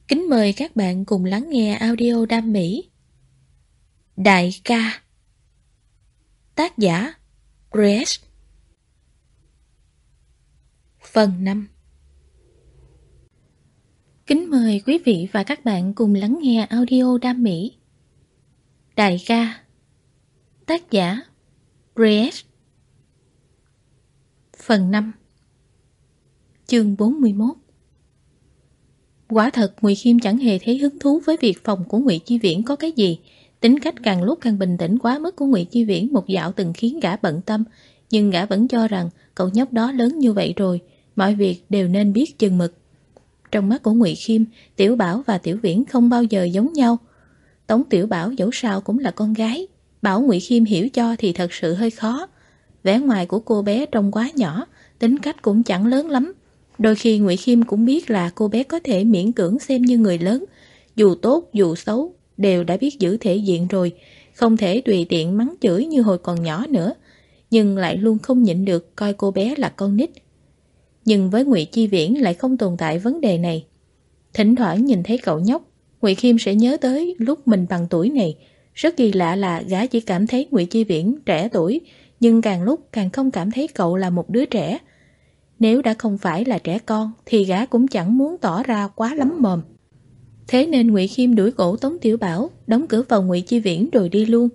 Kính mời các bạn cùng lắng nghe audio Đam Mỹ. Đại ca. Tác giả Grace. Phần 5. Kính mời quý vị và các bạn cùng lắng nghe audio Đam Mỹ. Đại ca. Tác giả Grace. Phần 5. Chương 41. Quả thật Ngụy Khiêm chẳng hề thấy hứng thú với việc phòng của Ngụy Chi Viễn có cái gì. Tính cách càng lúc càng bình tĩnh quá mức của Ngụy Chi Viễn một dạo từng khiến gã bận tâm, nhưng gã vẫn cho rằng cậu nhóc đó lớn như vậy rồi, mọi việc đều nên biết chừng mực. Trong mắt của Ngụy Khiêm, Tiểu Bảo và Tiểu Viễn không bao giờ giống nhau. Tống Tiểu Bảo dẫu sao cũng là con gái, bảo Ngụy Khiêm hiểu cho thì thật sự hơi khó. Vẻ ngoài của cô bé trông quá nhỏ, tính cách cũng chẳng lớn lắm. Đôi khi Ngụy Khiêm cũng biết là cô bé có thể miễn cưỡng xem như người lớn, dù tốt dù xấu đều đã biết giữ thể diện rồi, không thể tùy tiện mắng chửi như hồi còn nhỏ nữa, nhưng lại luôn không nhịn được coi cô bé là con nít. Nhưng với Ngụy Chi Viễn lại không tồn tại vấn đề này. Thỉnh thoảng nhìn thấy cậu nhóc, Ngụy Khiêm sẽ nhớ tới lúc mình bằng tuổi này. Rất kỳ lạ là gã chỉ cảm thấy Ngụy Chi Viễn trẻ tuổi, nhưng càng lúc càng không cảm thấy cậu là một đứa trẻ. Nếu đã không phải là trẻ con thì gã cũng chẳng muốn tỏ ra quá lắm mồm. Thế nên Ngụy Khiêm đuổi cổ Tống Tiểu Bảo, đóng cửa phòng Ngụy Chi Viễn rồi đi luôn.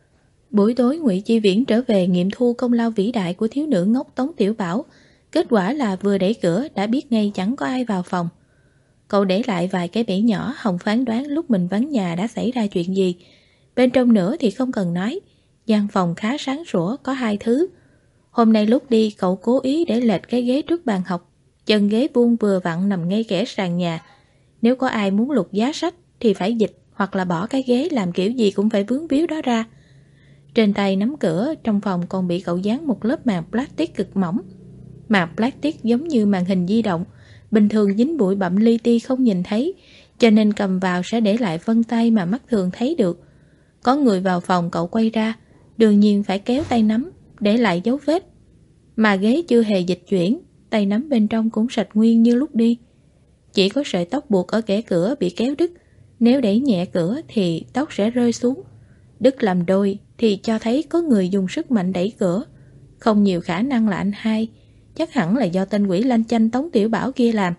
Buổi tối Ngụy Chi Viễn trở về nghiệm thu công lao vĩ đại của thiếu nữ ngốc Tống Tiểu Bảo. Kết quả là vừa đẩy cửa đã biết ngay chẳng có ai vào phòng. Cậu để lại vài cái bẫy nhỏ hòng phán đoán lúc mình vắng nhà đã xảy ra chuyện gì. Bên trong nữa thì không cần nói, gian phòng khá sáng sủa, có hai thứ. Hôm nay lúc đi cậu cố ý để lệch cái ghế trước bàn học, chân ghế vuông vừa vặn nằm ngay kẽ sàn nhà. Nếu có ai muốn lục giá sách thì phải dịch hoặc là bỏ cái ghế làm kiểu gì cũng phải vướng víu đó ra. Trên tay nắm cửa, trong phòng còn bị cậu dán một lớp màng plastic cực mỏng. Màng plastic giống như màn hình di động, bình thường dính bụi bặm li ti không nhìn thấy, cho nên cầm vào sẽ để lại vân tay mà mắt thường thấy được. Có người vào phòng cậu quay ra, đương nhiên phải kéo tay nắm, để lại dấu vết. Mà ghế chưa hề dịch chuyển, tay nắm bên trong cũng sạch nguyên như lúc đi. Chỉ có sợi tóc buộc ở kẽ cửa bị kéo đứt, nếu đẩy nhẹ cửa thì tóc sẽ rơi xuống. Đứt làm đôi thì cho thấy có người dùng sức mạnh đẩy cửa. Không nhiều khả năng là anh hai, chắc hẳn là do tên quỷ lanh chanh Tống Tiểu Bảo kia làm.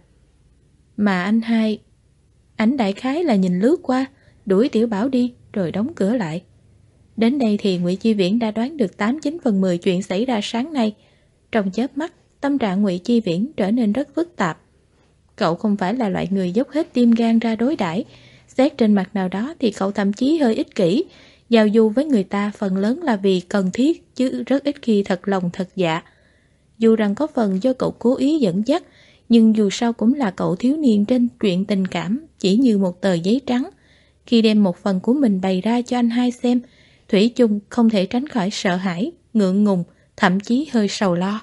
Mà anh hai, ảnh đại khái là nhìn lướt qua, đuổi Tiểu Bảo đi rồi đóng cửa lại. Đến đây thì Ngụy Chi Viễn đã đoán được 89/10 chuyện xảy ra sáng nay. Trong chớp mắt, tâm trạng Ngụy Chi Viễn trở nên rất phức tạp. Cậu không phải là loại người dốc hết tim gan ra đối đãi. Xét trên mặt nào đó thì cậu thậm chí hơi ích kỷ. Giao du với người ta phần lớn là vì cần thiết, chứ rất ít khi thật lòng thật dạ. Dù rằng có phần do cậu cố ý dẫn dắt, nhưng dù sao cũng là cậu thiếu niên trên chuyện tình cảm, chỉ như một tờ giấy trắng. Khi đem một phần của mình bày ra cho anh hai xem, thủy chung không thể tránh khỏi sợ hãi, ngượng ngùng, thậm chí hơi sầu lo.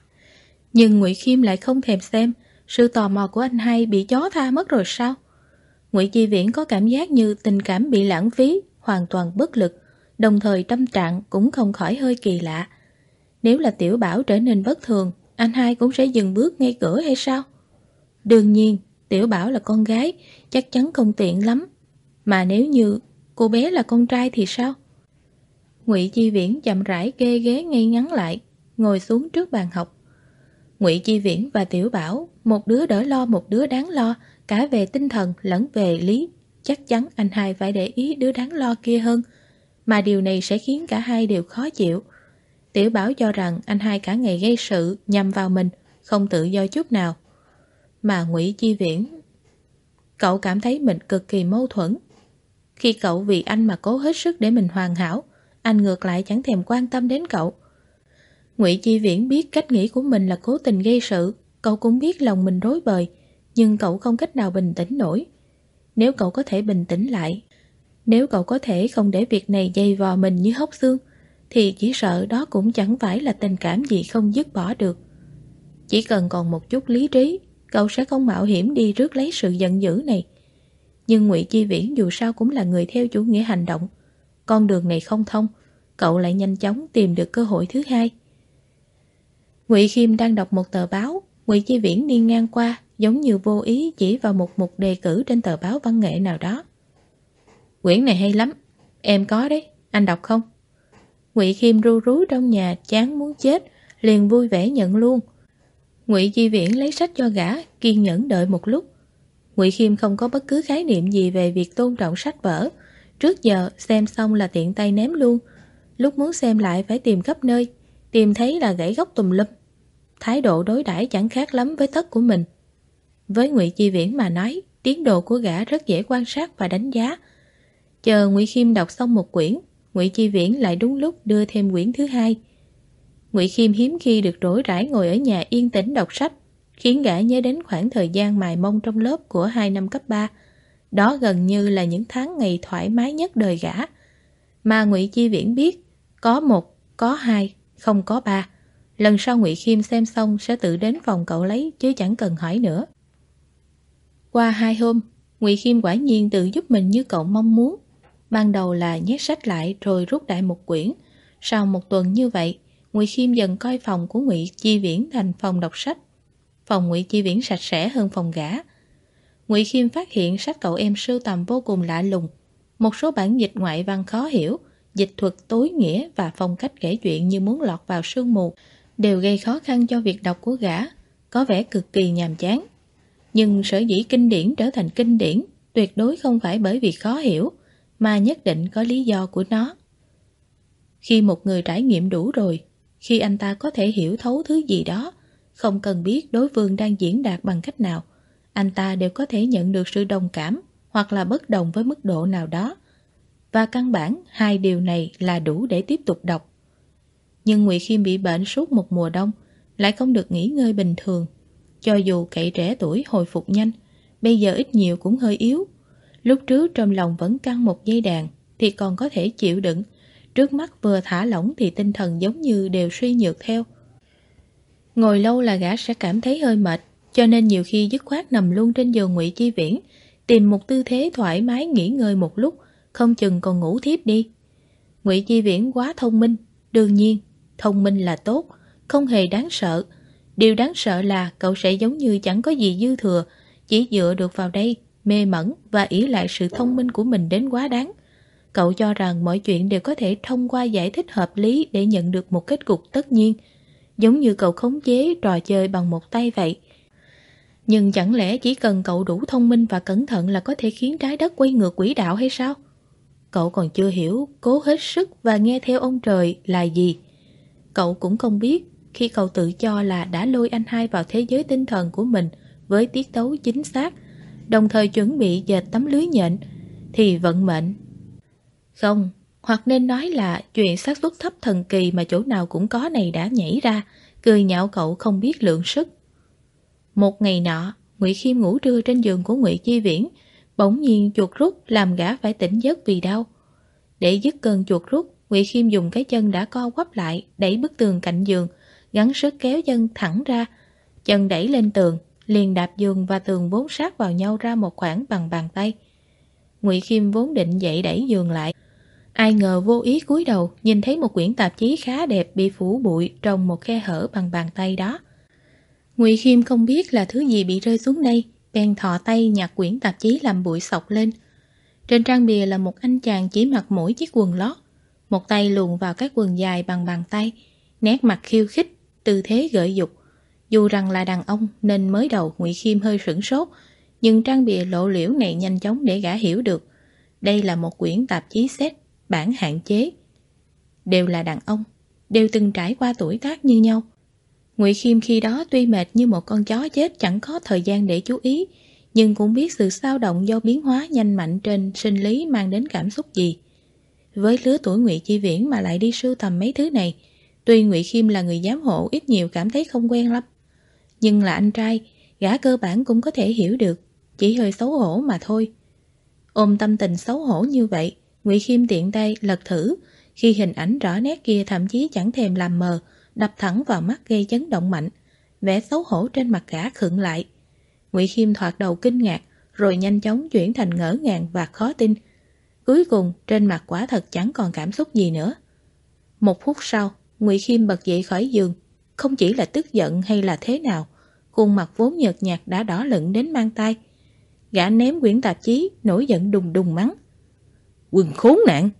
Nhưng Ngụy Khiêm lại không thèm xem. Sự tò mò của anh hai bị chó tha mất rồi sao? Ngụy Chi Viễn có cảm giác như tình cảm bị lãng phí, hoàn toàn bất lực, đồng thời tâm trạng cũng không khỏi hơi kỳ lạ. Nếu là Tiểu Bảo trở nên bất thường, anh hai cũng sẽ dừng bước ngay cửa hay sao? Đương nhiên, Tiểu Bảo là con gái, chắc chắn không tiện lắm. Mà nếu như cô bé là con trai thì sao? Ngụy Chi Viễn chậm rãi kê ghế ngay ngắn lại, ngồi xuống trước bàn học. Ngụy Chi Viễn và Tiểu Bảo, một đứa đỡ lo một đứa đáng lo, cả về tinh thần lẫn về lý. Chắc chắn anh hai phải để ý đứa đáng lo kia hơn, mà điều này sẽ khiến cả hai đều khó chịu. Tiểu Bảo cho rằng anh hai cả ngày gây sự nhằm vào mình, không tự do chút nào. Mà Ngụy Chi Viễn, cậu cảm thấy mình cực kỳ mâu thuẫn. Khi cậu vì anh mà cố hết sức để mình hoàn hảo, anh ngược lại chẳng thèm quan tâm đến cậu. Ngụy Chi Viễn biết cách nghĩ của mình là cố tình gây sự, cậu cũng biết lòng mình rối bời, nhưng cậu không cách nào bình tĩnh nổi. Nếu cậu có thể bình tĩnh lại, nếu cậu có thể không để việc này dày vò mình như hốc xương, thì chỉ sợ đó cũng chẳng phải là tình cảm gì không dứt bỏ được. Chỉ cần còn một chút lý trí, cậu sẽ không mạo hiểm đi rước lấy sự giận dữ này. Nhưng Ngụy Chi Viễn dù sao cũng là người theo chủ nghĩa hành động. Con đường này không thông, cậu lại nhanh chóng tìm được cơ hội thứ hai. Ngụy Khiêm đang đọc một tờ báo, Ngụy Chi Viễn đi ngang qua, giống như vô ý chỉ vào một mục đề cử trên tờ báo văn nghệ nào đó. Quyển này hay lắm, em có đấy, anh đọc không? Ngụy Khiêm ru rú trong nhà chán muốn chết, liền vui vẻ nhận luôn. Ngụy Chi Viễn lấy sách cho gã, kiên nhẫn đợi một lúc. Ngụy Khiêm không có bất cứ khái niệm gì về việc tôn trọng sách vở. Trước giờ xem xong là tiện tay ném luôn, lúc muốn xem lại phải tìm khắp nơi, tìm thấy là gãy gốc tùm lum. Thái độ đối đãi chẳng khác lắm với Tất của mình. Với Ngụy Chi Viễn mà nói, tiến độ của gã rất dễ quan sát và đánh giá. Chờ Ngụy Khiêm đọc xong một quyển, Ngụy Chi Viễn lại đúng lúc đưa thêm quyển thứ hai. Ngụy Khiêm hiếm khi được rỗi rãi ngồi ở nhà yên tĩnh đọc sách, khiến gã nhớ đến khoảng thời gian mài mông trong lớp của 2 năm cấp 3. Đó gần như là những tháng ngày thoải mái nhất đời gã. Mà Ngụy Chi Viễn biết, có 1, có 2, không có 3. Lần sau Ngụy Khiêm xem xong sẽ tự đến phòng cậu lấy chứ chẳng cần hỏi nữa. Qua 2 hôm, Ngụy Khiêm quả nhiên tự giúp mình như cậu mong muốn. Ban đầu là nhét sách lại rồi rút đại một quyển. Sau một tuần như vậy, Ngụy Khiêm dần coi phòng của Ngụy Chi Viễn thành phòng đọc sách. Phòng Ngụy Chi Viễn sạch sẽ hơn phòng gã. Ngụy Khiêm phát hiện sách cậu em sưu tầm vô cùng lạ lùng. Một số bản dịch ngoại văn khó hiểu, dịch thuật tối nghĩa và phong cách kể chuyện như muốn lọt vào sương mù đều gây khó khăn cho việc đọc của gã, có vẻ cực kỳ nhàm chán. Nhưng sở dĩ kinh điển trở thành kinh điển tuyệt đối không phải bởi vì khó hiểu, mà nhất định có lý do của nó. Khi một người trải nghiệm đủ rồi, khi anh ta có thể hiểu thấu thứ gì đó, không cần biết đối phương đang diễn đạt bằng cách nào, anh ta đều có thể nhận được sự đồng cảm hoặc là bất đồng với mức độ nào đó. Và căn bản, hai điều này là đủ để tiếp tục đọc. Nhưng Ngụy Khiêm bị bệnh suốt một mùa đông, lại không được nghỉ ngơi bình thường. Cho dù cậy trẻ tuổi hồi phục nhanh, bây giờ ít nhiều cũng hơi yếu. Lúc trước trong lòng vẫn căng một dây đàn thì còn có thể chịu đựng, trước mắt vừa thả lỏng thì tinh thần giống như đều suy nhược theo. Ngồi lâu là gã sẽ cảm thấy hơi mệt, cho nên nhiều khi dứt khoát nằm luôn trên giường Ngụy Chi Viễn, tìm một tư thế thoải mái nghỉ ngơi một lúc, không chừng còn ngủ thiếp đi. Ngụy Chi Viễn quá thông minh, đương nhiên, thông minh là tốt, không hề đáng sợ. Điều đáng sợ là cậu sẽ giống như chẳng có gì dư thừa, chỉ dựa được vào đây, mê mẩn và ỷ lại sự thông minh của mình đến quá đáng. Cậu cho rằng mọi chuyện đều có thể thông qua giải thích hợp lý để nhận được một kết cục tất nhiên, giống như cậu khống chế trò chơi bằng một tay vậy. Nhưng chẳng lẽ chỉ cần cậu đủ thông minh và cẩn thận là có thể khiến trái đất quay ngược quỹ đạo hay sao? Cậu còn chưa hiểu cố hết sức và nghe theo ông trời là gì. Cậu cũng không biết khi cậu tự cho là đã lôi anh hai vào thế giới tinh thần của mình với tiết tấu chính xác, đồng thời chuẩn bị dệt tấm lưới nhện, thì vận mệnh. Không, hoặc nên nói là chuyện xác suất thấp thần kỳ mà chỗ nào cũng có này đã nhảy ra, cười nhạo cậu không biết lượng sức. Một ngày nọ, Ngụy Khiêm ngủ trưa trên giường của Ngụy Chi Viễn, bỗng nhiên chuột rút làm gã phải tỉnh giấc vì đau. Để dứt cơn chuột rút, Ngụy Khiêm dùng cái chân đã co quắp lại đẩy bức tường cạnh giường, gắng sức kéo chân thẳng ra, chân đẩy lên tường, liền đạp giường và tường vốn sát vào nhau ra một khoảng bằng bàn tay. Ngụy Khiêm vốn định dậy đẩy giường lại, ai ngờ vô ý cúi đầu nhìn thấy một quyển tạp chí khá đẹp bị phủ bụi trong một khe hở bằng bàn tay đó. Ngụy Khiêm không biết là thứ gì bị rơi xuống đây, bèn thò tay nhặt quyển tạp chí làm bụi xộc lên. Trên trang bìa là một anh chàng chỉ mặc mỗi chiếc quần lót, một tay luồn vào cái quần dài bằng bàn tay, nét mặt khiêu khích, tư thế gợi dục. Dù rằng là đàn ông nên mới đầu Ngụy Khiêm hơi sửng sốt, nhưng trang bìa lộ liễu này nhanh chóng để gã hiểu được. Đây là một quyển tạp chí xét, bản hạn chế. Đều là đàn ông, đều từng trải qua tuổi tác như nhau. Ngụy Khiêm khi đó tuy mệt như một con chó chết chẳng có thời gian để chú ý, nhưng cũng biết sự xao động do biến hóa nhanh mạnh trên sinh lý mang đến cảm xúc gì. Với lứa tuổi Ngụy Chi Viễn mà lại đi sưu tầm mấy thứ này, tuy Ngụy Khiêm là người giám hộ ít nhiều cảm thấy không quen lắm. Nhưng là anh trai, gã cơ bản cũng có thể hiểu được, chỉ hơi xấu hổ mà thôi. Ôm tâm tình xấu hổ như vậy, Ngụy Khiêm tiện tay lật thử, khi hình ảnh rõ nét kia thậm chí chẳng thèm làm mờ, đập thẳng vào mắt gây chấn động mạnh. Vẻ xấu hổ trên mặt gã khựng lại. Ngụy Khiêm thoạt đầu kinh ngạc, rồi nhanh chóng chuyển thành ngỡ ngàng và khó tin. Cuối cùng trên mặt quả thật chẳng còn cảm xúc gì nữa. Một phút sau, Ngụy Khiêm bật dậy khỏi giường, không chỉ là tức giận hay là thế nào, khuôn mặt vốn nhợt nhạt đã đỏ lựng đến mang tai. Gã ném quyển tạp chí, nổi giận đùng đùng mắng: "Quần khốn nạn!"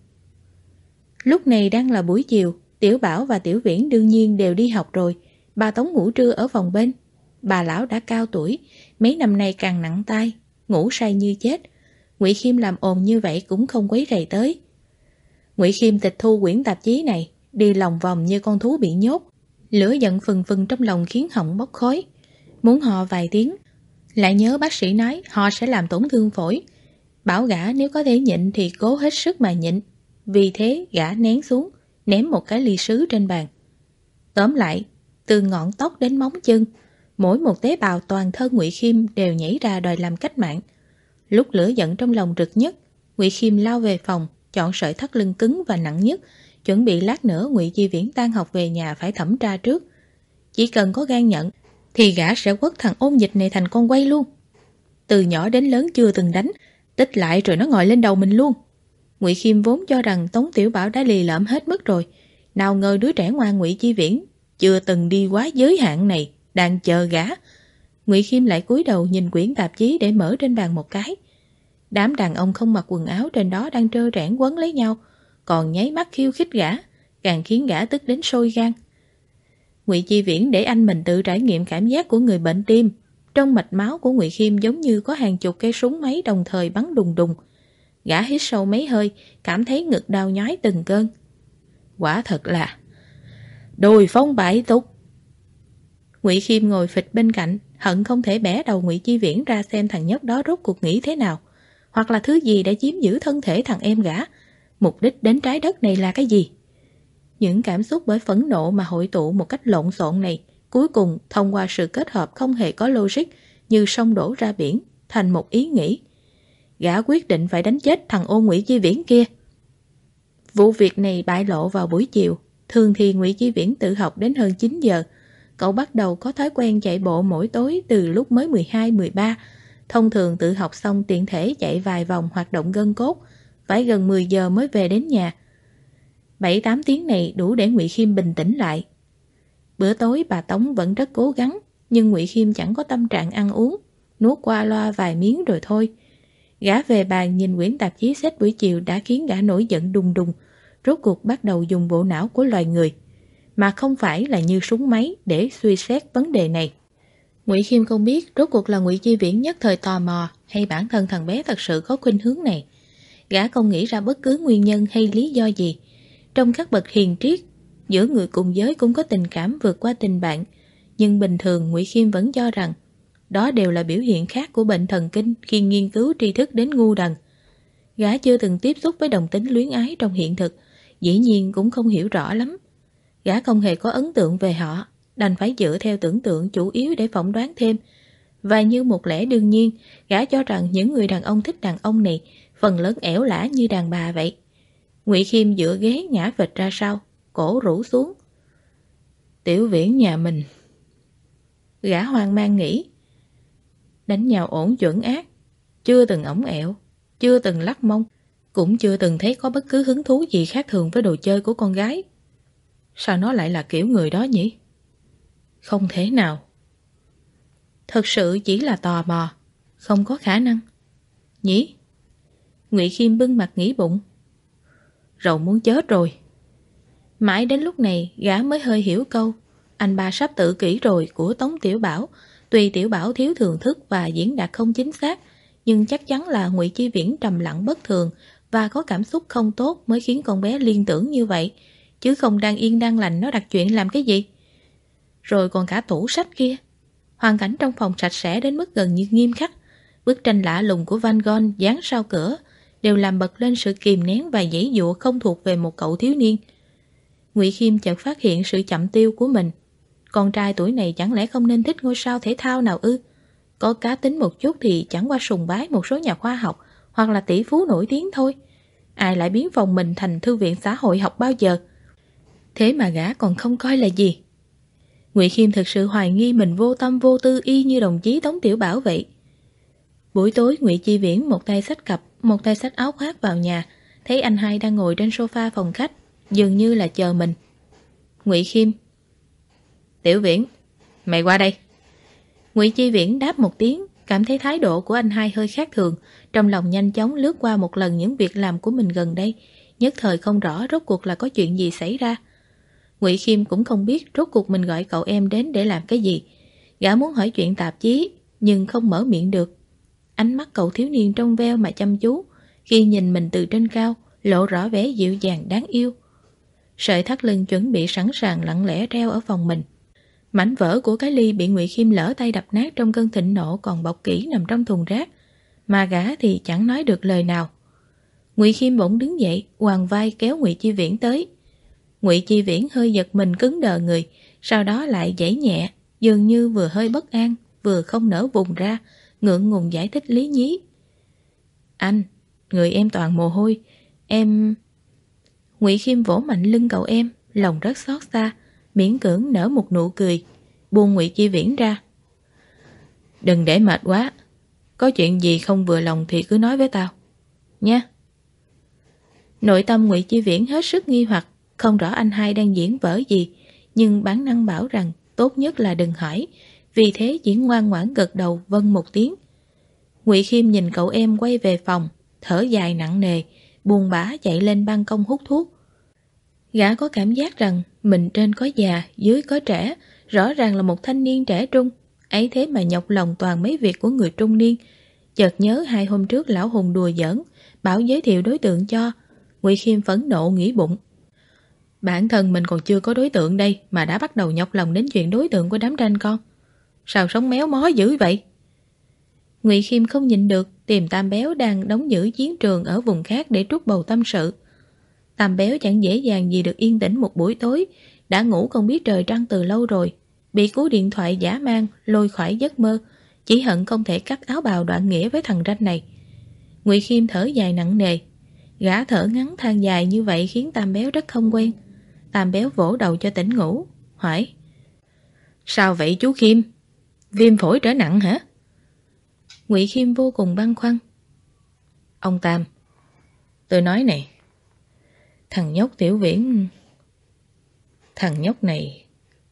Lúc này đang là buổi chiều, Tiểu Bảo và Tiểu Viễn đương nhiên đều đi học rồi. Bà Tống ngủ trưa ở phòng bên. Bà lão đã cao tuổi, mấy năm nay càng nặng tai, ngủ say như chết. Ngụy Khiêm làm ồn như vậy cũng không quấy rầy tới. Ngụy Khiêm tịch thu quyển tạp chí này, đi lòng vòng như con thú bị nhốt. Lửa giận phừng phừng trong lòng khiến họng bốc khói. Muốn ho vài tiếng, lại nhớ bác sĩ nói họ sẽ làm tổn thương phổi. Bảo gã nếu có thể nhịn thì cố hết sức mà nhịn. Vì thế gã nén xuống, ném một cái ly sứ trên bàn. Tóm lại, từ ngọn tóc đến móng chân, mỗi một tế bào toàn thân Ngụy Khiêm đều nhảy ra đòi làm cách mạng. Lúc lửa giận trong lòng rực nhất, Ngụy Khiêm lao về phòng, chọn sợi thắt lưng cứng và nặng nhất, chuẩn bị lát nữa Ngụy Chi Viễn tan học về nhà phải thẩm tra trước. Chỉ cần có gan nhận, thì gã sẽ quất thằng ôn dịch này thành con quay luôn. Từ nhỏ đến lớn chưa từng đánh, tích lại rồi nó ngồi lên đầu mình luôn. Ngụy Khiêm vốn cho rằng Tống Tiểu Bảo đã lì lợm hết mức rồi, nào ngờ đứa trẻ ngoan Ngụy Chi Viễn chưa từng đi quá giới hạn này, đang chờ gã. Ngụy Khiêm lại cúi đầu nhìn quyển tạp chí để mở trên bàn một cái. Đám đàn ông không mặc quần áo trên đó đang trơ trẽn quấn lấy nhau, còn nháy mắt khiêu khích gã, càng khiến gã tức đến sôi gan. Ngụy Chi Viễn để anh mình tự trải nghiệm cảm giác của người bệnh tim. Trong mạch máu của Ngụy Khiêm giống như có hàng chục cây súng máy đồng thời bắn đùng đùng. Gã hít sâu mấy hơi, cảm thấy ngực đau nhói từng cơn. Quả thật là đồi phong bại tục. Ngụy Khiêm ngồi phịch bên cạnh, hận không thể bẻ đầu Ngụy Chi Viễn ra xem thằng nhóc đó rốt cuộc nghĩ thế nào, hoặc là thứ gì đã chiếm giữ thân thể thằng em gã. Mục đích đến trái đất này là cái gì? Những cảm xúc bởi phẫn nộ mà hội tụ một cách lộn xộn này, cuối cùng thông qua sự kết hợp không hề có logic như sông đổ ra biển, thành một ý nghĩ. Gã quyết định phải đánh chết thằng ôn Ngụy Chi Viễn kia. Vụ việc này bại lộ vào buổi chiều. Thường thì Ngụy Chi Viễn tự học đến hơn 9 giờ. Cậu bắt đầu có thói quen chạy bộ mỗi tối từ lúc mới 12-13. Thông thường tự học xong tiện thể chạy vài vòng hoạt động gân cốt, phải gần 10 giờ mới về đến nhà. 7-8 tiếng này đủ để Ngụy Khiêm bình tĩnh lại. Bữa tối bà Tống vẫn rất cố gắng, nhưng Ngụy Khiêm chẳng có tâm trạng ăn uống, nuốt qua loa vài miếng rồi thôi. Gã về bàn nhìn quyển tạp chí sách buổi chiều đã khiến gã nổi giận đùng đùng, rốt cuộc bắt đầu dùng bộ não của loài người, mà không phải là như súng máy để suy xét vấn đề này. Ngụy Khiêm không biết rốt cuộc là Ngụy Chi Viễn nhất thời tò mò hay bản thân thằng bé thật sự có khuynh hướng này. Gã không nghĩ ra bất cứ nguyên nhân hay lý do gì. Trong các bậc hiền triết, giữa người cùng giới cũng có tình cảm vượt qua tình bạn, nhưng bình thường Ngụy Khiêm vẫn cho rằng đó đều là biểu hiện khác của bệnh thần kinh khi nghiên cứu tri thức đến ngu đần. Gã chưa từng tiếp xúc với đồng tính luyến ái trong hiện thực, dĩ nhiên cũng không hiểu rõ lắm. Gã không hề có ấn tượng về họ, đành phải dựa theo tưởng tượng chủ yếu để phỏng đoán thêm. Và như một lẽ đương nhiên, gã cho rằng những người đàn ông thích đàn ông này phần lớn ẻo lả như đàn bà vậy. Ngụy Khiêm dựa ghế ngã phịch ra sau, cổ rũ xuống. Tiểu Viễn nhà mình. Gã hoang mang nghĩ. Đánh nhau ổn chuẩn ác, chưa từng ổng ẹo, chưa từng lắc mông, cũng chưa từng thấy có bất cứ hứng thú gì khác thường với đồ chơi của con gái. Sao nó lại là kiểu người đó nhỉ? Không thể nào. Thật sự chỉ là tò mò, không có khả năng. Nhỉ? Ngụy Khiêm bưng mặt nghĩ bụng. Rầu muốn chết rồi. Mãi đến lúc này gã mới hơi hiểu câu anh ba sắp tự kỷ rồi của Tống Tiểu Bảo. Tuy Tiểu Bảo thiếu thưởng thức và diễn đạt không chính xác, nhưng chắc chắn là Ngụy Chi Viễn trầm lặng bất thường và có cảm xúc không tốt mới khiến con bé liên tưởng như vậy, chứ không đang yên đang lành nó đặt chuyện làm cái gì. Rồi còn cả tủ sách kia. Hoàn cảnh trong phòng sạch sẽ đến mức gần như nghiêm khắc. Bức tranh lạ lùng của Van Gogh dán sau cửa đều làm bật lên sự kìm nén và giãy giụa không thuộc về một cậu thiếu niên. Ngụy Khiêm chợt phát hiện sự chậm tiêu của mình. Con trai tuổi này chẳng lẽ không nên thích ngôi sao thể thao nào ư? Có cá tính một chút thì chẳng qua sùng bái một số nhà khoa học hoặc là tỷ phú nổi tiếng thôi. Ai lại biến phòng mình thành thư viện xã hội học bao giờ? Thế mà gã còn không coi là gì. Ngụy Khiêm thực sự hoài nghi mình vô tâm vô tư y như đồng chí Tống Tiểu Bảo vậy. Buổi tối Ngụy Chi Viễn một tay xách cặp, một tay xách áo khoác vào nhà, thấy anh hai đang ngồi trên sofa phòng khách, dường như là chờ mình. Ngụy Khiêm. Tiểu Viễn, mày qua đây. Ngụy Chi Viễn đáp một tiếng, cảm thấy thái độ của anh hai hơi khác thường, trong lòng nhanh chóng lướt qua một lần những việc làm của mình gần đây, nhất thời không rõ rốt cuộc là có chuyện gì xảy ra. Ngụy Khiêm cũng không biết rốt cuộc mình gọi cậu em đến để làm cái gì. Gã muốn hỏi chuyện tạp chí, nhưng không mở miệng được. Ánh mắt cậu thiếu niên trong veo mà chăm chú, khi nhìn mình từ trên cao, lộ rõ vẻ dịu dàng đáng yêu. Sợi thắt lưng chuẩn bị sẵn sàng lặng lẽ treo ở phòng mình. Mảnh vỡ của cái ly bị Ngụy Khiêm lỡ tay đập nát trong cơn thịnh nộ còn bọc kỹ nằm trong thùng rác, mà gã thì chẳng nói được lời nào. Ngụy Khiêm bỗng đứng dậy, quàng vai kéo Ngụy Chi Viễn tới. Ngụy Chi Viễn hơi giật mình cứng đờ người, sau đó lại giãy nhẹ, dường như vừa hơi bất an, vừa không nở vùng ra, ngượng ngùng giải thích lý nhí. Anh, người em toàn mồ hôi, em... Ngụy Khiêm vỗ mạnh lưng cậu em, lòng rất xót xa, miễn cưỡng nở một nụ cười, buông Ngụy Chi Viễn ra. Đừng để mệt quá, có chuyện gì không vừa lòng thì cứ nói với tao, nha. Nội tâm Ngụy Chi Viễn hết sức nghi hoặc, không rõ anh hai đang diễn vở gì, nhưng bản năng bảo rằng tốt nhất là đừng hỏi, vì thế chỉ ngoan ngoãn gật đầu vâng một tiếng. Ngụy Khiêm nhìn cậu em quay về phòng, thở dài nặng nề, buồn bã chạy lên ban công hút thuốc. Gã có cảm giác rằng mình trên có già, dưới có trẻ, rõ ràng là một thanh niên trẻ trung, ấy thế mà nhọc lòng toàn mấy việc của người trung niên. Chợt nhớ 2 hôm trước lão Hùng đùa giỡn, bảo giới thiệu đối tượng cho. Ngụy Khiêm phẫn nộ nghĩ bụng, bản thân mình còn chưa có đối tượng đây mà đã bắt đầu nhọc lòng đến chuyện đối tượng của đám tranh con. Sao sống méo mó dữ vậy? Ngụy Khiêm không nhịn được, tìm Tam Béo đang đóng giữ chiến trường ở vùng khác để trút bầu tâm sự. Tam Béo chẳng dễ dàng gì được yên tĩnh một buổi tối, đã ngủ không biết trời trăng từ lâu rồi, bị cú điện thoại dã man lôi khỏi giấc mơ, chỉ hận không thể cắt áo bào đoạn nghĩa với thằng ranh này. Ngụy Khiêm thở dài nặng nề, gã thở ngắn than dài như vậy khiến Tam Béo rất không quen. Tam Béo vỗ đầu cho tỉnh ngủ, hỏi: Sao vậy chú Khiêm? Viêm phổi trở nặng hả? Ngụy Khiêm vô cùng băn khoăn. Ông Tam, tôi nói này, thằng nhóc Tiểu Viễn... Thằng nhóc này...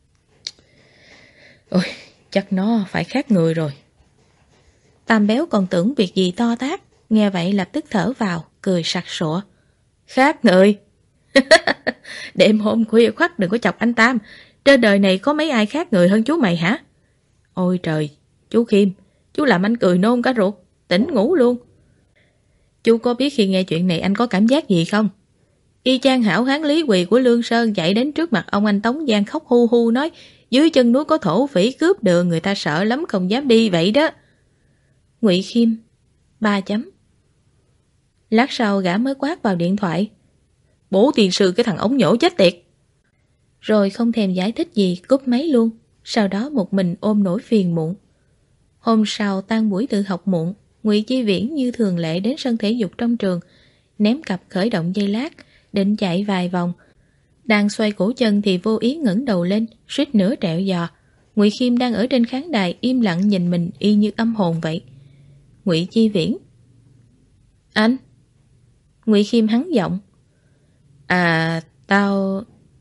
Ôi, chắc nó phải khác người rồi. Tam Béo còn tưởng việc gì to tát, nghe vậy lập tức thở vào, cười sặc sụa. Khác người? Đêm hôm khuya khoắt đừng có chọc anh Tam. Trên đời này có mấy ai khác người hơn chú mày hả? Ôi trời, chú Khiêm, chú làm anh cười nôn cả ruột, tỉnh ngủ luôn. Chú có biết khi nghe chuyện này anh có cảm giác gì không? Y chang hảo hán Lý Quỳ của Lương Sơn chạy đến trước mặt ông anh Tống Giang khóc hu hu nói dưới chân núi có thổ phỉ cướp đường, người ta sợ lắm không dám đi vậy đó. Ngụy Khiêm 3 chấm. Lát sau gã mới quát vào điện thoại: Bố tiền sư cái thằng ống nhổ chết tiệt. Rồi không thèm giải thích gì cúp máy luôn. Sau đó một mình ôm nỗi phiền muộn. Hôm sau tan buổi tự học muộn, Ngụy Chi Viễn như thường lệ đến sân thể dục trong trường, ném cặp khởi động dây lát, định chạy vài vòng. Đang xoay cổ chân thì vô ý ngẩng đầu lên, suýt nữa trẹo giò. Ngụy Khiêm đang ở trên khán đài im lặng nhìn mình y như âm hồn vậy. Ngụy Chi Viễn. Anh? Ngụy Khiêm hắn giọng. À, tao...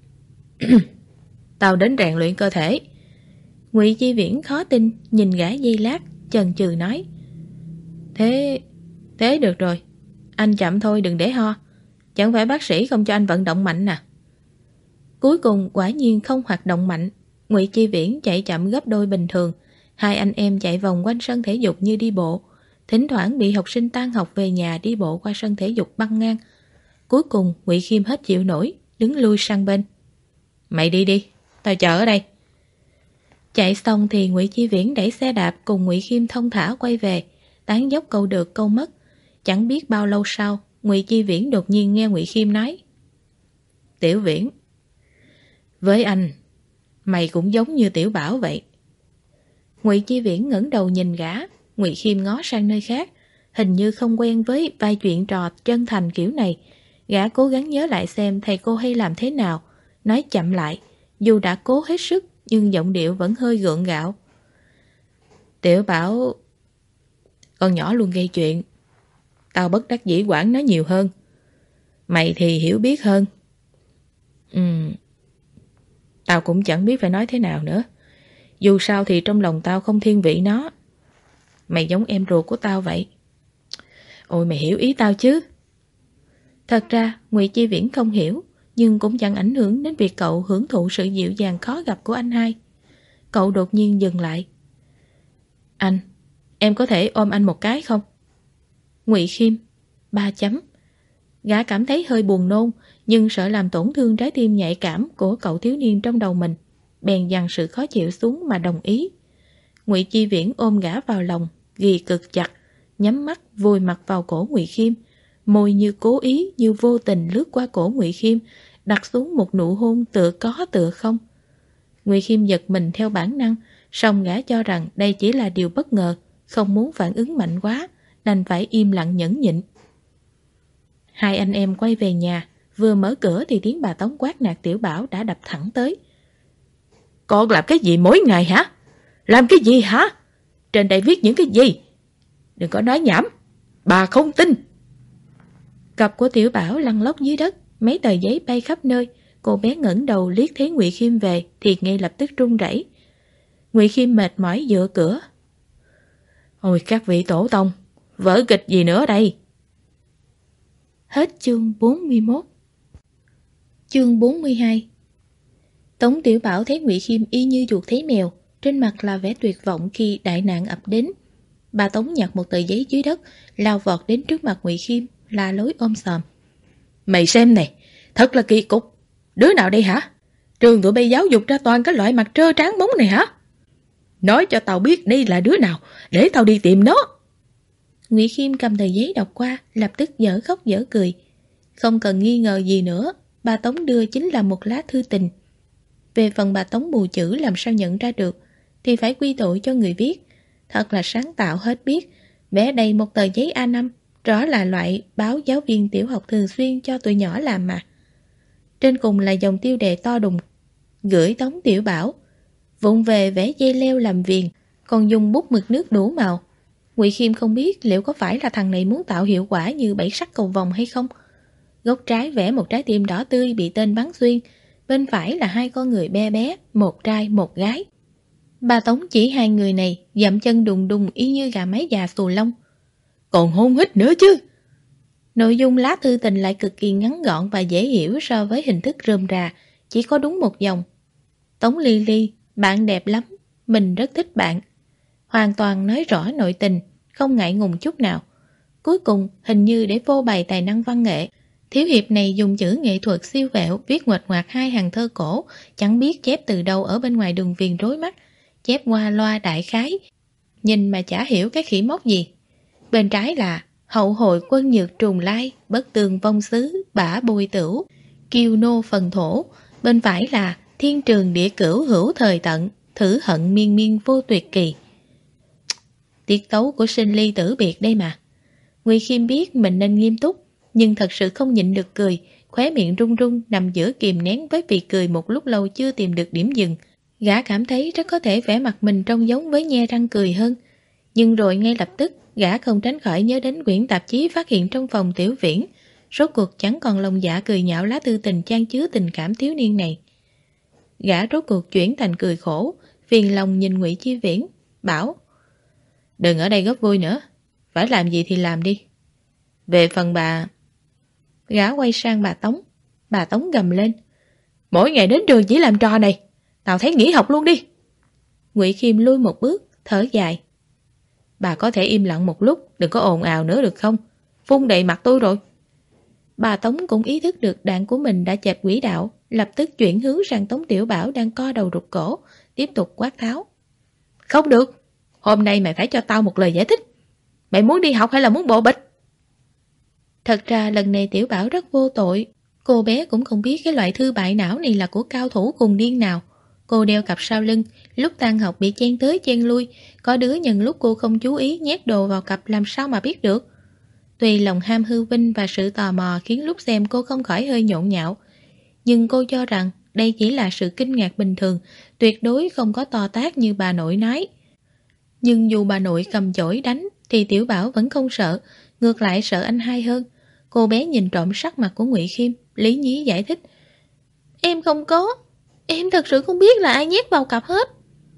Tao đến rèn luyện cơ thể. Ngụy Chi Viễn khó tin, nhìn gã giây lát, chần chừ nói. Thế được rồi. Anh chậm thôi đừng để ho. Chẳng phải bác sĩ không cho anh vận động mạnh à? Cuối cùng quả nhiên không hoạt động mạnh. Ngụy Chi Viễn chạy chậm gấp đôi bình thường. 2 anh em chạy vòng quanh sân thể dục như đi bộ. Thỉnh thoảng bị học sinh tan học về nhà đi bộ qua sân thể dục băng ngang. Cuối cùng Ngụy Khiêm hết chịu nổi, đứng lui sang bên. Mày đi đi, tao chờ ở đây. Chạy xong thì Ngụy Chi Viễn đẩy xe đạp cùng Ngụy Khiêm thông thả quay về, tán dốc câu được câu mất. Chẳng biết bao lâu sau, Ngụy Chi Viễn đột nhiên nghe Ngụy Khiêm nói: Tiểu Viễn, với anh, mày cũng giống như Tiểu Bảo vậy. Ngụy Chi Viễn ngẩng đầu nhìn gã, Ngụy Khiêm ngó sang nơi khác, hình như không quen với vai chuyện trò chân thành kiểu này. Gã cố gắng nhớ lại xem thầy cô hay làm thế nào, nói chậm lại, dù đã cố hết sức nhưng giọng điệu vẫn hơi gượng gạo. Tiểu Bảo, con nhỏ luôn gây chuyện, tao bất đắc dĩ quản nó nhiều hơn. Mày thì hiểu biết hơn. Tao cũng chẳng biết phải nói thế nào nữa. Dù sao thì trong lòng tao không thiên vị nó. Mày giống em ruột của tao vậy. Ôi mày hiểu ý tao chứ. Thật ra Ngụy Chi Viễn không hiểu, nhưng cũng chẳng ảnh hưởng đến việc cậu hưởng thụ sự dịu dàng khó gặp của anh hai. Cậu đột nhiên dừng lại. Anh, em có thể ôm anh một cái không? Ngụy Khiêm, 3 chấm. Gã cảm thấy hơi buồn nôn, nhưng sợ làm tổn thương trái tim nhạy cảm của cậu thiếu niên trong đầu mình, bèn dằn sự khó chịu xuống mà đồng ý. Ngụy Chi Viễn ôm gã vào lòng, ghì cực chặt, nhắm mắt vùi mặt vào cổ Ngụy Khiêm, môi như cố ý như vô tình lướt qua cổ Ngụy Khiêm, đặt xuống một nụ hôn tựa có tựa không. Ngụy Khiêm giật mình theo bản năng, song gã cho rằng đây chỉ là điều bất ngờ, không muốn phản ứng mạnh quá, đành phải im lặng nhẫn nhịn. Hai anh em quay về nhà, vừa mở cửa thì tiếng bà Tống quát nạt Tiểu Bảo đã đập thẳng tới. Con làm cái gì mỗi ngày hả? Làm cái gì hả? Trên đây viết những cái gì? Đừng có nói nhảm, bà không tin. Cặp của Tiểu Bảo lăn lóc dưới đất, mấy tờ giấy bay khắp nơi. Cô bé ngẩng đầu liếc thấy Ngụy Khiêm về thì ngay lập tức run rẩy. Ngụy Khiêm mệt mỏi dựa cửa. Ôi các vị tổ tông, vở kịch gì nữa đây? Hết chương 41. Chương 42. Tống Tiểu Bảo thấy Ngụy Khiêm y như chuột thấy mèo, trên mặt là vẻ tuyệt vọng khi đại nạn ập đến. Bà Tống nhặt một tờ giấy dưới đất, lao vọt đến trước mặt Ngụy Khiêm, la lối ôm sòm. Mày xem này, thật là kỳ cục. Đứa nào đây hả? Trường tụi bay giáo dục ra toàn cái loại mặt trơ tráng bóng này hả? Nói cho tao biết đây là đứa nào, để tao đi tìm nó. Ngụy Khiêm cầm tờ giấy đọc qua, lập tức dở khóc dở cười. Không cần nghi ngờ gì nữa, bà Tống đưa chính là một lá thư tình. Về phần bà Tống mù chữ làm sao nhận ra được, thì phải quy tội cho người viết. Thật là sáng tạo hết biết, vẽ đầy một tờ giấy A5, rõ là loại báo giáo viên tiểu học thường xuyên cho tụi nhỏ làm mà. Trên cùng là dòng tiêu đề to đùng, gửi Tống Tiểu Bảo. Vụng về vẽ dây leo làm viền, còn dùng bút mực nước đủ màu. Ngụy Khiêm không biết liệu có phải là thằng này muốn tạo hiệu quả như bảy sắc cầu vồng hay không. Góc trái vẽ một trái tim đỏ tươi bị tên bắn xuyên, bên phải là hai con người bé bé, một trai một gái. Bà Tống chỉ hai người này dậm chân đùng đùng y như gà mái già xù lông. Còn hôn hít nữa chứ. Nội dung lá thư tình lại cực kỳ ngắn gọn và dễ hiểu so với hình thức rườm rà, chỉ có đúng một dòng. Tống Ly Ly, bạn đẹp lắm, mình rất thích bạn. Hoàn toàn nói rõ nội tình, không ngại ngùng chút nào. Cuối cùng, hình như để phô bày tài năng văn nghệ, thiếu hiệp này dùng chữ nghệ thuật siêu vẹo viết nguệch ngoạc hai hàng thơ cổ, chẳng biết chép từ đâu ở bên ngoài đường viền rối mắt, chép qua loa đại khái, nhìn mà chả hiểu cái khỉ móc gì. Bên trái là hậu hội quân nhược trùng lai, bất tường vong xứ, bả bôi tửu, kiêu nô phần thổ. Bên phải là thiên trường địa cửu hữu thời tận, thử hận miên miên vô tuyệt kỳ. Tiết tấu của sinh ly tử biệt đây mà. Ngụy Khiêm biết mình nên nghiêm túc, nhưng thật sự không nhịn được cười, khóe miệng run run nằm giữa kìm nén với việc cười một lúc lâu chưa tìm được điểm dừng. Gã cảm thấy rất có thể vẽ mặt mình trông giống với nhe răng cười hơn. Nhưng rồi ngay lập tức, gã không tránh khỏi nhớ đến quyển tạp chí phát hiện trong phòng Tiểu Viễn. Rốt cuộc chẳng còn lòng dạ cười nhạo lá thư tình chan chứa tình cảm thiếu niên này. Gã rốt cuộc chuyển thành cười khổ, phiền lòng nhìn Ngụy Chi Viễn, bảo: đừng ở đây góp vui nữa, phải làm gì thì làm đi. Về phần bà... Gã quay sang bà Tống gầm lên: mỗi ngày đến trường chỉ làm trò này, tao thấy nghỉ học luôn đi. Ngụy Khiêm lui một bước, thở dài: bà có thể im lặng một lúc, đừng có ồn ào nữa được không? Phun đầy mặt tôi rồi. Bà Tống cũng ý thức được đạn của mình đã chệch quỹ đạo, lập tức chuyển hướng sang Tống Tiểu Bảo đang co đầu rụt cổ, tiếp tục quát tháo: không được, hôm nay mày phải cho tao một lời giải thích. Mày muốn đi học hay là muốn bộ bịch? Thật ra lần này Tiểu Bảo rất vô tội. Cô bé cũng không biết cái loại thư bại não này là của cao thủ cùng điên nào. Cô đeo cặp sau lưng, lúc tan học bị chen tới chen lui, có đứa nhân lúc cô không chú ý nhét đồ vào cặp làm sao mà biết được. Tuy lòng ham hư vinh và sự tò mò khiến lúc xem cô không khỏi hơi nhộn nhạo, nhưng cô cho rằng đây chỉ là sự kinh ngạc bình thường, tuyệt đối không có to tát như bà nội nói. Nhưng dù bà nội cầm chổi đánh thì Tiểu Bảo vẫn không sợ, ngược lại sợ anh hai hơn. Cô bé nhìn trộm sắc mặt của Ngụy Khiêm, lý nhí giải thích: em không có, em thật sự không biết là ai nhét vào cặp hết.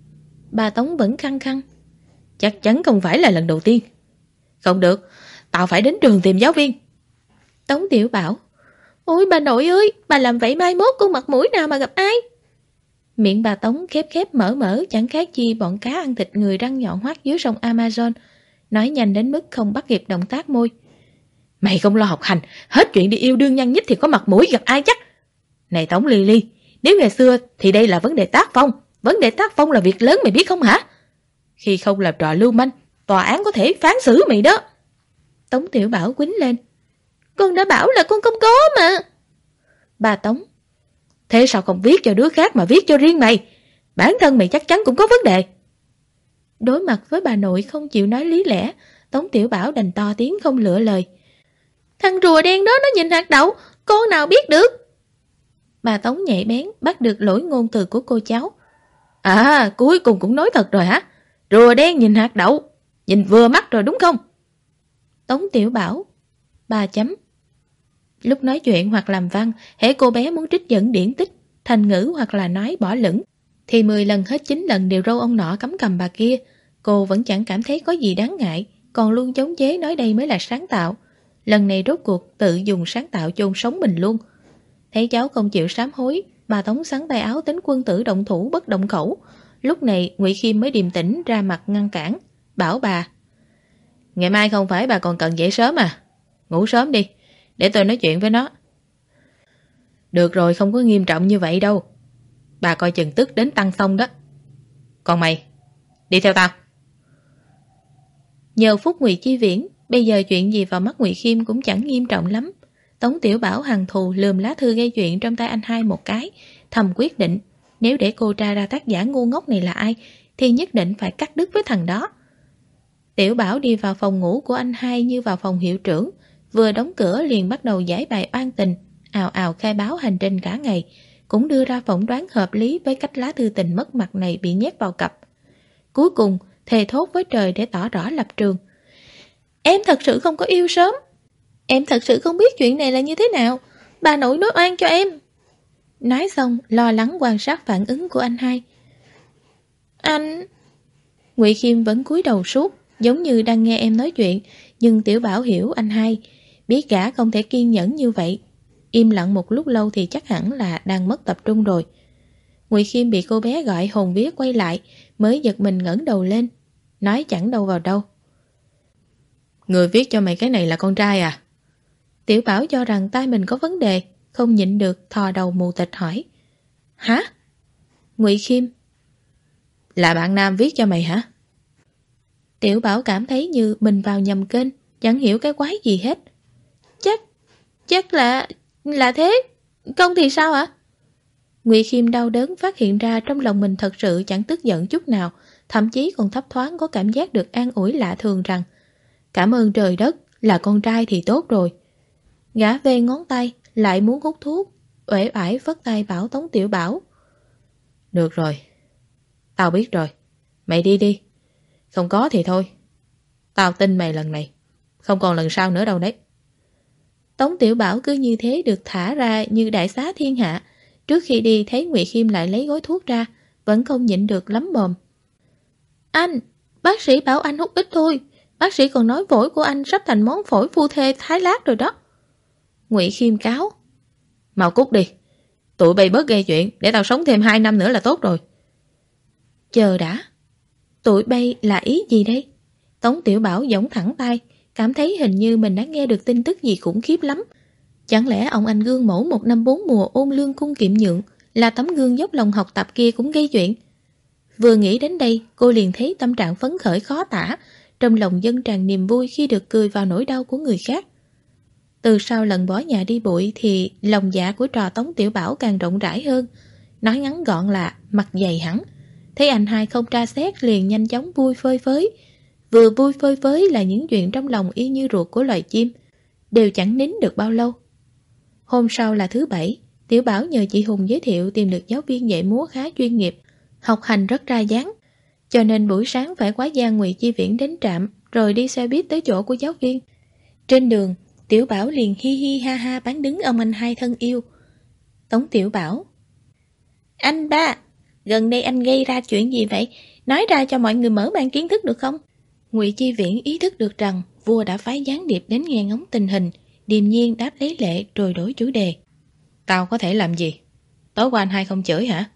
Bà Tống vẫn khăng khăng. Chắc chắn không phải là lần đầu tiên. Không được, tao phải đến trường tìm giáo viên. Tống Tiểu Bảo. Ôi bà nội ơi, bà làm vậy mai mốt con mặt mũi nào mà gặp ai? Miệng bà Tống khép khép mở mở, chẳng khác chi bọn cá ăn thịt người răng nhọn hoắt dưới sông Amazon. Nói nhanh đến mức không bắt kịp động tác môi. Mày không lo học hành, hết chuyện đi yêu đương nhăn nhít thì có mặt mũi gặp ai chắc. Này Tống Ly Ly, nếu ngày xưa thì đây là vấn đề tác phong. Vấn đề tác phong là việc lớn mày biết không hả? Khi không làm trò lưu manh, tòa án có thể phán xử mày đó. Tống Tiểu Bảo quýnh lên. Con đã bảo là con không có mà. Bà Tống. Thế sao không viết cho đứa khác mà viết cho riêng mày? Bản thân mày chắc chắn cũng có vấn đề. Đối mặt với bà nội không chịu nói lý lẽ, Tống Tiểu Bảo đành to tiếng không lựa lời. Thằng rùa đen đó nó nhìn hạt đậu, con nào biết được? Bà Tống nhạy bén bắt được lỗi ngôn từ của cô cháu. À, cuối cùng cũng nói thật rồi hả? Rùa đen nhìn hạt đậu, nhìn vừa mắt rồi đúng không? Tống Tiểu Bảo. 3 chấm. Lúc nói chuyện hoặc làm văn, hễ cô bé muốn trích dẫn điển tích, thành ngữ hoặc là nói bỏ lửng, thì 10 lần hết 9 lần đều râu ông nọ cắm cầm bà kia. Cô vẫn chẳng cảm thấy có gì đáng ngại, còn luôn chống chế nói đây mới là sáng tạo. Lần này rốt cuộc tự dùng sáng tạo chôn sống mình luôn. Thấy cháu không chịu sám hối, bà Tống xắn tay áo tính quân tử động thủ bất động khẩu. Lúc này Ngụy Khiêm mới điềm tĩnh ra mặt ngăn cản, bảo bà. Ngày mai không phải bà còn cần dậy sớm à? Ngủ sớm đi, để tôi nói chuyện với nó. Được rồi, không có nghiêm trọng như vậy đâu. Bà coi chừng tức đến tăng xong đó. Còn mày, đi theo tao. Nhờ phúc Ngụy Chi Viễn, bây giờ chuyện gì vào mắt Ngụy Khiêm cũng chẳng nghiêm trọng lắm. Tống Tiểu Bảo hằn thù lườm lá thư gây chuyện trong tay anh hai một cái, thầm quyết định, nếu để cô tra ra tác giả ngu ngốc này là ai, thì nhất định phải cắt đứt với thằng đó. Tiểu Bảo đi vào phòng ngủ của anh hai như vào phòng hiệu trưởng, vừa đóng cửa liền bắt đầu giải bài oan tình, ào ào khai báo hành trình cả ngày, cũng đưa ra phỏng đoán hợp lý với cách lá thư tình mất mặt này bị nhét vào cặp. Cuối cùng, thề thốt với trời để tỏ rõ lập trường. Em thật sự không có yêu sớm. Em thật sự không biết chuyện này là như thế nào. Bà nội nói oan cho em. Nói xong, lo lắng quan sát phản ứng của anh hai. Anh... Ngụy Khiêm vẫn cúi đầu suốt, giống như đang nghe em nói chuyện, nhưng Tiểu Bảo hiểu anh hai, biết gã không thể kiên nhẫn như vậy. Im lặng một lúc lâu thì chắc hẳn là đang mất tập trung rồi. Ngụy Khiêm bị cô bé gọi hồn vía quay lại, mới giật mình ngẩng đầu lên, nói chẳng đâu vào đâu. Người viết cho mày cái này là con trai à? Tiểu Bảo cho rằng tai mình có vấn đề, không nhịn được thò đầu mù tịt hỏi. Hả? Ngụy Khiêm. Là bạn nam viết cho mày hả? Tiểu Bảo cảm thấy như mình vào nhầm kênh, chẳng hiểu cái quái gì hết. Chắc là thế. Công thì sao hả? Ngụy Khiêm đau đớn phát hiện ra trong lòng mình thật sự chẳng tức giận chút nào, thậm chí còn thấp thoáng có cảm giác được an ủi lạ thường rằng cảm ơn trời đất, là con trai thì tốt rồi. Gã về ngón tay, lại muốn hút thuốc, uể oải phất tay bảo Tống Tiểu Bảo. Được rồi, tao biết rồi, mày đi đi. Không có thì thôi. Tao tin mày lần này, không còn lần sau nữa đâu đấy. Tống Tiểu Bảo cứ như thế được thả ra như đại xá thiên hạ. Trước khi đi thấy Ngụy Khiêm lại lấy gói thuốc ra, vẫn không nhịn được lắm mồm. Anh, bác sĩ bảo anh hút ít thôi. Bác sĩ còn nói phổi của anh sắp thành món phổi phu thê Thái Lát rồi đó. Ngụy Khiêm cáo. Mau cút đi. Tụi bay bớt gây chuyện, để tao sống thêm 2 năm nữa là tốt rồi. Chờ đã. Tụi bay là ý gì đây? Tống Tiểu Bảo giỗng thẳng tay, cảm thấy hình như mình đã nghe được tin tức gì khủng khiếp lắm. Chẳng lẽ ông anh gương mẫu 1 năm 4 mùa ôn lương cung kiệm nhượng, là tấm gương dốc lòng học tập kia cũng gây chuyện? Vừa nghĩ đến đây, cô liền thấy tâm trạng phấn khởi khó tả, trong lòng dâng tràn niềm vui khi được cười vào nỗi đau của người khác. Từ sau lần bỏ nhà đi bụi thì lòng dạ của trò Tống Tiểu Bảo càng rộng rãi hơn. Nói ngắn gọn là mặt dày hẳn. Thấy anh hai không tra xét liền nhanh chóng vui phơi phới. Vừa vui phơi phới là những chuyện trong lòng y như ruột của loài chim, đều chẳng nín được bao lâu. Hôm sau là thứ Bảy, Tiểu Bảo nhờ chị Hùng giới thiệu tìm được giáo viên dạy múa khá chuyên nghiệp, học hành rất ra dáng. Cho nên buổi sáng phải quá gian Ngụy Chi Viễn đến trạm, rồi đi xe buýt tới chỗ của giáo viên. Trên đường, Tiểu Bảo liền hi hi ha ha bán đứng ông anh hai thân yêu. Tống Tiểu Bảo. Anh ba, gần đây anh gây ra chuyện gì vậy? nói ra cho mọi người mở mang kiến thức được không? Ngụy Chi Viễn ý thức được rằng vua đã phái gián điệp đến nghe ngóng tình hình, điềm nhiên đáp lấy lệ rồi đổi chủ đề. Tao có thể làm gì? Tối qua anh hai không chửi hả?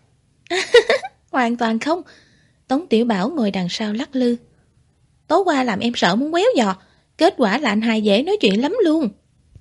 Hoàn toàn không. Tống Tiểu Bảo ngồi đằng sau lắc lư. Tối qua làm em sợ muốn quéo giò, kết quả là anh hai dễ nói chuyện lắm luôn.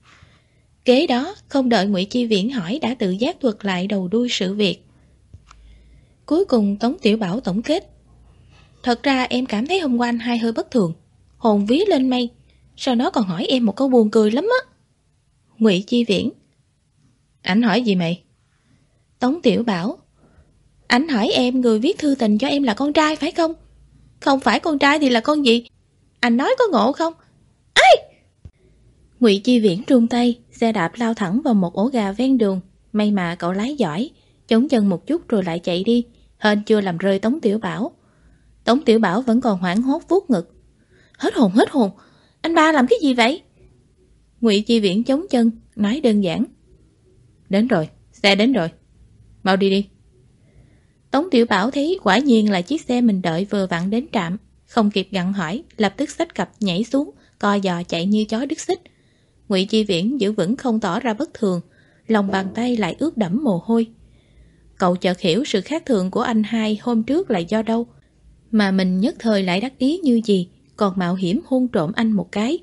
Kế đó, không đợi Ngụy Chi Viễn hỏi đã tự giác thuật lại đầu đuôi sự việc. Cuối cùng Tống Tiểu Bảo tổng kết. Thật ra em cảm thấy hôm qua anh hai hơi bất thường, hồn vía lên mây. Sau đó còn hỏi em một câu buồn cười lắm á. Ngụy Chi Viễn. Ảnh hỏi gì mày? Tống Tiểu Bảo. Ảnh hỏi em người viết thư tình cho em là con trai phải không? Không phải con trai thì là con gì? Anh nói có ngộ không? Ai? Ngụy Chi Viễn run tay, xe đạp lao thẳng vào một ổ gà ven đường. May mà cậu lái giỏi, chống chân một chút rồi lại chạy đi, hên chưa làm rơi Tống Tiểu Bảo. Tống Tiểu Bảo vẫn còn hoảng hốt vuốt ngực. Hết hồn, anh ba làm cái gì vậy? Ngụy Chi Viễn chống chân, nói đơn giản. Đến rồi, xe đến rồi. Mau đi đi. Tống Tiểu Bảo thấy quả nhiên là chiếc xe mình đợi vừa vặn đến trạm, không kịp gặng hỏi, lập tức xách cặp nhảy xuống, co giò chạy như chó đứt xích. Ngụy Chi Viễn giữ vững không tỏ ra bất thường, lòng bàn tay lại ướt đẫm mồ hôi. Cậu chợt hiểu sự khác thường của anh hai hôm trước là do đâu, mà mình nhất thời lại đắc ý như gì, còn mạo hiểm hôn trộm anh một cái.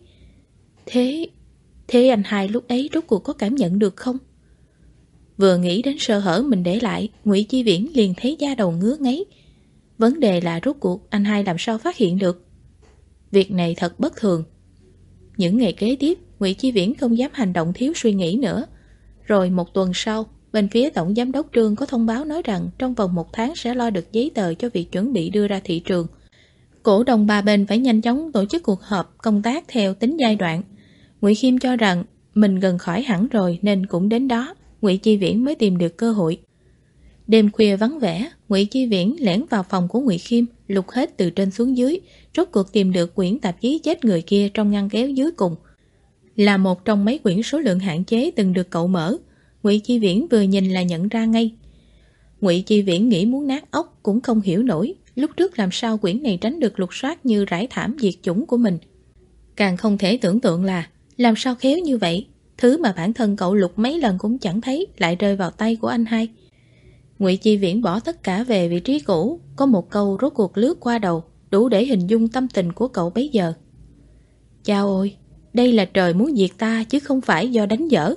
Thế anh hai lúc ấy rốt cuộc có cảm nhận được không? Vừa nghĩ đến sơ hở mình để lại, Ngụy Chi Viễn liền thấy da đầu ngứa ngáy. Vấn đề là rốt cuộc anh hai làm sao phát hiện được? Việc này thật bất thường. Những ngày kế tiếp, Ngụy Chi Viễn không dám hành động thiếu suy nghĩ nữa. Rồi một tuần sau, bên phía Tổng Giám đốc Trương có thông báo nói rằng trong vòng 1 tháng sẽ lo được giấy tờ cho việc chuẩn bị đưa ra thị trường. Cổ đông ba bên phải nhanh chóng tổ chức cuộc họp công tác theo tính giai đoạn. Ngụy Khiêm cho rằng mình gần khỏi hẳn rồi nên cũng đến đó, Ngụy Chi Viễn mới tìm được cơ hội. Đêm khuya vắng vẻ, Ngụy Chi Viễn lẻn vào phòng của Ngụy Khiêm, lục hết từ trên xuống dưới, rốt cuộc tìm được quyển tạp chí chết người kia trong ngăn kéo dưới cùng. Là một trong mấy quyển số lượng hạn chế từng được cậu mở, Ngụy Chi Viễn vừa nhìn là nhận ra ngay. Ngụy Chi Viễn nghĩ muốn nát óc cũng không hiểu nổi, lúc trước làm sao quyển này tránh được lục soát như rải thảm diệt chủng của mình. Càng không thể tưởng tượng là làm sao khéo như vậy, thứ mà bản thân cậu lục mấy lần cũng chẳng thấy lại rơi vào tay của anh hai. Ngụy Chi Viễn bỏ tất cả về vị trí cũ, có một câu rốt cuộc lướt qua đầu, đủ để hình dung tâm tình của cậu bấy giờ. Chao ôi, đây là trời muốn diệt ta chứ không phải do đánh dở.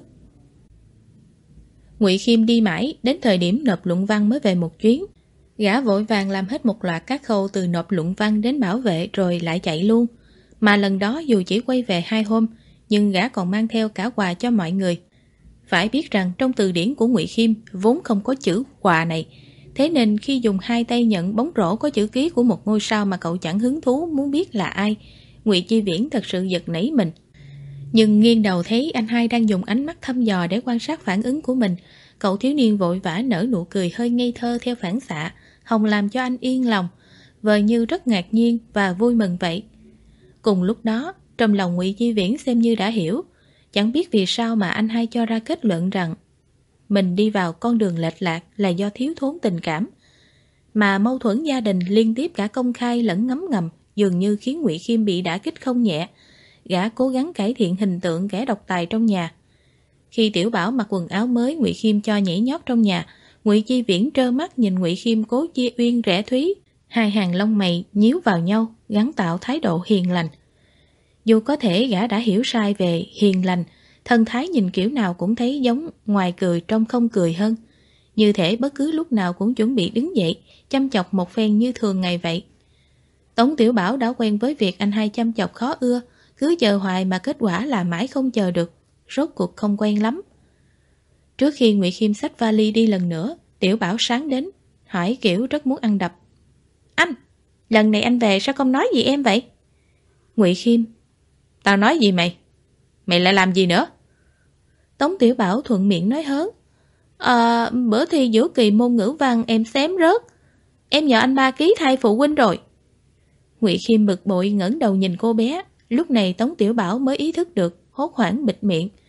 Ngụy Khiêm đi mãi, đến thời điểm nộp luận văn mới về một chuyến. Gã vội vàng làm hết một loạt các khâu từ nộp luận văn đến bảo vệ rồi lại chạy luôn. Mà lần đó dù chỉ quay về 2 hôm, nhưng gã còn mang theo cả quà cho mọi người. Phải biết rằng trong từ điển của Ngụy Khiêm vốn không có chữ quà này, thế nên khi dùng 2 tay nhận bóng rổ có chữ ký của một ngôi sao mà cậu chẳng hứng thú muốn biết là ai, Ngụy Chi Viễn thật sự giật nảy mình. Nhưng nghiêng đầu thấy anh hai đang dùng ánh mắt thăm dò để quan sát phản ứng của mình, cậu thiếu niên vội vã nở nụ cười hơi ngây thơ theo phản xạ, hòng làm cho anh yên lòng, vờ như rất ngạc nhiên và vui mừng vậy. Cùng lúc đó, trong lòng Ngụy Chi Viễn xem như đã hiểu, chẳng biết vì sao mà anh hai cho ra kết luận rằng mình đi vào con đường lệch lạc là do thiếu thốn tình cảm. Mà mâu thuẫn gia đình liên tiếp cả công khai lẫn ngấm ngầm dường như khiến Ngụy Khiêm bị đả kích không nhẹ. Gã cố gắng cải thiện hình tượng kẻ độc tài trong nhà. Khi Tiểu Bảo mặc quần áo mới Ngụy Khiêm cho nhảy nhót trong nhà, Ngụy Chi Viễn trơ mắt nhìn Ngụy Khiêm cố chia uyên rẽ thúy, hai hàng lông mày nhíu vào nhau, gắn tạo thái độ hiền lành. Dù có thể gã đã hiểu sai về hiền lành, thân thái nhìn kiểu nào cũng thấy giống ngoài cười trong không cười hơn. Như thể bất cứ lúc nào cũng chuẩn bị đứng dậy, chăm chọc một phen như thường ngày vậy. Tống Tiểu Bảo đã quen với việc anh hai chăm chọc khó ưa, cứ chờ hoài mà kết quả là mãi không chờ được, rốt cuộc không quen lắm. Trước khi Ngụy Khiêm xách vali đi lần nữa, Tiểu Bảo sáng đến, hỏi kiểu rất muốn ăn đập. Anh, lần này anh về sao không nói gì em vậy? Ngụy Khiêm, tao nói gì mày? Mày lại làm gì nữa? Tống Tiểu Bảo thuận miệng nói hớn. Bữa thi giữa kỳ môn ngữ văn em xém rớt. Em nhờ anh ba ký thay phụ huynh rồi. Ngụy Khiêm bực bội ngẩng đầu nhìn cô bé. Lúc này Tống Tiểu Bảo mới ý thức được, hốt hoảng bịt miệng.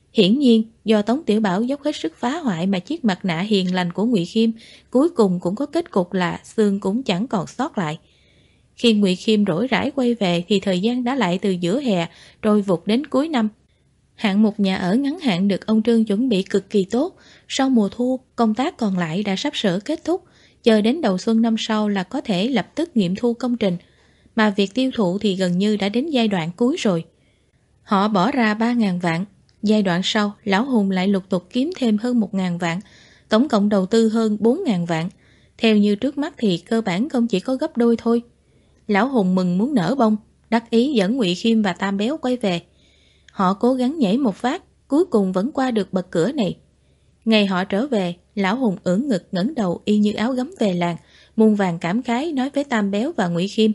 Hiển nhiên, do Tống Tiểu Bảo dốc hết sức phá hoại mà chiếc mặt nạ hiền lành của Ngụy Khiêm cuối cùng cũng có kết cục là xương cũng chẳng còn sót lại. Khi Ngụy Khiêm rỗi rãi quay về thì thời gian đã lại từ giữa hè trôi vụt đến cuối năm. Hạng mục nhà ở ngắn hạn được ông Trương chuẩn bị cực kỳ tốt. Sau mùa thu, công tác còn lại đã sắp sửa kết thúc. Chờ đến đầu xuân năm sau là có thể lập tức nghiệm thu công trình. Mà việc tiêu thụ thì gần như đã đến giai đoạn cuối rồi. Họ bỏ ra 3.000 vạn. Giai đoạn sau, Lão Hùng lại lục tục kiếm thêm hơn 1.000 vạn. Tổng cộng đầu tư hơn 4.000 vạn. Theo như trước mắt thì cơ bản không chỉ có gấp đôi thôi. Lão Hùng mừng muốn nở bông, đắc ý dẫn Ngụy Khiêm và Tam Béo quay về. Họ cố gắng nhảy một phát, cuối cùng vẫn qua được bậc cửa này. Ngày họ trở về, Lão Hùng ưỡn ngực ngẩng đầu y như áo gấm về làng, muôn vàng cảm khái nói với Tam Béo và Ngụy Khiêm.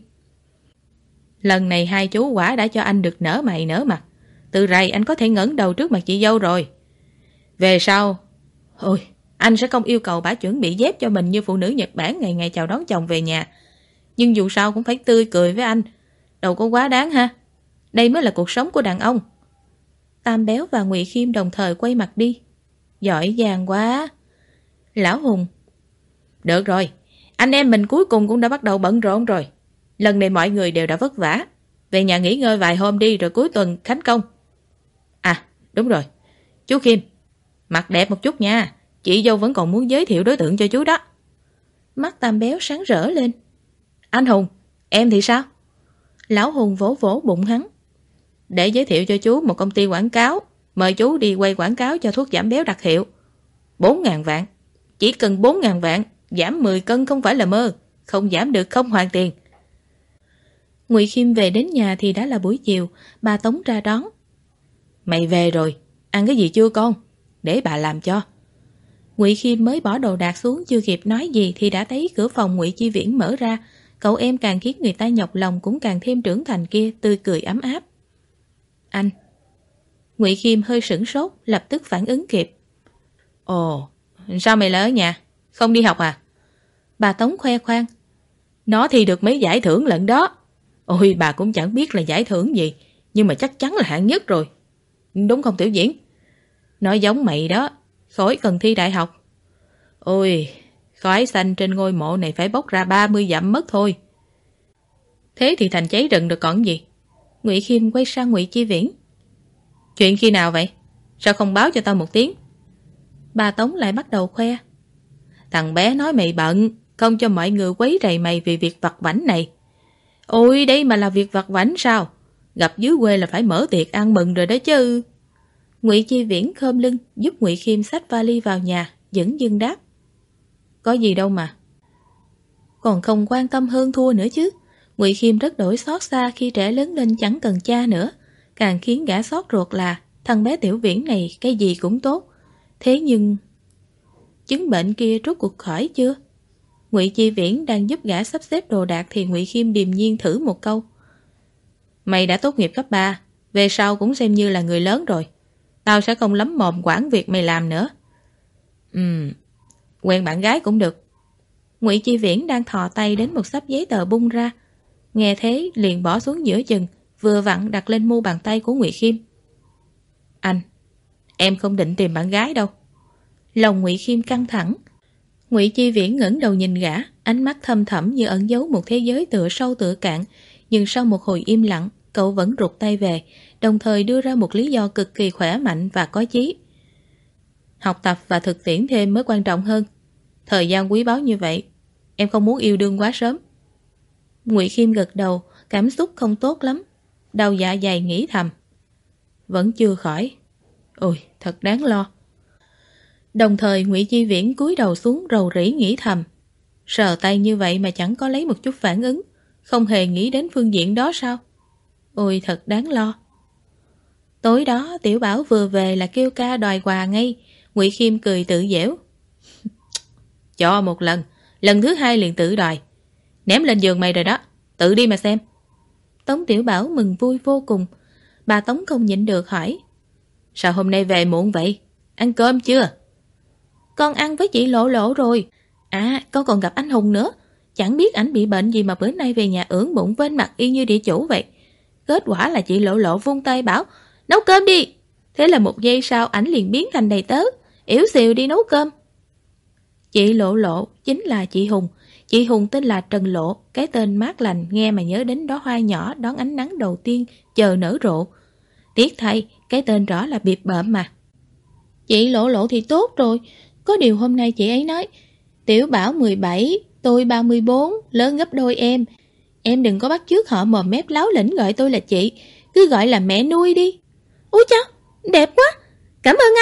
Lần này hai chú quả đã cho anh được nở mày nở mặt. Từ rày anh có thể ngẩng đầu trước mặt chị dâu rồi. Về sau, anh sẽ không yêu cầu bà chuẩn bị dép cho mình như phụ nữ Nhật Bản ngày ngày chào đón chồng về nhà. Nhưng dù sao cũng phải tươi cười với anh. Đâu có quá đáng ha. Đây mới là cuộc sống của đàn ông. Tam Béo và Ngụy Khiêm đồng thời quay mặt đi. Giỏi giang quá. Lão Hùng. Được rồi, anh em mình cuối cùng cũng đã bắt đầu bận rộn rồi. Lần này mọi người đều đã vất vả. Về nhà nghỉ ngơi vài hôm đi rồi cuối tuần khánh công. À, đúng rồi. Chú Khiêm, mặt đẹp một chút nha. Chị dâu vẫn còn muốn giới thiệu đối tượng cho chú đó. Mắt Tam Béo sáng rỡ lên. Anh Hùng, em thì sao? Lão Hùng vỗ vỗ bụng hắn. Để giới thiệu cho chú một công ty quảng cáo. Mời chú đi quay quảng cáo cho thuốc giảm béo đặc hiệu. 4.000 vạn. Chỉ cần 4.000 vạn, giảm 10 cân không phải là mơ. Không giảm được không hoàn tiền. Ngụy Khiêm về đến nhà thì đã là buổi chiều. Bà Tống ra đón. Mày về rồi, ăn cái gì chưa con? Để bà làm cho. Ngụy Khiêm mới bỏ đồ đạc xuống chưa kịp nói gì thì đã thấy cửa phòng Ngụy Chi Viễn mở ra. Cậu em càng khiến người ta nhọc lòng cũng càng thêm trưởng thành kia tươi cười ấm áp. Anh. Ngụy Khiêm hơi sửng sốt, lập tức phản ứng kịp. Ồ, sao mày lại ở nhà? Không đi học à? Bà Tống khoe khoang. Nó thi được mấy giải thưởng lận đó. Ôi, bà cũng chẳng biết là giải thưởng gì, nhưng mà chắc chắn là hạng nhất rồi. Đúng không Tiểu Diễn? Nói giống mày đó, khối cần thi đại học. Ôi, khói xanh trên ngôi mộ này phải bốc ra 30 dặm mất thôi. Thế thì thành cháy rừng được còn gì? Ngụy Khiêm quay sang Ngụy Chi Viễn. Chuyện khi nào vậy? Sao không báo cho tao một tiếng? Bà Tống lại bắt đầu khoe. Thằng bé nói mày bận, không cho mọi người quấy rầy mày vì việc vặt vãnh này. Ôi, đây mà là việc vặt vãnh sao? Gặp dưới quê là phải mở tiệc ăn mừng rồi đó chứ. Ngụy Chi Viễn khom lưng giúp Ngụy Khiêm xách vali vào nhà, dửng dưng đáp. Có gì đâu mà. Còn không quan tâm hơn thua nữa chứ. Ngụy Khiêm rất đổi xót xa khi trẻ lớn lên chẳng cần cha nữa. Càng khiến gã xót ruột là thằng bé Tiểu Viễn này cái gì cũng tốt. Thế nhưng chứng bệnh kia rốt cuộc khỏi chưa? Ngụy Chi Viễn đang giúp gã sắp xếp đồ đạc thì Ngụy Khiêm điềm nhiên thử một câu. Mày đã tốt nghiệp cấp 3, về sau cũng xem như là người lớn rồi. Tao sẽ không lắm mồm quản việc mày làm nữa. Quen bạn gái cũng được. Ngụy Chi Viễn đang thò tay đến một xấp giấy tờ bung ra. Nghe thế liền bỏ xuống giữa chừng, vừa vặn đặt lên mu bàn tay của Ngụy Khiêm. Anh, em không định tìm bạn gái đâu. Lòng Ngụy Khiêm căng thẳng. Ngụy Chi Viễn ngẩng đầu nhìn gã, ánh mắt thâm thẳm như ẩn giấu một thế giới tựa sâu tựa cạn. Nhưng sau một hồi im lặng, cậu vẫn rụt tay về, đồng thời đưa ra một lý do cực kỳ khỏe mạnh và có chí. Học tập và thực tiễn thêm mới quan trọng hơn. Thời gian quý báu như vậy, em không muốn yêu đương quá sớm. Ngụy Khiêm gật đầu, cảm xúc không tốt lắm. Đầu dạ dày nghĩ thầm. Vẫn chưa khỏi. Ôi, thật đáng lo. Đồng thời Ngụy Chi Viễn cúi đầu xuống rầu rĩ nghĩ thầm. Sờ tay như vậy mà chẳng có lấy một chút phản ứng. Không hề nghĩ đến phương diện đó sao? Ôi, thật đáng lo. Tối đó Tiểu Bảo vừa về là kêu ca đòi quà ngay. Ngụy Khiêm cười tự giễu. Cho một lần, lần thứ hai liền tự đòi. Ném lên giường mày rồi đó, tự đi mà xem. Tống Tiểu Bảo mừng vui vô cùng. Bà Tống không nhịn được hỏi. Sao hôm nay về muộn vậy? Ăn cơm chưa? Con ăn với chị Lộ Lộ rồi. À, con còn gặp anh Hùng nữa. Chẳng biết ảnh bị bệnh gì mà bữa nay về nhà ưỡn bụng vênh mặt y như địa chủ vậy. Kết quả là chị Lộ Lộ vung tay bảo nấu cơm đi. Thế là một giây sau ảnh liền biến thành đầy tớ, ỉu xìu đi nấu cơm. Chị Lộ Lộ chính là chị Hùng. Chị Hùng tên là Trần Lộ, cái tên mát lành nghe mà nhớ đến đóa hoa nhỏ đón ánh nắng đầu tiên chờ nở rộ. Tiếc thay, cái tên rõ là bịp bợm mà. Chị Lộ Lộ thì tốt rồi, có điều hôm nay chị ấy nói, Tiểu Bảo 17, tôi 34, lớn gấp đôi em. Em đừng có bắt chước họ mồm mép láo lĩnh gọi tôi là chị, cứ gọi là mẹ nuôi đi. Ôi chao, đẹp quá, cảm ơn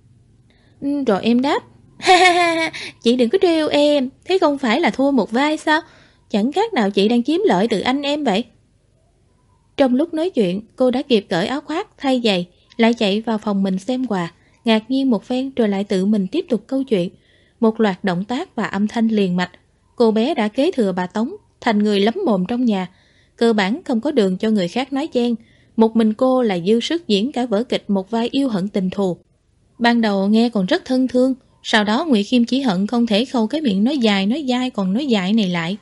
anh. Rồi em đáp, ha ha ha, chị đừng có trêu em, thế không phải là thua một vai sao? Chẳng khác nào chị đang chiếm lợi từ anh em vậy. Trong lúc nói chuyện, cô đã kịp cởi áo khoác, thay giày, lại chạy vào phòng mình xem quà, ngạc nhiên một phen rồi lại tự mình tiếp tục câu chuyện. Một loạt động tác và âm thanh liền mạch, cô bé đã kế thừa bà Tống, thành người lắm mồm trong nhà. Cơ bản không có đường cho người khác nói chen, một mình cô là dư sức diễn cả vở kịch một vai yêu hận tình thù. Ban đầu nghe còn rất thân thương, sau đó Ngụy Khiêm chỉ hận không thể khâu cái miệng nói dai còn nói dại này lại.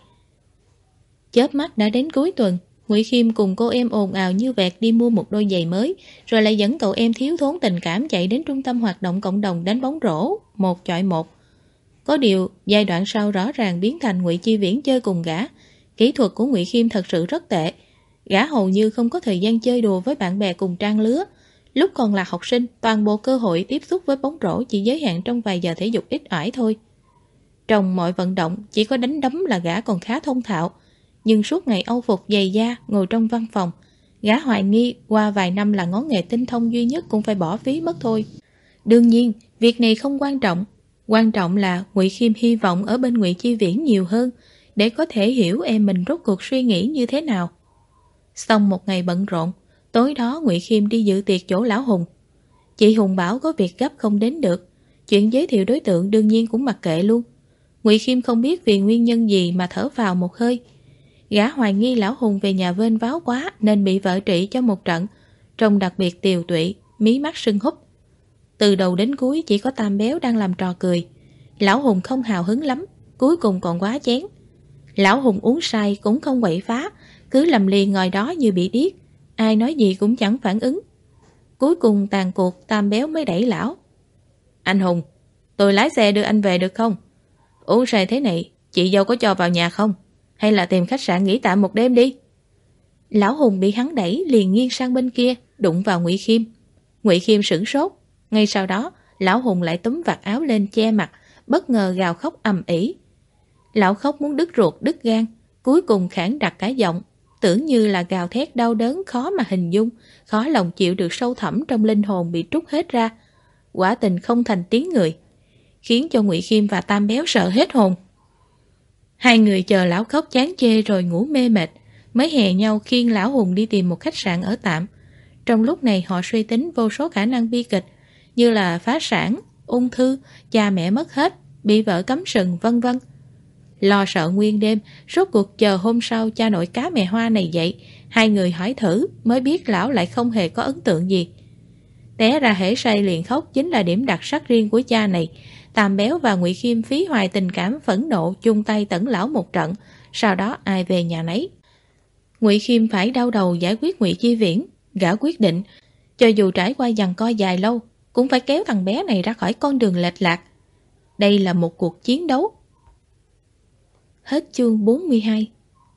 Chớp mắt đã đến cuối tuần, Ngụy Khiêm cùng cô em ồn ào như vẹt đi mua một đôi giày mới, rồi lại dẫn cậu em thiếu thốn tình cảm chạy đến trung tâm hoạt động cộng đồng đánh bóng rổ, 1-1. Có điều, giai đoạn sau rõ ràng biến thành Ngụy Chi Viễn chơi cùng gã. Kỹ thuật của Ngụy Khiêm thật sự rất tệ. Gã hầu như không có thời gian chơi đùa với bạn bè cùng trang lứa. Lúc còn là học sinh, toàn bộ cơ hội tiếp xúc với bóng rổ chỉ giới hạn trong vài giờ thể dục ít ỏi thôi. Trong mọi vận động, chỉ có đánh đấm là gã còn khá thông thạo. Nhưng suốt ngày âu phục giày da, ngồi trong văn phòng, gã hoài nghi qua vài năm là ngón nghề tinh thông duy nhất cũng phải bỏ phí mất thôi. Đương nhiên, việc này không quan trọng. Quan trọng là Ngụy Khiêm hy vọng ở bên Ngụy Chi Viễn nhiều hơn, để có thể hiểu em mình rốt cuộc suy nghĩ như thế nào. Xong một ngày bận rộn, tối đó Ngụy Khiêm đi dự tiệc chỗ lão Hùng. Chị Hùng bảo có việc gấp không đến được, chuyện giới thiệu đối tượng đương nhiên cũng mặc kệ luôn. Ngụy Khiêm không biết vì nguyên nhân gì mà thở vào một hơi. Gã hoài nghi lão Hùng về nhà vênh váo quá nên bị vợ trị cho một trận, trông đặc biệt tiều tụy, mí mắt sưng húp. Từ đầu đến cuối chỉ có Tam Béo đang làm trò cười. Lão Hùng không hào hứng lắm, cuối cùng còn quá chén. Lão Hùng uống say cũng không quậy phá, cứ lầm lì ngồi đó như bị điếc, ai nói gì cũng chẳng phản ứng. Cuối cùng tàn cuộc, Tam Béo mới đẩy lão. Anh Hùng, tôi lái xe đưa anh về được không? Uống say thế này, chị dâu có cho vào nhà không? Hay là tìm khách sạn nghỉ tạm một đêm đi? Lão Hùng bị hắn đẩy liền nghiêng sang bên kia, đụng vào Ngụy Khiêm. Ngụy Khiêm sửng sốt. Ngay sau đó, lão Hùng lại túm vạt áo lên che mặt, bất ngờ gào khóc ầm ĩ. Lão khóc muốn đứt ruột đứt gan, cuối cùng khản đặc cả giọng, tưởng như là gào thét đau đớn khó mà hình dung, khó lòng chịu được sâu thẳm trong linh hồn bị trút hết ra. Quả tình không thành tiếng người, khiến cho Ngụy Khiêm và Tam Béo sợ hết hồn. Hai người chờ lão khóc chán chê rồi ngủ mê mệt, mới hè nhau khiêng lão Hùng đi tìm một khách sạn ở tạm. Trong lúc này họ suy tính vô số khả năng bi kịch, như là phá sản, ung thư, cha mẹ mất hết, bị vợ cấm sừng, vân vân. Lo sợ nguyên đêm, rốt cuộc chờ hôm sau cha nội cá mè hoa này dậy, hai người hỏi thử mới biết lão lại không hề có ấn tượng gì. Té ra hễ say liền khóc chính là điểm đặc sắc riêng của cha này. Tam Béo và Ngụy Khiêm phí hoài tình cảm phẫn nộ chung tay tẩn lão một trận, sau đó ai về nhà nấy. Ngụy Khiêm phải đau đầu giải quyết Ngụy Chi Viễn, gã quyết định, cho dù trải qua giằng co dài lâu, cũng phải kéo thằng bé này ra khỏi con đường lệch lạc. Đây là một cuộc chiến đấu. Hết chương 42.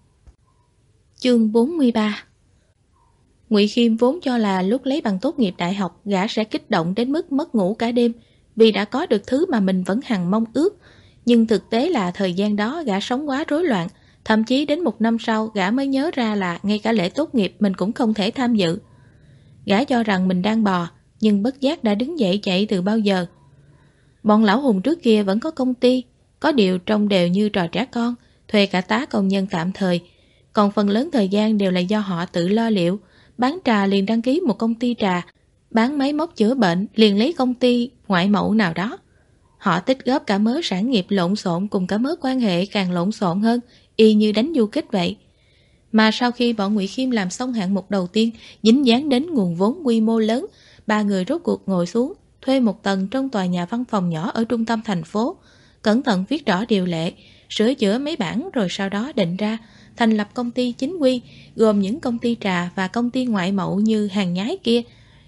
Chương 43. Ngụy Khiêm vốn cho là lúc lấy bằng tốt nghiệp đại học, gã sẽ kích động đến mức mất ngủ cả đêm, vì đã có được thứ mà mình vẫn hằng mong ước. Nhưng thực tế là thời gian đó gã sống quá rối loạn, thậm chí đến một năm sau gã mới nhớ ra là ngay cả lễ tốt nghiệp mình cũng không thể tham dự. Gã cho rằng mình đang bò, nhưng bất giác đã đứng dậy chạy từ bao giờ. Bọn lão Hùng trước kia vẫn có công ty, có điều trông đều như trò trẻ con, thuê cả tá công nhân tạm thời, còn phần lớn thời gian đều là do họ tự lo liệu. Bán trà liền đăng ký một công ty trà, bán máy móc chữa bệnh liền lấy công ty ngoại mẫu nào đó. Họ tích góp cả mớ sản nghiệp lộn xộn cùng cả mớ quan hệ càng lộn xộn hơn, y như đánh du kích vậy. Mà sau khi bọn Ngụy Khiêm làm xong hạng mục đầu tiên, dính dáng đến nguồn vốn quy mô lớn, ba người rốt cuộc ngồi xuống, thuê một tầng trong tòa nhà văn phòng nhỏ ở trung tâm thành phố, cẩn thận viết rõ điều lệ, sửa chữa mấy bản rồi sau đó định ra thành lập công ty chính quy, gồm những công ty trà và công ty ngoại mậu như hàng nhái kia.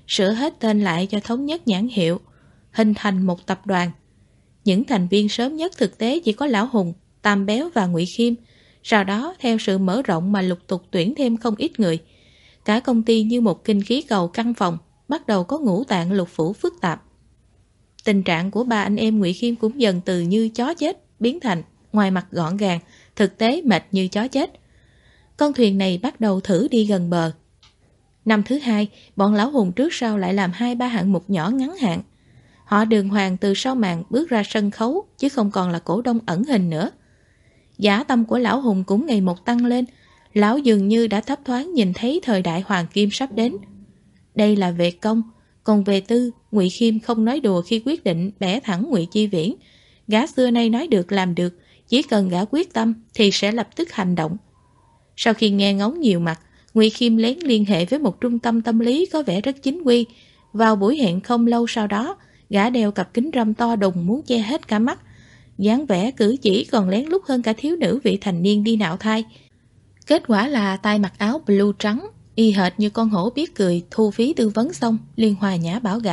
sửa hết tên lại cho thống nhất nhãn hiệu, hình thành một tập đoàn. Những thành viên sớm nhất thực tế chỉ có Lão Hùng, Tam Béo và Ngụy Khiêm. Sau đó, theo sự mở rộng mà lục tục tuyển thêm không ít người. Cả công ty như một kinh khí cầu căng phòng, bắt đầu có ngũ tạng lục phủ phức tạp. Tình trạng của ba anh em Ngụy Khiêm cũng dần từ như chó chết biến thành ngoài mặt gọn gàng, thực tế mệt như chó chết. Con thuyền này bắt đầu thử đi gần bờ. Năm thứ hai, bọn Lão Hùng trước sau lại làm 2-3 hạng mục nhỏ ngắn hạn. Họ đường hoàng từ sau màn bước ra sân khấu, chứ không còn là cổ đông ẩn hình nữa. Dã tâm của Lão Hùng cũng ngày một tăng lên. Lão dường như đã thấp thoáng nhìn thấy thời đại hoàng kim sắp đến. Đây là về công, còn về tư, Ngụy Khiêm không nói đùa khi quyết định bẻ thẳng Ngụy Chi Viễn. Gã xưa nay nói được làm được, chỉ cần gã quyết tâm thì sẽ lập tức hành động. Sau khi nghe ngóng nhiều mặt, Ngụy Khiêm lén liên hệ với một trung tâm tâm lý có vẻ rất chính quy. Vào buổi hẹn không lâu sau đó, gã đeo cặp kính râm to đùng muốn che hết cả mắt. Dáng vẻ cử chỉ còn lén lút hơn cả thiếu nữ vị thành niên đi nạo thai. Kết quả là tay mặc áo blue trắng, y hệt như con hổ biết cười. Thu phí tư vấn xong, liền hòa nhã bảo gã: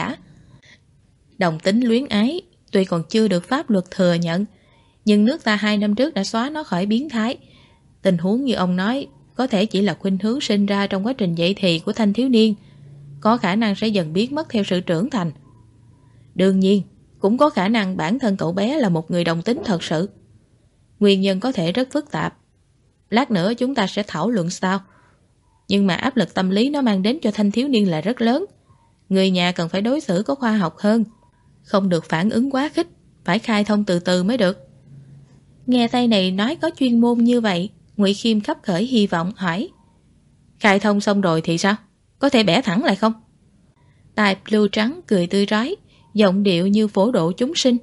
đồng tính luyến ái tuy còn chưa được pháp luật thừa nhận, nhưng nước ta 2 năm trước đã xóa nó khỏi biến thái. Tình huống như ông nói có thể chỉ là khuynh hướng sinh ra trong quá trình dậy thì của thanh thiếu niên, có khả năng sẽ dần biến mất theo sự trưởng thành. Đương nhiên, cũng có khả năng bản thân cậu bé là một người đồng tính thật sự. Nguyên nhân có thể rất phức tạp, lát nữa chúng ta sẽ thảo luận sau. Nhưng mà áp lực tâm lý nó mang đến cho thanh thiếu niên là rất lớn. Người nhà cần phải đối xử có khoa học hơn, không được phản ứng quá khích, phải khai thông từ từ mới được. Nghe tay này nói có chuyên môn như vậy, Ngụy Khiêm khấp khởi hy vọng hỏi: khai thông xong rồi thì sao? Có thể bẻ thẳng lại không? Tài blue trắng cười tươi rói, giọng điệu như phổ độ chúng sinh.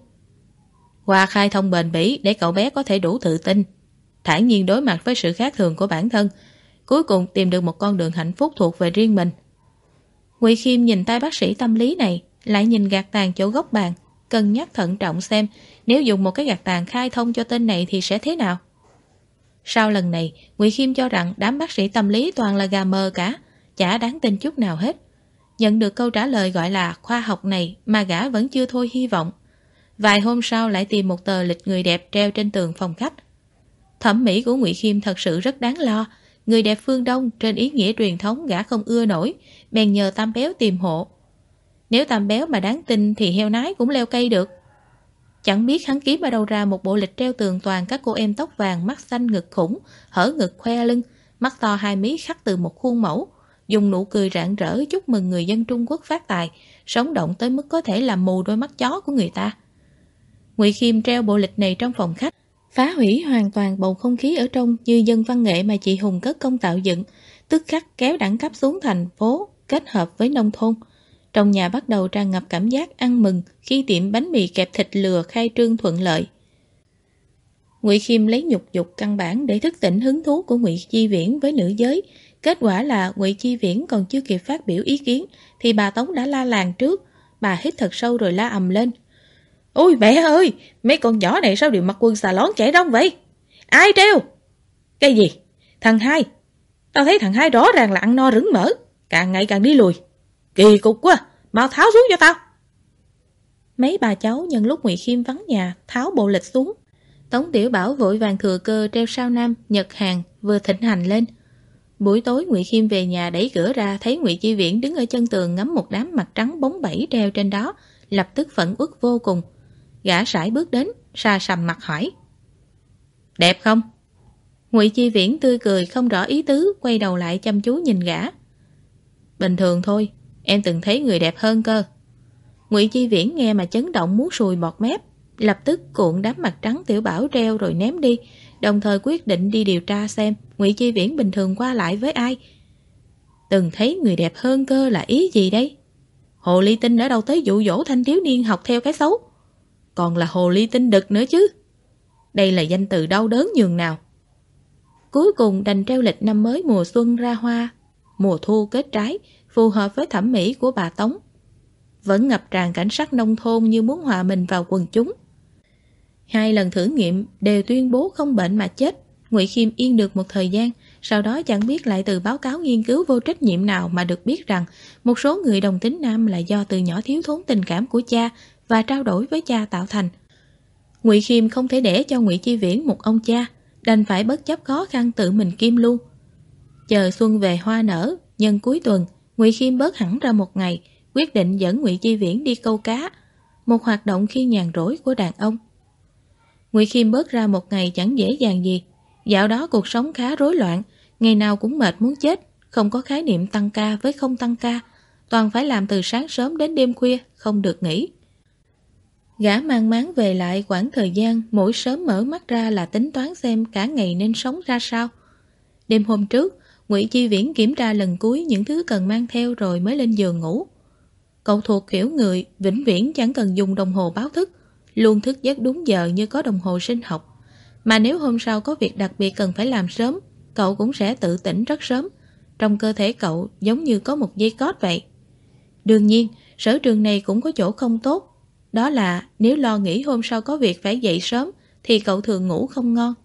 Qua khai thông bền bỉ để cậu bé có thể đủ tự tin, thản nhiên đối mặt với sự khác thường của bản thân, cuối cùng tìm được một con đường hạnh phúc thuộc về riêng mình. Ngụy Khiêm nhìn tay bác sĩ tâm lý này, lại nhìn gạt tàn chỗ góc bàn, cân nhắc thận trọng xem nếu dùng một cái gạt tàn khai thông cho tên này thì sẽ thế nào. Sau lần này, Ngụy Khiêm cho rằng đám bác sĩ tâm lý toàn là gà mờ cả, chả đáng tin chút nào hết. Nhận được câu trả lời gọi là khoa học này mà gã vẫn chưa thôi hy vọng. Vài hôm sau lại tìm một tờ lịch người đẹp treo trên tường phòng khách. Thẩm mỹ của Ngụy Khiêm thật sự rất đáng lo. Người đẹp phương Đông trên ý nghĩa truyền thống gã không ưa nổi, bèn nhờ Tam Béo tìm hộ. Nếu Tam Béo mà đáng tin thì heo nái cũng leo cây được. Chẳng biết hắn kiếm ở đâu ra một bộ lịch treo tường toàn các cô em tóc vàng, mắt xanh ngực khủng, hở ngực khoe lưng, mắt to 2 mí khắc từ một khuôn mẫu, dùng nụ cười rạng rỡ chúc mừng người dân Trung Quốc phát tài, sống động tới mức có thể làm mù đôi mắt chó của người ta. Ngụy Khiêm treo bộ lịch này trong phòng khách, phá hủy hoàn toàn bầu không khí ở trong như dân văn nghệ mà chị Hùng cất công tạo dựng, tức khắc kéo đẳng cấp xuống thành phố kết hợp với nông thôn. Trong nhà bắt đầu tràn ngập cảm giác ăn mừng khi tiệm bánh mì kẹp thịt lừa khai trương thuận lợi. Ngụy Khiêm lấy nhục dục căn bản để thức tỉnh hứng thú của Ngụy Chi Viễn với nữ giới. Kết quả là Ngụy Chi Viễn còn chưa kịp phát biểu ý kiến thì bà Tống đã la làng trước. Bà hít thật sâu rồi la ầm lên: ôi mẹ ơi, mấy con nhỏ này sao đều mặc quần xà lón chạy đông vậy? Ai treo? Cái gì? Thằng Hai? Tao thấy thằng Hai rõ ràng là ăn no rửng mỡ, càng ngày càng đi lùi. Kỳ cục quá, mau tháo xuống cho tao. Mấy bà cháu nhân lúc Ngụy Khiêm vắng nhà tháo bộ lịch xuống. Tống Tiểu Bảo vội vàng thừa cơ treo sao Nam, Nhật Hàn vừa thịnh hành lên. Buổi tối Ngụy Khiêm về nhà đẩy cửa ra thấy Ngụy Chi Viễn đứng ở chân tường ngắm một đám mặt trắng bóng bẩy treo trên đó, lập tức phẫn uất vô cùng. Gã sải bước đến, sa sầm mặt hỏi: đẹp không? Ngụy Chi Viễn tươi cười không rõ ý tứ, quay đầu lại chăm chú nhìn gã. Bình thường thôi, em từng thấy người đẹp hơn cơ. Ngụy Chi Viễn nghe mà chấn động muốn sùi bọt mép, lập tức cuộn đám mặt trắng Tiểu Bảo treo rồi ném đi, đồng thời quyết định đi điều tra xem Ngụy Chi Viễn bình thường qua lại với ai. Từng thấy người đẹp hơn cơ là ý gì đấy? Hồ ly tinh ở đâu tới dụ dỗ thanh thiếu niên học theo cái xấu? Còn là hồ ly tinh đực nữa chứ. Đây là danh từ đau đớn nhường nào. Cuối cùng đành treo lịch năm mới mùa xuân ra hoa, mùa thu kết trái, phù hợp với thẩm mỹ của bà Tống. Vẫn ngập tràn cảnh sắc nông thôn như muốn hòa mình vào quần chúng. 2 lần thử nghiệm đều tuyên bố không bệnh mà chết. Ngụy Khiêm yên được một thời gian, Sau đó chẳng biết lại từ báo cáo nghiên cứu vô trách nhiệm nào mà được biết rằng một số người đồng tính nam là do từ nhỏ thiếu thốn tình cảm của cha và trao đổi với cha tạo thành. Ngụy Khiêm không thể để cho Ngụy Chi Viễn một ông cha, đành phải bất chấp khó khăn tự mình kim luôn. Chờ xuân về hoa nở, nhân cuối tuần, Ngụy Khiêm bớt hẳn ra một ngày, quyết định dẫn Ngụy Chi Viễn đi câu cá, một hoạt động khi nhàn rỗi của đàn ông. Ngụy Khiêm bớt ra một ngày chẳng dễ dàng gì. Dạo đó cuộc sống khá rối loạn, ngày nào cũng mệt muốn chết, không có khái niệm tăng ca với không tăng ca, toàn phải làm từ sáng sớm đến đêm khuya, không được nghỉ. Gã mang máng về lại quãng thời gian mỗi sớm mở mắt ra là tính toán xem cả ngày nên sống ra sao. Đêm hôm trước, Ngụy Chi Viễn kiểm tra lần cuối những thứ cần mang theo rồi mới lên giường ngủ. Cậu thuộc kiểu người vĩnh viễn chẳng cần dùng đồng hồ báo thức, luôn thức giấc đúng giờ như có đồng hồ sinh học. Mà nếu hôm sau có việc đặc biệt cần phải làm sớm, cậu cũng sẽ tự tỉnh rất sớm. Trong cơ thể cậu giống như có một dây cót vậy. Đương nhiên, sở trường này cũng có chỗ không tốt. Đó là nếu lo nghĩ hôm sau có việc phải dậy sớm thì cậu thường ngủ không ngon.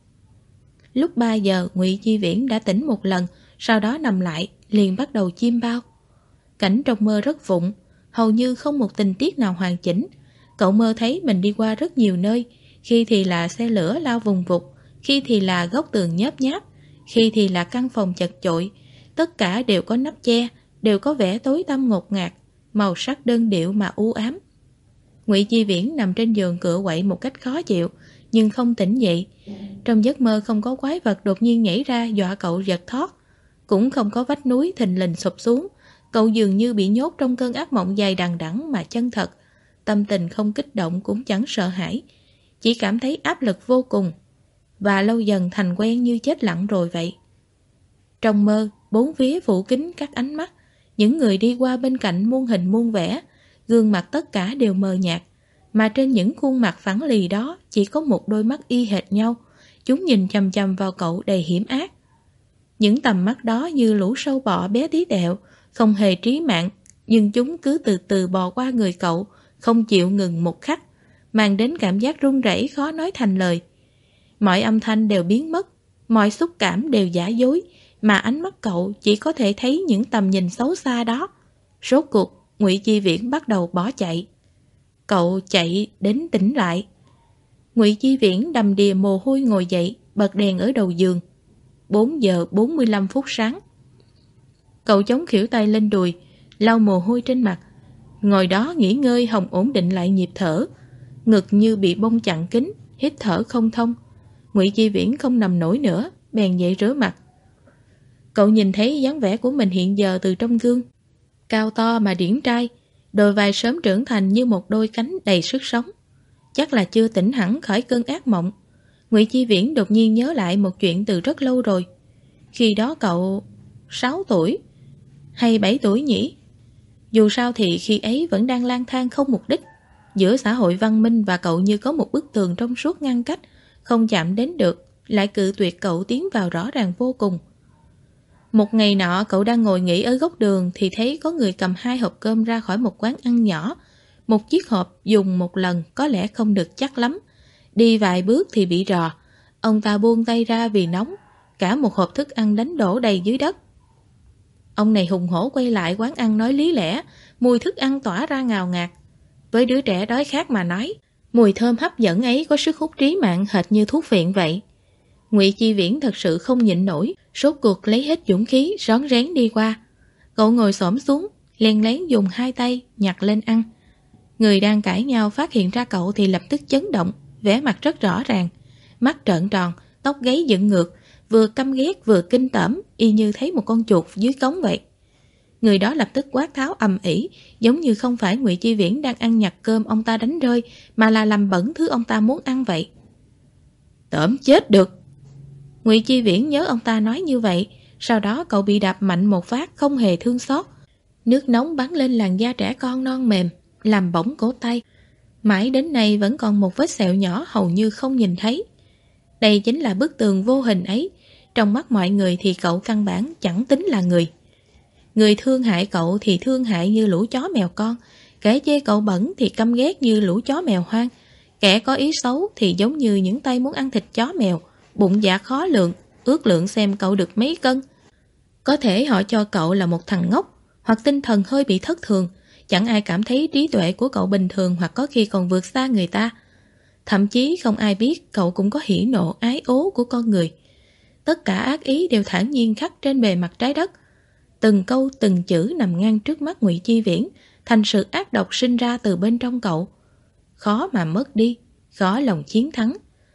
Lúc 3 giờ Ngụy Chi Viễn đã tỉnh một lần, sau đó nằm lại liền bắt đầu chiêm bao. Cảnh trong mơ rất vụng, hầu như không một tình tiết nào hoàn chỉnh. Cậu mơ thấy mình đi qua rất nhiều nơi, khi thì là xe lửa lao vùng vụt, khi thì là góc tường nhớp nháp, khi thì là căn phòng chật chội. Tất cả đều có nắp che, đều có vẻ tối tăm ngột ngạt, màu sắc đơn điệu mà u ám. Ngụy Chi Viễn nằm trên giường cựa quậy một cách khó chịu, nhưng không tỉnh dậy. Trong giấc mơ không có quái vật đột nhiên nhảy ra dọa cậu giật thót, cũng không có vách núi thình lình sụp xuống. Cậu dường như bị nhốt trong cơn ác mộng dài đằng đẵng mà chân thật. Tâm tình không kích động cũng chẳng sợ hãi, chỉ cảm thấy áp lực vô cùng, và lâu dần thành quen như chết lặng rồi vậy. Trong mơ, bốn phía phủ kín các ánh mắt, những người đi qua bên cạnh muôn hình muôn vẻ, gương mặt tất cả đều mờ nhạt, mà trên những khuôn mặt phẳng lì đó chỉ có một đôi mắt y hệt nhau, chúng nhìn chằm chằm vào cậu đầy hiểm ác. Những tầm mắt đó như lũ sâu bọ bé tí tẹo, không hề trí mạng, nhưng chúng cứ từ từ bò qua người cậu, không chịu ngừng một khắc, mang đến cảm giác run rẩy khó nói thành lời. Mọi âm thanh đều biến mất, mọi xúc cảm đều giả dối, mà ánh mắt cậu chỉ có thể thấy những tầm nhìn xấu xa đó. Rốt cuộc, Ngụy Chi Viễn bắt đầu bỏ chạy. Cậu chạy đến tỉnh lại. Ngụy Chi Viễn đầm đìa mồ hôi ngồi dậy, bật đèn ở đầu giường. 4 giờ 45 phút sáng. Cậu chống khuỷu tay lên đùi, lau mồ hôi trên mặt, ngồi đó nghỉ ngơi hòng ổn định lại nhịp thở. Ngực như bị bông chặn kín, hít thở không thông. Ngụy Chi Viễn không nằm nổi nữa, bèn dậy rửa mặt. Cậu nhìn thấy dáng vẻ của mình hiện giờ từ trong gương. Cao to mà điển trai, đôi vai sớm trưởng thành như một đôi cánh đầy sức sống. Chắc là chưa tỉnh hẳn khỏi cơn ác mộng. Ngụy Chi Viễn đột nhiên nhớ lại một chuyện từ rất lâu rồi. Khi đó cậu 6 tuổi hay 7 tuổi nhỉ? Dù sao thì khi ấy vẫn đang lang thang không mục đích. Giữa xã hội văn minh và cậu như có một bức tường trong suốt ngăn cách, không chạm đến được, lại cự tuyệt cậu tiến vào rõ ràng vô cùng. Một ngày nọ cậu đang ngồi nghỉ ở góc đường thì thấy có người cầm 2 hộp cơm ra khỏi một quán ăn nhỏ. Một chiếc hộp dùng một lần có lẽ không được chắc lắm. Đi vài bước thì bị rò. Ông ta buông tay ra vì nóng. Cả một hộp thức ăn đánh đổ đầy dưới đất. Ông này hùng hổ quay lại quán ăn nói lý lẽ. Mùi thức ăn tỏa ra ngào ngạt. Với đứa trẻ đói khát mà nói, mùi thơm hấp dẫn ấy có sức hút trí mạng hệt như thuốc phiện vậy. Ngụy Chi Viễn thật sự không nhịn nổi, sốt cuộc lấy hết dũng khí rón rén đi qua. Cậu ngồi xổm xuống, len lén dùng 2 tay nhặt lên ăn. Người đang cãi nhau phát hiện ra cậu thì lập tức chấn động, vẻ mặt rất rõ ràng, mắt trợn tròn, tóc gáy dựng ngược, vừa căm ghét vừa kinh tởm, y như thấy một con chuột dưới cống vậy. Người đó lập tức quát tháo ầm ĩ, giống như không phải Ngụy Chi Viễn đang ăn nhặt cơm ông ta đánh rơi, mà là làm bẩn thứ ông ta muốn ăn vậy. Tởm chết được! Ngụy Chi Viễn nhớ ông ta nói như vậy, sau đó cậu bị đạp mạnh một phát không hề thương xót. Nước nóng bắn lên làn da trẻ con non mềm, làm bỏng cổ tay. Mãi đến nay vẫn còn một vết sẹo nhỏ hầu như không nhìn thấy. Đây chính là bức tường vô hình ấy. Trong mắt mọi người thì cậu căn bản chẳng tính là người. Người thương hại cậu thì thương hại như lũ chó mèo con, kẻ chê cậu bẩn thì căm ghét như lũ chó mèo hoang. Kẻ có ý xấu thì giống như những tay muốn ăn thịt chó mèo, bụng dạ khó lường, ước lượng xem cậu được mấy cân. Có thể họ cho cậu là một thằng ngốc, hoặc tinh thần hơi bị thất thường, chẳng ai cảm thấy trí tuệ của cậu bình thường hoặc có khi còn vượt xa người ta. Thậm chí không ai biết cậu cũng có hỉ nộ ái ố của con người. Tất cả ác ý đều thản nhiên khắc trên bề mặt trái đất. Từng câu từng chữ nằm ngang trước mắt Ngụy Chi Viễn, thành sự ác độc sinh ra từ bên trong cậu. Khó mà mất đi, khó lòng chiến thắng.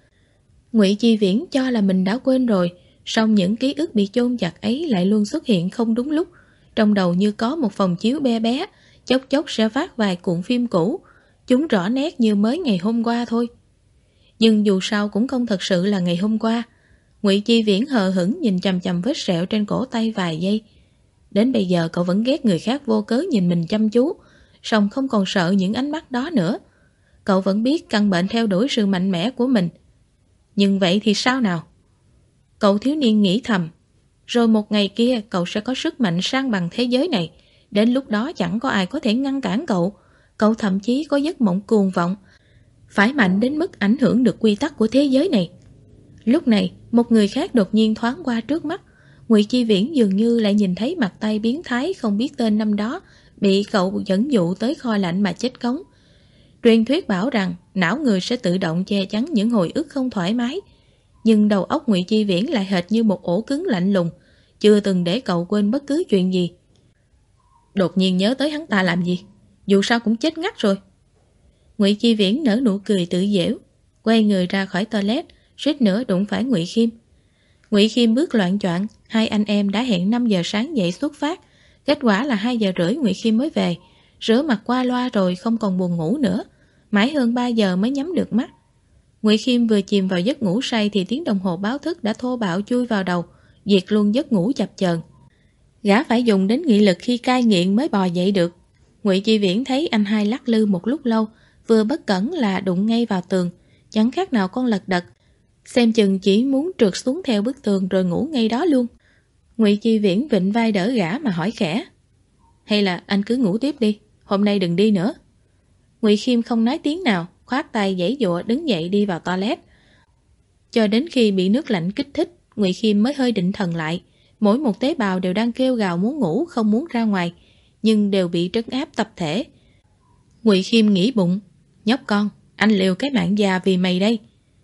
Ngụy Chi Viễn cho là mình đã quên rồi, song những ký ức bị chôn chặt ấy lại luôn xuất hiện không đúng lúc. Trong đầu như có một phòng chiếu bé bé, chốc chốc sẽ phát vài cuộn phim cũ. Chúng rõ nét như mới ngày hôm qua thôi. Nhưng dù sao cũng không thật sự là ngày hôm qua. Ngụy Chi Viễn hờ hững nhìn chằm chằm vết sẹo trên cổ tay vài giây. Đến bây giờ cậu vẫn ghét người khác vô cớ nhìn mình chăm chú, song không còn sợ những ánh mắt đó nữa. Cậu vẫn biết căn bệnh theo đuổi sự mạnh mẽ của mình. Nhưng vậy thì sao nào? Cậu thiếu niên nghĩ thầm. Rồi một ngày kia cậu sẽ có sức mạnh san bằng thế giới này. Đến lúc đó chẳng có ai có thể ngăn cản cậu. Cậu thậm chí có giấc mộng cuồng vọng, phải mạnh đến mức ảnh hưởng được quy tắc của thế giới này. Lúc này, một người khác đột nhiên thoáng qua trước mắt. Ngụy Chi Viễn dường như lại nhìn thấy mặt tay biến thái không biết tên năm đó bị cậu dẫn dụ tới kho lạnh mà chết cống. Truyền thuyết bảo rằng não người sẽ tự động che chắn những hồi ức không thoải mái. Nhưng đầu óc Ngụy Chi Viễn lại hệt như một ổ cứng lạnh lùng, chưa từng để cậu quên bất cứ chuyện gì. Đột nhiên nhớ tới hắn ta làm gì? Dù sao cũng chết ngắt rồi. Ngụy Chi Viễn nở nụ cười tự giễu, quay người ra khỏi toilet, suýt nữa đụng phải Ngụy Khiêm. Ngụy Khiêm bước loạng choạng, hai anh em đã hẹn 5 giờ sáng dậy xuất phát. Kết quả là 2 giờ rưỡi Ngụy Khiêm mới về, rửa mặt qua loa rồi không còn buồn ngủ nữa. Mãi hơn 3 giờ mới nhắm được mắt. Ngụy Khiêm vừa chìm vào giấc ngủ say thì tiếng đồng hồ báo thức đã thô bạo chui vào đầu, diệt luôn giấc ngủ chập chờn. Gã phải dùng đến nghị lực khi cai nghiện mới bò dậy được. Ngụy Chi Viễn thấy anh hai lắc lư một lúc lâu, vừa bất cẩn là đụng ngay vào tường, chẳng khác nào con lật đật. Xem chừng chỉ muốn trượt xuống theo bức tường rồi ngủ ngay đó luôn. Ngụy Chi Viễn vịn vai đỡ gã mà hỏi khẽ. Hay là anh cứ ngủ tiếp đi, hôm nay đừng đi nữa. Ngụy Khiêm không nói tiếng nào, khoát tay giãy giụa đứng dậy đi vào toilet. Cho đến khi bị nước lạnh kích thích, Ngụy Khiêm mới hơi định thần lại. Mỗi một tế bào đều đang kêu gào muốn ngủ, không muốn ra ngoài, nhưng đều bị trấn áp tập thể. Ngụy Khiêm nghĩ bụng, nhóc con, anh liều cái mạng già vì mày đây.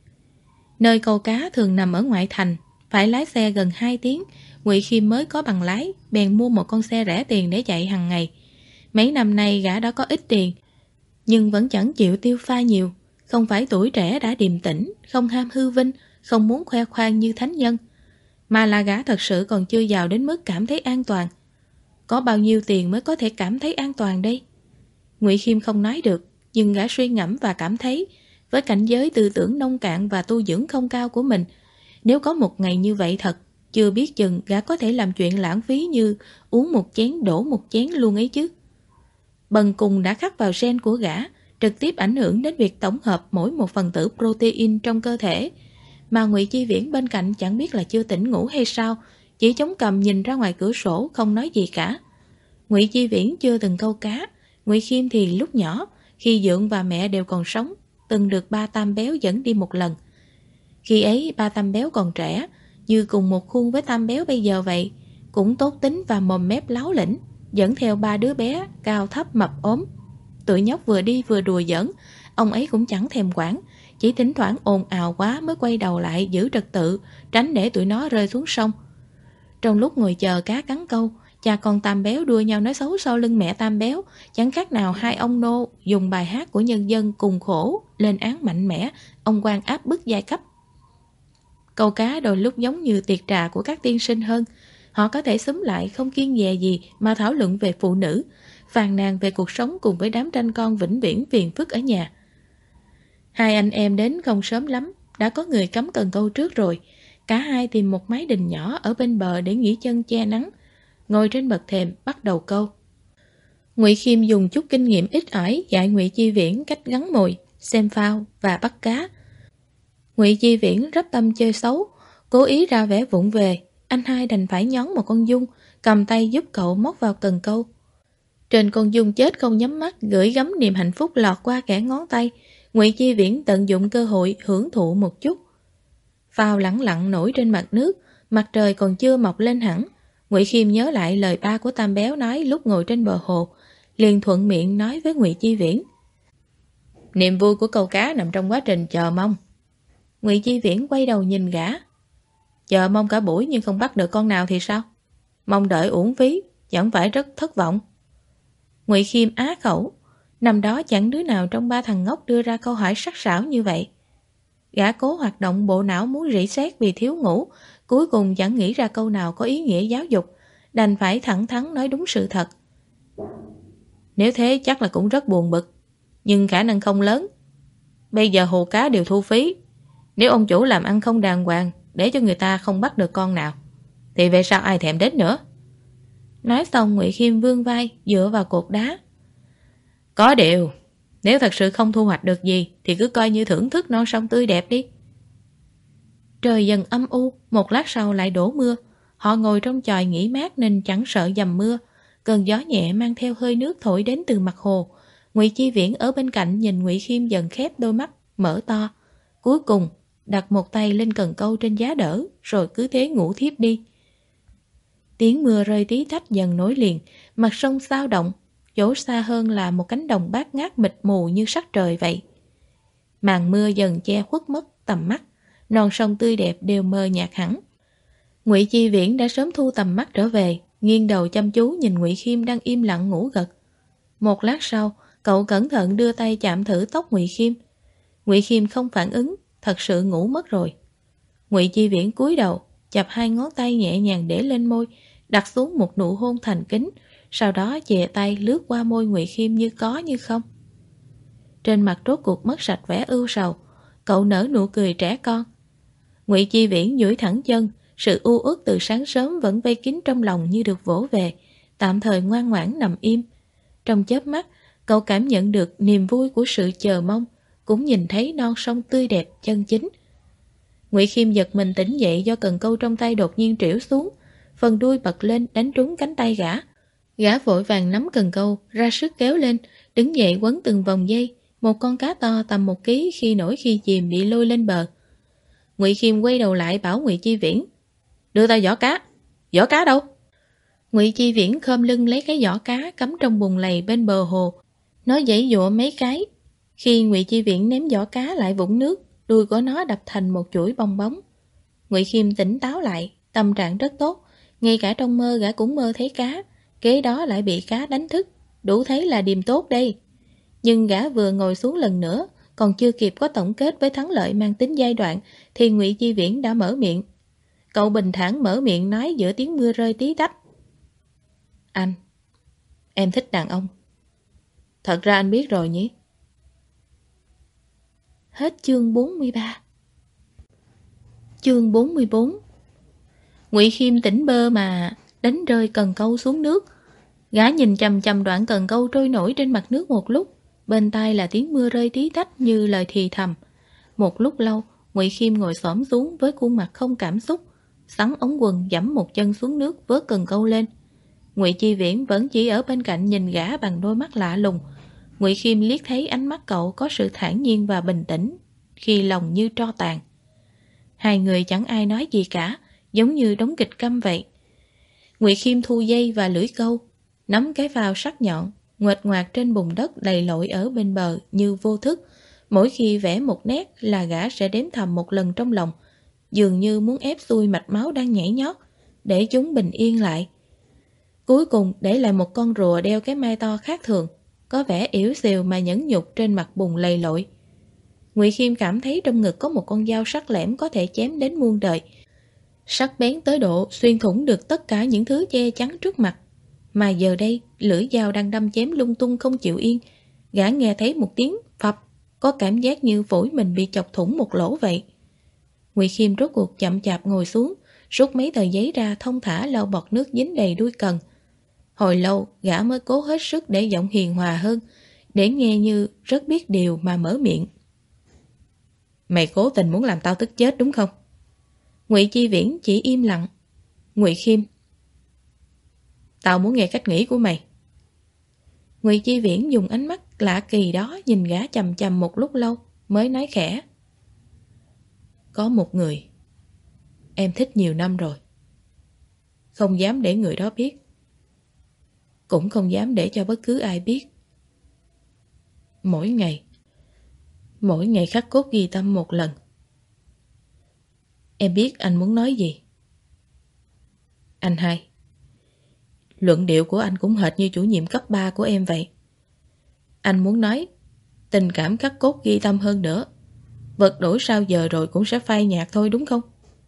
Nơi câu cá thường nằm ở ngoại thành, phải lái xe gần 2 tiếng, Ngụy Khiêm mới có bằng lái, bèn mua một con xe rẻ tiền để chạy hàng ngày. Mấy năm nay gã đã có ít tiền, nhưng vẫn chẳng chịu tiêu pha nhiều. Không phải tuổi trẻ đã điềm tĩnh, không ham hư vinh, không muốn khoe khoang như thánh nhân, mà là gã thật sự còn chưa giàu đến mức cảm thấy an toàn. Có bao nhiêu tiền mới có thể cảm thấy an toàn đây? Ngụy Khiêm không nói được, nhưng gã suy ngẫm và cảm thấy, với cảnh giới tư tưởng nông cạn và tu dưỡng không cao của mình, nếu có một ngày như vậy thật, chưa biết chừng gã có thể làm chuyện lãng phí như uống một chén đổ một chén luôn ấy chứ. Bần cùng đã khắc vào gen của gã, trực tiếp ảnh hưởng đến việc tổng hợp mỗi một phần tử protein trong cơ thể. Mà Ngụy Chi Viễn bên cạnh chẳng biết là chưa tỉnh ngủ hay sao, chỉ chống cằm nhìn ra ngoài cửa sổ không nói gì cả. Ngụy Chi Viễn chưa từng câu cá, Ngụy Khiêm thì lúc nhỏ, khi Dượng và mẹ đều còn sống, từng được ba Tam Béo dẫn đi một lần. Khi ấy ba Tam Béo còn trẻ, như cùng một khuôn với Tam Béo bây giờ vậy, cũng tốt tính và mồm mép láo lĩnh, dẫn theo 3 đứa bé cao thấp mập ốm. Tụi nhóc vừa đi vừa đùa giỡn, ông ấy cũng chẳng thèm quản, chỉ thỉnh thoảng ồn ào quá mới quay đầu lại giữ trật tự, tránh để tụi nó rơi xuống sông. Trong lúc ngồi chờ cá cắn câu, cha con Tam Béo đua nhau nói xấu sau lưng mẹ Tam Béo, chẳng khác nào hai ông nô dùng bài hát của nhân dân cùng khổ lên án mạnh mẽ ông quan áp bức giai cấp. Câu cá đôi lúc giống như tiệc trà của các tiên sinh hơn. Họ có thể xúm lại không kiêng dè gì mà thảo luận về phụ nữ, phàn nàn về cuộc sống cùng với đám tranh con vĩnh viễn phiền phức ở nhà. Hai anh em đến không sớm lắm, đã có người cắm cần câu trước rồi. Cả hai tìm một mái đình nhỏ ở bên bờ để nghỉ chân che nắng, ngồi trên bậc thềm bắt đầu câu. Ngụy Khiêm dùng chút kinh nghiệm ít ỏi dạy Ngụy Chi Viễn cách gắn mồi, xem phao và bắt cá. Ngụy Chi Viễn rất tâm chơi xấu, cố ý ra vẻ vụng về. Anh hai đành phải nhón một con giun, cầm tay giúp cậu móc vào cần câu. Trên con giun chết không nhắm mắt, gửi gắm niềm hạnh phúc lọt qua kẽ ngón tay. Ngụy Chi Viễn tận dụng cơ hội hưởng thụ một chút. Phao lẳng lặng nổi trên mặt nước, Mặt trời còn chưa mọc lên hẳn. Ngụy Khiêm nhớ lại lời ba của Tam Béo nói lúc ngồi trên bờ hồ, liền thuận miệng nói với Ngụy Chi Viễn: niềm vui của câu cá nằm trong quá trình chờ mong. Ngụy Chi Viễn quay đầu nhìn gã: chờ mong cả buổi nhưng không bắt được con nào thì sao? Mong đợi uổng phí, chẳng phải rất thất vọng? Ngụy Khiêm á khẩu. Năm đó chẳng đứa nào trong ba thằng ngốc đưa ra câu hỏi sắc sảo như vậy. Gã cố hoạt động bộ não muốn rỉ sét vì thiếu ngủ, cuối cùng chẳng nghĩ ra câu nào có ý nghĩa giáo dục, đành phải thẳng thắn nói đúng sự thật. Nếu thế chắc là cũng rất buồn bực, nhưng khả năng không lớn. Bây giờ hồ cá đều thu phí. Nếu ông chủ làm ăn không đàng hoàng, để cho người ta không bắt được con nào, thì về sau ai thèm đến nữa? Nói xong Ngụy Khiêm vươn vai dựa vào cột đá. Có điều, nếu thật sự không thu hoạch được gì thì cứ coi như thưởng thức non sông tươi đẹp đi. Trời dần âm u, một lát sau lại đổ mưa. Họ ngồi trong chòi nghỉ mát nên chẳng sợ dầm mưa. Cơn gió nhẹ mang theo hơi nước thổi đến từ mặt hồ. Ngụy Chi Viễn ở bên cạnh nhìn Ngụy Khiêm dần khép đôi mắt, mở to. Cuối cùng đặt một tay lên cần câu trên giá đỡ, rồi cứ thế ngủ thiếp đi. Tiếng mưa rơi tí tách dần nối liền, mặt sông xao động. Chỗ xa hơn là một cánh đồng bát ngát mịt mù như sắc trời vậy. Màn mưa dần che khuất mất tầm mắt, non sông tươi đẹp đều mờ nhạt hẳn. Ngụy Chi Viễn đã sớm thu tầm mắt trở về, nghiêng đầu chăm chú nhìn Ngụy Khiêm đang im lặng ngủ gật. Một lát sau, cậu cẩn thận đưa tay chạm thử tóc Ngụy Khiêm. Ngụy Khiêm không phản ứng, thật sự ngủ mất rồi. Ngụy Chi Viễn cúi đầu, chập hai ngón tay nhẹ nhàng để lên môi, đặt xuống một nụ hôn thành kính, sau đó chè tay lướt qua môi Ngụy Khiêm như có như không. Trên mặt rốt cuộc mất sạch vẻ ưu sầu, cậu nở nụ cười trẻ con. Ngụy Chi Viễn duỗi thẳng chân, sự u uất từ sáng sớm vẫn vây kín trong lòng như được vỗ về, tạm thời ngoan ngoãn nằm im. Trong chớp mắt, cậu cảm nhận được niềm vui của sự chờ mong, cũng nhìn thấy non sông tươi đẹp chân chính. Ngụy Khiêm giật mình tỉnh dậy do cần câu trong tay đột nhiên trĩu xuống, phần đuôi bật lên đánh trúng cánh tay gã. Gã vội vàng nắm cần câu, ra sức kéo lên, đứng dậy quấn từng vòng dây. Một con cá to tầm 1 ký khi nổi khi chìm bị lôi lên bờ. Ngụy Khiêm quay đầu lại bảo Ngụy Chi Viễn: đưa ta giỏ cá. Giỏ cá đâu? Ngụy Chi Viễn khom lưng lấy cái giỏ cá cắm trong bùn lầy bên bờ hồ. Nó giãy giụa mấy cái. Khi Ngụy Chi Viễn ném giỏ cá lại vũng nước, đuôi của nó đập thành một chuỗi bong bóng. Ngụy Khiêm tỉnh táo lại, tâm trạng rất tốt. Ngay cả trong mơ gã cũng mơ thấy cá, kế đó lại bị cá đánh thức, đủ thấy là điềm tốt đây. Nhưng gã vừa ngồi xuống lần nữa, còn chưa kịp có tổng kết với thắng lợi mang tính giai đoạn, thì Ngụy Chi Viễn đã mở miệng. Cậu bình thản mở miệng nói giữa tiếng mưa rơi tí tách: anh, em thích đàn ông. Thật ra anh biết rồi nhỉ? Hết chương 43. Chương 44. Ngụy Khiêm tỉnh bơ mà đánh rơi cần câu xuống nước. Gã nhìn chằm chằm đoạn cần câu trôi nổi trên mặt nước một lúc, bên tai là tiếng mưa rơi tí tách như lời thì thầm. Một lúc lâu, Ngụy Khiêm ngồi xổm xuống với khuôn mặt không cảm xúc, xắn ống quần giẫm một chân xuống nước vớt cần câu lên. Ngụy Chi Viễn vẫn chỉ ở bên cạnh nhìn gã bằng đôi mắt lạ lùng. Ngụy Khiêm liếc thấy ánh mắt cậu có sự thản nhiên và bình tĩnh, khi lòng như tro tàn. Hai người chẳng ai nói gì cả, giống như đóng kịch câm vậy. Ngụy Khiêm thu dây và lưỡi câu, nắm cái phao sắc nhọn, nguệch ngoạc trên bùn đất đầy lội ở bên bờ như vô thức. Mỗi khi vẽ một nét là gã sẽ đếm thầm một lần trong lòng, dường như muốn ép xuôi mạch máu đang nhảy nhót, để chúng bình yên lại. Cuối cùng để lại một con rùa đeo cái mai to khác thường, có vẻ yếu xìu mà nhẫn nhục trên mặt bùn lầy lội. Ngụy Khiêm cảm thấy trong ngực có một con dao sắc lẻm có thể chém đến muôn đời. Sắc bén tới độ xuyên thủng được tất cả những thứ che chắn trước mặt. Mà giờ đây, lưỡi dao đang đâm chém lung tung không chịu yên. Gã nghe thấy một tiếng phập, có cảm giác như phổi mình bị chọc thủng một lỗ vậy. Ngụy Khiêm rốt cuộc chậm chạp ngồi xuống, rút mấy tờ giấy ra thông thả lau bọt nước dính đầy đuôi cần. Hồi lâu, gã mới cố hết sức để giọng hiền hòa hơn, để nghe như rất biết điều mà mở miệng. Mày cố tình muốn làm tao tức chết đúng không? Ngụy Chi Viễn chỉ im lặng. Ngụy Khiêm: tao muốn nghe cách nghĩ của mày. Ngụy Chi Viễn dùng ánh mắt lạ kỳ đó nhìn gã chằm chằm một lúc lâu, mới nói khẽ: có một người Em thích nhiều năm rồi. Không dám để người đó biết. Cũng không dám để cho bất cứ ai biết. Mỗi ngày khắc cốt ghi tâm một lần. Em biết anh muốn nói gì. Anh hai, luận điệu của anh cũng hệt như chủ nhiệm cấp 3 của em vậy. Anh muốn nói tình cảm khắc cốt ghi tâm hơn nữa. Vật đổi sao giờ rồi cũng sẽ phai nhạt thôi, đúng không?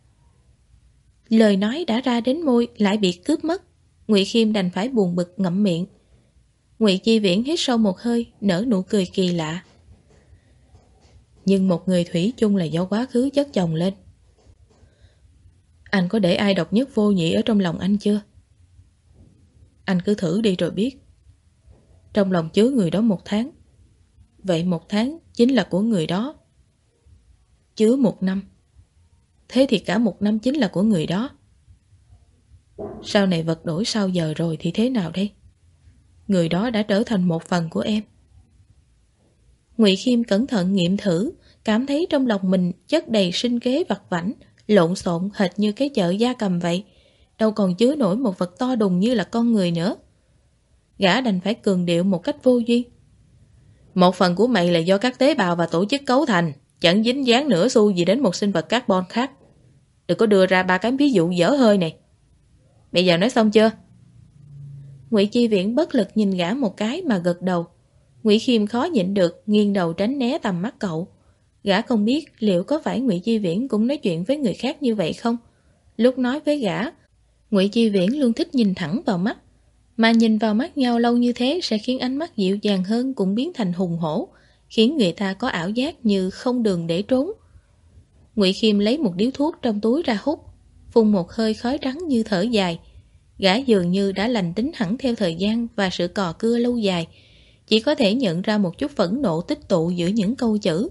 Lời nói đã ra đến môi lại bị cướp mất. Ngụy Khiêm đành phải buồn bực ngậm miệng. Ngụy Chi Viễn hít sâu một hơi, nở nụ cười kỳ lạ. Nhưng một người thủy chung là do quá khứ chất chồng lên. Anh có để ai độc nhất vô nhị ở trong lòng anh chưa? Anh cứ thử đi rồi biết. Trong lòng chứa người đó 1 tháng. Vậy 1 tháng chính là của người đó. Chứa 1 năm. Thế thì cả 1 năm chính là của người đó. Sau này vật đổi sao giờ rồi thì thế nào đây? Người đó đã trở thành một phần của em. Ngụy Khiêm cẩn thận nghiệm thử, cảm thấy trong lòng mình chất đầy sinh kế vặt vãnh, lộn xộn hệt như cái chợ gia cầm vậy, đâu còn chứa nổi một vật to đùng như là con người nữa. Gã đành phải cường điệu một cách vô duyên. Một phần của mày là do các tế bào và tổ chức cấu thành, chẳng dính dáng nửa xu gì đến một sinh vật carbon khác. Đừng có đưa ra 3 cái ví dụ dở hơi này. Bây giờ nói xong chưa? Ngụy Chi Viễn bất lực nhìn gã một cái mà gật đầu. Ngụy Khiêm khó nhịn được, nghiêng đầu tránh né tầm mắt cậu. Gã không biết liệu có phải Ngụy Chi Viễn cũng nói chuyện với người khác như vậy không? Lúc nói với gã, Ngụy Chi Viễn luôn thích nhìn thẳng vào mắt. Mà nhìn vào mắt nhau lâu như thế sẽ khiến ánh mắt dịu dàng hơn cũng biến thành hùng hổ, khiến người ta có ảo giác như không đường để trốn. Ngụy Khiêm lấy một điếu thuốc trong túi ra hút, phun một hơi khói trắng như thở dài. Gã dường như đã lành tính hẳn theo thời gian và sự cò cưa lâu dài, chỉ có thể nhận ra một chút phẫn nộ tích tụ giữa những câu chữ.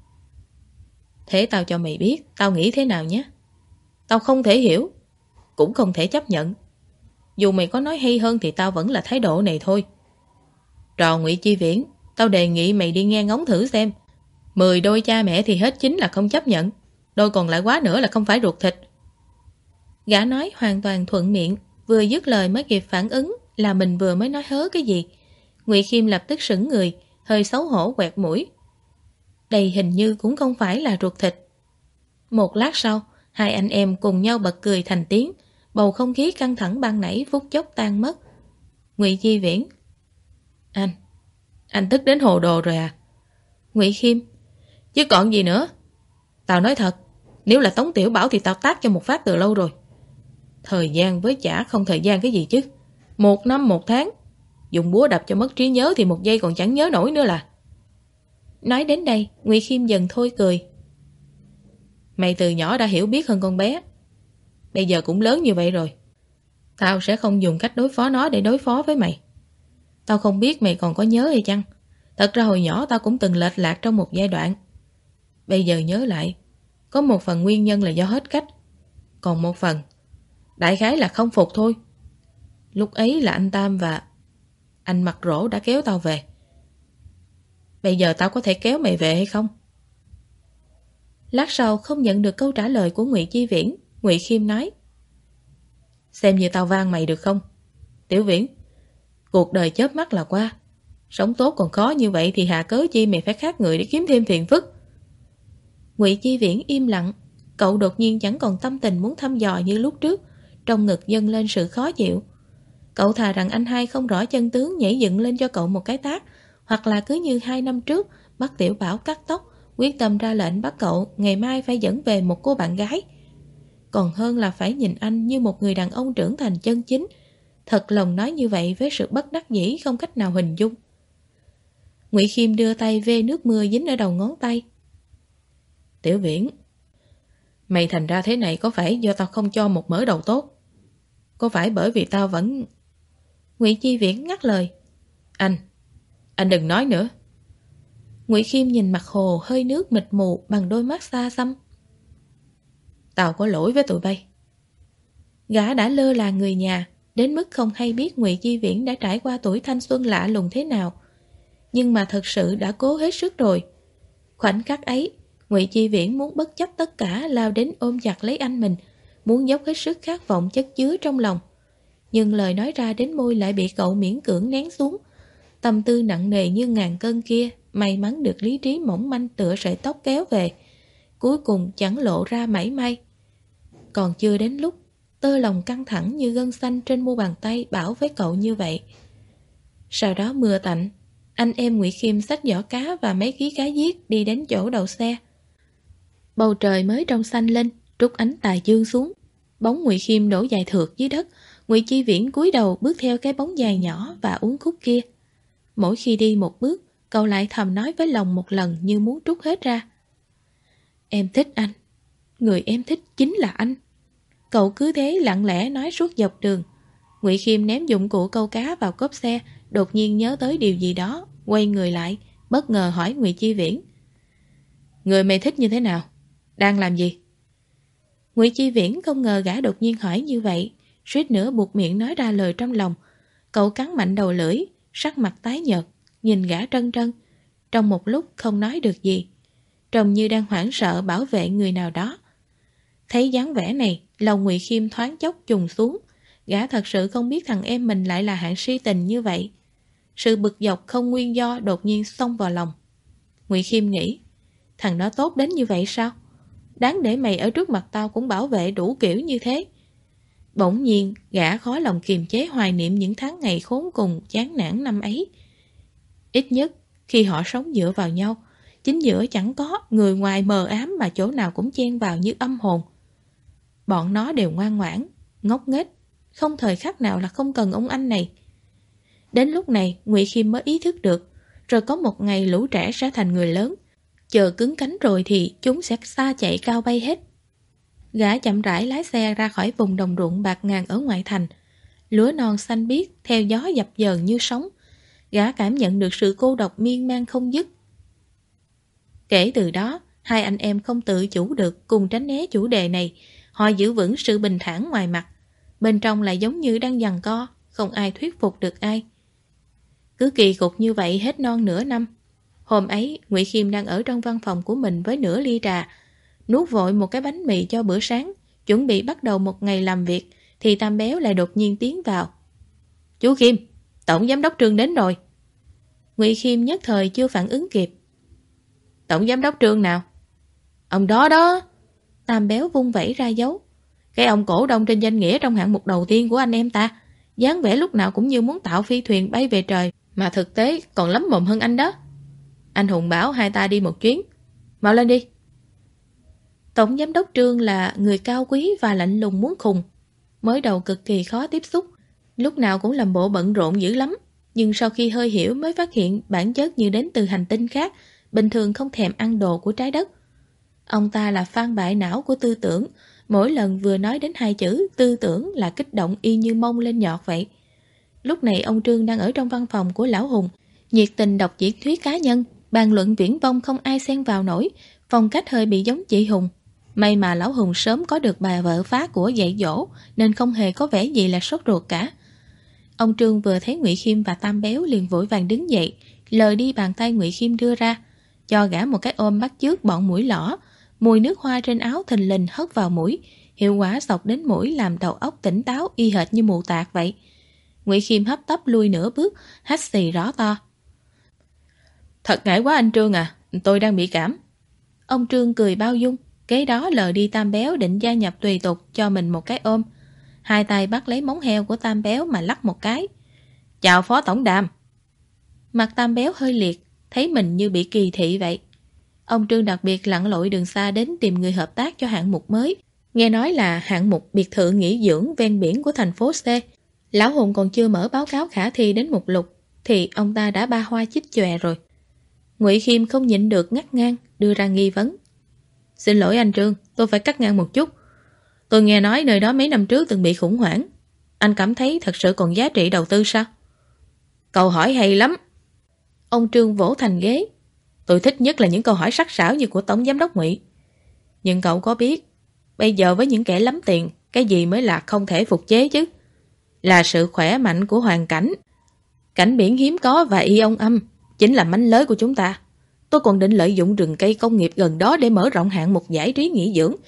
Thế tao cho mày biết tao nghĩ thế nào nhé. Tao không thể hiểu, cũng không thể chấp nhận. Dù mày có nói hay hơn thì tao vẫn là thái độ này thôi. Trò Ngụy Chi Viễn, tao đề nghị mày đi nghe ngóng thử xem. 10 đôi cha mẹ thì hết 9 là không chấp nhận, đôi còn lại quá nữa là không phải ruột thịt. Gã nói hoàn toàn thuận miệng, vừa dứt lời mới kịp phản ứng là mình vừa mới nói hớ cái gì. Ngụy Khiêm lập tức sững người, hơi xấu hổ quẹt mũi. Đây hình như cũng không phải là ruột thịt. Một lát sau, hai anh em cùng nhau bật cười thành tiếng, bầu không khí căng thẳng ban nãy phút chốc tan mất. Ngụy Chi Viễn: Anh tức đến hồ đồ rồi à? Ngụy Khiêm: Chứ còn gì nữa. Tao nói thật, nếu là Tống Tiểu Bảo thì tao tát cho một phát từ lâu rồi. Thời gian với chả không thời gian cái gì chứ. 1 năm 1 tháng, dùng búa đập cho mất trí nhớ thì 1 giây còn chẳng nhớ nổi nữa là. Nói đến đây, Ngụy Khiêm dần thôi cười. Mày từ nhỏ đã hiểu biết hơn con bé. Bây giờ cũng lớn như vậy rồi. Tao sẽ không dùng cách đối phó nó để đối phó với mày. Tao không biết mày còn có nhớ hay chăng. Thật ra hồi nhỏ tao cũng từng lệch lạc trong một giai đoạn. Bây giờ nhớ lại, có một phần nguyên nhân là do hết cách, còn một phần đại khái là không phục thôi. Lúc ấy là anh Tam và anh Mặt Rỗ đã kéo tao về. Bây giờ tao có thể kéo mày về hay không? Lát sau không nhận được câu trả lời của Ngụy Chi Viễn, Ngụy Khiêm nói: Xem như tao van mày được không? Tiểu Viễn, cuộc đời chớp mắt là qua. Sống tốt còn khó như vậy thì hà cớ chi mày phải khác người để kiếm thêm phiền phức. Ngụy Chi Viễn im lặng. Cậu đột nhiên chẳng còn tâm tình muốn thăm dò như lúc trước, trong ngực dâng lên sự khó chịu. Cậu thà rằng anh hai không rõ chân tướng nhảy dựng lên cho cậu một cái tát, hoặc là cứ như 2 năm trước bắt Tiểu Bảo cắt tóc, quyết tâm ra lệnh bắt cậu ngày mai phải dẫn về một cô bạn gái. Còn hơn là phải nhìn anh như một người đàn ông trưởng thành chân chính. Thật lòng nói như vậy với sự bất đắc dĩ không cách nào hình dung. Ngụy Khiêm đưa tay vê nước mưa dính ở đầu ngón tay. Tiểu Viễn, mày thành ra thế này có phải do tao không cho một mớ đầu tốt? Có phải bởi vì tao vẫn... Ngụy Chi Viễn ngắt lời. Anh đừng nói nữa. Ngụy Khiêm nhìn mặt hồ hơi nước mịt mù bằng đôi mắt xa xăm. Tao có lỗi với tụi bay. Gã đã lơ là người nhà, đến mức không hay biết Ngụy Chi Viễn đã trải qua tuổi thanh xuân lạ lùng thế nào. Nhưng mà thật sự đã cố hết sức rồi. Khoảnh khắc ấy, Ngụy Chi Viễn muốn bất chấp tất cả lao đến ôm chặt lấy anh mình, muốn dốc hết sức khát vọng chất chứa trong lòng. Nhưng lời nói ra đến môi lại bị cậu miễn cưỡng nén xuống. Tâm tư nặng nề như ngàn cân kia, may mắn được lý trí mỏng manh tựa sợi tóc kéo về, cuối cùng chẳng lộ ra mảy may. Còn chưa đến lúc, tơ lòng căng thẳng như gân xanh trên mu bàn tay bảo với cậu như vậy. Sau đó mưa tạnh, anh em Ngụy Khiêm xách giỏ cá và mấy ký cá giết đi đến chỗ đậu xe. Bầu trời mới trong xanh lên, trút ánh tà dương xuống. Bóng Ngụy Khiêm đổ dài thượt dưới đất. Ngụy Chi Viễn cúi đầu bước theo cái bóng dài nhỏ và uốn khúc kia. Mỗi khi đi một bước, cậu lại thầm nói với lòng một lần như muốn trút hết ra. Em thích anh. Người em thích chính là anh. Cậu cứ thế lặng lẽ nói suốt dọc đường. Ngụy Khiêm ném dụng cụ câu cá vào cốp xe, đột nhiên nhớ tới điều gì đó, quay người lại, bất ngờ hỏi Ngụy Chi Viễn. Người mày thích như thế nào? Đang làm gì? Ngụy Chi Viễn không ngờ gã đột nhiên hỏi như vậy, suýt nữa buộc miệng nói ra lời trong lòng. Cậu cắn mạnh đầu lưỡi, sắc mặt tái nhợt, nhìn gã trân trân. Trong một lúc không nói được gì, trông như đang hoảng sợ bảo vệ người nào đó. Thấy dáng vẻ này, lòng Ngụy Khiêm thoáng chốc trùng xuống. Gã thật sự không biết thằng em mình lại là hạng si tình như vậy. Sự bực dọc không nguyên do đột nhiên xông vào lòng. Ngụy Khiêm nghĩ, thằng đó tốt đến như vậy sao? Đáng để mày ở trước mặt tao cũng bảo vệ đủ kiểu như thế. Bỗng nhiên, gã khó lòng kiềm chế hoài niệm những tháng ngày khốn cùng chán nản năm ấy. Ít nhất, khi họ sống dựa vào nhau, chính giữa chẳng có người ngoài mờ ám mà chỗ nào cũng chen vào như âm hồn. Bọn nó đều ngoan ngoãn, ngốc nghếch, không thời khắc nào là không cần ông anh này. Đến lúc này, Ngụy Khiêm mới ý thức được, rồi có một ngày lũ trẻ sẽ thành người lớn. Chờ cứng cánh rồi thì chúng sẽ xa chạy cao bay hết. Gã chậm rãi lái xe ra khỏi vùng đồng ruộng bạt ngàn ở ngoại thành. Lúa non xanh biếc theo gió dập dờn như sóng. Gã cảm nhận được sự cô độc miên man không dứt. Kể từ đó, hai anh em không tự chủ được cùng tránh né chủ đề này. Họ giữ vững sự bình thản ngoài mặt, bên trong lại giống như đang giằng co, không ai thuyết phục được ai. Cứ kỳ cục như vậy hết non nửa năm. Hôm ấy, Ngụy Khiêm đang ở trong văn phòng của mình với nửa ly trà, nuốt vội một cái bánh mì cho bữa sáng, chuẩn bị bắt đầu một ngày làm việc, thì Tam Béo lại đột nhiên tiến vào. Chú Khiêm, Tổng Giám đốc Trương đến rồi. Ngụy Khiêm nhất thời chưa phản ứng kịp. Tổng Giám đốc Trương nào? Ông đó đó. Tam Béo vung vẩy ra dấu. Cái ông cổ đông trên danh nghĩa trong hạng mục đầu tiên của anh em ta, dáng vẻ lúc nào cũng như muốn tạo phi thuyền bay về trời, mà thực tế còn lắm mồm hơn anh đó. Anh Hùng bảo hai ta đi một chuyến. Mau lên đi. Tổng Giám đốc Trương là người cao quý và lạnh lùng muốn khùng. Mới đầu cực kỳ khó tiếp xúc, lúc nào cũng làm bộ bận rộn dữ lắm. Nhưng sau khi hơi hiểu mới phát hiện bản chất như đến từ hành tinh khác, bình thường không thèm ăn đồ của trái đất. Ông ta là fan bại não của tư tưởng, mỗi lần vừa nói đến hai chữ tư tưởng là kích động y như mông lên nhọt vậy. Lúc này ông Trương đang ở trong văn phòng của Lão Hùng, nhiệt tình đọc diễn thuyết cá nhân, bàn luận viển vông không ai xen vào nổi, phong cách hơi bị giống chị Hùng. May mà Lão Hùng sớm có được bà vợ phá của dạy dỗ, nên không hề có vẻ gì là sốt ruột cả. Ông Trương vừa thấy Ngụy Khiêm và Tam Béo liền vội vàng đứng dậy, lờ đi bàn tay Ngụy Khiêm đưa ra, cho gã một cái ôm bắt chước bọn mũi lõ. Mùi nước hoa trên áo thình lình hất vào mũi, hiệu quả xộc đến mũi làm đầu óc tỉnh táo y hệt như mù tạt vậy. Ngụy Khiêm hấp tấp lui nửa bước, hắt xì rõ to. Thật ngại quá anh Trương à, tôi đang bị cảm. Ông Trương cười bao dung, kế đó lờ đi Tam Béo định gia nhập tùy tục cho mình một cái ôm. Hai tay bắt lấy móng heo của Tam Béo mà lắc một cái. Chào Phó Tổng Đàm. Mặt Tam Béo hơi liệt, thấy mình như bị kỳ thị vậy. Ông Trương đặc biệt lặn lội đường xa đến tìm người hợp tác cho hạng mục mới. Nghe nói là hạng mục biệt thự nghỉ dưỡng ven biển của thành phố C. Lão Hùng còn chưa mở báo cáo khả thi đến mục lục, thì ông ta đã ba hoa chích chòe rồi. Ngụy Khiêm không nhịn được ngắt ngang, đưa ra nghi vấn. Xin lỗi anh Trương, tôi phải cắt ngang một chút. Tôi nghe nói nơi đó mấy năm trước từng bị khủng hoảng. Anh cảm thấy thật sự còn giá trị đầu tư sao? Câu hỏi hay lắm. Ông Trương vỗ thành ghế. Tôi thích nhất là những câu hỏi sắc sảo như của Tổng Giám đốc Ngụy. Nhưng cậu có biết, bây giờ với những kẻ lắm tiền, cái gì mới là không thể phục chế chứ? Là sự khỏe mạnh của hoàn cảnh. Cảnh biển hiếm có và ion âm chính là mánh lới của chúng ta. Tôi còn định lợi dụng rừng cây công nghiệp gần đó để mở rộng hạng mục giải trí nghỉ dưỡng,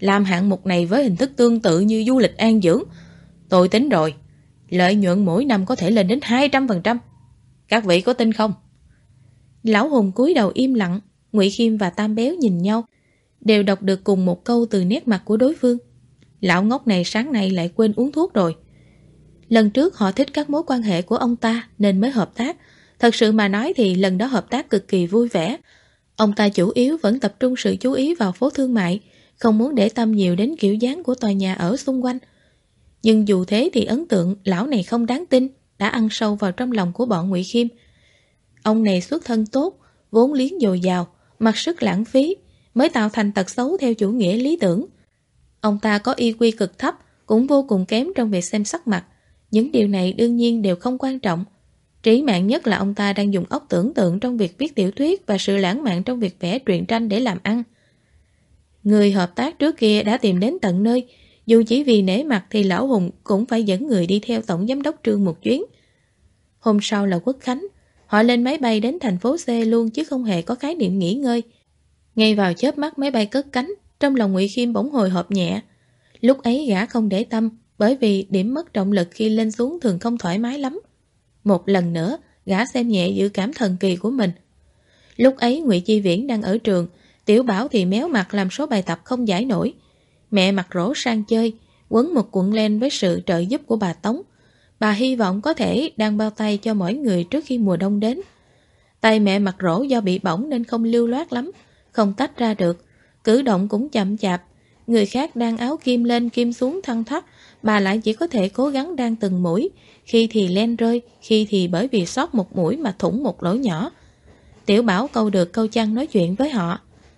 làm hạng mục này với hình thức tương tự như du lịch an dưỡng. Tôi tính rồi, lợi nhuận mỗi năm có thể lên đến 200%. Các vị có tin không? Lão Hùng cúi đầu im lặng. Ngụy Khiêm và Tam Béo nhìn nhau, đều đọc được cùng một câu từ nét mặt của đối phương. Lão ngốc này sáng nay lại quên uống thuốc rồi. Lần trước họ thích các mối quan hệ của ông ta nên mới hợp tác. Thật sự mà nói thì lần đó hợp tác cực kỳ vui vẻ. Ông ta chủ yếu vẫn tập trung sự chú ý vào phố thương mại, không muốn để tâm nhiều đến kiểu dáng của tòa nhà ở xung quanh. Nhưng dù thế thì ấn tượng lão này không đáng tin đã ăn sâu vào trong lòng của bọn Ngụy Khiêm. Ông này xuất thân tốt, vốn liếng dồi dào, mặc sức lãng phí, mới tạo thành tật xấu theo chủ nghĩa lý tưởng. Ông ta có IQ cực thấp, cũng vô cùng kém trong việc xem sắc mặt. Những điều này đương nhiên đều không quan trọng. Trí mạng nhất là ông ta đang dùng óc tưởng tượng trong việc viết tiểu thuyết và sự lãng mạn trong việc vẽ truyện tranh để làm ăn. Người hợp tác trước kia đã tìm đến tận nơi, dù chỉ vì nể mặt thì lão Hùng cũng phải dẫn người đi theo tổng giám đốc Trương một chuyến. Hôm sau là Quốc Khánh, họ lên máy bay đến thành phố C luôn chứ không hề có khái niệm nghỉ ngơi. Ngay vào chớp mắt máy bay cất cánh, trong lòng Ngụy Khiêm bỗng hồi hộp nhẹ. Lúc ấy gã không để tâm, bởi vì điểm mất trọng lực khi lên xuống thường không thoải mái lắm. Một lần nữa, gã xem nhẹ dự cảm thần kỳ của mình. Lúc ấy Ngụy Chi Viễn đang ở trường, Tiểu Bảo thì méo mặt làm số bài tập không giải nổi. Mẹ mặt rỗ sang chơi, quấn một cuộn len với sự trợ giúp của bà Tống. Bà hy vọng có thể đang bao tay cho mỗi người trước khi mùa đông đến. Tay mẹ mặt rỗ do bị bỏng nên không lưu loát lắm, không tách ra được, cử động cũng chậm chạp. Người khác đang áo kim lên kim xuống thăng thắt, bà lại chỉ có thể cố gắng đan từng mũi, khi thì len rơi, khi thì bởi vì sót một mũi mà thủng một lỗ nhỏ. Tiểu Bảo câu được câu chăng nói chuyện với họ.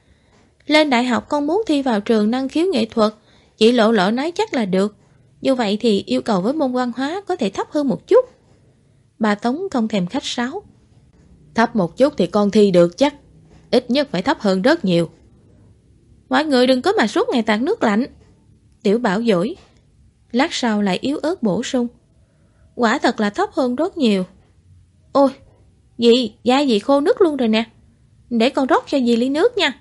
Lên đại học con muốn thi vào trường năng khiếu nghệ thuật, chị Lộ Lộ nói chắc là được. Như vậy thì yêu cầu với môn văn hóa có thể thấp hơn một chút. Bà Tống không thèm khách sáo. Thấp một chút thì con thi được chắc, ít nhất phải thấp hơn rất nhiều. Mọi người đừng có mà suốt ngày tạt nước lạnh. Tiểu Bảo dỗi. Lát sau lại yếu ớt bổ sung. Quả thật là thấp hơn rất nhiều. Ôi, dì, da dì khô nước luôn rồi nè. Để con rót cho dì ly nước nha.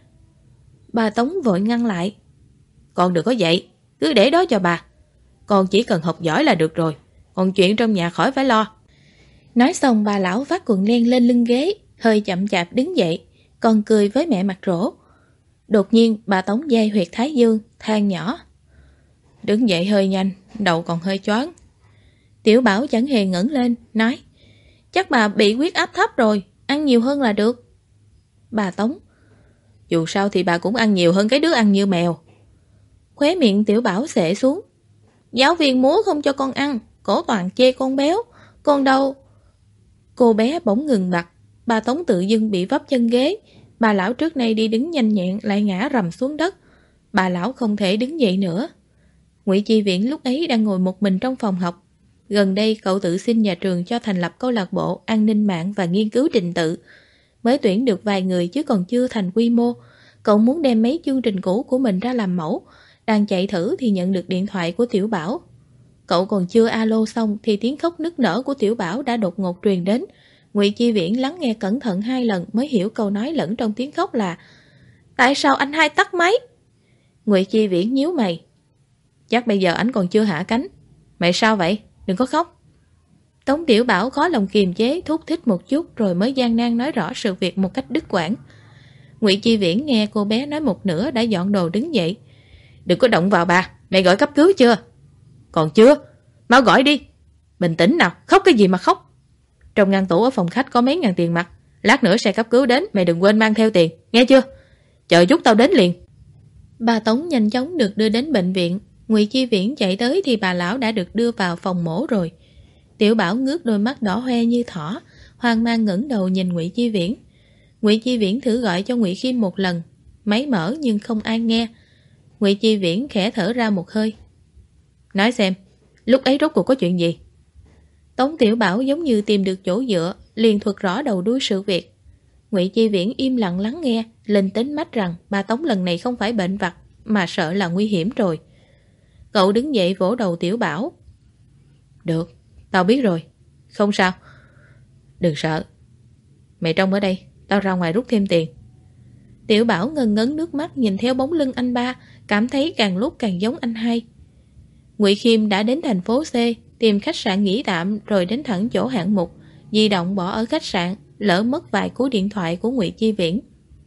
Bà Tống vội ngăn lại. Con đừng có vậy, cứ để đó cho bà. Con chỉ cần học giỏi là được rồi, còn chuyện trong nhà khỏi phải lo. Nói xong bà lão vác quần len lên lưng ghế, hơi chậm chạp đứng dậy, còn cười với mẹ mặt rỗ. Đột nhiên bà Tống day huyệt thái dương, than nhỏ. Đứng dậy hơi nhanh, đầu còn hơi choáng. Tiểu Bảo chẳng hề ngẩng lên, nói. Chắc bà bị huyết áp thấp rồi, ăn nhiều hơn là được. Bà Tống. Dù sao thì bà cũng ăn nhiều hơn cái đứa ăn như mèo. Khóe miệng Tiểu Bảo xệ xuống. Giáo viên múa không cho con ăn, cổ toàn chê con béo, con đâu. Cô bé bỗng ngừng bặt, bà Tống tự dưng bị vấp chân ghế. Bà lão trước nay đi đứng nhanh nhẹn lại ngã rầm xuống đất. Bà lão không thể đứng dậy nữa. Ngụy Chi Viễn lúc ấy đang ngồi một mình trong phòng học. Gần đây cậu tự xin nhà trường cho thành lập câu lạc bộ an ninh mạng và nghiên cứu trình tự. Mới tuyển được vài người chứ còn chưa thành quy mô. Cậu muốn đem mấy chương trình cũ của mình ra làm mẫu. Đang chạy thử thì nhận được điện thoại của Tiểu Bảo. Cậu còn chưa alo xong thì tiếng khóc nức nở của Tiểu Bảo đã đột ngột truyền đến. Ngụy Chi Viễn lắng nghe cẩn thận 2 lần mới hiểu câu nói lẫn trong tiếng khóc là tại sao anh hai tắt máy? Ngụy Chi Viễn nhíu mày. Chắc bây giờ anh còn chưa hạ cánh. Mày sao vậy? Đừng có khóc. Tống Tiểu Bảo khó lòng kiềm chế, thúc thích một chút rồi mới gian nan nói rõ sự việc một cách đứt quãng. Ngụy Chi Viễn nghe cô bé nói một nửa đã dọn đồ đứng dậy. Đừng có động vào bà, mày gọi cấp cứu chưa? Còn chưa? Mau gọi đi. Bình tĩnh nào, khóc cái gì mà khóc. Trong ngăn tủ ở phòng khách có mấy ngàn tiền mặt. Lát nữa xe cấp cứu đến, mày đừng quên mang theo tiền, nghe chưa? Chờ chút tao đến liền. Bà Tống nhanh chóng được đưa đến bệnh viện. Ngụy Chi Viễn chạy tới thì bà lão đã được đưa vào phòng mổ rồi. Tiểu Bảo ngước đôi mắt đỏ hoe như thỏ, hoang mang ngẩng đầu nhìn Ngụy Chi Viễn. Ngụy Chi Viễn thử gọi cho Ngụy Khiêm một lần, máy mở nhưng không ai nghe. Ngụy Chi Viễn khẽ thở ra một hơi. Nói xem, lúc ấy rốt cuộc có chuyện gì? Tống Tiểu Bảo giống như tìm được chỗ dựa, liền thuật rõ đầu đuôi sự việc. Ngụy Chi Viễn im lặng lắng nghe, lên tính mách rằng bà Tống lần này không phải bệnh vặt, mà sợ là nguy hiểm rồi. Cậu đứng dậy vỗ đầu Tiểu Bảo. Được, tao biết rồi. Không sao. Đừng sợ. Mày trông ở đây, tao ra ngoài rút thêm tiền. Tiểu Bảo ngần ngấn nước mắt nhìn theo bóng lưng anh ba, cảm thấy càng lúc càng giống anh hai. Ngụy Khiêm đã đến thành phố C, tìm khách sạn nghỉ tạm rồi đến thẳng chỗ hạng mục, di động bỏ ở khách sạn, lỡ mất vài cú điện thoại của Ngụy Chi Viễn.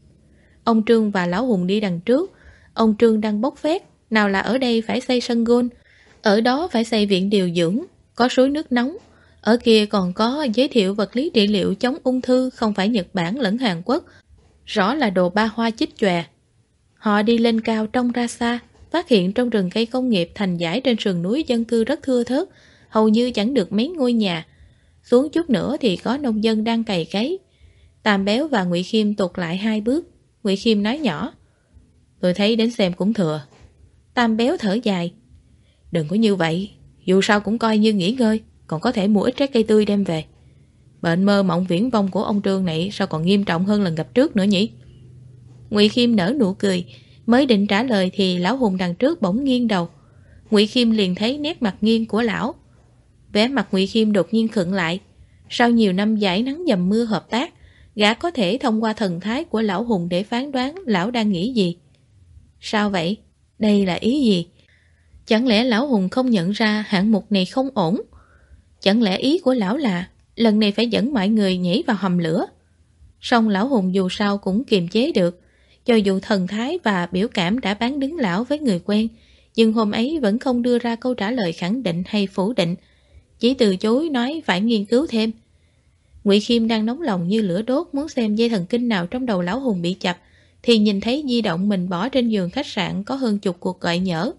Ông Trương và Lão Hùng đi đằng trước, ông Trương đang bốc phét, nào là ở đây phải xây sân golf, ở đó phải xây viện điều dưỡng, có suối nước nóng, ở kia còn có giới thiệu vật lý trị liệu chống ung thư không phải Nhật Bản lẫn Hàn Quốc, rõ là đồ ba hoa chích chòe. Họ đi lên cao trông ra xa, phát hiện trong rừng cây công nghiệp thành dãy trên sườn núi dân cư rất thưa thớt, hầu như chẳng được mấy ngôi nhà. Xuống chút nữa thì có nông dân đang cày cấy. Tam Béo và Ngụy Khiêm tụt lại 2 bước. Ngụy Khiêm nói nhỏ: "Tôi thấy đến xem cũng thừa." Tam Béo thở dài: "Đừng có như vậy, dù sao cũng coi như nghỉ ngơi, còn có thể mua ít trái cây tươi đem về. Bệnh mơ mộng viễn vông của ông Trương này sao còn nghiêm trọng hơn lần gặp trước nữa nhỉ?" Ngụy Khiêm nở nụ cười, mới định trả lời thì Lão Hùng đằng trước bỗng nghiêng đầu. Ngụy Khiêm liền thấy nét mặt nghiêng của lão. Vẻ mặt Ngụy Khiêm đột nhiên khựng lại. Sau nhiều năm dãi nắng dầm mưa hợp tác, gã có thể thông qua thần thái của Lão Hùng để phán đoán lão đang nghĩ gì. Sao vậy? Đây là ý gì? Chẳng lẽ Lão Hùng không nhận ra hạng mục này không ổn? Chẳng lẽ ý của lão là lần này phải dẫn mọi người nhảy vào hầm lửa? Song Lão Hùng dù sao cũng kiềm chế được. Cho dù thần thái và biểu cảm đã bán đứng lão với người quen, nhưng hôm ấy vẫn không đưa ra câu trả lời khẳng định hay phủ định, chỉ từ chối nói phải nghiên cứu thêm. Ngụy Khiêm đang nóng lòng như lửa đốt muốn xem dây thần kinh nào trong đầu Lão Hùng bị chập, thì nhìn thấy di động mình bỏ trên giường khách sạn có hơn chục cuộc gọi nhỡ.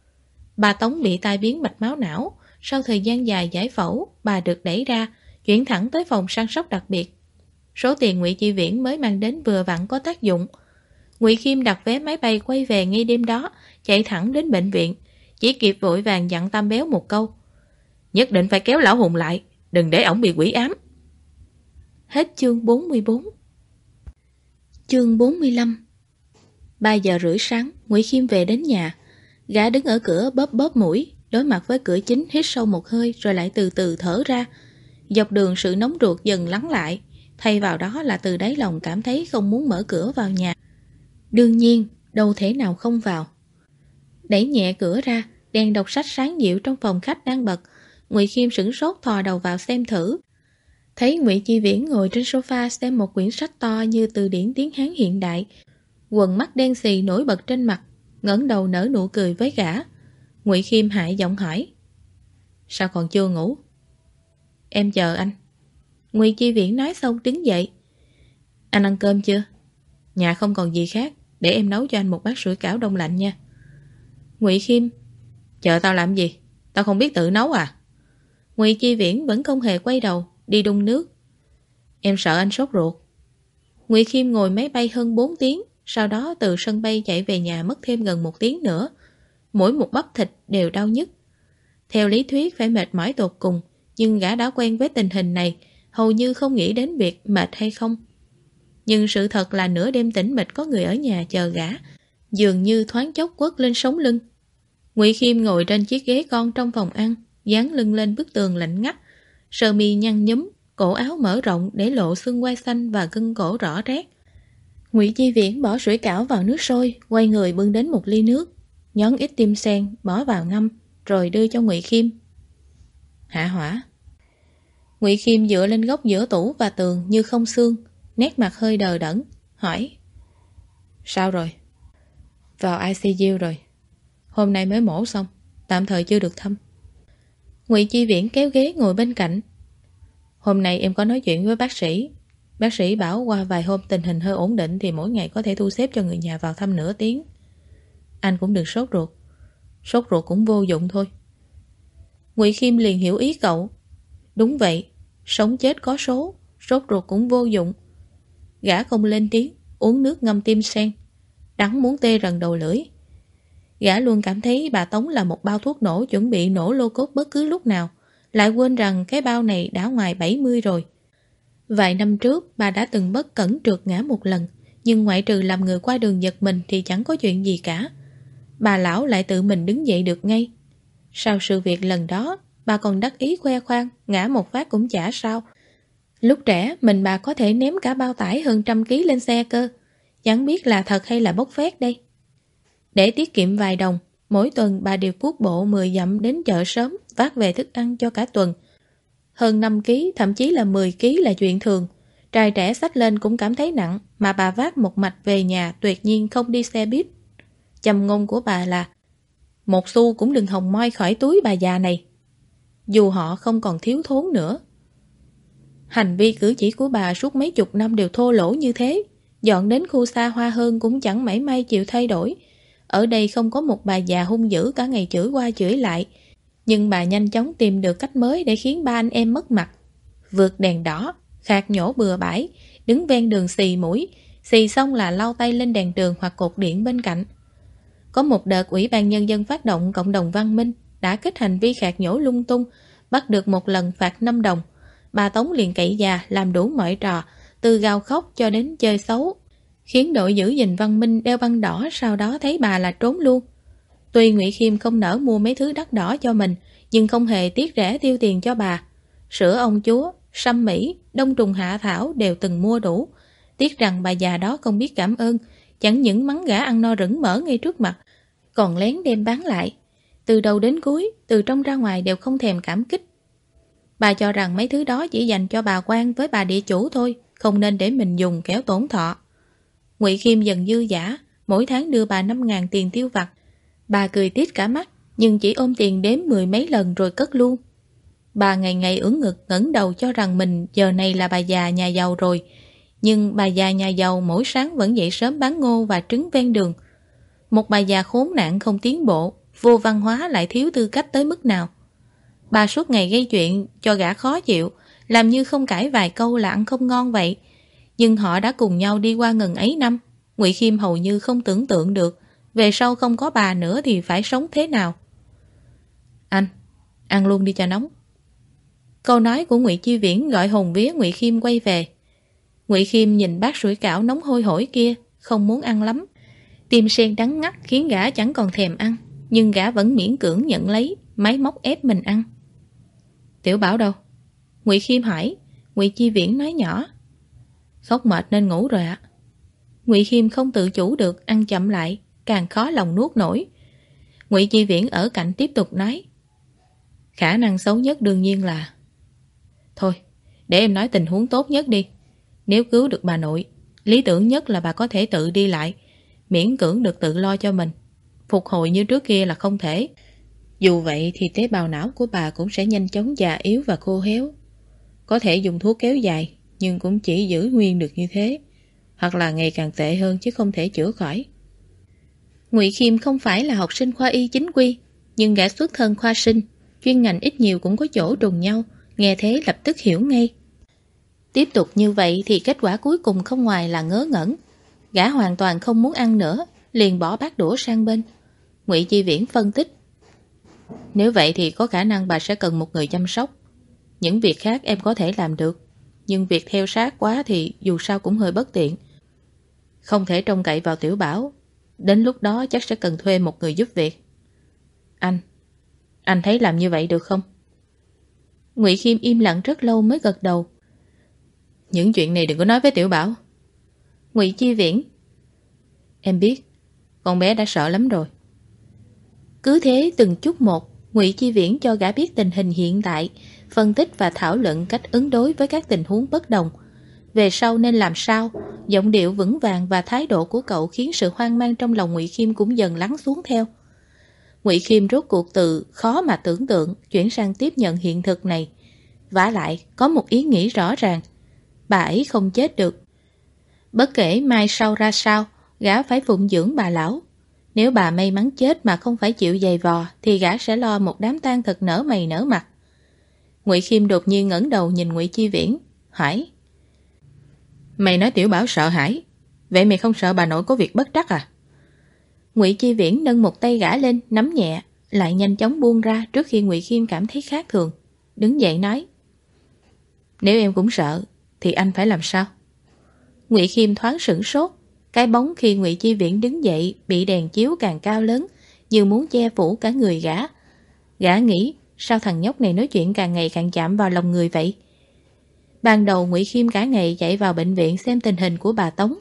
Bà Tống bị tai biến mạch máu não, sau thời gian dài giải phẫu, bà được đẩy ra, chuyển thẳng tới phòng săn sóc đặc biệt. Số tiền Ngụy Chi Viễn mới mang đến vừa vặn có tác dụng. Ngụy Khiêm đặt vé máy bay quay về ngay đêm đó, chạy thẳng đến bệnh viện, chỉ kịp vội vàng dặn Tam Béo một câu: "Nhất định phải kéo Lão Hùng lại, đừng để ổng bị quỷ ám." Hết chương 44. Chương 45. 3 giờ rưỡi sáng, Ngụy Khiêm về đến nhà. Gã đứng ở cửa bóp bóp mũi, đối mặt với cửa chính hít sâu một hơi rồi lại từ từ thở ra. Dọc đường sự nóng ruột dần lắng lại, thay vào đó là từ đáy lòng cảm thấy không muốn mở cửa vào nhà. Đương nhiên, đâu thể nào không vào. Đẩy nhẹ cửa ra, đèn đọc sách sáng dịu trong phòng khách đang bật. Ngụy Khiêm sửng sốt thò đầu vào xem thử. Thấy Ngụy Chi Viễn ngồi trên sofa xem một quyển sách to như từ điển tiếng Hán hiện đại. Quần mắt đen xì nổi bật trên mặt, ngẩng đầu nở nụ cười với gã. Ngụy Khiêm hạ giọng hỏi: "Sao còn chưa ngủ?" "Em chờ anh." Ngụy Chi Viễn nói xong đứng dậy. "Anh ăn cơm chưa? Nhà không còn gì khác, để em nấu cho anh một bát sủi cảo đông lạnh nha." Ngụy Khiêm: "Chờ tao làm gì? Tao không biết tự nấu à?" Ngụy Chi Viễn vẫn không hề quay đầu, đi đun nước. "Em sợ anh sốt ruột." Ngụy Khiêm ngồi máy bay hơn 4 tiếng, sau đó từ sân bay chạy về nhà mất thêm gần 1 tiếng nữa. Mỗi một bắp thịt đều đau nhức. Theo lý thuyết phải mệt mỏi tột cùng, nhưng gã đã quen với tình hình này, hầu như không nghĩ đến việc mệt hay không. Nhưng sự thật là nửa đêm tĩnh mịch có người ở nhà chờ gã, dường như thoáng chốc quất lên sống lưng. Ngụy Khiêm ngồi trên chiếc ghế con trong phòng ăn, dán lưng lên bức tường lạnh ngắt, sơ mi nhăn nhúm, cổ áo mở rộng để lộ xương quai xanh và gân cổ rõ rét. Ngụy Chi Viễn bỏ sủi cảo vào nước sôi, quay người bưng đến một ly nước, nhón ít tim sen bỏ vào ngâm, rồi đưa cho Ngụy Khiêm. "Hạ hỏa." Ngụy Khiêm dựa lên góc giữa tủ và tường như không xương, nét mặt hơi đờ đẫn, hỏi: "Sao rồi?" "Vào ICU rồi. Hôm nay mới mổ xong, tạm thời chưa được thăm." Ngụy Chi Viễn kéo ghế ngồi bên cạnh. "Hôm nay em có nói chuyện với bác sĩ. Bác sĩ bảo qua vài hôm tình hình hơi ổn định thì mỗi ngày có thể thu xếp cho người nhà vào thăm nửa tiếng. Anh cũng đừng sốt ruột. Sốt ruột cũng vô dụng thôi." Ngụy Khiêm liền hiểu ý cậu. Đúng vậy, sống chết có số, sốt ruột cũng vô dụng. Gã không lên tiếng, uống nước ngâm tim sen. Đắng muốn tê rần đầu lưỡi. Gã luôn cảm thấy bà Tống là một bao thuốc nổ chuẩn bị nổ lô cốt bất cứ lúc nào, lại quên rằng cái bao này đã ngoài 70 rồi. Vài năm trước bà đã từng bất cẩn trượt ngã một lần, nhưng ngoại trừ làm người qua đường giật mình thì chẳng có chuyện gì cả. Bà lão lại tự mình đứng dậy được ngay. Sau sự việc lần đó, bà còn đắc ý khoe khoang, ngã một phát cũng chả sao. Lúc trẻ mình bà có thể ném cả bao tải hơn 100 kg lên xe cơ. chẳng biết là thật hay là bốc phét đây. Để tiết kiệm vài đồng, mỗi tuần bà đều cuốc bộ 10 dặm đến chợ sớm vác về thức ăn cho cả tuần. Hơn 5 ký, thậm chí là 10 ký là chuyện thường. Trai trẻ xách lên cũng cảm thấy nặng, mà bà vác một mạch về nhà tuyệt nhiên không đi xe buýt. Châm ngôn của bà là: một xu cũng đừng hòng moi khỏi túi bà già này. Dù họ không còn thiếu thốn nữa. Hành vi cử chỉ của bà suốt mấy chục năm đều thô lỗ như thế. Dọn đến khu xa hoa hơn cũng chẳng mảy may chịu thay đổi. Ở đây không có một bà già hung dữ cả ngày chửi qua chửi lại. Nhưng bà nhanh chóng tìm được cách mới để khiến ba anh em mất mặt. Vượt đèn đỏ, khạc nhổ bừa bãi, đứng ven đường xì mũi, xì xong là lau tay lên đèn đường hoặc cột điện bên cạnh. Có một đợt Ủy ban Nhân dân phát động cộng đồng văn minh, đã kích hành vi khạc nhổ lung tung, bắt được một lần phạt 5 đồng. Bà Tống liền cậy già làm đủ mọi trò, từ gào khóc cho đến chơi xấu, khiến đội giữ gìn văn minh đeo băng đỏ sau đó thấy bà là trốn luôn. Tuy Ngụy Khiêm không nỡ mua mấy thứ đắt đỏ cho mình, nhưng không hề tiếc rẻ tiêu tiền cho bà. Sữa ông chúa, sâm Mỹ, đông trùng hạ thảo đều từng mua đủ. Tiếc rằng bà già đó không biết cảm ơn, chẳng những mắng gã ăn no rửng mỡ ngay trước mặt, còn lén đem bán lại. Từ đầu đến cuối, từ trong ra ngoài đều không thèm cảm kích. Bà cho rằng mấy thứ đó chỉ dành cho bà quan với bà địa chủ thôi, không nên để mình dùng kéo tổn thọ. Ngụy Khiêm dần dư dả, mỗi tháng đưa bà 5.000 tiền tiêu vặt. Bà cười tít cả mắt, nhưng chỉ ôm tiền đếm 10 mấy lần rồi cất luôn. Bà ngày ngày ưỡn ngực ngẩng đầu cho rằng mình giờ này là bà già nhà giàu rồi. Nhưng bà già nhà giàu mỗi sáng vẫn dậy sớm bán ngô và trứng ven đường. Một bà già khốn nạn không tiến bộ, vô văn hóa lại thiếu tư cách tới mức nào. Bà suốt ngày gây chuyện cho gã khó chịu, làm như không cãi vài câu là ăn không ngon vậy. Nhưng họ đã cùng nhau đi qua ngần ấy năm. Ngụy Khiêm hầu như không tưởng tượng được về sau không có bà nữa thì phải sống thế nào. Anh, ăn luôn đi cho nóng. Câu nói của Ngụy Chi Viễn gọi hồn vía Ngụy Khiêm quay về. Ngụy Khiêm nhìn bát sủi cảo nóng hôi hổi kia, không muốn ăn lắm. Tim sen đắng ngắt khiến gã chẳng còn thèm ăn, nhưng gã vẫn miễn cưỡng nhận lấy, máy móc ép mình ăn. Tiểu Bảo đâu? Ngụy Khiêm hỏi. Ngụy Chi Viễn nói nhỏ. Khóc mệt nên ngủ rồi ạ. Ngụy Khiêm không tự chủ được, ăn chậm lại, càng khó lòng nuốt nổi. Ngụy Chi Viễn ở cạnh tiếp tục nói. Khả năng xấu nhất đương nhiên là... Thôi, để em nói tình huống tốt nhất đi. Nếu cứu được bà nội, lý tưởng nhất là bà có thể tự đi lại, miễn cưỡng được tự lo cho mình. Phục hồi như trước kia là không thể. Dù vậy thì tế bào não của bà cũng sẽ nhanh chóng già yếu và khô héo. Có thể dùng thuốc kéo dài, nhưng cũng chỉ giữ nguyên được như thế, hoặc là ngày càng tệ hơn chứ không thể chữa khỏi. Ngụy Khiêm không phải là học sinh khoa y chính quy, nhưng gã xuất thân khoa sinh, chuyên ngành ít nhiều cũng có chỗ trùng nhau, nghe thế lập tức hiểu ngay. Tiếp tục như vậy thì kết quả cuối cùng không ngoài là ngớ ngẩn. Gã hoàn toàn không muốn ăn nữa, liền bỏ bát đũa sang bên. Ngụy Chi Viễn phân tích. Nếu vậy thì có khả năng bà sẽ cần một người chăm sóc. Những việc khác em có thể làm được, nhưng việc theo sát quá thì dù sao cũng hơi bất tiện. Không thể trông cậy vào Tiểu Bảo. Đến lúc đó chắc sẽ cần thuê một người giúp việc. Anh thấy làm như vậy được không? Ngụy Khiêm im lặng rất lâu mới gật đầu. Những chuyện này đừng có nói với Tiểu Bảo. Ngụy Chi Viễn. Em biết, con bé đã sợ lắm rồi. Cứ thế từng chút một, Ngụy Chi Viễn cho gã biết tình hình hiện tại, phân tích và thảo luận cách ứng đối với các tình huống bất đồng. Về sau nên làm sao, giọng điệu vững vàng và thái độ của cậu khiến sự hoang mang trong lòng Ngụy Khiêm cũng dần lắng xuống theo. Ngụy Khiêm rốt cuộc từ khó mà tưởng tượng chuyển sang tiếp nhận hiện thực này. Vả lại có một ý nghĩ rõ ràng, bà ấy không chết được. Bất kể mai sau ra sao, gã phải phụng dưỡng bà lão. Nếu bà may mắn chết mà không phải chịu giày vò thì gã sẽ lo một đám tang thật nở mày nở mặt. Ngụy Khiêm đột nhiên ngẩng đầu nhìn Ngụy Chi Viễn, hỏi. Mày nói Tiểu Bảo sợ hãi, vậy mày không sợ bà nội có việc bất trắc à? Ngụy Chi Viễn nâng một tay gã lên, nắm nhẹ, lại nhanh chóng buông ra trước khi Ngụy Khiêm cảm thấy khác thường. Đứng dậy nói. Nếu em cũng sợ, thì anh phải làm sao? Ngụy Khiêm thoáng sửng sốt. Cái bóng khi Ngụy Chi Viễn đứng dậy bị đèn chiếu càng cao lớn, như muốn che phủ cả người gã. Gã nghĩ, sao thằng nhóc này nói chuyện càng ngày càng chạm vào lòng người vậy? Ban đầu Ngụy Khiêm cả ngày chạy vào bệnh viện xem tình hình của bà Tống.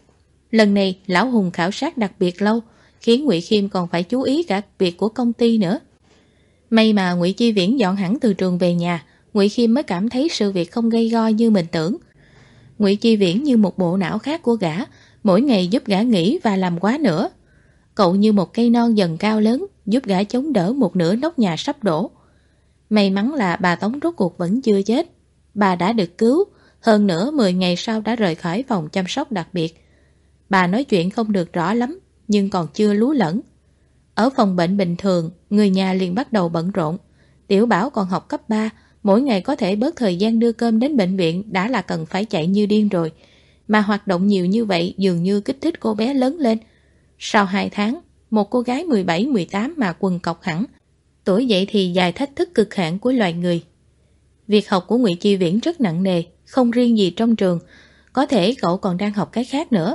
Lần này lão Hùng khảo sát đặc biệt lâu, khiến Ngụy Khiêm còn phải chú ý cả việc của công ty nữa. May mà Ngụy Chi Viễn dọn hẳn từ trường về nhà, Ngụy Khiêm mới cảm thấy sự việc không gây go như mình tưởng. Ngụy Chi Viễn như một bộ não khác của gã, mỗi ngày giúp gã nghĩ và làm quá nữa. Cậu như một cây non dần cao lớn, giúp gã chống đỡ một nửa nóc nhà sắp đổ. May mắn là bà Tống rốt cuộc vẫn chưa chết. Bà đã được cứu, hơn nữa 10 ngày sau đã rời khỏi phòng chăm sóc đặc biệt. Bà nói chuyện không được rõ lắm, nhưng còn chưa lú lẫn. Ở phòng bệnh bình thường, người nhà liền bắt đầu bận rộn. Tiểu Bảo còn học cấp 3, mỗi ngày có thể bớt thời gian đưa cơm đến bệnh viện đã là cần phải chạy như điên rồi. Mà hoạt động nhiều như vậy dường như kích thích cô bé lớn lên. Sau 2 tháng, một cô gái 17-18 mà quần cọc hẳn. Tuổi dậy thì dài thách thức cực hạn của loài người. Việc học của Ngụy Chi Viễn rất nặng nề, không riêng gì trong trường, có thể cậu còn đang học cái khác nữa.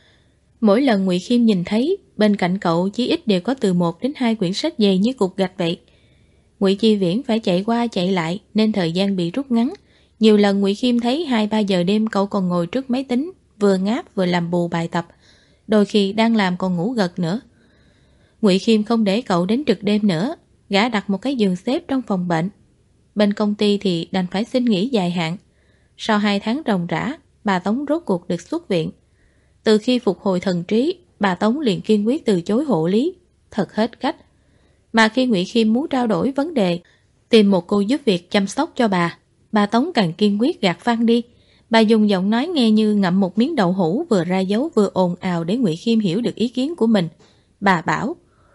Mỗi lần Ngụy Khiêm nhìn thấy, bên cạnh cậu chí ít đều có từ 1 đến 2 quyển sách dày như cục gạch vậy. Ngụy Chi Viễn phải chạy qua chạy lại nên thời gian bị rút ngắn. Nhiều lần Ngụy Khiêm thấy 2-3 giờ đêm cậu còn ngồi trước máy tính, vừa ngáp vừa làm bù bài tập, đôi khi đang làm còn ngủ gật nữa. Ngụy Khiêm không để cậu đến trực đêm nữa, gã đặt một cái giường xếp trong phòng bệnh. Bên công ty thì đành phải xin nghỉ dài hạn. Sau 2 tháng ròng rã, bà Tống rốt cuộc được xuất viện. Từ khi phục hồi thần trí, bà Tống liền kiên quyết từ chối hộ lý, thật hết cách. Mà khi Ngụy Khiêm muốn trao đổi vấn đề, tìm một cô giúp việc chăm sóc cho bà Tống càng kiên quyết gạt phăng đi. Bà dùng giọng nói nghe như ngậm một miếng đậu hũ, vừa ra dấu vừa ồn ào để Ngụy Khiêm hiểu được ý kiến của mình. Bà bảo: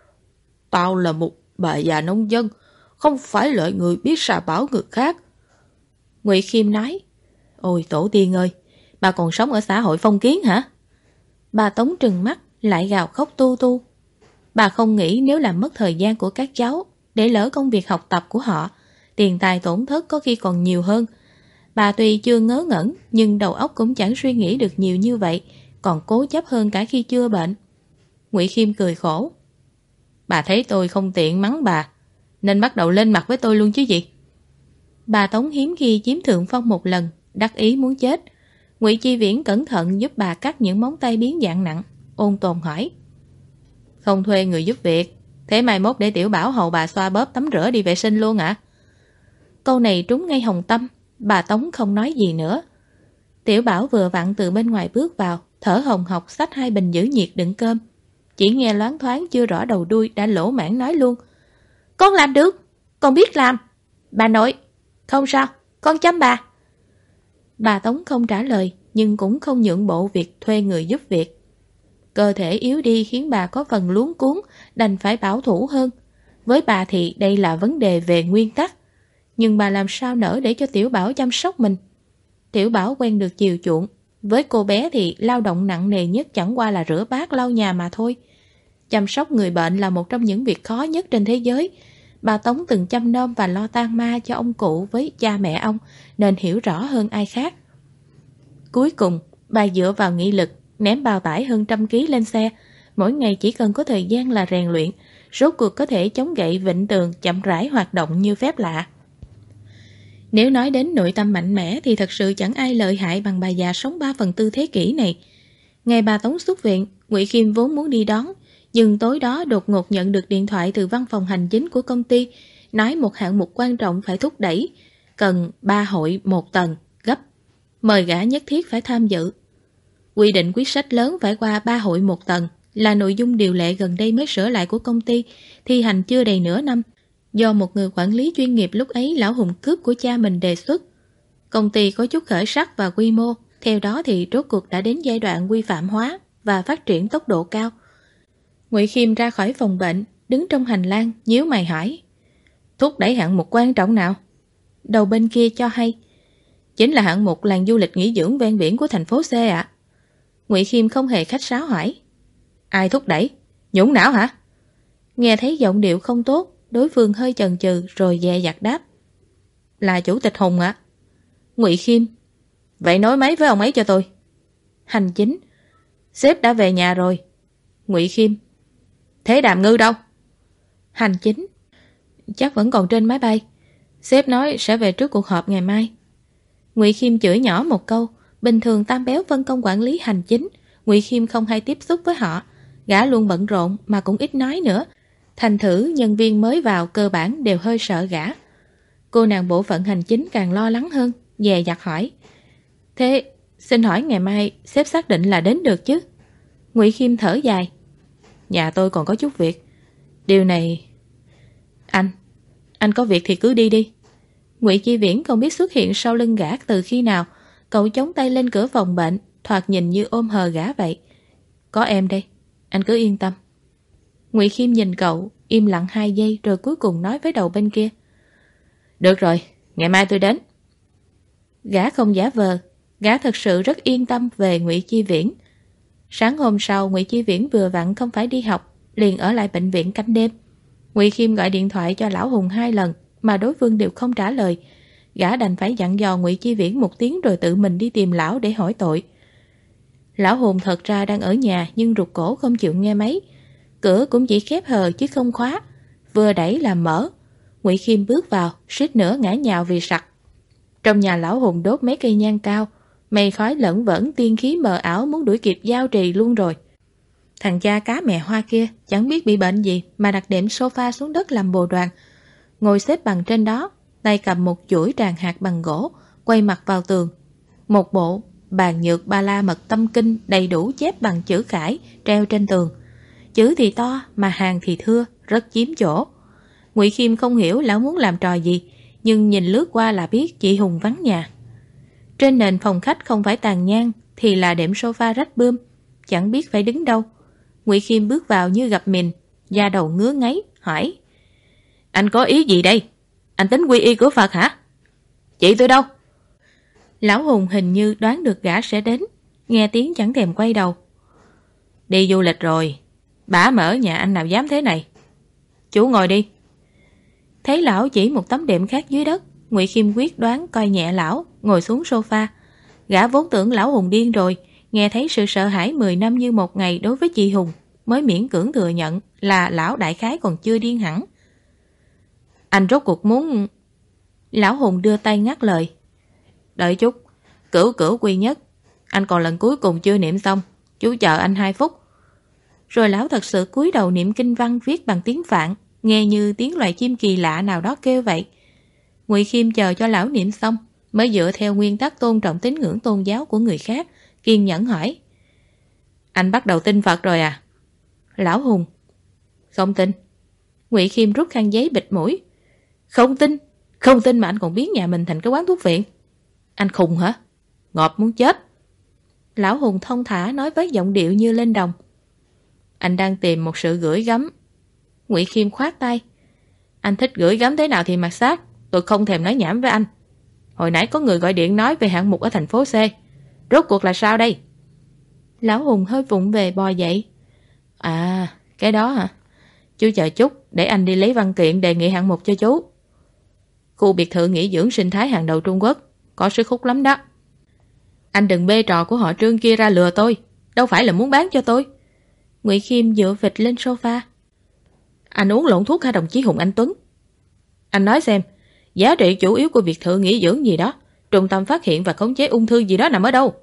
Tao là một bà già nông dân, không phải loại người biết sa bảo người khác. Ngụy Khiêm nói: Ôi tổ tiên ơi, bà còn sống ở xã hội phong kiến hả? Bà Tống trừng mắt, lại gào khóc tu tu. Bà không nghĩ nếu làm mất thời gian của các cháu, để lỡ công việc học tập của họ, tiền tài tổn thất có khi còn nhiều hơn. Bà tuy chưa ngớ ngẩn, nhưng đầu óc cũng chẳng suy nghĩ được nhiều như vậy, còn cố chấp hơn cả khi chưa bệnh. Ngụy Khiêm cười khổ: Bà thấy tôi không tiện mắng bà, nên bắt đầu lên mặt với tôi luôn chứ gì. Bà Tống hiếm khi chiếm thượng phong một lần, đắc ý muốn chết. Ngụy Chi Viễn cẩn thận giúp bà cắt những móng tay biến dạng nặng, ôn tồn hỏi: Không thuê người giúp việc, thế mai mốt để Tiểu Bảo hầu bà xoa bóp tắm rửa đi vệ sinh luôn ạ? Câu này trúng ngay hồng tâm, bà Tống không nói gì nữa. Tiểu Bảo vừa vặn từ bên ngoài bước vào, thở hồng hộc xách 2 bình giữ nhiệt đựng cơm. Chỉ nghe loáng thoáng chưa rõ đầu đuôi đã lỗ mãng nói luôn: Con làm được, con biết làm. Bà nội, không sao, con chăm bà. Bà Tống không trả lời, nhưng cũng không nhượng bộ việc thuê người giúp việc. Cơ thể yếu đi khiến bà có phần luống cuống, đành phải bảo thủ hơn. Với bà thì đây là vấn đề về nguyên tắc. Nhưng bà làm sao nỡ để cho Tiểu Bảo chăm sóc mình. Tiểu Bảo quen được chiều chuộng. Với cô bé thì lao động nặng nề nhất chẳng qua là rửa bát lau nhà mà thôi. Chăm sóc người bệnh là một trong những việc khó nhất trên thế giới. Bà Tống từng chăm nom và lo tang ma cho ông cụ với cha mẹ ông, nên hiểu rõ hơn ai khác. Cuối cùng, bà dựa vào nghị lực, ném bao tải hơn 100 kg lên xe. Mỗi ngày chỉ cần có thời gian là rèn luyện, rốt cuộc có thể chống gậy vịn tường, chậm rãi hoạt động như phép lạ. Nếu nói đến nội tâm mạnh mẽ thì thật sự chẳng ai lợi hại bằng bà già sống 3/4 thế kỷ này. Ngày bà Tống xuất viện, Ngụy Khiêm vốn muốn đi đón, nhưng tối đó đột ngột nhận được điện thoại từ văn phòng hành chính của công ty, nói một hạng mục quan trọng phải thúc đẩy, cần 3 hội 1 tầng, gấp, mời gã nhất thiết phải tham dự. Quy định quyết sách lớn phải qua 3 hội 1 tầng là nội dung điều lệ gần đây mới sửa lại của công ty, thi hành chưa đầy nửa năm, do một người quản lý chuyên nghiệp lúc ấy lão Hùng cướp của cha mình đề xuất. Công ty có chút khởi sắc và quy mô, theo đó thì rốt cuộc đã đến giai đoạn quy phạm hóa và phát triển tốc độ cao. Ngụy Khiêm ra khỏi phòng bệnh, đứng trong hành lang, nhíu mày hỏi: Thúc đẩy hạng mục quan trọng nào? Đầu bên kia cho hay: Chính là hạng mục làng du lịch nghỉ dưỡng ven biển của thành phố C ạ. Ngụy Khiêm không hề khách sáo hỏi: Ai thúc đẩy? Nhũng não hả? Nghe thấy giọng điệu không tốt, đối phương hơi chần chừ rồi dè dặt đáp: Là chủ tịch Hùng ạ. Ngụy Khiêm: Vậy nói máy với ông ấy cho tôi. Hành chính: Sếp đã về nhà rồi. Ngụy Khiêm: Thế Đàm Ngư đâu? Hành chính: Chắc vẫn còn trên máy bay. Sếp nói sẽ về trước cuộc họp ngày mai. Ngụy Khiêm chửi nhỏ một câu. Bình thường Tam Béo phân công quản lý hành chính, Ngụy Khiêm không hay tiếp xúc với họ, gã luôn bận rộn mà cũng ít nói nữa. Thành thử nhân viên mới vào cơ bản đều hơi sợ gã. Cô nàng bộ phận hành chính càng lo lắng hơn, dè dặt hỏi: Thế xin hỏi ngày mai sếp xác định là đến được chứ? Ngụy Khiêm thở dài: Nhà tôi còn có chút việc. Điều này... Anh có việc thì cứ đi đi. Ngụy Chi Viễn không biết xuất hiện sau lưng gã từ khi nào. Cậu chống tay lên cửa phòng bệnh, thoạt nhìn như ôm hờ gã vậy. Có em đây, anh cứ yên tâm. Ngụy Khiêm nhìn cậu, im lặng 2 giây rồi cuối cùng nói với đầu bên kia: Được rồi, ngày mai tôi đến. Gã không giả vờ, gã thật sự rất yên tâm về Ngụy Chi Viễn. Sáng hôm sau, Ngụy Chi Viễn vừa vặn không phải đi học, liền ở lại bệnh viện canh đêm. Ngụy Khiêm gọi điện thoại cho Lão Hùng 2 lần mà đối phương đều không trả lời. Gã đành phải dặn dò Ngụy Chi Viễn 1 tiếng rồi tự mình đi tìm lão để hỏi tội. Lão Hùng thật ra đang ở nhà nhưng rụt cổ không chịu nghe máy. Cửa cũng chỉ khép hờ chứ không khóa, vừa đẩy làm mở. Ngụy Khiêm bước vào, suýt nữa ngã nhào vì sặc. Trong nhà Lão Hùng đốt mấy cây nhang cao, mây khói lẫn vẩn, tiên khí mờ ảo muốn đuổi kịp giao trì luôn rồi. Thằng cha cá mẹ hoa kia chẳng biết bị bệnh gì mà đặt đệm sofa xuống đất làm bồ đoàn, ngồi xếp bằng trên đó, tay cầm một chuỗi tràng hạt bằng gỗ, quay mặt vào tường. Một bộ bàn nhược ba la mật tâm kinh đầy đủ chép bằng chữ khải treo trên tường. Chữ thì to mà hàng thì thưa, rất chiếm chỗ. Ngụy Khiêm không hiểu lão muốn làm trò gì, nhưng nhìn lướt qua là biết chị Hùng vắng nhà. Trên nền phòng khách không phải tàn nhang thì là đệm sofa rách bươm, chẳng biết phải đứng đâu. Ngụy Khiêm bước vào như gặp mìn, da đầu ngứa ngáy, hỏi: Anh có ý gì đây? Anh tính quy y của Phật hả? Chị tôi đâu? Lão Hùng hình như đoán được gã sẽ đến, nghe tiếng chẳng thèm quay đầu. Đi du lịch rồi, bả mà ở nhà anh nào dám thế này. Chú ngồi đi. Thấy lão chỉ một tấm đệm khác dưới đất, Ngụy Khiêm quyết đoán coi nhẹ lão, ngồi xuống sofa. Gã vốn tưởng lão Hùng điên rồi, nghe thấy sự sợ hãi 10 năm như một ngày đối với chị Hùng, mới miễn cưỡng thừa nhận là lão đại khái còn chưa điên hẳn. Anh rốt cuộc muốn... Lão Hùng đưa tay ngắt lời. Đợi chút, cửu cửu quy nhất, anh còn lần cuối cùng chưa niệm xong, chú chờ anh 2 phút. Rồi lão thật sự cúi đầu niệm kinh văn viết bằng tiếng Phạn, nghe như tiếng loài chim kỳ lạ nào đó kêu vậy. Ngụy Khiêm chờ cho lão niệm xong, mới dựa theo nguyên tắc tôn trọng tín ngưỡng tôn giáo của người khác, kiên nhẫn hỏi: Anh bắt đầu tin Phật rồi à? Lão Hùng: Không tin. Ngụy Khiêm rút khăn giấy bịt mũi. Không tin mà anh còn biến nhà mình thành cái quán thuốc viện. Anh khùng hả? Ngọt muốn chết. Lão Hùng thông thả nói với giọng điệu như lên đồng. Anh đang tìm một sự gửi gắm. Ngụy Khiêm khoát tay. Anh thích gửi gắm thế nào thì mặc xác, tôi không thèm nói nhảm với anh. Hồi nãy có người gọi điện nói về hạng mục ở thành phố C. Rốt cuộc là sao đây? Lão Hùng hơi vụng về bò dậy. À, cái đó hả? Chú chờ chút, để anh đi lấy văn kiện đề nghị hạng mục cho chú. Khu biệt thự nghỉ dưỡng sinh thái hàng đầu Trung Quốc, có sức hút lắm đó. Anh đừng bê trò của họ Trương kia ra lừa tôi, đâu phải là muốn bán cho tôi. Ngụy Khiêm dựa vịt lên sofa. Anh uống lộn thuốc hả đồng chí Hùng Anh Tuấn? Anh nói xem, giá trị chủ yếu của biệt thự nghỉ dưỡng gì đó, trung tâm phát hiện và khống chế ung thư gì đó nằm ở đâu?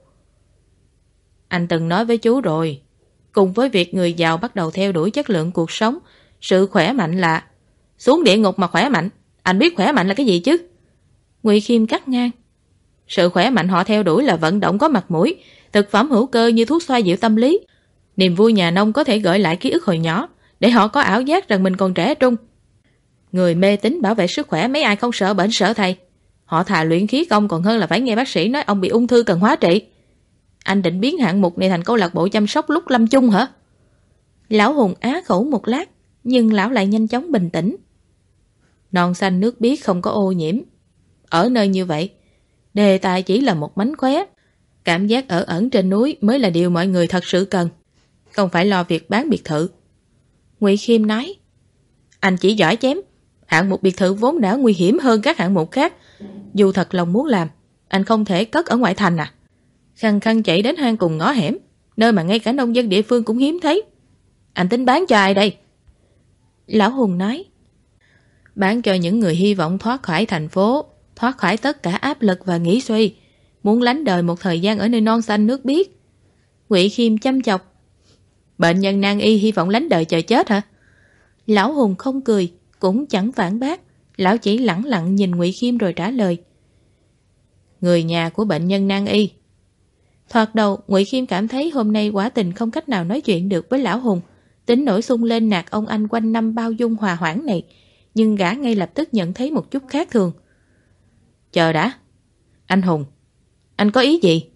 Anh từng nói với chú rồi, cùng với việc người giàu bắt đầu theo đuổi chất lượng cuộc sống, sự khỏe mạnh là... Xuống địa ngục mà khỏe mạnh, anh biết khỏe mạnh là cái gì chứ? Ngụy Khiêm cắt ngang. Sự khỏe mạnh họ theo đuổi là vận động có mặt mũi, thực phẩm hữu cơ như thuốc xoa dịu tâm lý. Niềm vui nhà nông có thể gợi lại ký ức hồi nhỏ, để họ có ảo giác rằng mình còn trẻ trung. Người mê tín bảo vệ sức khỏe mấy ai không sợ bệnh sợ thầy. Họ thà luyện khí công còn hơn là phải nghe bác sĩ nói ông bị ung thư cần hóa trị. Anh định biến hạng mục này thành câu lạc bộ chăm sóc lúc lâm chung hả? Lão Hùng á khẩu một lát, nhưng lão lại nhanh chóng bình tĩnh. Non xanh nước biếc không có ô nhiễm. Ở nơi như vậy, đề tài chỉ là một mánh khóe. Cảm giác ở ẩn trên núi mới là điều mọi người thật sự cần, không phải lo việc bán biệt thự. Ngụy Khiêm nói. Anh chỉ giỏi chém. Hạng mục biệt thự vốn đã nguy hiểm hơn các hạng mục khác. Dù thật lòng muốn làm, anh không thể cất ở ngoại thành à? Khăng khăng chạy đến hang cùng ngõ hẻm, nơi mà ngay cả nông dân địa phương cũng hiếm thấy. Anh tính bán cho ai đây? Lão Hùng nói. Bán cho những người hy vọng thoát khỏi thành phố, thoát khỏi tất cả áp lực và nghĩ suy, muốn lánh đời một thời gian ở nơi non xanh nước biếc. Ngụy Khiêm chăm chọc. Bệnh nhân nan y hy vọng lánh đời chờ chết hả? Lão Hùng không cười, cũng chẳng phản bác. Lão chỉ lẳng lặng nhìn Ngụy Khiêm rồi trả lời. Người nhà của bệnh nhân nan y. Thoạt đầu, Ngụy Khiêm cảm thấy hôm nay quả tình không cách nào nói chuyện được với Lão Hùng. Tính nổi xung lên nạt ông anh quanh năm bao dung hòa hoãn này. Nhưng gã ngay lập tức nhận thấy một chút khác thường. Chờ đã. Anh Hùng, anh có ý gì?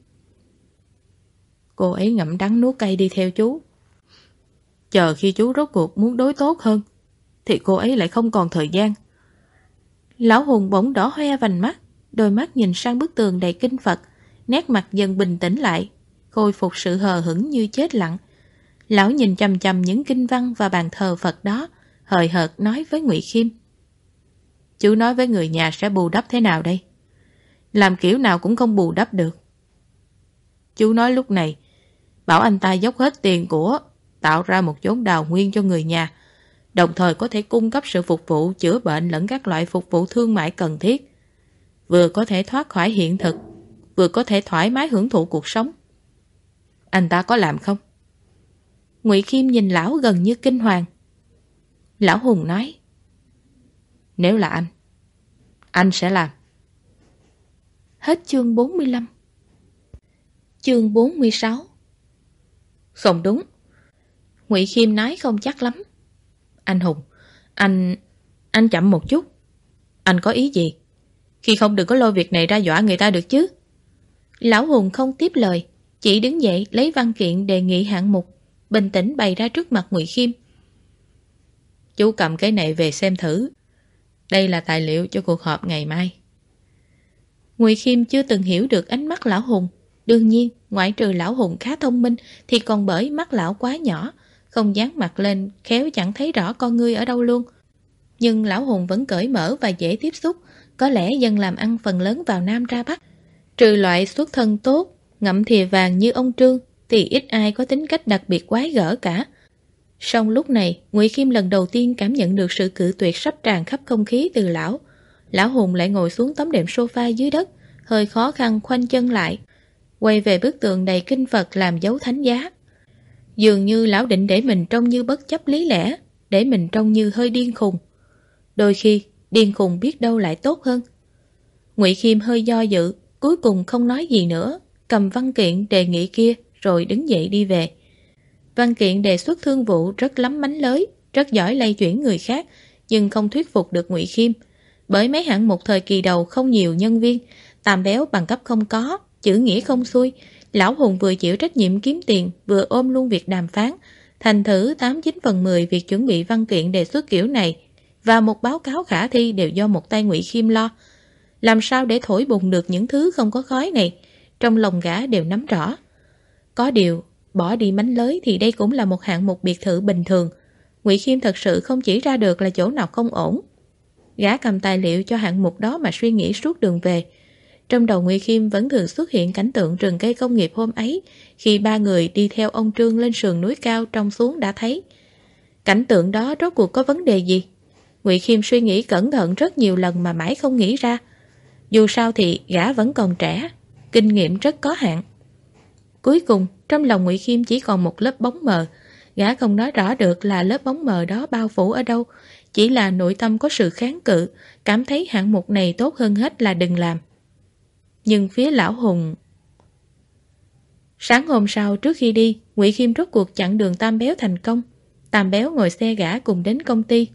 Cô ấy ngậm đắng nuốt cay đi theo chú. Chờ khi chú rốt cuộc muốn đối tốt hơn thì cô ấy lại không còn thời gian. Lão Hùng bỗng đỏ hoe vành mắt, đôi mắt nhìn sang bức tường đầy kinh Phật, nét mặt dần bình tĩnh lại, khôi phục sự hờ hững như chết lặng. Lão nhìn chằm chằm những kinh văn và bàn thờ Phật đó, hời hợt nói với Ngụy Khiêm. Chú nói với người nhà sẽ bù đắp thế nào đây? Làm kiểu nào cũng không bù đắp được. Chú nói lúc này, bảo anh ta dốc hết tiền của, tạo ra một chốn đào nguyên cho người nhà, đồng thời có thể cung cấp sự phục vụ chữa bệnh lẫn các loại phục vụ thương mại cần thiết. Vừa có thể thoát khỏi hiện thực, vừa có thể thoải mái hưởng thụ cuộc sống. Anh ta có làm không? Ngụy Khiêm nhìn lão gần như kinh hoàng. Lão Hùng nói. Nếu là anh sẽ làm. Hết chương 45. Chương 46. Không đúng. Ngụy Khiêm nói không chắc lắm. Anh Hùng, anh chậm một chút. Anh có ý gì? Khi không đừng có lôi việc này ra dọa người ta được chứ. Lão Hùng không tiếp lời, chỉ đứng dậy lấy văn kiện đề nghị hạng mục, bình tĩnh bày ra trước mặt Ngụy Khiêm. Chú cầm cái này về xem thử. Đây là tài liệu cho cuộc họp ngày mai. Ngụy Khiêm chưa từng hiểu được ánh mắt Lão Hùng. Đương nhiên, ngoại trừ Lão Hùng khá thông minh thì còn bởi mắt lão quá nhỏ, không dán mặt lên, khéo chẳng thấy rõ con ngươi ở đâu luôn. Nhưng Lão Hùng vẫn cởi mở và dễ tiếp xúc, có lẽ dân làm ăn phần lớn vào Nam ra Bắc. Trừ loại xuất thân tốt, ngậm thìa vàng như ông Trương, thì ít ai có tính cách đặc biệt quái gở cả. Song lúc này, Ngụy Khiêm lần đầu tiên cảm nhận được sự cự tuyệt sắp tràn khắp không khí từ lão. Lão Hùng lại ngồi xuống tấm đệm sofa dưới đất, hơi khó khăn khoanh chân lại, quay về bức tường đầy kinh Phật làm dấu thánh giá. Dường như lão định để mình trông như bất chấp lý lẽ, để mình trông như hơi điên khùng. Đôi khi, điên khùng biết đâu lại tốt hơn. Ngụy Khiêm hơi do dự, cuối cùng không nói gì nữa, cầm văn kiện đề nghị kia rồi đứng dậy đi về. Văn kiện đề xuất thương vụ rất lắm mánh lới, rất giỏi lay chuyển người khác, nhưng không thuyết phục được Ngụy Khiêm. Bởi mấy hạng mục thời kỳ đầu không nhiều nhân viên, Tam Béo bằng cấp không có, chữ nghĩa không xuôi, Lão Hùng vừa chịu trách nhiệm kiếm tiền, vừa ôm luôn việc đàm phán. Thành thử 89/10 việc chuẩn bị văn kiện đề xuất kiểu này và một báo cáo khả thi đều do một tay Ngụy Khiêm lo. Làm sao để thổi bùng được những thứ không có khói này, trong lòng gã đều nắm rõ. Có điều, bỏ đi mánh lới thì đây cũng là một hạng mục biệt thự bình thường. Ngụy Khiêm thật sự không chỉ ra được là chỗ nào không ổn. Gã cầm tài liệu cho hạng mục đó mà suy nghĩ suốt đường về. Trong đầu Ngụy Khiêm vẫn thường xuất hiện cảnh tượng rừng cây công nghiệp hôm ấy, khi ba người đi theo ông Trương lên sườn núi cao trông xuống đã thấy. Cảnh tượng đó rốt cuộc có vấn đề gì? Ngụy Khiêm suy nghĩ cẩn thận rất nhiều lần mà mãi không nghĩ ra. Dù sao thì gã vẫn còn trẻ, kinh nghiệm rất có hạn. Cuối cùng, trong lòng Ngụy Khiêm chỉ còn một lớp bóng mờ. Gã không nói rõ được là lớp bóng mờ đó bao phủ ở đâu, chỉ là nội tâm có sự kháng cự, cảm thấy hạng mục này tốt hơn hết là đừng làm. Nhưng phía Lão Hùng... Sáng hôm sau trước khi đi, Ngụy Khiêm rốt cuộc chặn đường Tam Béo thành công. Tam Béo ngồi xe gã cùng đến công ty.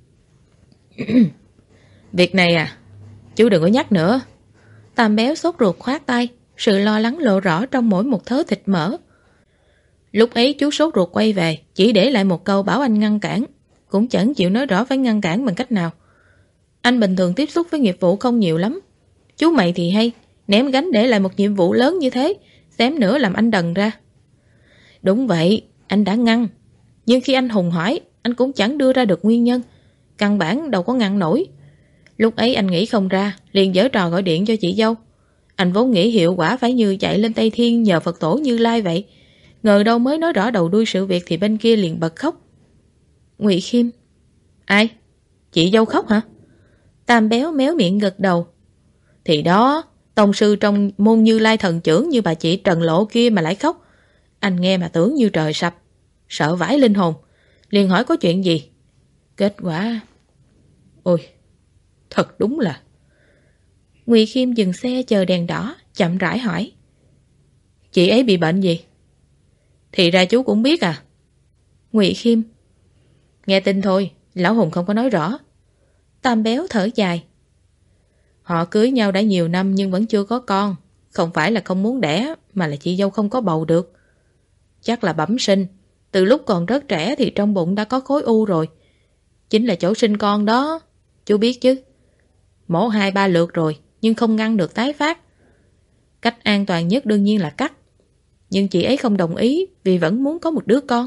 Việc này à, chú đừng có nhắc nữa. Tam Béo sốt ruột khoát tay, sự lo lắng lộ rõ trong mỗi một thớ thịt mỡ. Lúc ấy chú sốt ruột quay về, chỉ để lại một câu bảo anh ngăn cản, cũng chẳng chịu nói rõ phải ngăn cản bằng cách nào. Anh bình thường tiếp xúc với nghiệp vụ không nhiều lắm. Chú mày thì hay, ném gánh để lại một nhiệm vụ lớn như thế, xém nữa làm anh đần ra. Đúng vậy, anh đã ngăn. Nhưng khi anh Hùng hỏi, anh cũng chẳng đưa ra được nguyên nhân. Căn bản đâu có ngăn nổi. Lúc ấy anh nghĩ không ra, liền giở trò gọi điện cho chị dâu. Anh vốn nghĩ hiệu quả phải như chạy lên Tây Thiên nhờ Phật tổ Như Lai vậy. Ngờ đâu mới nói rõ đầu đuôi sự việc thì bên kia liền bật khóc. Ngụy Khiêm. Ai? Chị dâu khóc hả? Tam Béo méo miệng gật đầu. Thì đó, tông sư trong môn Như Lai thần trưởng như bà chị Trần Lộ kia mà lại khóc. Anh nghe mà tưởng như trời sập, sợ vãi linh hồn, liền hỏi có chuyện gì. Kết quả... Ôi, thật đúng là... Ngụy Khiêm dừng xe chờ đèn đỏ, chậm rãi hỏi. Chị ấy bị bệnh gì? Thì ra chú cũng biết à? Ngụy Khiêm: Nghe tin thôi, Lão Hùng không có nói rõ. Tam Béo thở dài: Họ cưới nhau đã nhiều năm nhưng vẫn chưa có con. Không phải là không muốn đẻ, mà là chị dâu không có bầu được. Chắc là bẩm sinh. Từ lúc còn rất trẻ thì trong bụng đã có khối u rồi. Chính là chỗ sinh con đó. Chú biết chứ. Mổ 2-3 lượt rồi, nhưng không ngăn được tái phát. Cách an toàn nhất đương nhiên là cắt. Nhưng chị ấy không đồng ý vì vẫn muốn có một đứa con.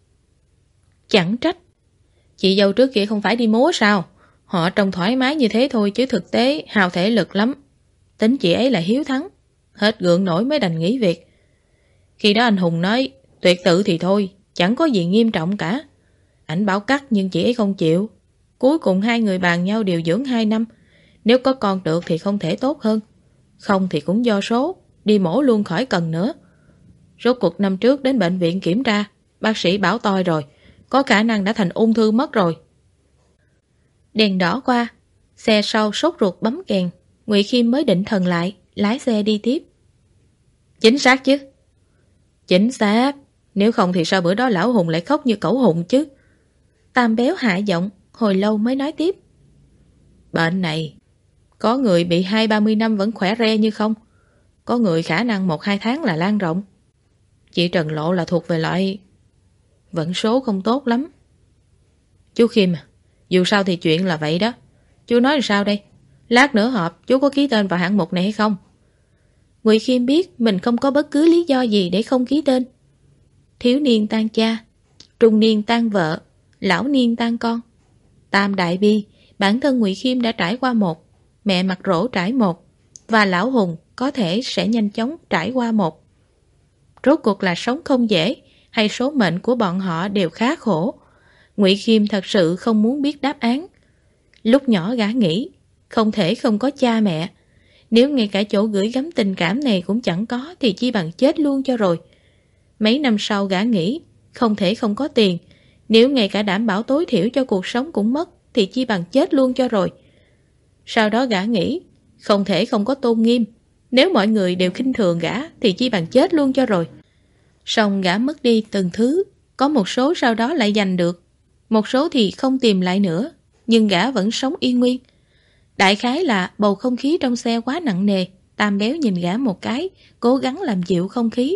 Chẳng trách. Chị dâu trước kia không phải đi múa sao? Họ trông thoải mái như thế thôi chứ thực tế hao thể lực lắm. Tính chị ấy là hiếu thắng. Hết gượng nổi mới đành nghỉ việc. Khi đó anh Hùng nói tuyệt tự thì thôi, chẳng có gì nghiêm trọng cả. Ảnh bảo cắt nhưng chị ấy không chịu. Cuối cùng hai người bàn nhau điều dưỡng 2 năm. Nếu có con được thì không thể tốt hơn. Không thì cũng do số, đi mổ luôn khỏi cần nữa. Rốt cuộc năm trước đến bệnh viện kiểm tra, bác sĩ bảo toi rồi, có khả năng đã thành ung thư mất rồi. Đèn đỏ qua, xe sau sốt ruột bấm kèn. Ngụy Khiêm mới định thần lại, lái xe đi tiếp. Chính xác chứ? Chính xác. Nếu không thì sao bữa đó Lão Hùng lại khóc như cẩu hùng chứ? Tam Béo hạ giọng, hồi lâu mới nói tiếp. Bệnh này, có người bị 20-30 năm vẫn khỏe re như không. Có người khả năng 1-2 tháng là lan rộng. Chị Trần Lộ là thuộc về loại vận số không tốt lắm. Chú Khiêm à, dù sao thì chuyện là vậy đó. Chú nói là sao đây? Lát nữa họp chú có ký tên vào hạng mục này hay không? Ngụy Khiêm biết mình không có bất cứ lý do gì để không ký tên. Thiếu niên tan cha, trung niên tan vợ, lão niên tan con. Tam đại bi, bản thân Ngụy Khiêm đã trải qua một, mẹ mặt rỗ trải một, và Lão Hùng có thể sẽ nhanh chóng trải qua một. Rốt cuộc là sống không dễ, hay số mệnh của bọn họ đều khá khổ. Ngụy Khiêm thật sự không muốn biết đáp án. Lúc nhỏ gã nghĩ, không thể không có cha mẹ. Nếu ngay cả chỗ gửi gắm tình cảm này cũng chẳng có thì chi bằng chết luôn cho rồi. Mấy năm sau gã nghĩ, không thể không có tiền. Nếu ngay cả đảm bảo tối thiểu cho cuộc sống cũng mất thì chi bằng chết luôn cho rồi. Sau đó gã nghĩ, không thể không có tôn nghiêm. Nếu mọi người đều khinh thường gã thì chi bằng chết luôn cho rồi. Song gã mất đi từng thứ, có một số sau đó lại giành được, một số thì không tìm lại nữa, nhưng gã vẫn sống yên nguyên. Đại khái là bầu không khí trong xe quá nặng nề. Tam Béo nhìn gã một cái, cố gắng làm dịu không khí.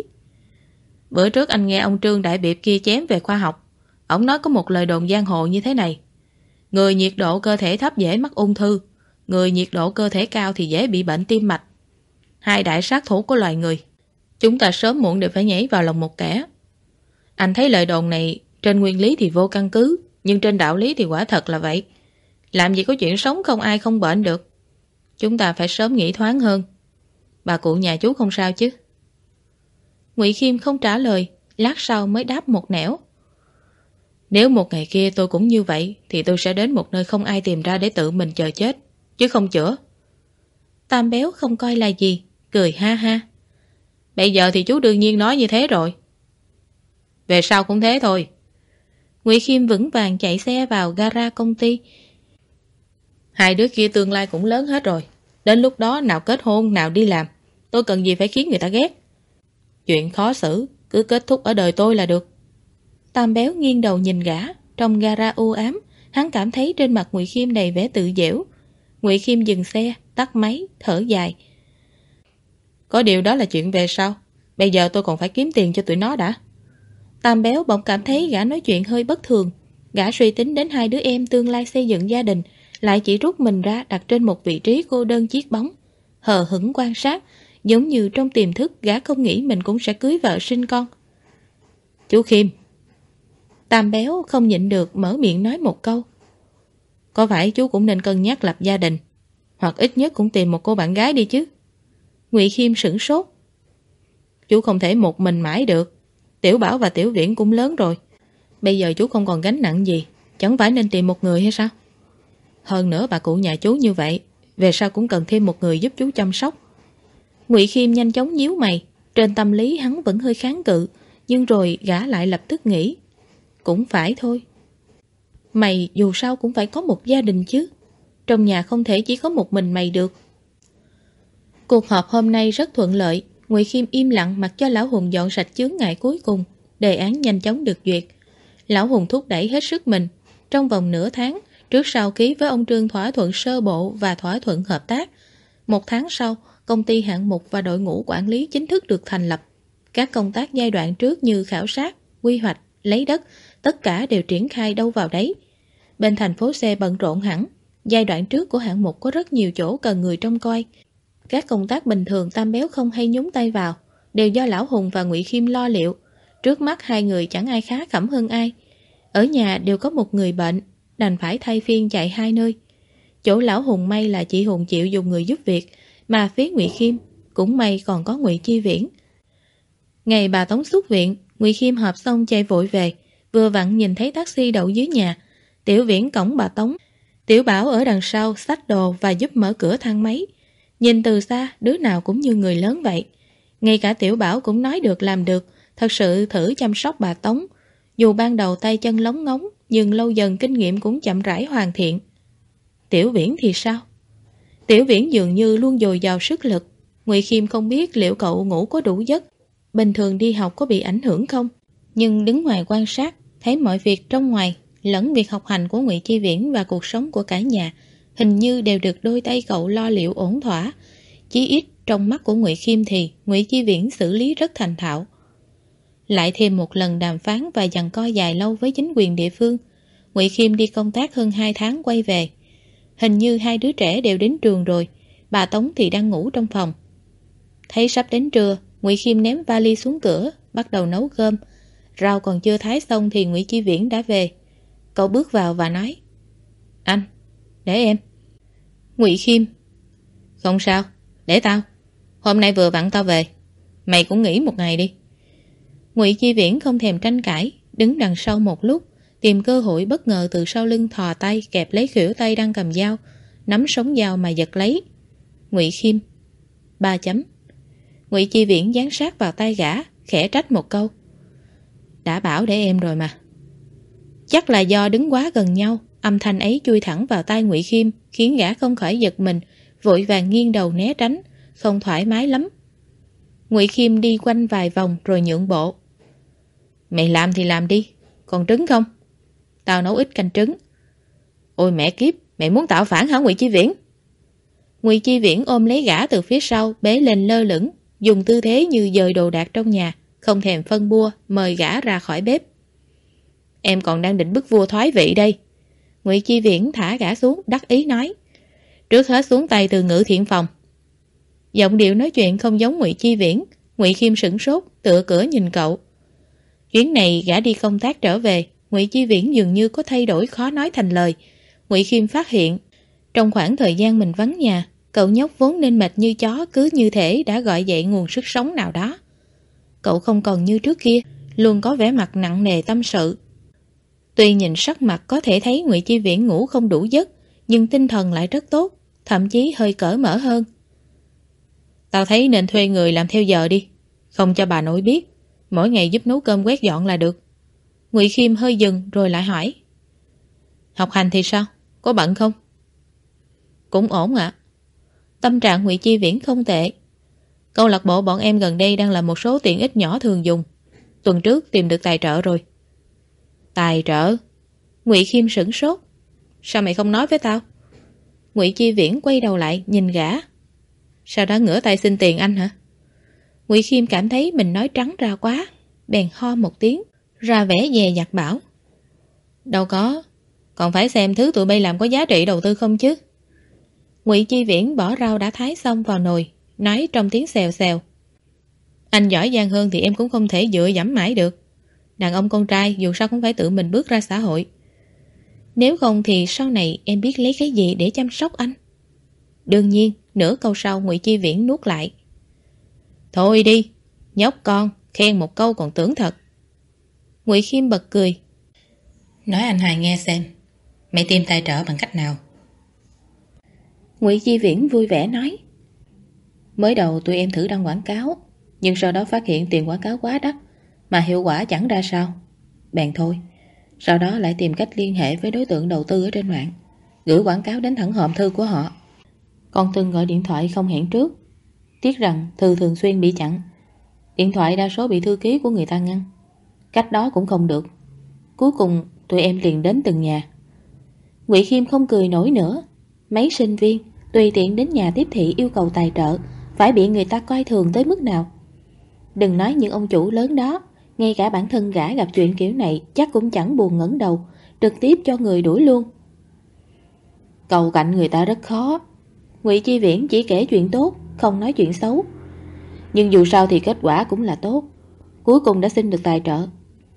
Bữa trước anh nghe ông Trương Đại Biệp kia chém về khoa học. Ông nói có một lời đồn giang hồ như thế này: người nhiệt độ cơ thể thấp dễ mắc ung thư, người nhiệt độ cơ thể cao thì dễ bị bệnh tim mạch. Hai đại sát thủ của loài người, chúng ta sớm muộn đều phải nhảy vào lòng một kẻ. Anh thấy lời đồn này trên nguyên lý thì vô căn cứ, nhưng trên đạo lý thì quả thật là vậy. Làm gì có chuyện sống không ai không bệnh được. Chúng ta phải sớm nghĩ thoáng hơn. Bà cụ nhà chú không sao chứ? Ngụy Khiêm không trả lời, lát sau mới đáp một nẻo. Nếu một ngày kia tôi cũng như vậy thì tôi sẽ đến một nơi không ai tìm ra để tự mình chờ chết, chứ không chữa. Tam Béo không coi là gì, cười ha ha. Bây giờ thì chú đương nhiên nói như thế rồi. Về sau cũng thế thôi. Ngụy Khiêm vững vàng chạy xe vào gara công ty. Hai đứa kia tương lai cũng lớn hết rồi. Đến lúc đó nào kết hôn nào đi làm. Tôi cần gì phải khiến người ta ghét. Chuyện khó xử cứ kết thúc ở đời tôi là được. Tam Béo nghiêng đầu nhìn gã. Trong gara u ám, hắn cảm thấy trên mặt Ngụy Khiêm đầy vẻ tự giễu. Ngụy Khiêm dừng xe, tắt máy, thở dài. Có điều đó là chuyện về sau. Bây giờ tôi còn phải kiếm tiền cho tụi nó đã. Tam Béo bỗng cảm thấy gã nói chuyện hơi bất thường. Gã suy tính đến hai đứa em tương lai xây dựng gia đình, lại chỉ rút mình ra đặt trên một vị trí cô đơn chiếc bóng, hờ hững quan sát, giống như trong tiềm thức gã không nghĩ mình cũng sẽ cưới vợ sinh con. Chú Khiêm. Tam Béo không nhịn được mở miệng nói một câu. Có phải chú cũng nên cân nhắc lập gia đình, hoặc ít nhất cũng tìm một cô bạn gái đi chứ? Ngụy Khiêm sửng sốt. Chú không thể một mình mãi được. Tiểu Bảo và Tiểu Viễn cũng lớn rồi. Bây giờ chú không còn gánh nặng gì, chẳng phải nên tìm một người hay sao? Hơn nữa bà cụ nhà chú như vậy, về sau cũng cần thêm một người giúp chú chăm sóc. Ngụy Khiêm nhanh chóng nhíu mày. Trên tâm lý hắn vẫn hơi kháng cự, nhưng rồi gã lại lập tức nghĩ, cũng phải thôi. Mày dù sao cũng phải có một gia đình chứ. Trong nhà không thể chỉ có một mình mày được. Cuộc họp hôm nay rất thuận lợi. Ngụy Khiêm im lặng mặc cho Lão Hùng dọn sạch chướng ngại cuối cùng. Đề án nhanh chóng được duyệt. Lão Hùng thúc đẩy hết sức mình. Trong vòng nửa tháng, trước sau ký với ông Trương thỏa thuận sơ bộ và thỏa thuận hợp tác. 1 tháng sau, công ty hạng mục và đội ngũ quản lý chính thức được thành lập. Các công tác giai đoạn trước như khảo sát, quy hoạch, lấy đất, tất cả đều triển khai đâu vào đấy. Bên thành phố C bận rộn hẳn. Giai đoạn trước của hạng mục có rất nhiều chỗ cần người trông coi. Các công tác bình thường Tam Béo không hay nhúng tay vào, đều do Lão Hùng và Ngụy Khiêm lo liệu. Trước mắt hai người chẳng ai khá khẩm hơn ai. Ở nhà đều có một người bệnh, đành phải thay phiên chạy hai nơi. Chỗ Lão Hùng may là chị Hùng chịu dùng người giúp việc, mà phía Ngụy Khiêm cũng may còn có Ngụy Chi Viễn. Ngày bà Tống xuất viện, Ngụy Khiêm họp xong chạy vội về, vừa vặn nhìn thấy taxi đậu dưới nhà. Tiểu Viễn cõng bà Tống, Tiểu Bảo ở đằng sau xách đồ và giúp mở cửa thang máy. Nhìn từ xa, đứa nào cũng như người lớn vậy. Ngay cả Tiểu Bảo cũng nói được làm được, thật sự thử chăm sóc bà Tống. Dù ban đầu tay chân lóng ngóng, nhưng lâu dần kinh nghiệm cũng chậm rãi hoàn thiện. Tiểu Viễn thì sao? Tiểu Viễn dường như luôn dồi dào sức lực. Ngụy Khiêm không biết liệu cậu ngủ có đủ giấc, bình thường đi học có bị ảnh hưởng không. Nhưng đứng ngoài quan sát, thấy mọi việc trong ngoài, lẫn việc học hành của Ngụy Chi Viễn và cuộc sống của cả nhà, hình như đều được đôi tay cậu lo liệu ổn thỏa. Chí ít trong mắt của Ngụy Khiêm thì Ngụy Chi Viễn xử lý rất thành thạo. Lại thêm một lần đàm phán và giằng co dài lâu với chính quyền địa phương. Ngụy Khiêm đi công tác hơn 2 tháng quay về. Hình như hai đứa trẻ đều đến trường rồi, bà Tống thì đang ngủ trong phòng. Thấy sắp đến trưa, Ngụy Khiêm ném vali xuống cửa, bắt đầu nấu cơm. Rau còn chưa thái xong thì Ngụy Chi Viễn đã về. Cậu bước vào và nói, anh, để em. Ngụy Khiêm, không sao, để tao. Hôm nay vừa vặn tao về, mày cũng nghỉ một ngày đi. Ngụy Chi Viễn không thèm tranh cãi, đứng đằng sau một lúc, tìm cơ hội bất ngờ từ sau lưng thò tay kẹp lấy khuỷu tay đang cầm dao, nắm sống dao mà giật lấy. Ngụy Khiêm, 3 chấm. Ngụy Chi Viễn dán sát vào tay gã, khẽ trách một câu. Đã bảo để em rồi mà. Chắc là do đứng quá gần nhau, âm thanh ấy chui thẳng vào tai Ngụy Khiêm, khiến gã không khỏi giật mình, vội vàng nghiêng đầu né tránh, không thoải mái lắm. Ngụy Khiêm đi quanh vài vòng rồi nhượng bộ. Mày làm thì làm đi, còn trứng không? Tao nấu ít canh trứng. Ôi mẹ kiếp, mày muốn tạo phản hả Ngụy Chi Viễn? Ngụy Chi Viễn ôm lấy gã từ phía sau, bế lên lơ lửng, dùng tư thế như dời đồ đạc trong nhà, không thèm phân bua, mời gã ra khỏi bếp. Em còn đang định bức vua thoái vị đây. Ngụy Chi Viễn thả gã xuống, đắc ý nói. Trước hết xuống tay từ Ngự Thiện Phòng. Giọng điệu nói chuyện không giống Ngụy Chi Viễn. Ngụy Khiêm sửng sốt, tựa cửa nhìn cậu. Chuyến này gã đi công tác trở về, Ngụy Chi Viễn dường như có thay đổi khó nói thành lời. Ngụy Khiêm phát hiện, trong khoảng thời gian mình vắng nhà, cậu nhóc vốn nên mệt như chó cứ như thể đã gọi dậy nguồn sức sống nào đó. Cậu không còn như trước kia, luôn có vẻ mặt nặng nề tâm sự. Tuy nhìn sắc mặt có thể thấy Ngụy Chi Viễn ngủ không đủ giấc, nhưng tinh thần lại rất tốt, thậm chí hơi cởi mở hơn. Tao thấy nên thuê người làm theo giờ đi, không cho bà nội biết, mỗi ngày giúp nấu cơm quét dọn là được. Ngụy Khiêm hơi dừng rồi lại hỏi. Học hành thì sao? Có bận không? Cũng ổn ạ. Tâm trạng Ngụy Chi Viễn không tệ. Câu lạc bộ bọn em gần đây đang làm một số tiện ích nhỏ thường dùng. Tuần trước tìm được tài trợ rồi. Tài trợ? Ngụy Khiêm sửng sốt. Sao mày không nói với tao? Ngụy Chi Viễn quay đầu lại nhìn gã. Sao đã ngửa tay xin tiền anh hả? Ngụy Khiêm cảm thấy mình nói trắng ra quá, bèn ho một tiếng, ra vẻ dè dặt bảo. Đâu có, còn phải xem thứ tụi bay làm có giá trị đầu tư không chứ. Ngụy Chi Viễn bỏ rau đã thái xong vào nồi, nói trong tiếng xèo xèo. Anh giỏi giang hơn thì em cũng không thể dựa dẫm mãi được. Đàn ông con trai dù sao cũng phải tự mình bước ra xã hội. Nếu không thì sau này em biết lấy cái gì để chăm sóc anh? Đương nhiên, nửa câu sau Ngụy Chi Viễn nuốt lại. Thôi đi, nhóc con, khen một câu còn tưởng thật. Ngụy Khiêm bật cười. Nói anh Hoài nghe xem, mày tìm tài trợ bằng cách nào? Ngụy Chi Viễn vui vẻ nói. Mới đầu tụi em thử đăng quảng cáo, nhưng sau đó phát hiện tiền quảng cáo quá đắt, mà hiệu quả chẳng ra sao. Bèn thôi. Sau đó lại tìm cách liên hệ với đối tượng đầu tư ở trên mạng, gửi quảng cáo đến thẳng hòm thư của họ. Còn từng gọi điện thoại không hẹn trước. Tiếc rằng thư thường xuyên bị chặn. Điện thoại đa số bị thư ký của người ta ngăn. Cách đó cũng không được. Cuối cùng tụi em liền đến từng nhà. Ngụy Khiêm không cười nổi nữa. Mấy sinh viên tùy tiện đến nhà tiếp thị yêu cầu tài trợ, phải bị người ta coi thường tới mức nào. Đừng nói những ông chủ lớn đó, ngay cả bản thân gã gặp chuyện kiểu này chắc cũng chẳng buồn ngẩng đầu, trực tiếp cho người đuổi luôn. Cầu cạnh người ta rất khó. Ngụy Chi Viễn chỉ kể chuyện tốt, không nói chuyện xấu. Nhưng dù sao thì kết quả cũng là tốt. Cuối cùng đã xin được tài trợ.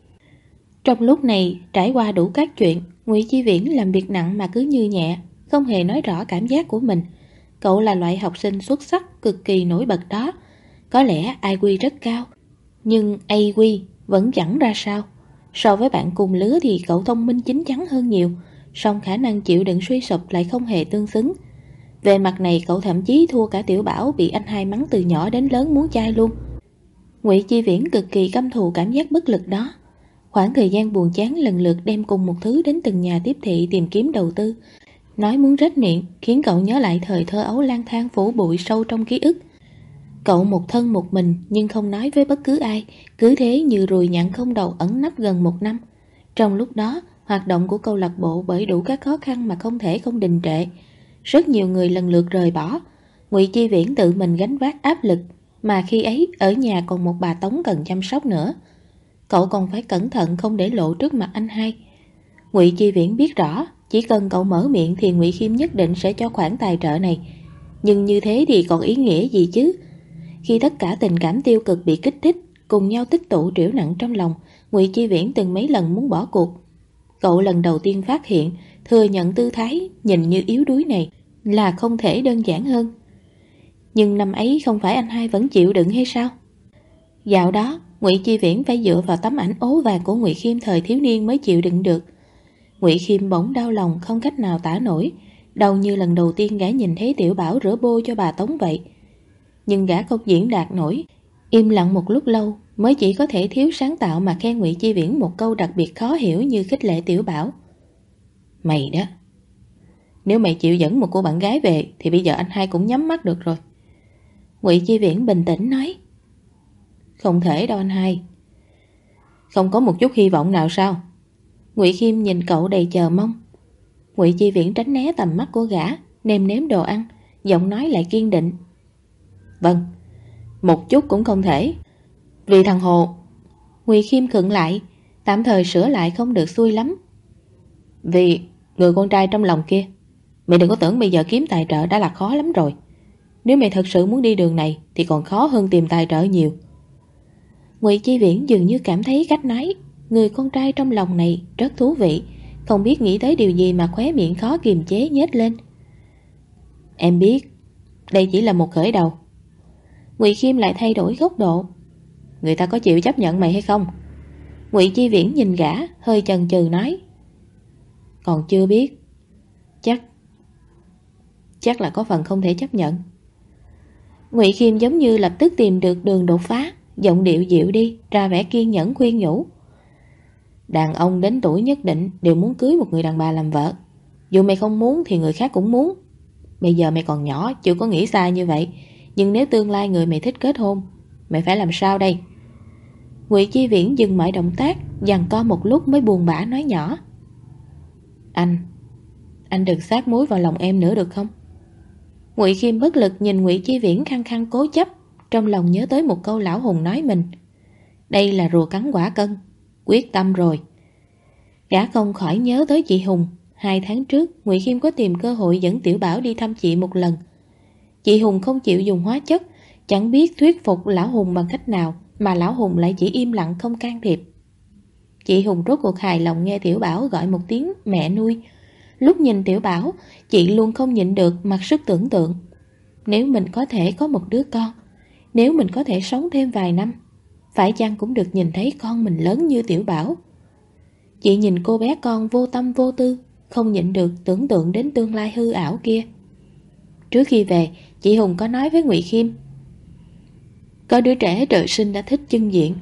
Trong lúc này trải qua đủ các chuyện, Ngụy Chi Viễn làm việc nặng mà cứ như nhẹ, không hề nói rõ cảm giác của mình. Cậu là loại học sinh xuất sắc, cực kỳ nổi bật đó. Có lẽ IQ rất cao, nhưng AQ vẫn chẳng ra sao. So với bạn cùng lứa thì cậu thông minh chín chắn hơn nhiều, song khả năng chịu đựng suy sụp lại không hề tương xứng. Về mặt này cậu thậm chí thua cả Tiểu Bảo bị anh hai mắng từ nhỏ đến lớn muốn chai luôn. Ngụy Chi Viễn cực kỳ căm thù cảm giác bất lực đó. Khoảng thời gian buồn chán lần lượt đem cùng một thứ đến từng nhà tiếp thị tìm kiếm đầu tư. Nói muốn rách miệng khiến cậu nhớ lại thời thơ ấu lang thang phủ bụi sâu trong ký ức. Cậu một thân một mình nhưng không nói với bất cứ ai, cứ thế như ruồi nhặng không đầu ẩn nấp gần 1 năm. Trong lúc đó, hoạt động của câu lạc bộ bởi đủ các khó khăn mà không thể không đình trệ. Rất nhiều người lần lượt rời bỏ. Ngụy Chi Viễn tự mình gánh vác áp lực, mà khi ấy ở nhà còn một bà Tống cần chăm sóc nữa. Cậu còn phải cẩn thận không để lộ trước mặt anh hai. Ngụy Chi Viễn biết rõ, chỉ cần cậu mở miệng thì Ngụy Khiêm nhất định sẽ cho khoản tài trợ này. Nhưng như thế thì còn ý nghĩa gì chứ? Khi tất cả tình cảm tiêu cực bị kích thích, cùng nhau tích tụ trĩu nặng trong lòng, Ngụy Chi Viễn từng mấy lần muốn bỏ cuộc. Cậu lần đầu tiên phát hiện, thừa nhận tư thái nhìn như yếu đuối này là không thể đơn giản hơn. Nhưng năm ấy không phải anh hai vẫn chịu đựng hay sao? Dạo đó, Ngụy Chi Viễn phải dựa vào tấm ảnh ố vàng của Ngụy Khiêm thời thiếu niên mới chịu đựng được. Ngụy Khiêm bỗng đau lòng không cách nào tả nổi, đau như lần đầu tiên gã nhìn thấy Tiểu Bảo rửa bô cho bà Tống vậy. Nhưng gã không diễn đạt nổi, im lặng một lúc lâu mới chỉ có thể thiếu sáng tạo mà khen Ngụy Chi Viễn một câu đặc biệt khó hiểu như khích lệ Tiểu Bảo. Mày đó, nếu mày chịu dẫn một cô bạn gái về thì bây giờ anh hai cũng nhắm mắt được rồi. Ngụy Chi Viễn bình tĩnh nói. Không thể đâu anh hai. Không có một chút hy vọng nào sao? Ngụy Khiêm nhìn cậu đầy chờ mong. Ngụy Chi Viễn tránh né tầm mắt của gã, nêm nếm đồ ăn, giọng nói lại kiên định. Vâng, một chút cũng không thể. Vì thằng Hồ. Ngụy Khiêm khựng lại, tạm thời sửa lại không được xuôi lắm. Vì người con trai trong lòng kia. Mày đừng có tưởng bây giờ kiếm tài trợ đã là khó lắm rồi. Nếu mày thật sự muốn đi đường này thì còn khó hơn tìm tài trợ nhiều. Ngụy Chi Viễn dường như cảm thấy cách nói người con trai trong lòng này rất thú vị, không biết nghĩ tới điều gì mà khóe miệng khó kiềm chế nhếch lên. Em biết, đây chỉ là một khởi đầu. Ngụy Khiêm lại thay đổi góc độ. Người ta có chịu chấp nhận mày hay không? Ngụy Chi Viễn nhìn gã, hơi chần chừ nói. Còn chưa biết. Chắc là có phần không thể chấp nhận. Ngụy Khiêm giống như lập tức tìm được đường đột phá, giọng điệu dịu đi, ra vẻ kiên nhẫn khuyên nhủ. Đàn ông đến tuổi nhất định đều muốn cưới một người đàn bà làm vợ. Dù mày không muốn thì người khác cũng muốn. Bây giờ mày còn nhỏ, chưa có nghĩ xa như vậy. Nhưng nếu tương lai người mày thích kết hôn, mày phải làm sao đây? Ngụy Chi Viễn dừng mọi động tác, giằng co một lúc mới buồn bã nói nhỏ. Anh đừng sát muối vào lòng em nữa được không? Ngụy Khiêm bất lực nhìn Ngụy Chi Viễn khăng khăng cố chấp, trong lòng nhớ tới một câu lão Hùng nói mình. Đây là rùa cắn quả cân, quyết tâm rồi. Gã không khỏi nhớ tới chị Hùng. 2 tháng trước, Ngụy Khiêm có tìm cơ hội dẫn Tiểu Bảo đi thăm chị một lần. Chị Hùng không chịu dùng hóa chất, chẳng biết thuyết phục lão Hùng bằng cách nào mà lão Hùng lại chỉ im lặng không can thiệp. Chị Hùng rốt cuộc hài lòng nghe Tiểu Bảo gọi một tiếng mẹ nuôi. Lúc nhìn Tiểu Bảo, chị luôn không nhịn được mặc sức tưởng tượng. Nếu mình có thể có một đứa con, nếu mình có thể sống thêm vài năm, phải chăng cũng được nhìn thấy con mình lớn như Tiểu Bảo. Chị nhìn cô bé con vô tâm vô tư, không nhịn được tưởng tượng đến tương lai hư ảo kia. Trước khi về, chị Hùng có nói với Ngụy Khiêm. Có đứa trẻ trời sinh đã thích chân diện,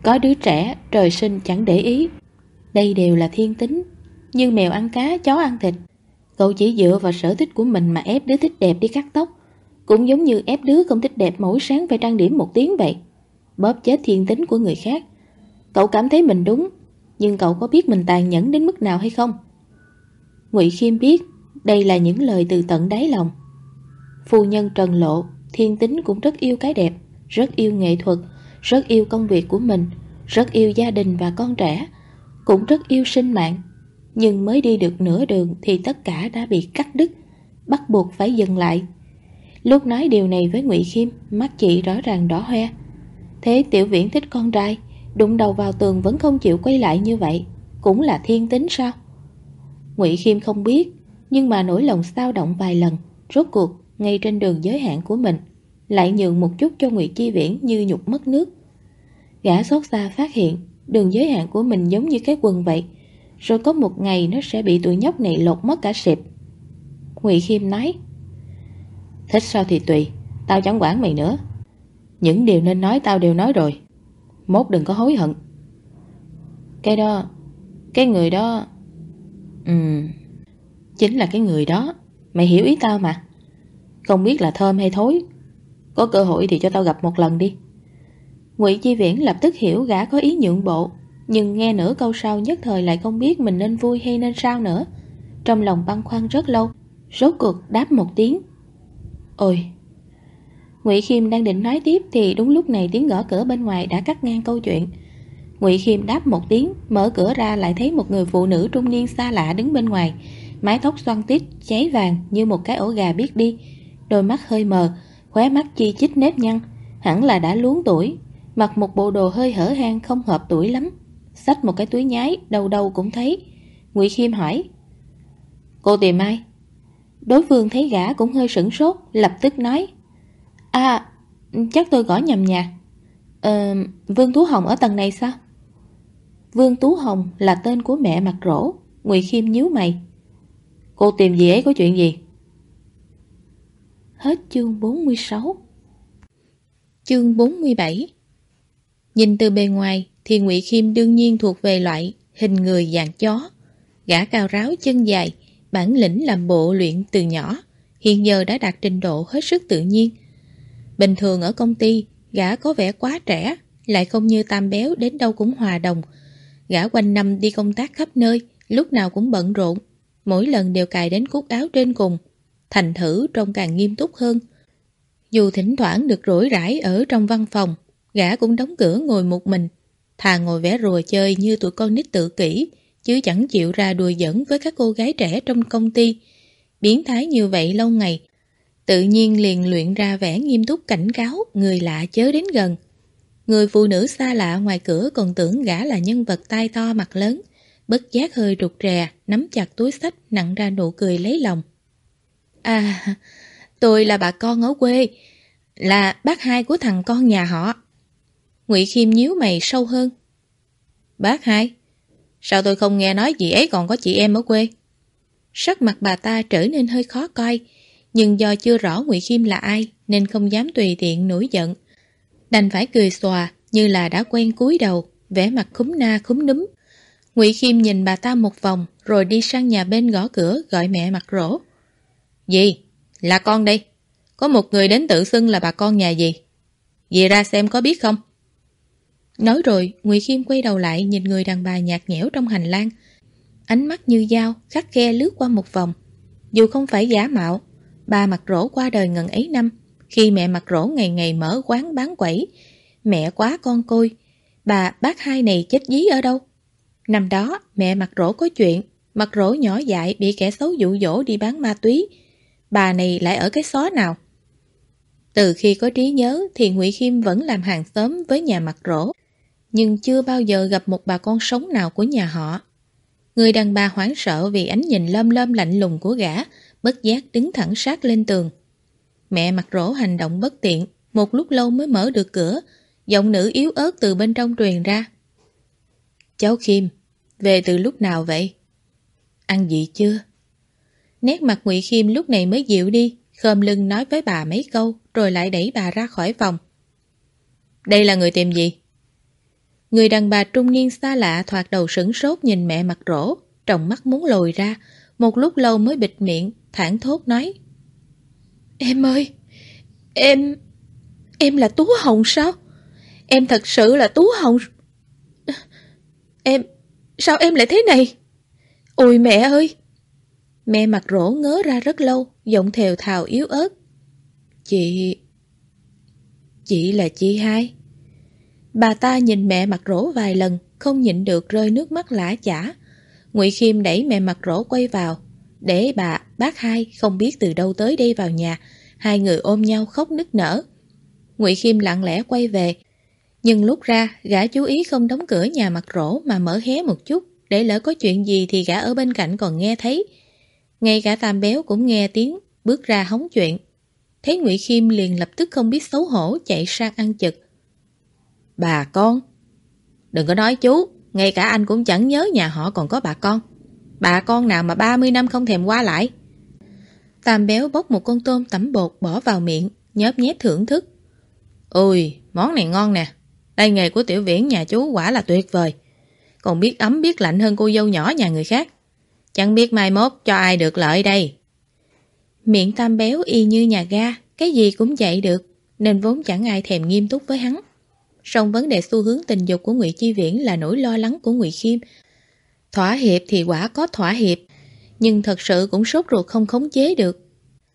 Có đứa trẻ trời sinh chẳng để ý. Đây đều là thiên tính, như mèo ăn cá, chó ăn thịt. Cậu chỉ dựa vào sở thích của mình mà ép đứa thích đẹp đi cắt tóc, cũng giống như ép đứa không thích đẹp mỗi sáng phải trang điểm 1 tiếng vậy. Bóp chết thiên tính của người khác. Cậu cảm thấy mình đúng, nhưng cậu có biết mình tàn nhẫn đến mức nào hay không? Ngụy Khiêm biết đây là những lời từ tận đáy lòng. Phu nhân Trần Lộ, thiên tính cũng rất yêu cái đẹp, rất yêu nghệ thuật, rất yêu công việc của mình, rất yêu gia đình và con trẻ, cũng rất yêu sinh mạng. Nhưng mới đi được nửa đường thì tất cả đã bị cắt đứt, bắt buộc phải dừng lại. Lúc nói điều này với Ngụy Khiêm, mắt chị rõ ràng đỏ hoe. Thế Tiểu Viễn thích con trai, đụng đầu vào tường vẫn không chịu quay lại như vậy, cũng là thiên tính sao? Ngụy Khiêm không biết, nhưng mà nỗi lòng xao động vài lần. Rốt cuộc, ngay trên đường giới hạn của mình, lại nhường một chút cho Ngụy Chi Viễn như nhục mất nước. Gã xót xa phát hiện đường giới hạn của mình giống như cái quần vậy, rồi có một ngày nó sẽ bị tụi nhóc này lột mất cả sịp. Ngụy Khiêm nói: thích sao thì tùy, tao chẳng quản mày nữa. Những điều nên nói tao đều nói rồi, mốt đừng có hối hận. Cái đó, cái người đó, chính là cái người đó. Mày hiểu ý tao mà. Không biết là thơm hay thối. Có cơ hội thì cho tao gặp một lần đi. Ngụy Chi Viễn lập tức hiểu gã có ý nhượng bộ, nhưng nghe nửa câu sau nhất thời lại không biết mình nên vui hay nên sao nữa. Trong lòng băn khoăn rất lâu, rốt cuộc đáp một tiếng: ôi. Ngụy Khiêm đang định nói tiếp thì đúng lúc này tiếng gõ cửa bên ngoài đã cắt ngang câu chuyện. Ngụy Khiêm đáp một tiếng, mở cửa ra lại thấy một người phụ nữ trung niên xa lạ đứng bên ngoài, mái tóc xoăn tít, cháy vàng như một cái ổ gà biết đi, đôi mắt hơi mờ, khóe mắt chi chít nếp nhăn, hẳn là đã luống tuổi, mặc một bộ đồ hơi hở hang không hợp tuổi lắm, xách một cái túi nhái, đâu đâu cũng thấy. Ngụy Khiêm hỏi: cô tìm ai? Đối phương thấy gã cũng hơi sửng sốt, lập tức nói: à, chắc tôi gõ nhầm nhà. Vương Tú Hồng ở tầng này sao? Vương Tú Hồng là tên của mẹ mặt rỗ. Ngụy Khiêm nhíu mày: cô tìm gì ấy, có chuyện gì? Hết chương 46. Chương 47. Nhìn từ bề ngoài thì Ngụy Khiêm đương nhiên thuộc về loại hình người dạng chó. Gã cao ráo chân dài, bản lĩnh làm bộ luyện từ nhỏ, hiện giờ đã đạt trình độ hết sức tự nhiên. Bình thường ở công ty, gã có vẻ quá trẻ, lại không như Tam Béo đến đâu cũng hòa đồng. Gã quanh năm đi công tác khắp nơi, lúc nào cũng bận rộn, mỗi lần đều cài đến cúc áo trên cùng, thành thử trông càng nghiêm túc hơn. Dù thỉnh thoảng được rỗi rãi ở trong văn phòng, gã cũng đóng cửa ngồi một mình, thà ngồi vẽ rùa chơi như tụi con nít tự kỷ, chứ chẳng chịu ra đùa giỡn với các cô gái trẻ trong công ty. Biến thái như vậy lâu ngày, tự nhiên liền luyện ra vẻ nghiêm túc cảnh cáo người lạ chớ đến gần. Người phụ nữ xa lạ ngoài cửa còn tưởng gã là nhân vật tai to mặt lớn, bất giác hơi rụt rè, nắm chặt túi xách nặn ra nụ cười lấy lòng. À, tôi là bà con ở quê, là bác hai của thằng con nhà họ. Ngụy Khiêm nhíu mày sâu hơn. Bác hai? Sao tôi không nghe nói chị ấy còn có chị em ở quê? Sắc mặt bà ta trở nên hơi khó coi, nhưng do chưa rõ Ngụy Khiêm là ai nên không dám tùy tiện nổi giận. Đành phải cười xòa như là đã quen cúi đầu, vẻ mặt khúm na khúm núm. Ngụy Khiêm nhìn bà ta một vòng rồi đi sang nhà bên gõ cửa gọi mẹ mặt rỗ. Dì, là con đây. Có một người đến tự xưng là bà con nhà dì. Dì ra xem có biết không? Nói rồi, Ngụy Khiêm quay đầu lại nhìn người đàn bà nhạt nhẽo trong hành lang. Ánh mắt như dao, khắt khe lướt qua một vòng. Dù không phải giả mạo, bà mặt rỗ qua đời ngần ấy năm, khi mẹ mặt rỗ ngày ngày mở quán bán quẩy. Mẹ quá con côi, bà bác hai này chết dí ở đâu? Năm đó, mẹ mặt rỗ có chuyện, mặt rỗ nhỏ dại bị kẻ xấu dụ dỗ đi bán ma túy. Bà này lại ở cái xó nào? Từ khi có trí nhớ thì Ngụy Khiêm vẫn làm hàng xóm với nhà mặt rỗ, nhưng chưa bao giờ gặp một bà con sống nào của nhà họ. Người đàn bà hoảng sợ vì ánh nhìn lơm lơm lạnh lùng của gã, bất giác đứng thẳng sát lên tường. Mẹ mặt rỗ hành động bất tiện, một lúc lâu mới mở được cửa, giọng nữ yếu ớt từ bên trong truyền ra. Cháu Khiêm, về từ lúc nào vậy? Ăn gì chưa? Nét mặt Ngụy Khiêm lúc này mới dịu đi, khom lưng nói với bà mấy câu, rồi lại đẩy bà ra khỏi phòng. Đây là người tìm gì? Người đàn bà trung niên xa lạ thoạt đầu sửng sốt nhìn mẹ mặt rỗ, trong mắt muốn lồi ra, một lúc lâu mới bịt miệng, thảng thốt nói: Em ơi, em là Tú Hồng sao? Em thật sự là Tú Hồng. Sao em lại thế này? Ôi mẹ ơi! Mẹ mặt rỗ ngớ ra rất lâu, giọng thều thào yếu ớt. Chị là chị hai. Bà ta nhìn mẹ mặt rỗ vài lần, không nhịn được rơi nước mắt lã chã. Ngụy Khiêm đẩy mẹ mặt rỗ quay vào, để bác hai không biết từ đâu tới đây vào nhà. Hai người ôm nhau khóc nức nở. Ngụy Khiêm lặng lẽ quay về, nhưng lúc ra gã chú ý không đóng cửa nhà mặt rỗ mà mở hé một chút, để lỡ có chuyện gì thì gã ở bên cạnh còn nghe thấy. Ngay cả Tam Béo cũng nghe tiếng, bước ra hóng chuyện. Thấy Ngụy Khiêm liền lập tức không biết xấu hổ chạy sang ăn chực. Bà con? Đừng có nói chú, ngay cả anh cũng chẳng nhớ nhà họ còn có bà con. Bà con nào mà 30 năm không thèm qua lại. Tam Béo bóc một con tôm tẩm bột bỏ vào miệng, nhớp nhép thưởng thức. Ôi, món này ngon nè. Tay nghề của Tiểu Viễn nhà chú quả là tuyệt vời. Còn biết ấm biết lạnh hơn cô dâu nhỏ nhà người khác. Chẳng biết mai mốt cho ai được lợi đây. Miệng Tam Béo y như nhà ga, cái gì cũng dạy được, nên vốn chẳng ai thèm nghiêm túc với hắn. Song vấn đề xu hướng tình dục của Ngụy Chi Viễn là nỗi lo lắng của Ngụy Khiêm. Thỏa hiệp thì quả có thỏa hiệp, nhưng thật sự cũng sốt ruột không khống chế được.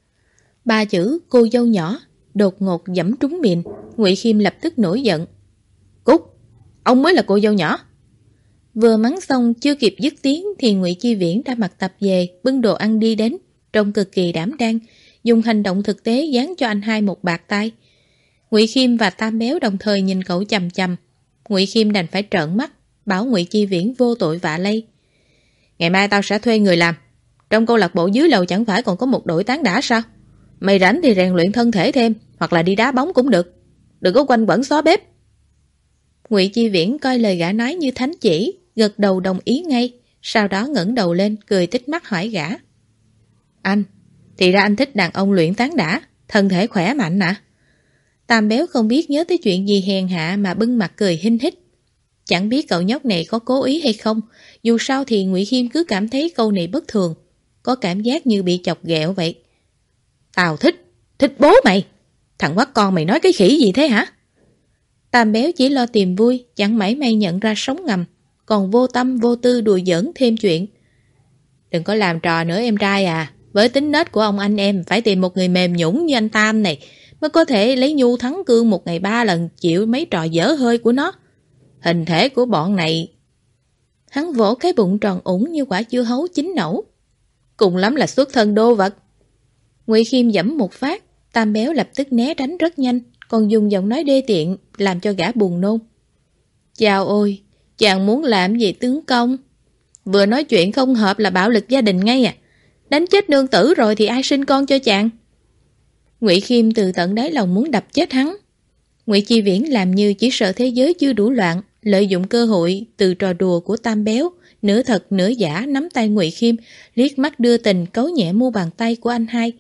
Ba chữ cô dâu nhỏ đột ngột giẫm trúng miệng, Ngụy Khiêm lập tức nổi giận. Cút, ông mới là cô dâu nhỏ. Vừa mắng xong chưa kịp dứt tiếng thì Ngụy Chi Viễn đã mặc tập về, bưng đồ ăn đi đến, trông cực kỳ đảm đang, dùng hành động thực tế giáng cho anh hai một bạt tai. Ngụy Khiêm và Tam Béo đồng thời nhìn cậu chằm chằm. Ngụy Khiêm đành phải trợn mắt, bảo Ngụy Chi Viễn vô tội vạ lây. Ngày mai tao sẽ thuê người làm. Trong câu lạc bộ dưới lầu chẳng phải còn có một đội tán đả sao? Mày rảnh thì rèn luyện thân thể thêm, hoặc là đi đá bóng cũng được. Đừng có quanh quẩn xó bếp. Ngụy Chi Viễn coi lời gã nói như thánh chỉ, gật đầu đồng ý ngay, sau đó ngẩng đầu lên cười tít mắt hỏi gã. Anh, thì ra anh thích đàn ông luyện tán đả, thân thể khỏe mạnh à? Tam Béo không biết nhớ tới chuyện gì hèn hạ mà bưng mặt cười hinh hích. Chẳng biết cậu nhóc này có cố ý hay không, dù sao thì Ngụy Khiêm cứ cảm thấy câu này bất thường, có cảm giác như bị chọc ghẹo vậy. Tao thích bố mày. Thằng quát con mày nói cái khỉ gì thế hả? Tam Béo chỉ lo tìm vui, chẳng mảy may nhận ra sóng ngầm, còn vô tâm vô tư đùa giỡn thêm chuyện. Đừng có làm trò nữa em trai à, với tính nết của ông anh em phải tìm một người mềm nhũn như anh Tam này mới có thể lấy nhu thắng cương một ngày 3 lần, chịu mấy trò dở hơi của nó. Hình thể của bọn này... Hắn vỗ cái bụng tròn ủng như quả dưa hấu chín nẩu. Cùng lắm là xuất thân đô vật. Ngụy Khiêm giẫm một phát, Tam Béo lập tức né tránh rất nhanh, còn dùng giọng nói đê tiện làm cho gã buồn nôn. Chào ôi, chàng muốn làm gì tướng công? Vừa nói chuyện không hợp là bạo lực gia đình ngay à? Đánh chết nương tử rồi thì ai sinh con cho chàng? Ngụy Khiêm từ tận đáy lòng muốn đập chết hắn. Ngụy Chi Viễn làm như chỉ sợ thế giới chưa đủ loạn, lợi dụng cơ hội từ trò đùa của Tam Béo, nửa thật nửa giả nắm tay Ngụy Khiêm, liếc mắt đưa tình cấu nhẹ mu bàn tay của anh hai.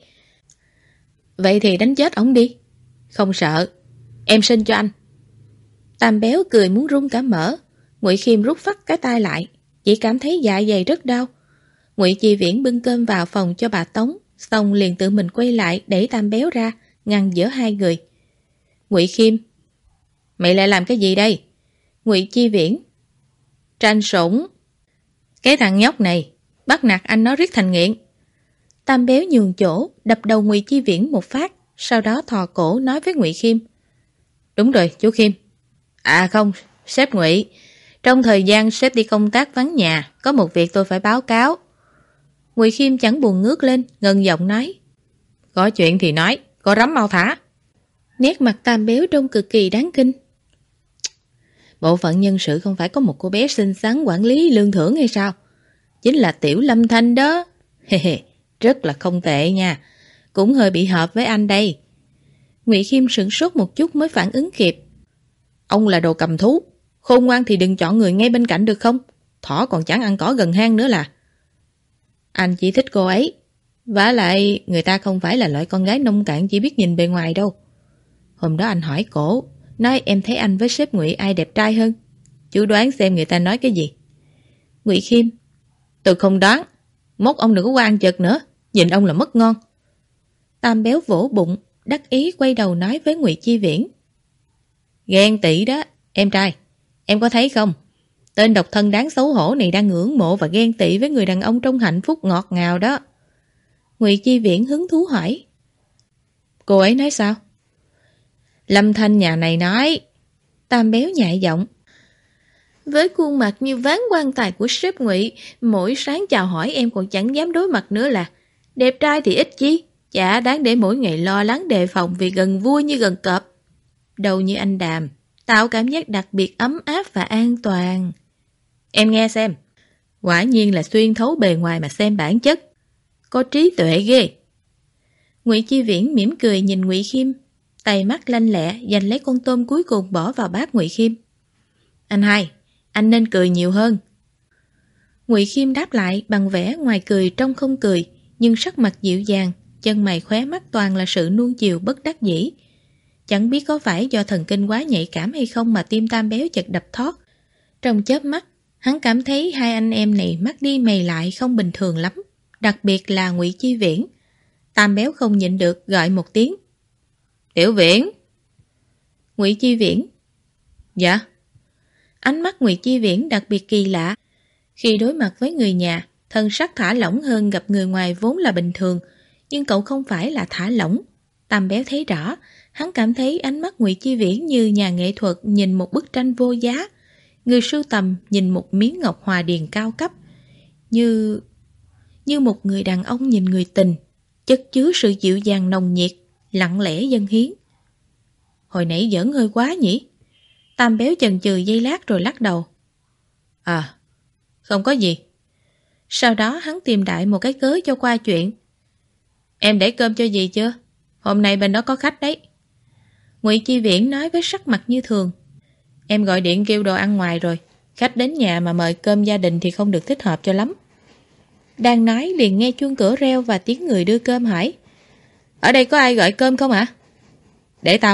Vậy thì đánh chết ổng đi. Không sợ, em sinh cho anh. Tam Béo cười muốn rung cả mỡ. Ngụy Khiêm rút phắt cái tay lại, chỉ cảm thấy dạ dày rất đau. Ngụy Chi Viễn bưng cơm vào phòng cho bà Tống, xong liền tự mình quay lại đẩy Tam Béo ra, ngăn giữa hai người. Ngụy Khiêm, mày lại làm cái gì đây? Ngụy Chi Viễn, tranh sủng. Cái thằng nhóc này bắt nạt anh nó riết thành nghiện. Tam Béo nhường chỗ, đập đầu Ngụy Chi Viễn một phát, sau đó thò cổ nói với Ngụy Khiêm. Đúng rồi, chú Khiêm. À không, sếp Ngụy, trong thời gian sếp đi công tác vắng nhà, có một việc tôi phải báo cáo. Ngụy Khiêm chẳng buồn ngước lên, ngần giọng nói. Có chuyện thì nói, có rắm mau thả. Nét mặt Tam Béo trông cực kỳ đáng kinh. Bộ phận nhân sự không phải có một cô bé xinh xắn quản lý lương thưởng hay sao? Chính là Tiểu Lâm Thanh đó. Rất là không tệ nha. Cũng hơi bị hợp với anh đây. Ngụy Khiêm sửng sốt một chút mới phản ứng kịp. Ông là đồ cầm thú. Khôn ngoan thì đừng chọn người ngay bên cạnh được không? Thỏ còn chẳng ăn cỏ gần hang nữa là. Anh chỉ thích cô ấy. Vả lại người ta không phải là loại con gái nông cạn chỉ biết nhìn bề ngoài đâu. Hôm đó anh hỏi cổ, nói em thấy anh với sếp Ngụy ai đẹp trai hơn. Chú đoán xem người ta nói cái gì. Ngụy Khiêm: Tôi không đoán. Mốt ông đừng có qua ăn chật nữa. Nhìn ông là mất ngon. Tam Béo vỗ bụng, đắc ý quay đầu nói với Ngụy Chi Viễn: Ghen tị đó, em trai. Em có thấy không? Tên độc thân đáng xấu hổ này đang ngưỡng mộ và ghen tị với người đàn ông trong hạnh phúc ngọt ngào đó. Ngụy Chi Viễn hứng thú hỏi: Cô ấy nói sao? Lâm Thanh nhà này nói. Tam Béo nhại giọng: Với khuôn mặt như ván quan tài của sếp Ngụy, mỗi sáng chào hỏi em còn chẳng dám đối mặt nữa là. Đẹp trai thì ít chi, chả đáng để mỗi ngày lo lắng đề phòng vì gần vua như gần cọp. Đầu như anh Đàm, tạo cảm giác đặc biệt ấm áp và an toàn. Em nghe xem. Quả nhiên là xuyên thấu bề ngoài mà xem bản chất. Có trí tuệ ghê. Ngụy Chi Viễn mỉm cười nhìn Ngụy Khiêm, tay mắt lanh lẹ giành lấy con tôm cuối cùng bỏ vào bát Ngụy Khiêm. Anh hai, anh nên cười nhiều hơn. Ngụy Khiêm đáp lại bằng vẻ ngoài cười trong không cười, nhưng sắc mặt dịu dàng, chân mày khóe mắt toàn là sự nuông chiều bất đắc dĩ. Chẳng biết có phải do thần kinh quá nhạy cảm hay không mà tim Tam Béo chợt đập thót. Trong chớp mắt, hắn cảm thấy hai anh em này mắt đi mày lại không bình thường lắm, đặc biệt là Ngụy Chi Viễn. Tam Béo không nhịn được gọi một tiếng: Tiểu Viễn. Ngụy Chi Viễn. Dạ. Ánh mắt Ngụy Chi Viễn đặc biệt kỳ lạ. Khi đối mặt với người nhà, thân sắc thả lỏng hơn gặp người ngoài vốn là bình thường, nhưng cậu không phải là thả lỏng. Tam Béo thấy rõ, hắn cảm thấy ánh mắt Ngụy Chi Viễn như nhà nghệ thuật nhìn một bức tranh vô giá, người sưu tầm nhìn một miếng ngọc hòa điền cao cấp, như một người đàn ông nhìn người tình, chất chứa sự dịu dàng nồng nhiệt, lặng lẽ dâng hiến. Hồi nãy giỡn hơi quá nhỉ? Tam Béo chần chừ giây lát rồi lắc đầu. À, không có gì. Sau đó hắn tìm đại một cái cớ cho qua chuyện. Em để cơm cho dì chưa? Hôm nay bên đó có khách đấy. Ngụy Chi Viễn nói với sắc mặt như thường. Em gọi điện kêu đồ ăn ngoài rồi. Khách đến nhà mà mời cơm gia đình thì không được thích hợp cho lắm. Đang nói liền nghe chuông cửa reo và tiếng người đưa cơm hỏi: Ở đây có ai gọi cơm không hả? Để tao.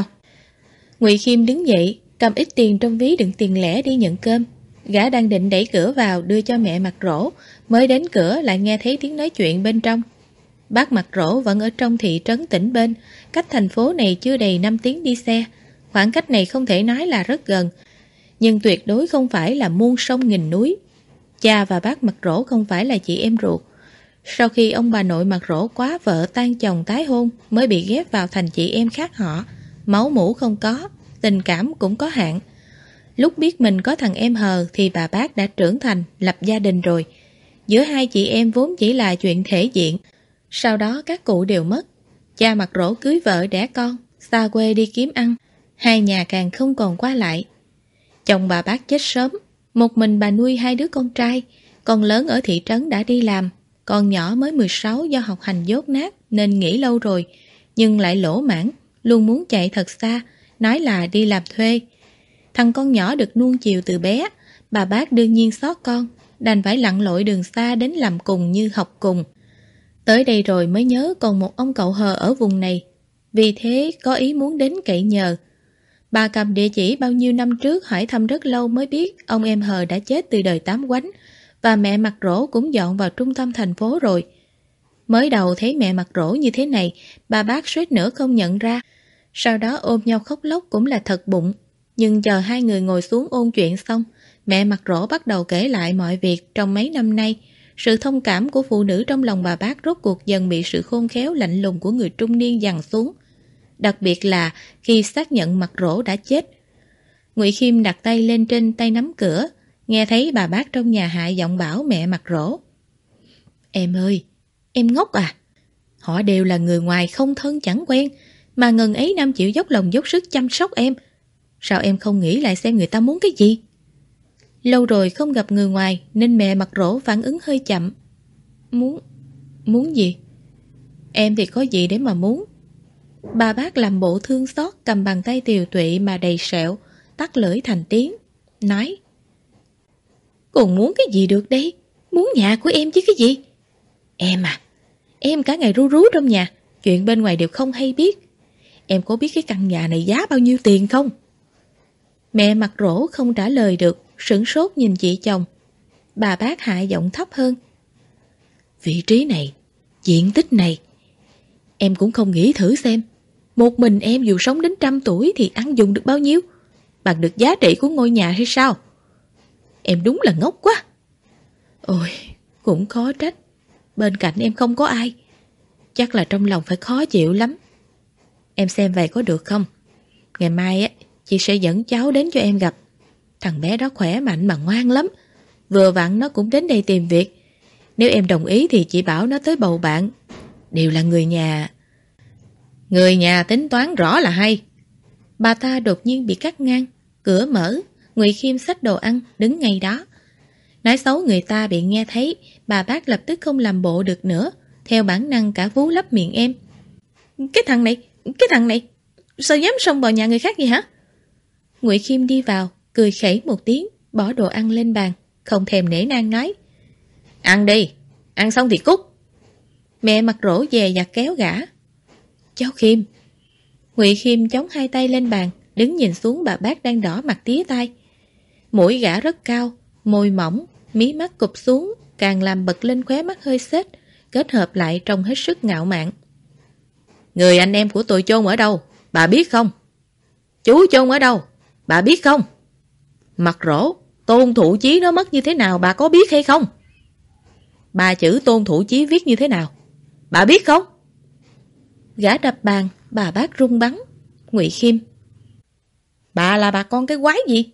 Ngụy Khiêm đứng dậy, cầm ít tiền trong ví đựng tiền lẻ đi nhận cơm. Gã đang định đẩy cửa vào đưa cho mẹ Mặt Rỗ, mới đến cửa lại nghe thấy tiếng nói chuyện bên trong. Bác Mặt Rỗ vẫn ở trong thị trấn Tỉnh Bên, cách thành phố này chưa đầy 5 tiếng đi xe. Khoảng cách này không thể nói là rất gần, nhưng tuyệt đối không phải là muôn sông nghìn núi. Cha và bác Mặt Rỗ không phải là chị em ruột. Sau khi ông bà nội Mặt Rỗ quá vợ tan chồng tái hôn mới bị ghép vào thành chị em khác họ. Máu mủ không có, tình cảm cũng có hạn. Lúc biết mình có thằng em hờ thì bà bác đã trưởng thành, lập gia đình rồi. Giữa hai chị em vốn chỉ là chuyện thể diện. Sau đó các cụ đều mất. Cha Mặt Rỗ cưới vợ đẻ con, xa quê đi kiếm ăn. Hai nhà càng không còn qua lại. Chồng bà bác chết sớm, một mình bà nuôi hai đứa con trai. Con lớn ở thị trấn đã đi làm, con nhỏ mới 16 do học hành dốt nát nên nghỉ lâu rồi, nhưng lại lỗ mãng, luôn muốn chạy thật xa, nói là đi làm thuê. Thằng con nhỏ được nuông chiều từ bé, bà bác đương nhiên xót con, đành phải lặn lội đường xa đến làm cùng như học cùng. Tới đây rồi mới nhớ còn một ông cậu hờ ở vùng này, vì thế có ý muốn đến cậy nhờ. Bà cầm địa chỉ bao nhiêu năm trước hỏi thăm rất lâu mới biết ông em hờ đã chết từ đời Tám Quánh, và mẹ Mặt Rỗ cũng dọn vào trung tâm thành phố rồi. Mới đầu thấy mẹ Mặt Rỗ như thế này, bà bác suýt nữa không nhận ra. Sau đó ôm nhau khóc lóc cũng là thật bụng. Nhưng chờ hai người ngồi xuống ôn chuyện xong, mẹ Mặt Rỗ bắt đầu kể lại mọi việc trong mấy năm nay. Sự thông cảm của phụ nữ trong lòng bà bác rốt cuộc dần bị sự khôn khéo lạnh lùng của người trung niên giằng xuống. Đặc biệt là khi xác nhận Mặt Rỗ đã chết. Ngụy Khiêm đặt tay lên trên tay nắm cửa, nghe thấy bà bác trong nhà hạ giọng bảo mẹ Mặt Rỗ: Em ơi, em ngốc à? Họ đều là người ngoài không thân chẳng quen, mà ngần ấy năm chịu dốc lòng dốc sức chăm sóc em. Sao em không nghĩ lại xem người ta muốn cái gì? Lâu rồi không gặp người ngoài nên mẹ Mặt Rỗ phản ứng hơi chậm. Muốn gì? Em thì có gì để mà muốn? Bà bác làm bộ thương xót, cầm bàn tay tiều tụy mà đầy sẹo, tắt lưỡi thành tiếng, nói: Còn muốn cái gì được đây? Muốn nhà của em chứ cái gì? Em à, em cả ngày ru rú trong nhà, chuyện bên ngoài đều không hay biết. Em có biết cái căn nhà này giá bao nhiêu tiền không? Mẹ Mặt Rỗ không trả lời được, sửng sốt nhìn chị chồng. Bà bác hạ giọng thấp hơn. Vị trí này, diện tích này, em cũng không nghĩ thử xem. Một mình em dù sống đến 100 tuổi thì ăn dùng được bao nhiêu? Bằng được giá trị của ngôi nhà hay sao? Em đúng là ngốc quá. Ôi, cũng khó trách. Bên cạnh em không có ai. Chắc là trong lòng phải khó chịu lắm. Em xem vậy có được không? Ngày mai á, chị sẽ dẫn cháu đến cho em gặp. Thằng bé đó khỏe mạnh mà ngoan lắm. Vừa vặn nó cũng đến đây tìm việc. Nếu em đồng ý thì chị bảo nó tới bầu bạn. Đều là người nhà. Người nhà tính toán rõ là hay. Bà ta đột nhiên bị cắt ngang. Cửa mở, Ngụy Khiêm xách đồ ăn đứng ngay đó. Nói xấu người ta bị nghe thấy, bà bác lập tức không làm bộ được nữa. Theo bản năng cả vú lấp miệng em. Cái thằng này, sao dám xông vào nhà người khác vậy hả? Ngụy Khiêm đi vào, cười khẩy một tiếng, bỏ đồ ăn lên bàn, không thèm nể nang nói. Ăn đi, ăn xong thì cút. Mẹ mặt rỗ dè dặt kéo gã. Cháu Khiêm. Ngụy Khiêm chống hai tay lên bàn, đứng nhìn xuống bà bác đang đỏ mặt tía tai. Mũi gã rất cao, môi mỏng, mí mắt cụp xuống, càng làm bật lên khóe mắt hơi xếch, kết hợp lại trông hết sức ngạo mạn. Người anh em của tôi chôn ở đâu, bà biết không? Chú chôn ở đâu, bà biết không? Mặt rỗ, Tôn Thủ Chí nó mất như thế nào bà có biết hay không? Ba chữ Tôn Thủ Chí viết như thế nào, bà biết không? Gã đập bàn, bà bác run bắn. Ngụy Khiêm. Bà là bà con cái quái gì?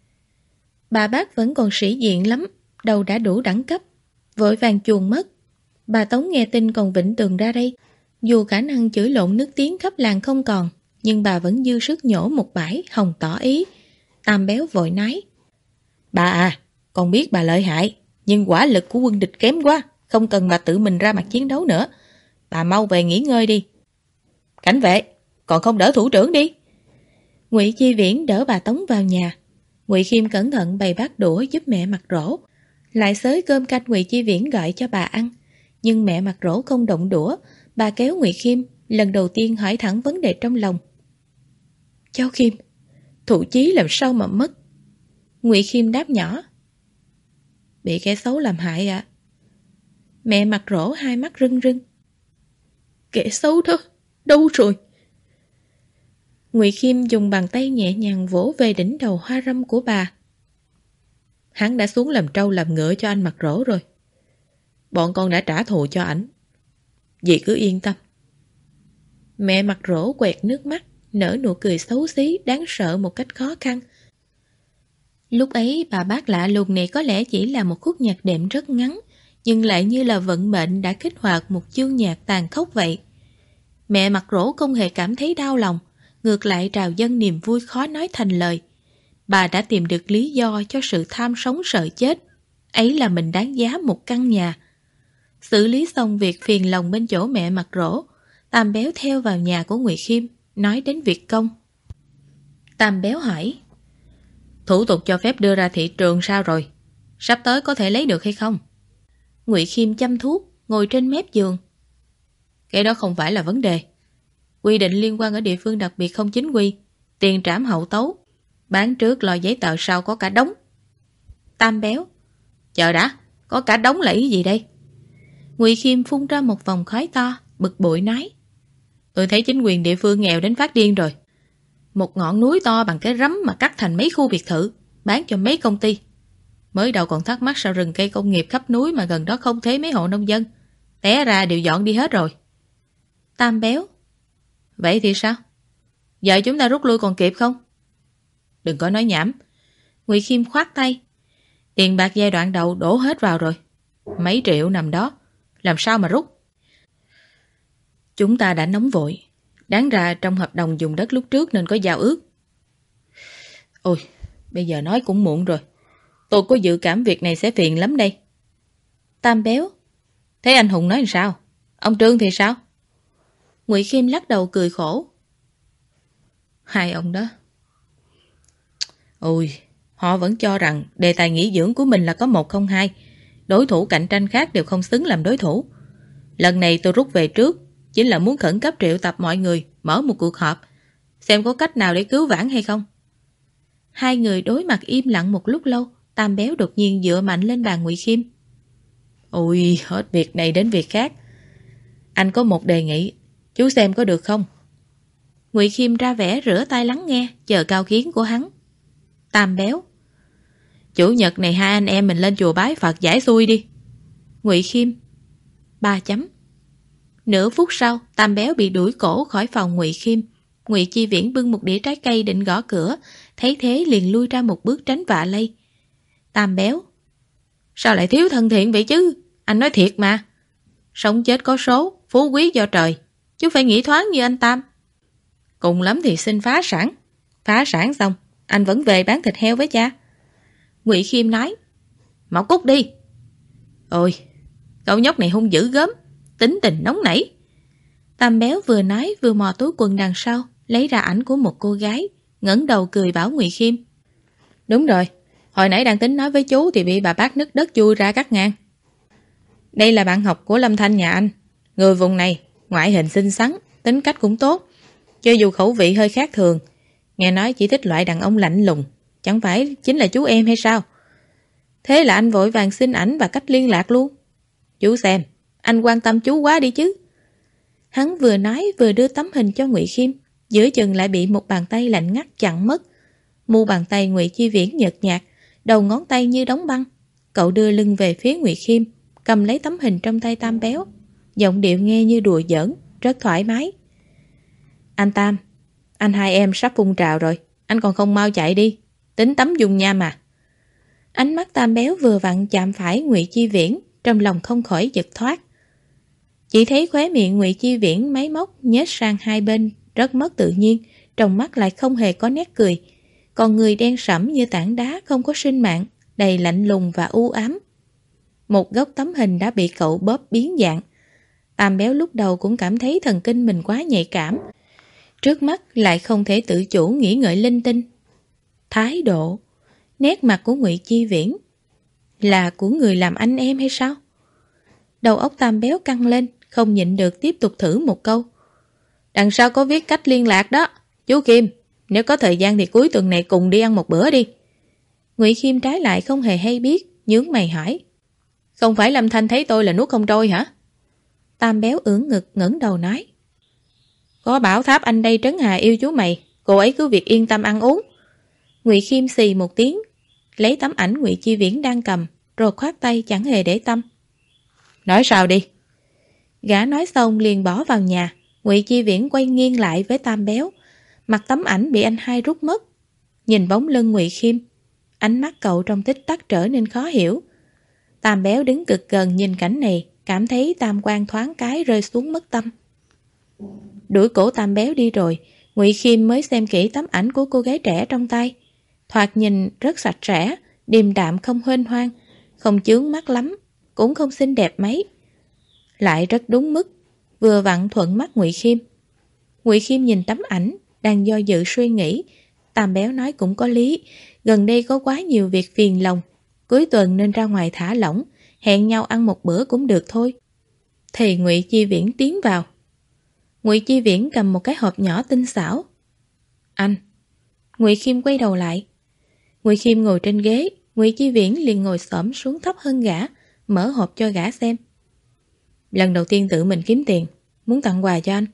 Bà bác vẫn còn sĩ diện lắm, đầu đã đủ đẳng cấp, vội vàng chuồn mất. Bà Tống nghe tin còn vịnh tường ra đây. Dù khả năng chửi lộn nước tiếng khắp làng không còn, nhưng bà vẫn dư sức nhổ một bãi, hòng tỏ ý. Tam Béo vội nói. Bà à, con biết bà lợi hại, nhưng quả lực của quân địch kém quá, không cần bà tự mình ra mặt chiến đấu nữa. Bà mau về nghỉ ngơi đi. Cảnh vệ, còn không đỡ thủ trưởng đi. Ngụy Chi Viễn đỡ bà Tống vào nhà. Ngụy Khiêm cẩn thận bày bát đũa giúp mẹ mặt rỗ, lại xới cơm canh Ngụy Chi Viễn gọi cho bà ăn. Nhưng mẹ mặt rỗ không động đũa. Bà kéo Ngụy Khiêm, lần đầu tiên hỏi thẳng vấn đề trong lòng. Cháu Khiêm, Thủ Chí làm sao mà mất? Ngụy Khiêm đáp nhỏ. Bị kẻ xấu làm hại ạ. Mẹ mặt rỗ hai mắt rưng rưng. Kẻ xấu đó, đâu rồi? Ngụy Khiêm dùng bàn tay nhẹ nhàng vỗ về đỉnh đầu hoa râm của bà. Hắn đã xuống làm trâu làm ngựa cho anh mặt rỗ rồi. Bọn con đã trả thù cho ảnh. Dì cứ yên tâm. Mẹ mặt rỗ quẹt nước mắt, nở nụ cười xấu xí đáng sợ một cách khó khăn. Lúc ấy bà bác lạ lùng này có lẽ chỉ là một khúc nhạc đệm rất ngắn, nhưng lại như là vận mệnh đã kích hoạt một chương nhạc tàn khốc vậy. Mẹ mặt rỗ không hề cảm thấy đau lòng, ngược lại trào dâng niềm vui khó nói thành lời. Bà đã tìm được lý do cho sự tham sống sợ chết, ấy là mình đáng giá một căn nhà. Xử lý xong việc phiền lòng bên chỗ mẹ mặt rỗ, Tam Béo theo vào nhà của Ngụy Khiêm, nói đến việc công. Tam Béo hỏi. Thủ tục cho phép đưa ra thị trường sao rồi? Sắp tới có thể lấy được hay không? Ngụy Khiêm chăm thuốc, ngồi trên mép giường. Cái đó không phải là vấn đề. Quy định liên quan ở địa phương đặc biệt không chính quy, tiền trảm hậu tấu, bán trước lo giấy tờ sau có cả đống. Tam Béo. Chờ đã, có cả đống là ý gì đây? Ngụy Khiêm phun ra một vòng khói to, bực bội nói. Tôi thấy chính quyền địa phương nghèo đến phát điên rồi. Một ngọn núi to bằng cái rắm mà cắt thành mấy khu biệt thự, bán cho mấy công ty. Mới đầu còn thắc mắc sao rừng cây công nghiệp khắp núi mà gần đó không thấy mấy hộ nông dân. Té ra đều dọn đi hết rồi. Tam Béo. Vậy thì sao? Giờ chúng ta rút lui còn kịp không? Đừng có nói nhảm. Ngụy Khiêm khoát tay. Tiền bạc giai đoạn đầu đổ hết vào rồi. Mấy triệu nằm đó, làm sao mà rút? Chúng ta đã nóng vội. Đáng ra trong hợp đồng dùng đất lúc trước nên có giao ước. Ôi, bây giờ nói cũng muộn rồi. Tôi có dự cảm việc này sẽ phiền lắm đây. Tam Béo. Thế anh Hùng nói làm sao? Ông Trương thì sao? Ngụy Khiêm lắc đầu cười khổ. Hai ông đó. Ôi, họ vẫn cho rằng đề tài nghỉ dưỡng của mình là có 1 không 2. Đối thủ cạnh tranh khác đều không xứng làm đối thủ. Lần này tôi rút về trước, chính là muốn khẩn cấp triệu tập mọi người, mở một cuộc họp, xem có cách nào để cứu vãn hay không. Hai người đối mặt im lặng một lúc lâu, Tam Béo đột nhiên dựa mạnh lên bàn Ngụy Khiêm. Ôi, hết việc này đến việc khác. Anh có một đề nghị, chú xem có được không? Ngụy Khiêm ra vẻ rửa tay lắng nghe, chờ cao kiến của hắn. Tam Béo: Chủ nhật này hai anh em mình lên chùa bái Phật giải xui đi. Ngụy Khiêm: 3 chấm. Nửa phút sau, Tam Béo bị đuổi cổ khỏi phòng Ngụy Khiêm. Ngụy Chi Viễn bưng một đĩa trái cây định gõ cửa, thấy thế liền lui ra một bước tránh vạ lây. Tam Béo: Sao lại thiếu thân thiện vậy chứ? Anh nói thiệt mà. Sống chết có số, phú quý do trời. Chú phải nghĩ thoáng như anh Tam. Cùng lắm thì xin phá sản. Phá sản xong, anh vẫn về bán thịt heo với cha. Ngụy Khiêm nói: Mau cút đi. Ôi, cậu nhóc này hung dữ gớm, tính tình nóng nảy. Tam Béo vừa nói vừa mò túi quần đằng sau, lấy ra ảnh của một cô gái, ngẩng đầu cười bảo Ngụy Khiêm: Đúng rồi, hồi nãy đang tính nói với chú thì bị bà bác nứt đất chui ra cắt ngang. Đây là bạn học của Lâm Thanh nhà anh. Người vùng này, ngoại hình xinh xắn, tính cách cũng tốt. Cho dù khẩu vị hơi khác thường, nghe nói chỉ thích loại đàn ông lạnh lùng. Chẳng phải chính là chú em hay sao? Thế là anh vội vàng xin ảnh và cách liên lạc luôn. Chú xem, anh quan tâm chú quá đi chứ. Hắn vừa nói vừa đưa tấm hình cho Ngụy Khiêm, giữa chừng lại bị một bàn tay lạnh ngắt chặn mất. Mu bàn tay Ngụy Chi Viễn nhợt nhạt, đầu ngón tay như đóng băng. Cậu đưa lưng về phía Ngụy Khiêm, cầm lấy tấm hình trong tay Tam Béo, giọng điệu nghe như đùa giỡn, rất thoải mái. Anh Tam, anh hai em sắp phun trào rồi, anh còn không mau chạy đi, tính tắm dùng nha mà. Ánh mắt Tam Béo vừa vặn chạm phải Ngụy Chi Viễn, trong lòng không khỏi giật thoát. Chỉ thấy khóe miệng Ngụy Chi Viễn máy móc nhếch sang hai bên, rất mất tự nhiên, trong mắt lại không hề có nét cười. Còn người đen sẫm như tảng đá không có sinh mạng, đầy lạnh lùng và u ám. Một góc tấm hình đã bị cậu bóp biến dạng. Tam Béo lúc đầu cũng cảm thấy thần kinh mình quá nhạy cảm. Trước mắt lại không thể tự chủ nghĩ ngợi linh tinh. Thái độ, nét mặt của Ngụy Chi Viễn là của người làm anh em hay sao? Đầu óc Tam Béo căng lên, không nhịn được tiếp tục thử một câu. Đằng sau có viết cách liên lạc đó. Chú Kim, nếu có thời gian thì cuối tuần này cùng đi ăn một bữa đi. Ngụy Khiêm trái lại không hề hay biết, nhướng mày hỏi. Không phải Lâm Thanh thấy tôi là nuốt không trôi hả? Tam Béo ưỡn ngực ngẩng đầu nói. Có Bảo Tháp anh đây Trấn Hà yêu chú mày, cô ấy cứ việc yên tâm ăn uống. Ngụy Khiêm xì một tiếng, lấy tấm ảnh Ngụy Chi Viễn đang cầm, rồi khoát tay chẳng hề để tâm. Nói sao đi? Gã nói xong liền bỏ vào nhà. Ngụy Chi Viễn quay nghiêng lại với Tam Béo, mặt tấm ảnh bị anh hai rút mất. Nhìn bóng lưng Ngụy Khiêm, ánh mắt cậu trong tích tắc trở nên khó hiểu. Tam Béo đứng cực gần nhìn cảnh này, cảm thấy tam quan thoáng cái rơi xuống mất tâm. Đuổi cổ Tam Béo đi rồi, Ngụy Khiêm mới xem kỹ tấm ảnh của cô gái trẻ trong tay. Thoạt nhìn rất sạch sẽ, điềm đạm không huênh hoang, không chướng mắt lắm, cũng không xinh đẹp mấy. Lại rất đúng mức, vừa vặn thuận mắt Ngụy Khiêm. Ngụy Khiêm nhìn tấm ảnh, đang do dự suy nghĩ. Tam Béo nói cũng có lý, gần đây có quá nhiều việc phiền lòng, cuối tuần nên ra ngoài thả lỏng, hẹn nhau ăn một bữa cũng được thôi. Thì Ngụy Chi Viễn tiến vào. Ngụy Chi Viễn cầm một cái hộp nhỏ tinh xảo. Anh. Ngụy Khiêm quay đầu lại. Ngụy Khiêm ngồi trên ghế, Ngụy Chi Viễn liền ngồi xổm xuống thấp hơn gã, mở hộp cho gã xem. Lần đầu tiên tự mình kiếm tiền, muốn tặng quà cho anh.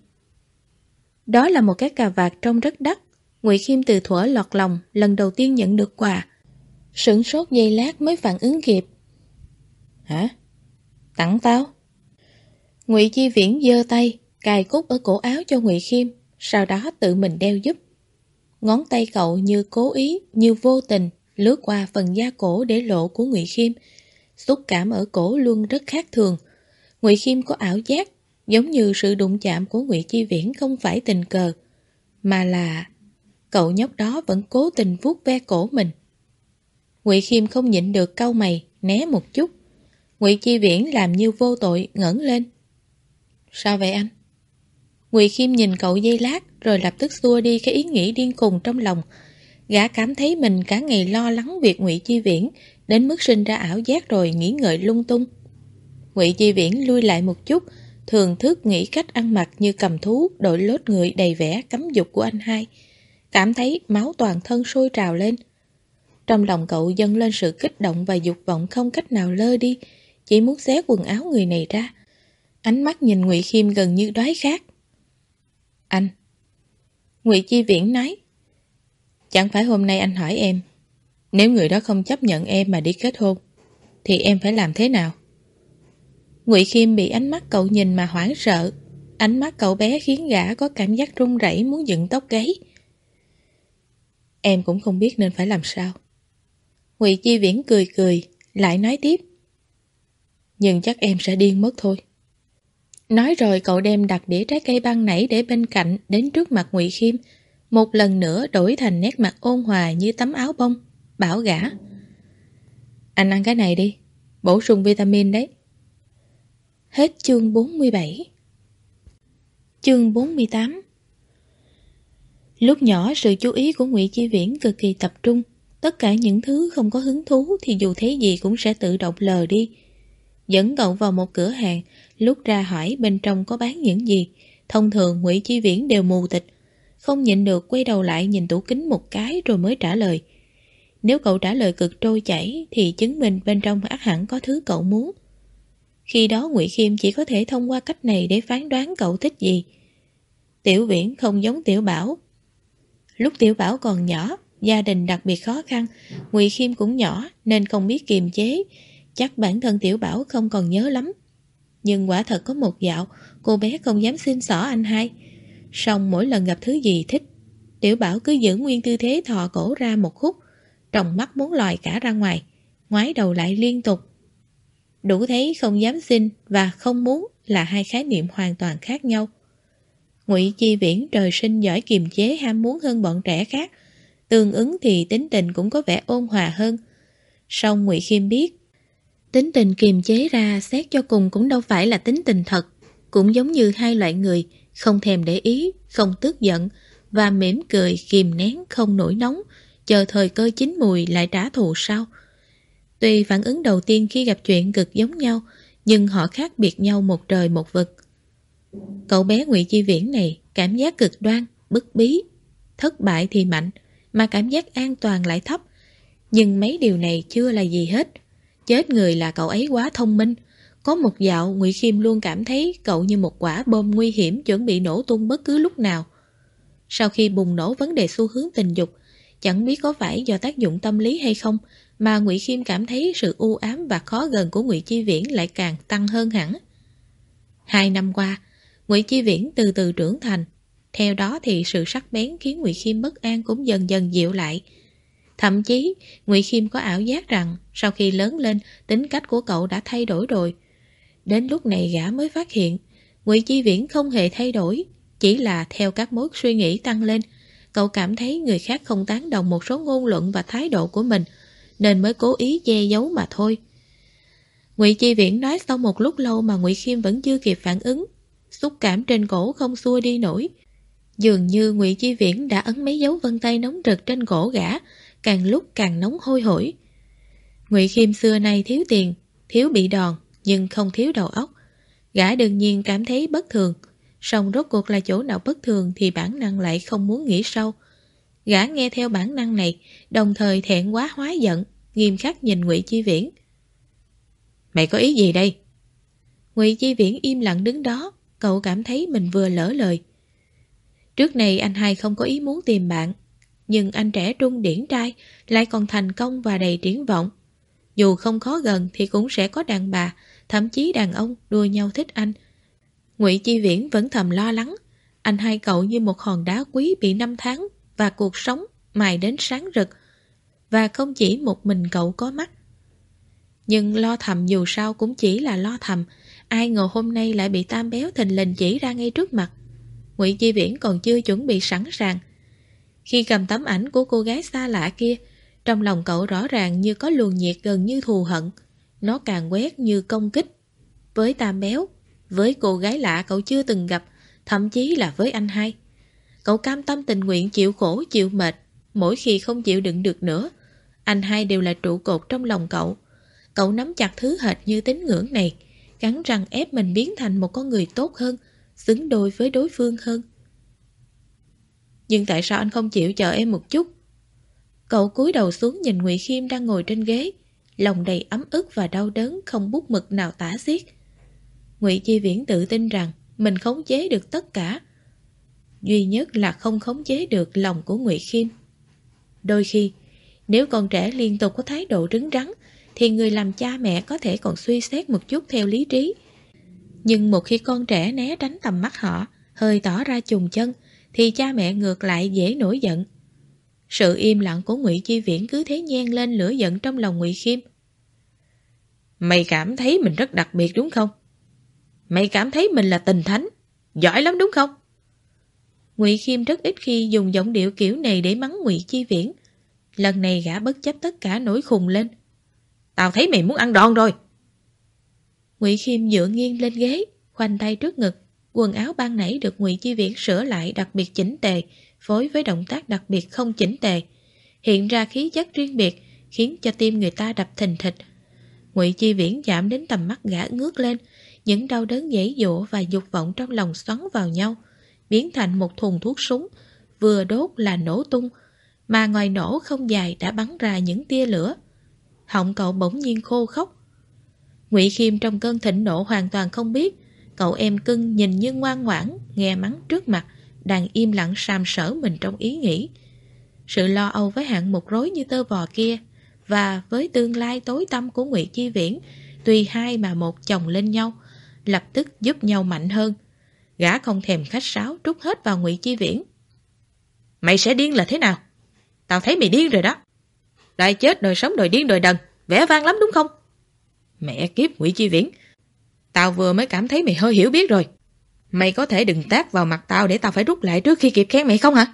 Đó là một cái cà vạt trông rất đắt. Ngụy Khiêm từ thuở lọt lòng lần đầu tiên nhận được quà, sửng sốt giây lát mới phản ứng kịp. Hả? Tặng tao? Ngụy Chi Viễn giơ tay cài cúc ở cổ áo cho Ngụy Khiêm, sau đó tự mình đeo giúp. Ngón tay cậu như cố ý, như vô tình lướt qua phần da cổ để lộ của Ngụy Khiêm. Xúc cảm ở cổ luôn rất khác thường. Ngụy Khiêm có ảo giác, giống như sự đụng chạm của Ngụy Chi Viễn không phải tình cờ, mà là cậu nhóc đó vẫn cố tình vuốt ve cổ mình. Ngụy Khiêm không nhịn được cau mày, né một chút. Ngụy Chi Viễn làm như vô tội ngẩng lên. Sao vậy anh? Ngụy Khiêm nhìn cậu giây lát rồi lập tức xua đi cái ý nghĩ điên khùng trong lòng. Gã cảm thấy mình cả ngày lo lắng việc Ngụy Chi Viễn đến mức sinh ra ảo giác rồi nghĩ ngợi lung tung. Ngụy Chi Viễn lui lại một chút, thường thức nghĩ cách ăn mặc như cầm thú, đội lốt người đầy vẻ cấm dục của anh hai. Cảm thấy máu toàn thân sôi trào lên. Trong lòng cậu dâng lên sự kích động và dục vọng không cách nào lơ đi, chỉ muốn xé quần áo người này ra. Ánh mắt nhìn Ngụy Khiêm gần như đói khát. Anh. Ngụy Chi Viễn nói. Chẳng phải hôm nay anh hỏi em, nếu người đó không chấp nhận em mà đi kết hôn, thì em phải làm thế nào? Ngụy Khiêm bị ánh mắt cậu nhìn mà hoảng sợ. Ánh mắt cậu bé khiến gã có cảm giác run rẩy muốn dựng tóc gáy. Em cũng không biết nên phải làm sao. Ngụy Chi Viễn cười cười, lại nói tiếp. Nhưng chắc em sẽ điên mất thôi. Nói rồi cậu đem đặt đĩa trái cây ban nãy để bên cạnh đến trước mặt Ngụy Khiêm, một lần nữa đổi thành nét mặt ôn hòa như tấm áo bông, bảo gã. Anh ăn cái này đi, bổ sung vitamin đấy. Hết chương 47. Chương 48. Lúc nhỏ sự chú ý của Ngụy Chi Viễn cực kỳ tập trung. Tất cả những thứ không có hứng thú thì dù thấy gì cũng sẽ tự động lờ đi. Dẫn cậu vào một cửa hàng, lúc ra hỏi bên trong có bán những gì. Thông thường Ngụy Chi Viễn đều mù tịch, không nhịn được quay đầu lại nhìn tủ kính một cái rồi mới trả lời. Nếu cậu trả lời cực trôi chảy thì chứng minh bên trong ắt hẳn có thứ cậu muốn. Khi đó Ngụy Khiêm chỉ có thể thông qua cách này để phán đoán cậu thích gì. Tiểu Viễn không giống Tiểu Bảo. Lúc Tiểu Bảo còn nhỏ, gia đình đặc biệt khó khăn, Ngụy Khiêm cũng nhỏ nên không biết kiềm chế. Chắc bản thân Tiểu Bảo không còn nhớ lắm. Nhưng quả thật có một dạo, cô bé không dám xin xỏ anh hai. Song mỗi lần gặp thứ gì thích, Tiểu Bảo cứ giữ nguyên tư thế thò cổ ra một khúc, tròng mắt muốn lòi cả ra ngoài, ngoái đầu lại liên tục. Đủ thấy không dám xin và không muốn là hai khái niệm hoàn toàn khác nhau. Ngụy Chi Viễn trời sinh giỏi kiềm chế ham muốn hơn bọn trẻ khác, tương ứng thì tính tình cũng có vẻ ôn hòa hơn. Song Ngụy Khiêm biết, tính tình kiềm chế ra xét cho cùng cũng đâu phải là tính tình thật, cũng giống như hai loại người, không thèm để ý, không tức giận, và mỉm cười kìm nén không nổi nóng, chờ thời cơ chín mùi lại trả thù sau. Tuy phản ứng đầu tiên khi gặp chuyện cực giống nhau, nhưng họ khác biệt nhau một trời một vực. Cậu bé Ngụy Chi Viễn này cảm giác cực đoan, bức bí, thất bại thì mạnh, mà cảm giác an toàn lại thấp. Nhưng mấy điều này chưa là gì hết. Chết người là cậu ấy quá thông minh. Có một dạo Ngụy Khiêm luôn cảm thấy cậu như một quả bom nguy hiểm chuẩn bị nổ tung bất cứ lúc nào. Sau khi bùng nổ vấn đề xu hướng tình dục, chẳng biết có phải do tác dụng tâm lý hay không, mà Ngụy Khiêm cảm thấy sự u ám và khó gần của Ngụy Chi Viễn lại càng tăng hơn hẳn. 2 năm qua, Ngụy Chi Viễn từ từ trưởng thành. Theo đó thì sự sắc bén khiến Ngụy Khiêm bất an cũng dần dần dịu lại. Thậm chí, Ngụy Khiêm có ảo giác rằng sau khi lớn lên, tính cách của cậu đã thay đổi rồi. Đến lúc này gã mới phát hiện, Ngụy Chi Viễn không hề thay đổi, chỉ là theo các mối suy nghĩ tăng lên, cậu cảm thấy người khác không tán đồng một số ngôn luận và thái độ của mình, nên mới cố ý che giấu mà thôi. Ngụy Chi Viễn nói sau một lúc lâu mà Ngụy Khiêm vẫn chưa kịp phản ứng, xúc cảm trên cổ không xua đi nổi. Dường như Ngụy Chi Viễn đã ấn mấy dấu vân tay nóng rực trên cổ gã, càng lúc càng nóng hôi hổi. Ngụy Khiêm xưa nay thiếu tiền, thiếu bị đòn, nhưng không thiếu đầu óc. Gã đương nhiên cảm thấy bất thường, song rốt cuộc là chỗ nào bất thường thì bản năng lại không muốn nghĩ sâu. Gã nghe theo bản năng này, đồng thời thẹn quá hóa giận, nghiêm khắc nhìn Ngụy Chi Viễn. Mày có ý gì đây? Ngụy Chi Viễn im lặng đứng đó, cậu cảm thấy mình vừa lỡ lời. Trước này anh hai không có ý muốn tìm bạn, nhưng anh trẻ trung điển trai, lại còn thành công và đầy triển vọng. Dù không khó gần thì cũng sẽ có đàn bà, thậm chí đàn ông đua nhau thích anh. Ngụy Chi Viễn vẫn thầm lo lắng, anh hai cậu như một hòn đá quý bị 5 tháng và cuộc sống mài đến sáng rực. Và không chỉ một mình cậu có mắt. Nhưng lo thầm dù sao cũng chỉ là lo thầm, ai ngờ hôm nay lại bị Tam Béo thình lình chỉ ra ngay trước mặt. Ngụy Chi Viễn còn chưa chuẩn bị sẵn sàng. Khi cầm tấm ảnh của cô gái xa lạ kia, trong lòng cậu rõ ràng như có luồng nhiệt gần như thù hận. Nó càng quét như công kích. Với Tam Béo, với cô gái lạ cậu chưa từng gặp, thậm chí là với anh hai. Cậu cam tâm tình nguyện chịu khổ chịu mệt. Mỗi khi không chịu đựng được nữa, anh hai đều là trụ cột trong lòng cậu. Cậu nắm chặt thứ hệt như tín ngưỡng này, cắn răng ép mình biến thành một con người tốt hơn, xứng đôi với đối phương hơn. Nhưng tại sao anh không chịu chờ em một chút? Cậu cúi đầu xuống nhìn Ngụy Khiêm đang ngồi trên ghế, lòng đầy ấm ức và đau đớn không bút mực nào tả xiết. Ngụy Chi Viễn tự tin rằng mình khống chế được tất cả, duy nhất là không khống chế được lòng của Ngụy Khiêm. Đôi khi, nếu con trẻ liên tục có thái độ rứng rắn, thì người làm cha mẹ có thể còn suy xét một chút theo lý trí. Nhưng một khi con trẻ né tránh tầm mắt họ, hơi tỏ ra chùng chân, thì cha mẹ ngược lại dễ nổi giận. Sự im lặng của Ngụy Chi Viễn cứ thế nhen lên lửa giận trong lòng Ngụy Khiêm. Mày cảm thấy mình rất đặc biệt đúng không? Mày cảm thấy mình là tình thánh, giỏi lắm đúng không? Ngụy Khiêm rất ít khi dùng giọng điệu kiểu này để mắng Ngụy Chi Viễn. Lần này gã bất chấp tất cả nổi khùng lên. Tao thấy mày muốn ăn đòn rồi. Ngụy Khiêm dựa nghiêng lên ghế, khoanh tay trước ngực. Quần áo ban nãy được Ngụy Chi Viễn sửa lại đặc biệt chỉnh tề, phối với động tác đặc biệt không chỉnh tề, hiện ra khí chất riêng biệt, khiến cho tim người ta đập thình thịch. Ngụy Chi Viễn chạm đến tầm mắt gã ngước lên, những đau đớn giãy giụa và dục vọng trong lòng xoắn vào nhau, biến thành một thùng thuốc súng, vừa đốt là nổ tung, mà ngoài nổ không dài đã bắn ra những tia lửa. Họng cậu bỗng nhiên khô khốc. Ngụy Khiêm trong cơn thịnh nộ hoàn toàn không biết, cậu em cưng nhìn như ngoan ngoãn, nghe mắng trước mặt, đang im lặng sàm sỡ mình trong ý nghĩ. Sự lo âu với hạng mục rối như tơ vò kia, và với tương lai tối tăm của Ngụy Chi Viễn, tuy hai mà một chồng lên nhau, lập tức giúp nhau mạnh hơn. Gã không thèm khách sáo trút hết vào Ngụy Chi Viễn. Mày sẽ điên là thế nào? Tao thấy mày điên rồi đó. Đời chết đời sống đời điên đời đần, vẻ vang lắm đúng không? Mẹ kiếp Ngụy Chi Viễn, tao vừa mới cảm thấy mày hơi hiểu biết rồi. Mày có thể đừng tát vào mặt tao để tao phải rút lại trước khi kịp khen mày không hả?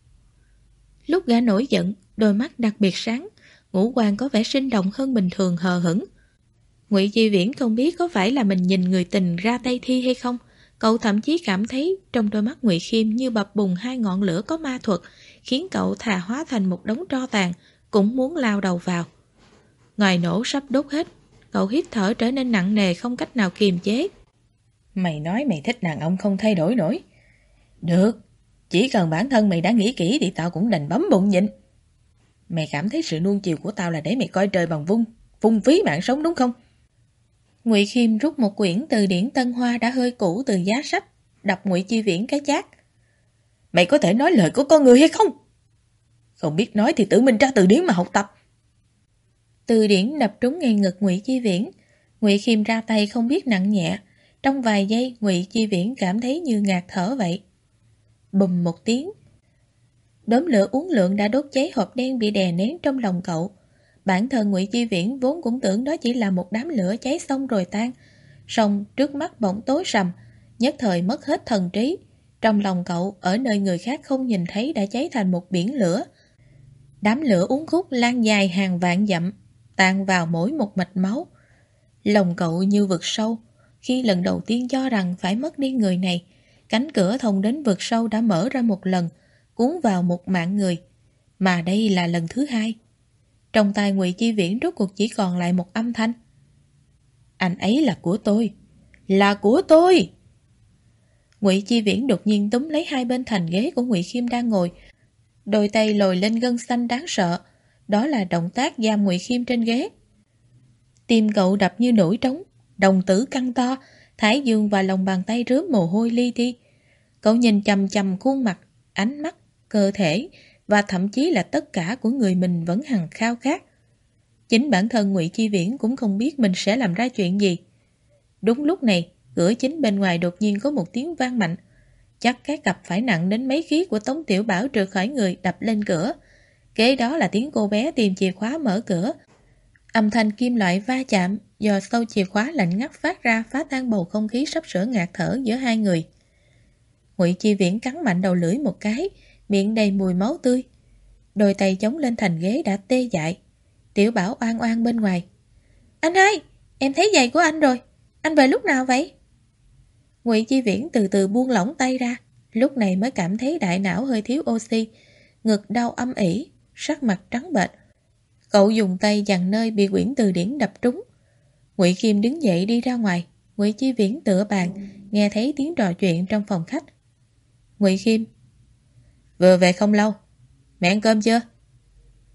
Lúc gã nổi giận, đôi mắt đặc biệt sáng, ngũ quan có vẻ sinh động hơn bình thường hờ hững. Ngụy Chi Viễn không biết có phải là mình nhìn người tình ra tay thi hay không. Cậu thậm chí cảm thấy trong đôi mắt Ngụy Khiêm như bập bùng hai ngọn lửa có ma thuật, khiến cậu thà hóa thành một đống tro tàn, cũng muốn lao đầu vào. Ngoài nổ sắp đốt hết, cậu hít thở trở nên nặng nề không cách nào kiềm chế. Mày nói mày thích đàn ông không thay đổi nổi. Được, chỉ cần bản thân mày đã nghĩ kỹ thì tao cũng đành bấm bụng nhịn. Mày cảm thấy sự nuông chiều của tao là để mày coi trời bằng vung, phung phí mạng sống đúng không? Ngụy Khiêm rút một quyển từ điển Tân Hoa đã hơi cũ từ giá sách, đập Ngụy Chi Viễn cái chát. Mày có thể nói lời của con người hay không? Không biết nói thì tự mình tra từ điển mà học tập. Từ điển đập trúng ngay ngực Ngụy Chi Viễn. Ngụy Khiêm ra tay không biết nặng nhẹ. Trong vài giây, Ngụy Chi Viễn cảm thấy như ngạt thở vậy. Bùm một tiếng. Đốm lửa uốn lượn đã đốt cháy hộp đen bị đè nén trong lòng cậu. Bản thân Ngụy Chi Viễn vốn cũng tưởng đó chỉ là một đám lửa cháy xong rồi tan. Song trước mắt bỗng tối sầm, nhất thời mất hết thần trí. Trong lòng cậu, ở nơi người khác không nhìn thấy đã cháy thành một biển lửa. Đám lửa uốn khúc lan dài hàng vạn dặm, tan vào mỗi một mạch máu. Lòng cậu như vực sâu. Khi lần đầu tiên cho rằng phải mất đi người này, cánh cửa thông đến vực sâu đã mở ra một lần, cuốn vào một mạng người. Mà đây là lần thứ hai. Trong tai Ngụy Chi Viễn rốt cuộc chỉ còn lại một âm thanh. Anh ấy là của tôi. Là của tôi. Ngụy Chi Viễn đột nhiên túm lấy hai bên thành ghế của Ngụy Khiêm đang ngồi. Đôi tay lồi lên gân xanh đáng sợ. Đó là động tác giam Ngụy Khiêm trên ghế. Tim cậu đập như nổi trống, đồng tử căng to, thái dương và lòng bàn tay rướm mồ hôi li ti. Cậu nhìn chằm chằm khuôn mặt, ánh mắt, cơ thể và thậm chí là tất cả của người mình vẫn hằng khao khát. Chính bản thân Ngụy Chi Viễn cũng không biết mình sẽ làm ra chuyện gì. Đúng lúc này, cửa chính bên ngoài đột nhiên có một tiếng vang mạnh. Chắc cái cặp phải nặng đến mấy ký của Tống Tiểu Bảo trượt khỏi người đập lên cửa. Kế đó là tiếng cô bé tìm chìa khóa mở cửa. Âm thanh kim loại va chạm do sâu chìa khóa lạnh ngắt phát ra phá tan bầu không khí sắp sửa ngạt thở giữa hai người. Ngụy Chi Viễn cắn mạnh đầu lưỡi một cái, miệng đầy mùi máu tươi. Đôi tay chống lên thành ghế đã tê dại. Tiểu Bảo oan oan bên ngoài. Anh hai, em thấy giày của anh rồi. Anh về lúc nào vậy? Ngụy Chi Viễn từ từ buông lỏng tay ra. Lúc này mới cảm thấy đại não hơi thiếu oxy, ngực đau âm ỉ, sắc mặt trắng bệch. Cậu dùng tay dằn nơi bị quyển từ điển đập trúng. Ngụy Khiêm đứng dậy đi ra ngoài. Ngụy Chi Viễn tựa bàn, nghe thấy tiếng trò chuyện trong phòng khách. Ngụy Khiêm: Vừa về không lâu. Mẹ ăn cơm chưa?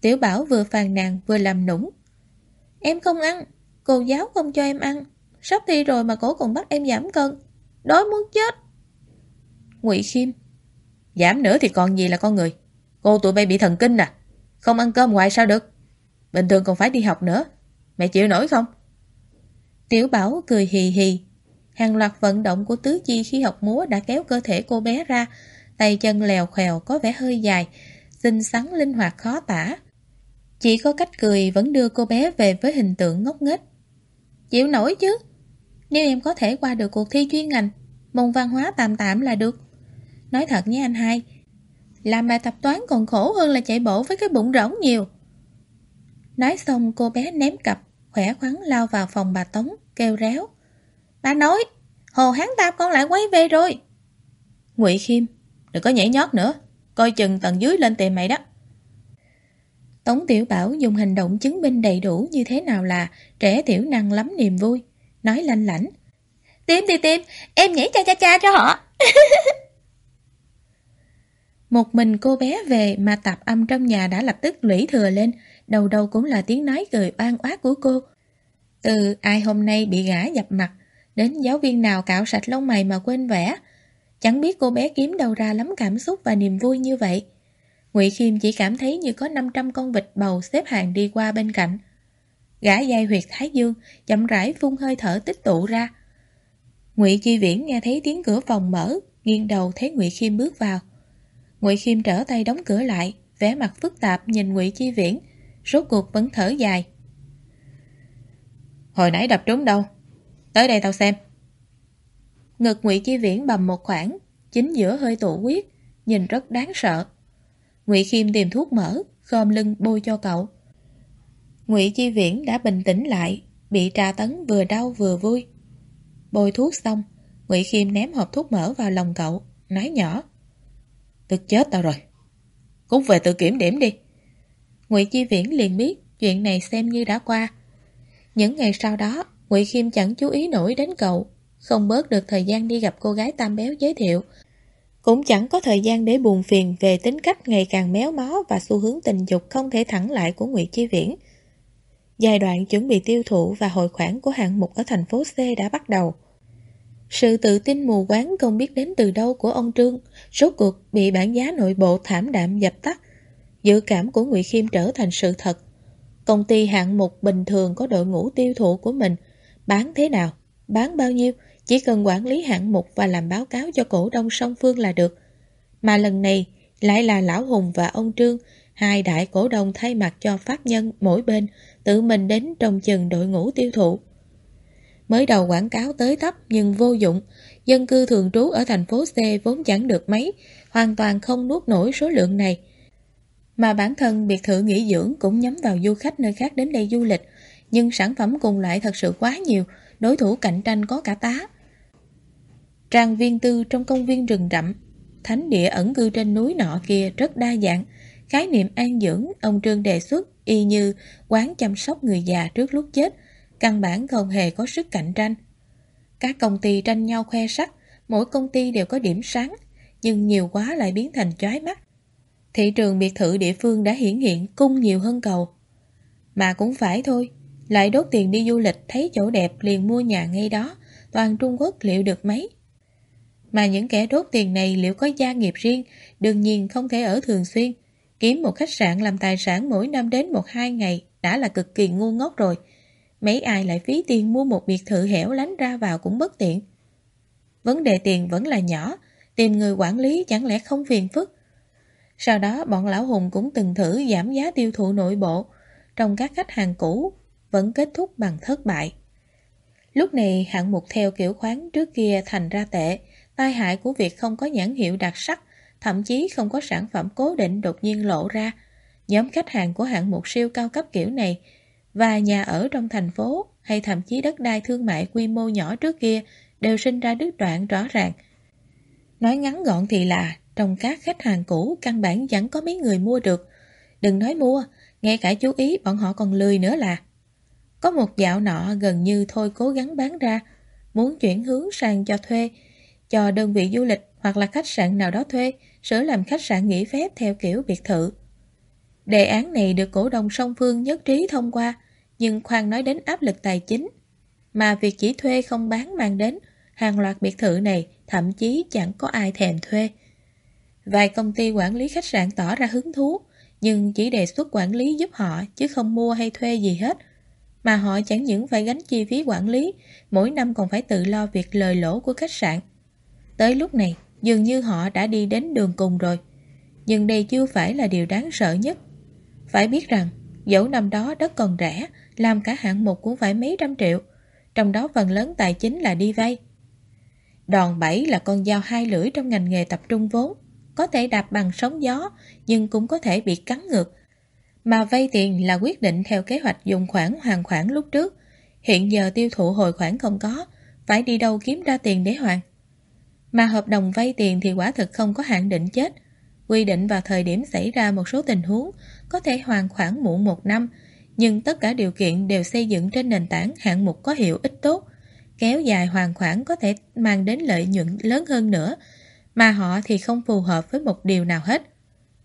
Tiểu Bảo vừa phàn nàn vừa làm nũng. Em không ăn, cô giáo không cho em ăn. Sắp thi rồi mà cổ còn bắt em giảm cân. Đói muốn chết. Ngụy Khiêm. Giảm nữa thì còn gì là con người. Cô tụi bay bị thần kinh à? Không ăn cơm hoài sao được? Bình thường còn phải đi học nữa. Mẹ chịu nổi không? Tiểu Bảo cười hì hì. Hàng loạt vận động của tứ chi khi học múa đã kéo cơ thể cô bé ra. Tay chân lèo khèo có vẻ hơi dài, xinh xắn linh hoạt khó tả. Chỉ có cách cười vẫn đưa cô bé về với hình tượng ngốc nghếch. Chịu nổi chứ. Nếu em có thể qua được cuộc thi chuyên ngành, môn văn hóa tạm tạm là được. Nói thật với anh hai, làm bài tập toán còn khổ hơn là chạy bộ với cái bụng rỗng nhiều. Nói xong cô bé ném cặp, khỏe khoắn lao vào phòng bà Tống, kêu réo. Bà nói, Hồ Hán Tạp con lại quay về rồi. Ngụy Khiêm, đừng có nhảy nhót nữa, coi chừng tầng dưới lên tìm mày đó. Tống Tiểu Bảo dùng hành động chứng minh đầy đủ như thế nào là trẻ tiểu năng lắm niềm vui. Nói lanh lảnh. Tìm thì tìm, em nhảy cha cha cha cho họ. Một mình cô bé về mà tạp âm trong nhà đã lập tức lũy thừa lên, đầu đầu cũng là tiếng nói cười oan oát của cô. Từ ai hôm nay bị gã dập mặt, đến giáo viên nào cạo sạch lông mày mà quên vẽ. Chẳng biết cô bé kiếm đâu ra lắm cảm xúc và niềm vui như vậy. Ngụy Khiêm chỉ cảm thấy như có 500 con vịt bầu xếp hàng đi qua bên cạnh. Gã dây huyệt thái dương, chậm rãi phun hơi thở tích tụ ra. Ngụy Chi Viễn nghe thấy tiếng cửa phòng mở, nghiêng đầu thấy Ngụy Khiêm bước vào. Ngụy Khiêm trở tay đóng cửa lại, vẻ mặt phức tạp nhìn Ngụy Chi Viễn, rốt cuộc vẫn thở dài. Hồi nãy đập trúng đâu? Tới đây tao xem. Ngực Ngụy Chi Viễn bầm một khoảng, chính giữa hơi tụ huyết, nhìn rất đáng sợ. Ngụy Khiêm tìm thuốc mỡ, khom lưng bôi cho cậu. Ngụy Chi Viễn đã bình tĩnh lại, bị tra tấn vừa đau vừa vui. Bôi thuốc xong, Ngụy Khiêm ném hộp thuốc mỡ vào lòng cậu, nói nhỏ. Tức chết tao rồi. Cút về tự kiểm điểm đi. Ngụy Chi Viễn liền biết chuyện này xem như đã qua. Những ngày sau đó, Ngụy Khiêm chẳng chú ý nổi đến cậu, không bớt được thời gian đi gặp cô gái tam béo giới thiệu. Cũng chẳng có thời gian để buồn phiền về tính cách ngày càng méo mó và xu hướng tình dục không thể thẳng lại của Ngụy Chi Viễn. Giai đoạn chuẩn bị tiêu thụ và hội khoản của hạng mục ở thành phố C đã bắt đầu. Sự tự tin mù quáng không biết đến từ đâu của ông Trương, rốt cuộc bị bản giá nội bộ thảm đạm dập tắt. Dự cảm của Ngụy Khiêm trở thành sự thật. Công ty hạng mục bình thường có đội ngũ tiêu thụ của mình, bán thế nào, bán bao nhiêu, chỉ cần quản lý hạng mục và làm báo cáo cho cổ đông song phương là được. Mà lần này lại là Lão Hùng và ông Trương, hai đại cổ đông thay mặt cho pháp nhân mỗi bên, tự mình đến trông chừng đội ngũ tiêu thụ. Mới đầu quảng cáo tới tấp nhưng vô dụng, dân cư thường trú ở thành phố C vốn chẳng được mấy, hoàn toàn không nuốt nổi số lượng này. Mà bản thân biệt thự nghỉ dưỡng cũng nhắm vào du khách nơi khác đến đây du lịch, nhưng sản phẩm cùng loại thật sự quá nhiều, đối thủ cạnh tranh có cả tá. Trang viên tư trong công viên rừng rậm, thánh địa ẩn cư trên núi nọ kia rất đa dạng. Khái niệm an dưỡng ông Trương đề xuất y như quán chăm sóc người già trước lúc chết, căn bản không hề có sức cạnh tranh. Các công ty tranh nhau khoe sắc, mỗi công ty đều có điểm sáng, nhưng nhiều quá lại biến thành chói mắt. Thị trường biệt thự địa phương đã hiển hiện cung nhiều hơn cầu. Mà cũng phải thôi, lại đốt tiền đi du lịch thấy chỗ đẹp liền mua nhà ngay đó, toàn Trung Quốc liệu được mấy. Mà những kẻ đốt tiền này liệu có gia nghiệp riêng, đương nhiên không thể ở thường xuyên. Kiếm một khách sạn làm tài sản mỗi năm đến 1-2 ngày đã là cực kỳ ngu ngốc rồi. Mấy ai lại phí tiền mua một biệt thự hẻo lánh ra vào cũng bất tiện. Vấn đề tiền vẫn là nhỏ, tìm người quản lý chẳng lẽ không phiền phức. Sau đó bọn Lão Hùng cũng từng thử giảm giá tiêu thụ nội bộ, trong các khách hàng cũ vẫn kết thúc bằng thất bại. Lúc này hạng mục theo kiểu khoán trước kia thành ra tệ, tai hại của việc không có nhãn hiệu đặc sắc, thậm chí không có sản phẩm cố định đột nhiên lộ ra. Nhóm khách hàng của hạng mục siêu cao cấp kiểu này và nhà ở trong thành phố hay thậm chí đất đai thương mại quy mô nhỏ trước kia đều sinh ra đứt đoạn rõ ràng. Nói ngắn gọn thì là trong các khách hàng cũ căn bản chẳng có mấy người mua được. Đừng nói mua, ngay cả chú ý bọn họ còn lười nữa là. Có một dạo nọ gần như thôi cố gắng bán ra, muốn chuyển hướng sang cho thuê, cho đơn vị du lịch hoặc là khách sạn nào đó thuê, sửa làm khách sạn nghỉ phép theo kiểu biệt thự. Đề án này được cổ đông song phương nhất trí thông qua, nhưng khoan nói đến áp lực tài chính, mà việc chỉ thuê không bán mang đến, hàng loạt biệt thự này thậm chí chẳng có ai thèm thuê. Vài công ty quản lý khách sạn tỏ ra hứng thú, nhưng chỉ đề xuất quản lý giúp họ chứ không mua hay thuê gì hết. Mà họ chẳng những phải gánh chi phí quản lý, mỗi năm còn phải tự lo việc lời lỗ của khách sạn. Tới lúc này, dường như họ đã đi đến đường cùng rồi. Nhưng đây chưa phải là điều đáng sợ nhất. Phải biết rằng, dẫu năm đó đất còn rẻ, làm cả hạng mục cũng phải mấy trăm triệu, trong đó phần lớn tài chính là đi vay. Đòn bẩy là con dao hai lưỡi trong ngành nghề tập trung vốn, có thể đạp bằng sóng gió, nhưng cũng có thể bị cắn ngược. Mà vay tiền là quyết định theo kế hoạch dùng khoản hoàn khoản lúc trước. Hiện giờ tiêu thụ hồi khoản không có, phải đi đâu kiếm ra tiền để hoàn. Mà hợp đồng vay tiền thì quả thực không có hạn định chết. Quy định vào thời điểm xảy ra một số tình huống, có thể hoàn khoản muộn 1 năm, nhưng tất cả điều kiện đều xây dựng trên nền tảng hạng mục có hiệu ích tốt. Kéo dài hoàn khoản có thể mang đến lợi nhuận lớn hơn nữa, mà họ thì không phù hợp với một điều nào hết.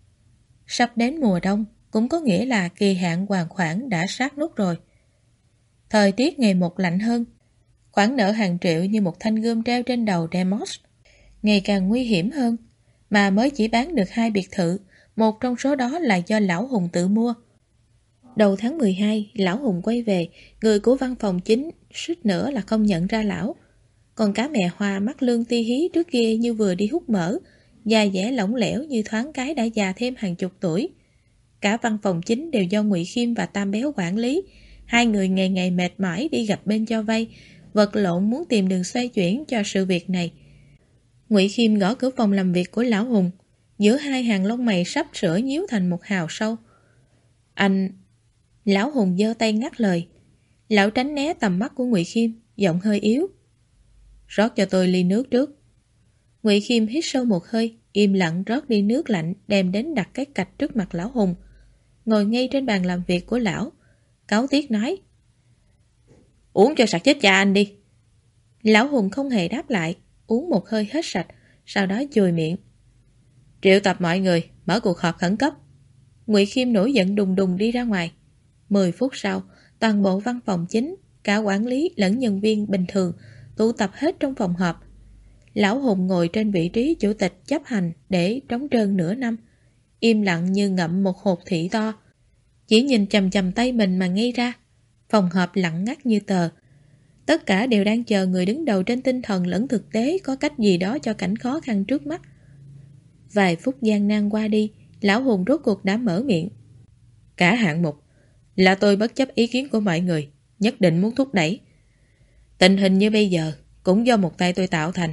Sắp đến mùa đông, cũng có nghĩa là kỳ hạn hoàn khoản đã sát nút rồi. Thời tiết ngày một lạnh hơn, khoản nợ hàng triệu như một thanh gươm treo trên đầu Demos, ngày càng nguy hiểm hơn, mà mới chỉ bán được 2 biệt thự, một trong số đó là do Lão Hùng tự mua. Đầu tháng 12, Lão Hùng quay về, người của văn phòng chính suýt nữa là không nhận ra lão. Còn cá mẹ Hoa mắt lương ti hí trước kia như vừa đi hút mỡ, da dẻ lỏng lẻo như thoáng cái đã già thêm hàng chục tuổi. Cả văn phòng chính đều do Ngụy Khiêm và Tam Béo quản lý. Hai người ngày ngày mệt mỏi đi gặp bên cho vay, vật lộn muốn tìm đường xoay chuyển cho sự việc này. Ngụy Khiêm gõ cửa phòng làm việc của Lão Hùng, giữa hai hàng lông mày sắp sửa nhíu thành một hào sâu. Anh... Lão Hùng giơ tay ngắt lời. Lão tránh né tầm mắt của Ngụy Khiêm, giọng hơi yếu. Rót cho tôi ly nước trước. Ngụy Khiêm hít sâu một hơi, im lặng rót ly nước lạnh đem đến đặt cái cạch trước mặt Lão Hùng. Ngồi ngay trên bàn làm việc của lão, cáu tiết nói. Uống cho sặc chết cha anh đi. Lão Hùng không hề đáp lại, uống một hơi hết sạch, sau đó chùi miệng. Triệu tập mọi người, mở cuộc họp khẩn cấp. Ngụy Khiêm nổi giận đùng đùng đi ra ngoài. 10 phút sau, toàn bộ văn phòng chính, cả quản lý lẫn nhân viên bình thường, tụ tập hết trong phòng họp. Lão Hùng ngồi trên vị trí chủ tịch chấp hành để trống trơn nửa năm, im lặng như ngậm một hột thị to. Chỉ nhìn chằm chằm tay mình mà ngây ra. Phòng họp lặng ngắt như tờ. Tất cả đều đang chờ người đứng đầu trên tinh thần lẫn thực tế có cách gì đó cho cảnh khó khăn trước mắt. Vài phút gian nan qua đi, Lão Hùng rốt cuộc đã mở miệng. Cả hạng mục là tôi bất chấp ý kiến của mọi người, nhất định muốn thúc đẩy. Tình hình như bây giờ cũng do một tay tôi tạo thành.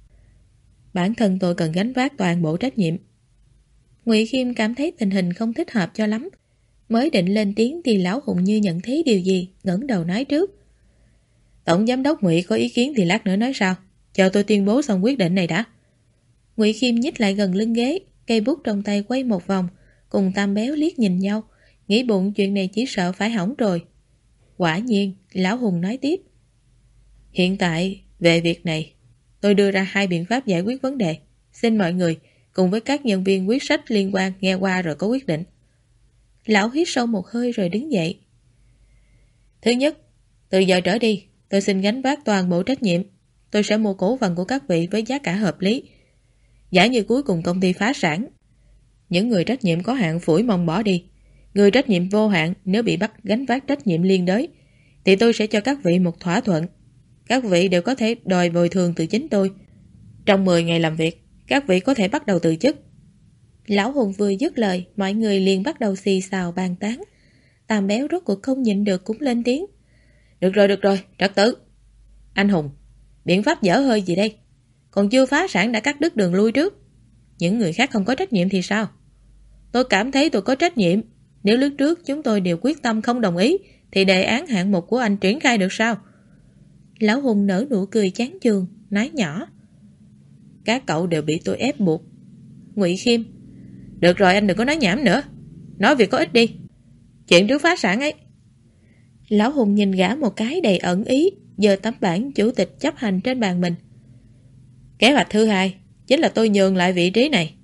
Bản thân tôi cần gánh vác toàn bộ trách nhiệm. Ngụy Khiêm cảm thấy tình hình không thích hợp cho lắm. Mới định lên tiếng thì Lão Hùng như nhận thấy điều gì, ngẩng đầu nói trước. Tổng giám đốc Ngụy có ý kiến thì lát nữa nói sao? Chờ tôi tuyên bố xong quyết định này đã. Ngụy Khiêm nhích lại gần lưng ghế, cây bút trong tay quay một vòng, cùng Tam Béo liếc nhìn nhau, nghĩ bụng chuyện này chỉ sợ phải hỏng rồi. Quả nhiên, Lão Hùng nói tiếp. Hiện tại, về việc này, tôi đưa ra 2 biện pháp giải quyết vấn đề. Xin mọi người, cùng với các nhân viên quyết sách liên quan nghe qua rồi có quyết định. Lão hít sâu một hơi rồi đứng dậy. Thứ nhất, từ giờ trở đi, tôi xin gánh vác toàn bộ trách nhiệm. Tôi sẽ mua cổ phần của các vị với giá cả hợp lý. Giả như cuối cùng công ty phá sản, những người trách nhiệm có hạn phủi mong bỏ đi. Người trách nhiệm vô hạn nếu bị bắt gánh vác trách nhiệm liên đới, thì tôi sẽ cho các vị một thỏa thuận. Các vị đều có thể đòi bồi thường từ chính tôi. Trong 10 ngày làm việc, các vị có thể bắt đầu từ chức. Lão Hùng vừa dứt lời, mọi người liền bắt đầu xì xào bàn tán. Tam Béo rốt cuộc không nhịn được cũng lên tiếng. Được rồi, trật tự. Anh Hùng, biện pháp dở hơi gì đây? Còn chưa phá sản đã cắt đứt đường lui trước. Những người khác không có trách nhiệm thì sao? Tôi cảm thấy tôi có trách nhiệm. Nếu lúc trước chúng tôi đều quyết tâm không đồng ý, thì đề án hạng mục của anh triển khai được sao? Lão Hùng nở nụ cười chán chường, nói nhỏ. Các cậu đều bị tôi ép buộc. Ngụy Khiêm. Được rồi, anh đừng có nói nhảm nữa. Nói việc có ích đi. Chuyện trước phá sản ấy. Lão Hùng nhìn gã một cái đầy ẩn ý, giơ tấm bảng chủ tịch chấp hành trên bàn mình. Kế hoạch thứ 2 chính là tôi nhường lại vị trí này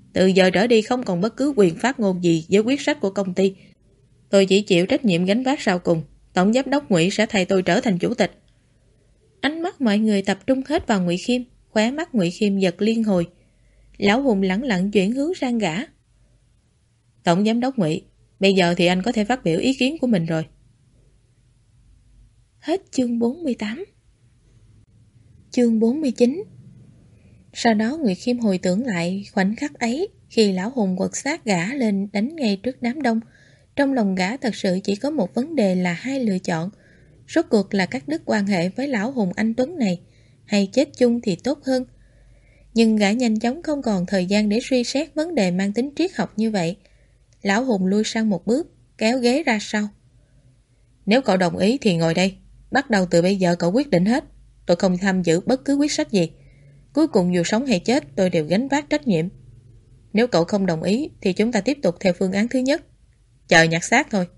Từ giờ trở đi không còn bất cứ quyền phát ngôn gì với quyết sách của công ty. Tôi chỉ chịu trách nhiệm gánh vác sau cùng. Tổng giám đốc Ngụy sẽ thay tôi trở thành chủ tịch. Ánh mắt mọi người tập trung hết vào Ngụy Khiêm, khóe mắt Ngụy Khiêm giật liên hồi. Lão Hùng lẳng lặng chuyển hướng sang gã. Tổng giám đốc Ngụy, bây giờ thì anh có thể phát biểu ý kiến của mình rồi. Hết chương 48. Chương 49. Sau đó Nguyệt Khiêm hồi tưởng lại khoảnh khắc ấy khi lão Hùng quật xác gã lên đánh ngay trước đám đông. Trong lòng gã thật sự chỉ có một vấn đề là hai lựa chọn. Rốt cuộc là cắt đứt quan hệ với lão Hùng anh Tuấn này, hay chết chung thì tốt hơn. Nhưng gã nhanh chóng không còn thời gian để suy xét vấn đề mang tính triết học như vậy. Lão Hùng lui sang một bước, kéo ghế ra sau. Nếu cậu đồng ý thì ngồi đây. Bắt đầu từ bây giờ cậu quyết định hết. Tôi không tham dự bất cứ quyết sách gì. Cuối cùng dù sống hay chết tôi đều gánh vác trách nhiệm. Nếu cậu không đồng ý thì chúng ta tiếp tục theo phương án thứ nhất. Chờ nhặt xác thôi.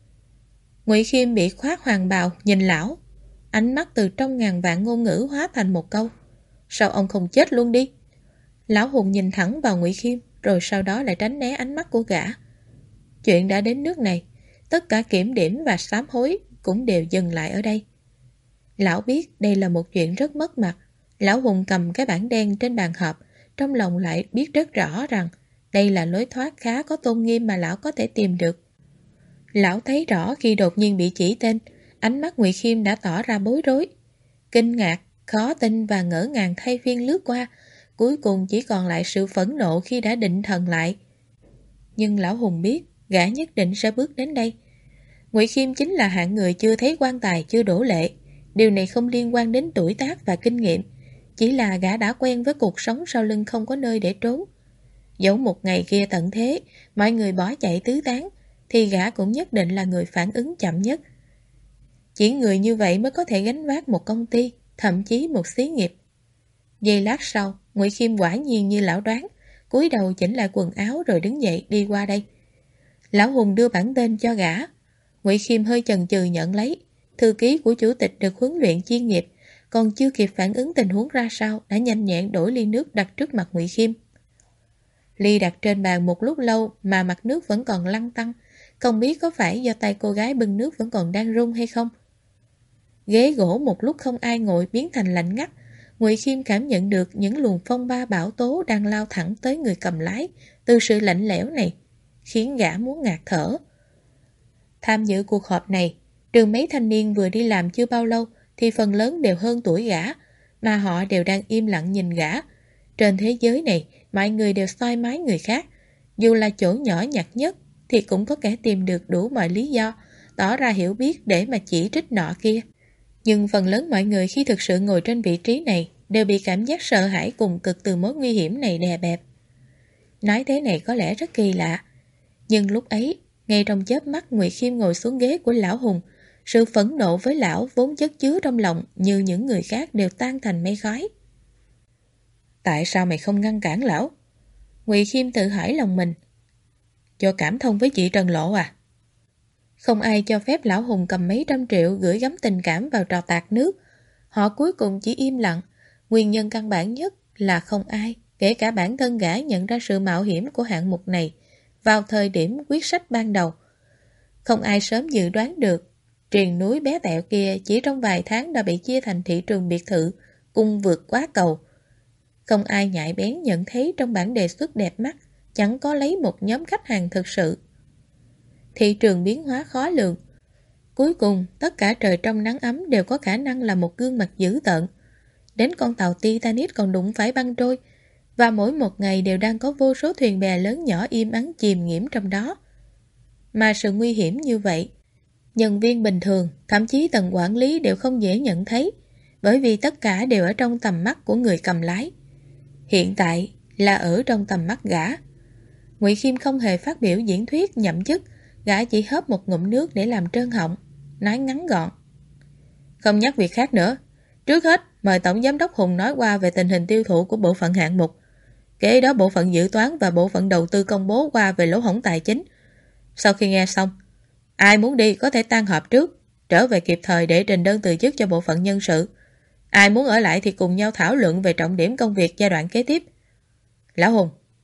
Ngụy Khiêm bị khoác hoàng bào nhìn lão. Ánh mắt từ trong ngàn vạn ngôn ngữ hóa thành một câu. Sao ông không chết luôn đi? Lão Hùng nhìn thẳng vào Ngụy Khiêm, rồi sau đó lại tránh né ánh mắt của gã. Chuyện đã đến nước này, tất cả kiểm điểm và sám hối cũng đều dừng lại ở đây. Lão biết đây là một chuyện rất mất mặt. Lão Hùng cầm cái bảng đen trên bàn họp, trong lòng lại biết rất rõ rằng đây là lối thoát khá có tôn nghiêm mà lão có thể tìm được. Lão thấy rõ khi đột nhiên bị chỉ tên, ánh mắt Ngụy Khiêm đã tỏ ra bối rối. Kinh ngạc, khó tin và ngỡ ngàng thay phiên lướt qua, cuối cùng chỉ còn lại sự phẫn nộ khi đã định thần lại. Nhưng lão Hùng biết, gã nhất định sẽ bước đến đây. Ngụy Khiêm chính là hạng người chưa thấy quan tài chưa đổ lệ. Điều này không liên quan đến tuổi tác và kinh nghiệm, chỉ là gã đã quen với cuộc sống sau lưng không có nơi để trốn. Dẫu một ngày kia tận thế, mọi người bỏ chạy tứ tán, thì gã cũng nhất định là người phản ứng chậm nhất. Chỉ người như vậy mới có thể gánh vác một công ty, thậm chí một xí nghiệp. Giây lát sau, Ngụy Khiêm quả nhiên như lão đoán, cúi đầu chỉnh lại quần áo rồi đứng dậy đi qua đây. Lão Hùng đưa bản tên cho gã. Ngụy Khiêm hơi chần chừ nhận lấy. Thư ký của chủ tịch được huấn luyện chuyên nghiệp, còn chưa kịp phản ứng tình huống ra sao đã nhanh nhẹn đổi ly nước đặt trước mặt Ngụy Khiêm. Ly đặt trên bàn một lúc lâu mà mặt nước vẫn còn lăn tăn, không biết có phải do tay cô gái bưng nước vẫn còn đang run hay không. Ghế gỗ một lúc không ai ngồi biến thành lạnh ngắt. Ngụy Khiêm cảm nhận được những luồng phong ba bão tố đang lao thẳng tới người cầm lái từ sự lạnh lẽo này, khiến gã muốn ngạt thở. Tham dự cuộc họp này, trừ mấy thanh niên vừa đi làm chưa bao lâu thì phần lớn đều hơn tuổi gã, mà họ đều đang im lặng nhìn gã. Trên thế giới này, mọi người đều soi mói người khác. Dù là chỗ nhỏ nhặt nhất thì cũng có kẻ tìm được đủ mọi lý do, tỏ ra hiểu biết để mà chỉ trích nọ kia. Nhưng phần lớn mọi người khi thực sự ngồi trên vị trí này đều bị cảm giác sợ hãi cùng cực từ mối nguy hiểm này đè bẹp. Nói thế này có lẽ rất kỳ lạ, nhưng lúc ấy, ngay trong chớp mắt Ngụy Khiêm ngồi xuống ghế của lão Hùng, sự phẫn nộ với lão vốn chất chứa trong lòng như những người khác đều tan thành mây khói. Tại sao mày không ngăn cản lão? Ngụy Khiêm tự hỏi lòng mình. Do cảm thông với chị Trần Lộ à? Không ai cho phép lão Hùng cầm mấy trăm triệu gửi gắm tình cảm vào trò tạt nước. Họ cuối cùng chỉ im lặng. Nguyên nhân căn bản nhất là không ai, kể cả bản thân gã, nhận ra sự mạo hiểm của hạng mục này vào thời điểm quyết sách ban đầu. Không ai sớm dự đoán được triền núi bé tẹo kia chỉ trong vài tháng đã bị chia thành thị trường biệt thự cùng vượt quá cầu. Không ai nhạy bén nhận thấy trong bản đề xuất đẹp mắt chẳng có lấy một nhóm khách hàng thực sự. Thị trường biến hóa khó lường. Cuối cùng, tất cả trời trong nắng ấm đều có khả năng là một gương mặt dữ tợn. Đến con tàu Titanic còn đụng phải băng trôi, và mỗi một ngày đều đang có vô số thuyền bè lớn nhỏ im ắng chìm nghiễm trong đó. Mà sự nguy hiểm như vậy, nhân viên bình thường, thậm chí tầng quản lý đều không dễ nhận thấy, bởi vì tất cả đều ở trong tầm mắt của người cầm lái. Hiện tại là ở trong tầm mắt gã. Ngụy Khiêm không hề phát biểu diễn thuyết nhậm chức, gã chỉ hớp một ngụm nước để làm trơn họng, nói ngắn gọn. Không nhắc việc khác nữa. Trước hết, mời Tổng Giám đốc Hùng nói qua về tình hình tiêu thụ của bộ phận hạng mục. Kế đó bộ phận dự toán và bộ phận đầu tư công bố qua về lỗ hổng tài chính. Sau khi nghe xong, ai muốn đi có thể tan họp trước, trở về kịp thời để trình đơn từ chức cho bộ phận nhân sự. Ai muốn ở lại thì cùng nhau thảo luận về trọng điểm công việc giai đoạn kế tiếp. Lão Hùng,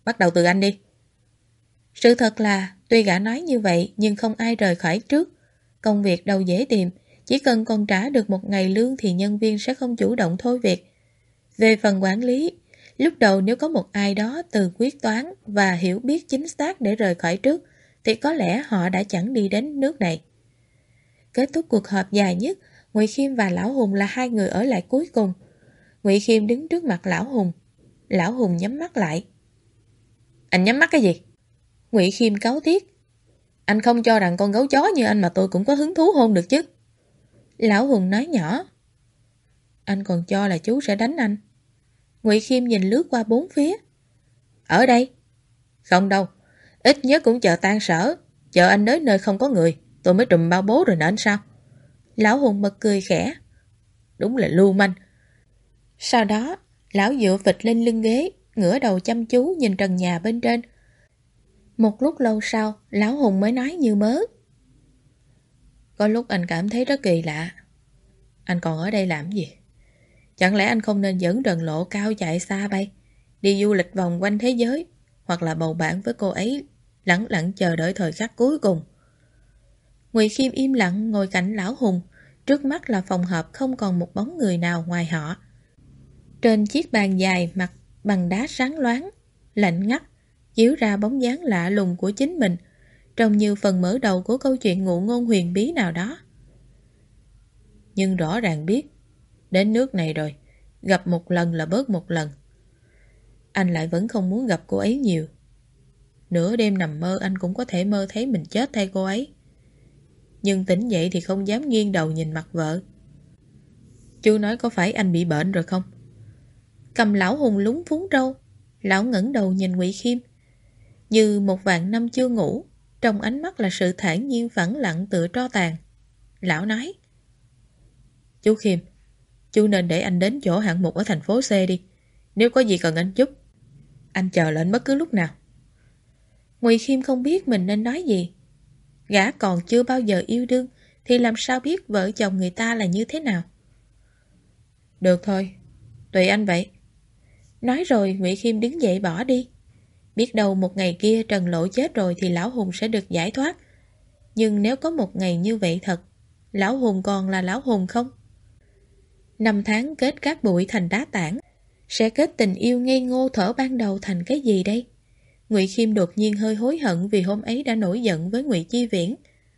Bắt đầu từ anh đi. Sự thật là, tuy gã nói như vậy nhưng không ai rời khỏi trước. Công việc đâu dễ tìm, chỉ cần còn trả được một ngày lương thì nhân viên sẽ không chủ động thôi việc. Về phần quản lý, lúc đầu nếu có một ai đó từ quyết toán và hiểu biết chính xác để rời khỏi trước, thì có lẽ họ đã chẳng đi đến nước này. Kết thúc cuộc họp dài nhất, Ngụy Khiêm và Lão Hùng là hai người ở lại cuối cùng. Ngụy Khiêm đứng trước mặt Lão Hùng. Lão Hùng nhắm mắt lại. Anh nhắm mắt cái gì? Ngụy Khiêm cáu tiết. Anh không cho rằng con gấu chó như anh mà tôi cũng có hứng thú hôn được chứ? Lão Hùng nói nhỏ. Anh còn cho là chú sẽ đánh anh. Ngụy Khiêm nhìn lướt qua bốn phía. Ở đây? Không đâu. Ít nhất cũng chờ tan sở. Chờ anh đến nơi không có người, tôi mới trùm bao bố rồi nên sao? Lão Hùng bật cười khẽ. Đúng là lưu manh. Sau đó, lão dựa vịt lên lưng ghế, ngửa đầu chăm chú nhìn trần nhà bên trên. Một lúc lâu sau, Lão Hùng mới nói như mớ. Có lúc anh cảm thấy rất kỳ lạ. Anh còn ở đây làm gì? Chẳng lẽ anh không nên dẫn Trần Lộ cao chạy xa bay, đi du lịch vòng quanh thế giới, hoặc là bầu bạn với cô ấy, lẳng lặng chờ đợi thời khắc cuối cùng? Ngụy Khiêm im lặng ngồi cạnh Lão Hùng. Trước mắt là phòng họp không còn một bóng người nào ngoài họ. Trên chiếc bàn dài mặt bằng đá sáng loáng, lạnh ngắt, chiếu ra bóng dáng lạ lùng của chính mình, trông như phần mở đầu của câu chuyện ngụ ngôn huyền bí nào đó. Nhưng rõ ràng biết, đến nước này rồi, gặp một lần là bớt một lần. Anh lại vẫn không muốn gặp cô ấy nhiều. Nửa đêm nằm mơ anh cũng có thể mơ thấy mình chết thay cô ấy. Nhưng tỉnh dậy thì không dám nghiêng đầu nhìn mặt vợ. Chú nói có phải anh bị bệnh rồi không? Cầm Lão Hùng lúng phúng râu, lão ngẩng đầu nhìn Ngụy Khiêm. Như một vạn năm chưa ngủ, trong ánh mắt là sự thản nhiên phẳng lặng tựa tro tàn. Lão nói. Chú Khiêm, chú nên để anh đến chỗ hạng mục ở thành phố C đi. Nếu có gì cần anh giúp, anh chờ lệnh bất cứ lúc nào. Ngụy Khiêm không biết mình nên nói gì. Gã còn chưa bao giờ yêu đương thì làm sao biết vợ chồng người ta là như thế nào. Được thôi, tùy anh vậy. Nói rồi Ngụy Khiêm đứng dậy bỏ đi. Biết đâu một ngày kia Trần Lộ chết rồi thì Lão Hùng sẽ được giải thoát. Nhưng nếu có một ngày như vậy thật, Lão Hùng còn là Lão Hùng không? 5 tháng kết cát bụi thành đá tảng, sẽ kết tình yêu ngây ngô thuở ban đầu thành cái gì đây? Ngụy Khiêm đột nhiên hơi hối hận vì hôm ấy đã nổi giận với Ngụy Chi Viễn.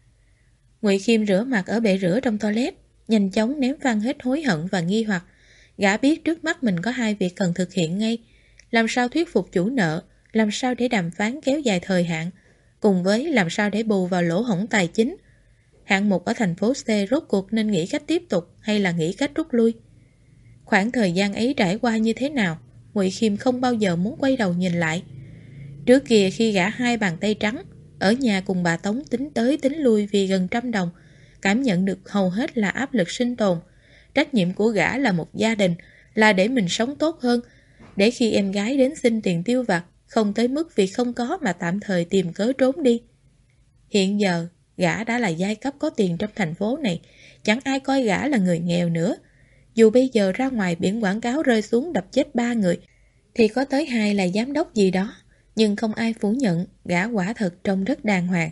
Ngụy Khiêm rửa mặt ở bể rửa trong toilet, nhanh chóng ném văng hết hối hận và nghi hoặc. Gã biết trước mắt mình có hai việc cần thực hiện ngay. Làm sao thuyết phục chủ nợ, làm sao để đàm phán kéo dài thời hạn, cùng với làm sao để bù vào lỗ hổng tài chính. Hạng mục ở thành phố C rốt cuộc nên nghĩ cách tiếp tục hay là nghĩ cách rút lui. Khoảng thời gian ấy trải qua như thế nào, Ngụy Khiêm không bao giờ muốn quay đầu nhìn lại. Trước kia khi gã hai bàn tay trắng, ở nhà cùng bà Tống tính tới tính lui vì gần 100 đồng, cảm nhận được hầu hết là áp lực sinh tồn. Trách nhiệm của gã là một gia đình, là để mình sống tốt hơn, để khi em gái đến xin tiền tiêu vặt, không tới mức vì không có mà tạm thời tìm cớ trốn đi. Hiện giờ, gã đã là giai cấp có tiền trong thành phố này, chẳng ai coi gã là người nghèo nữa. Dù bây giờ ra ngoài biển quảng cáo rơi xuống đập chết 3 người, thì có tới 2 là giám đốc gì đó, nhưng không ai phủ nhận gã quả thật trông rất đàng hoàng.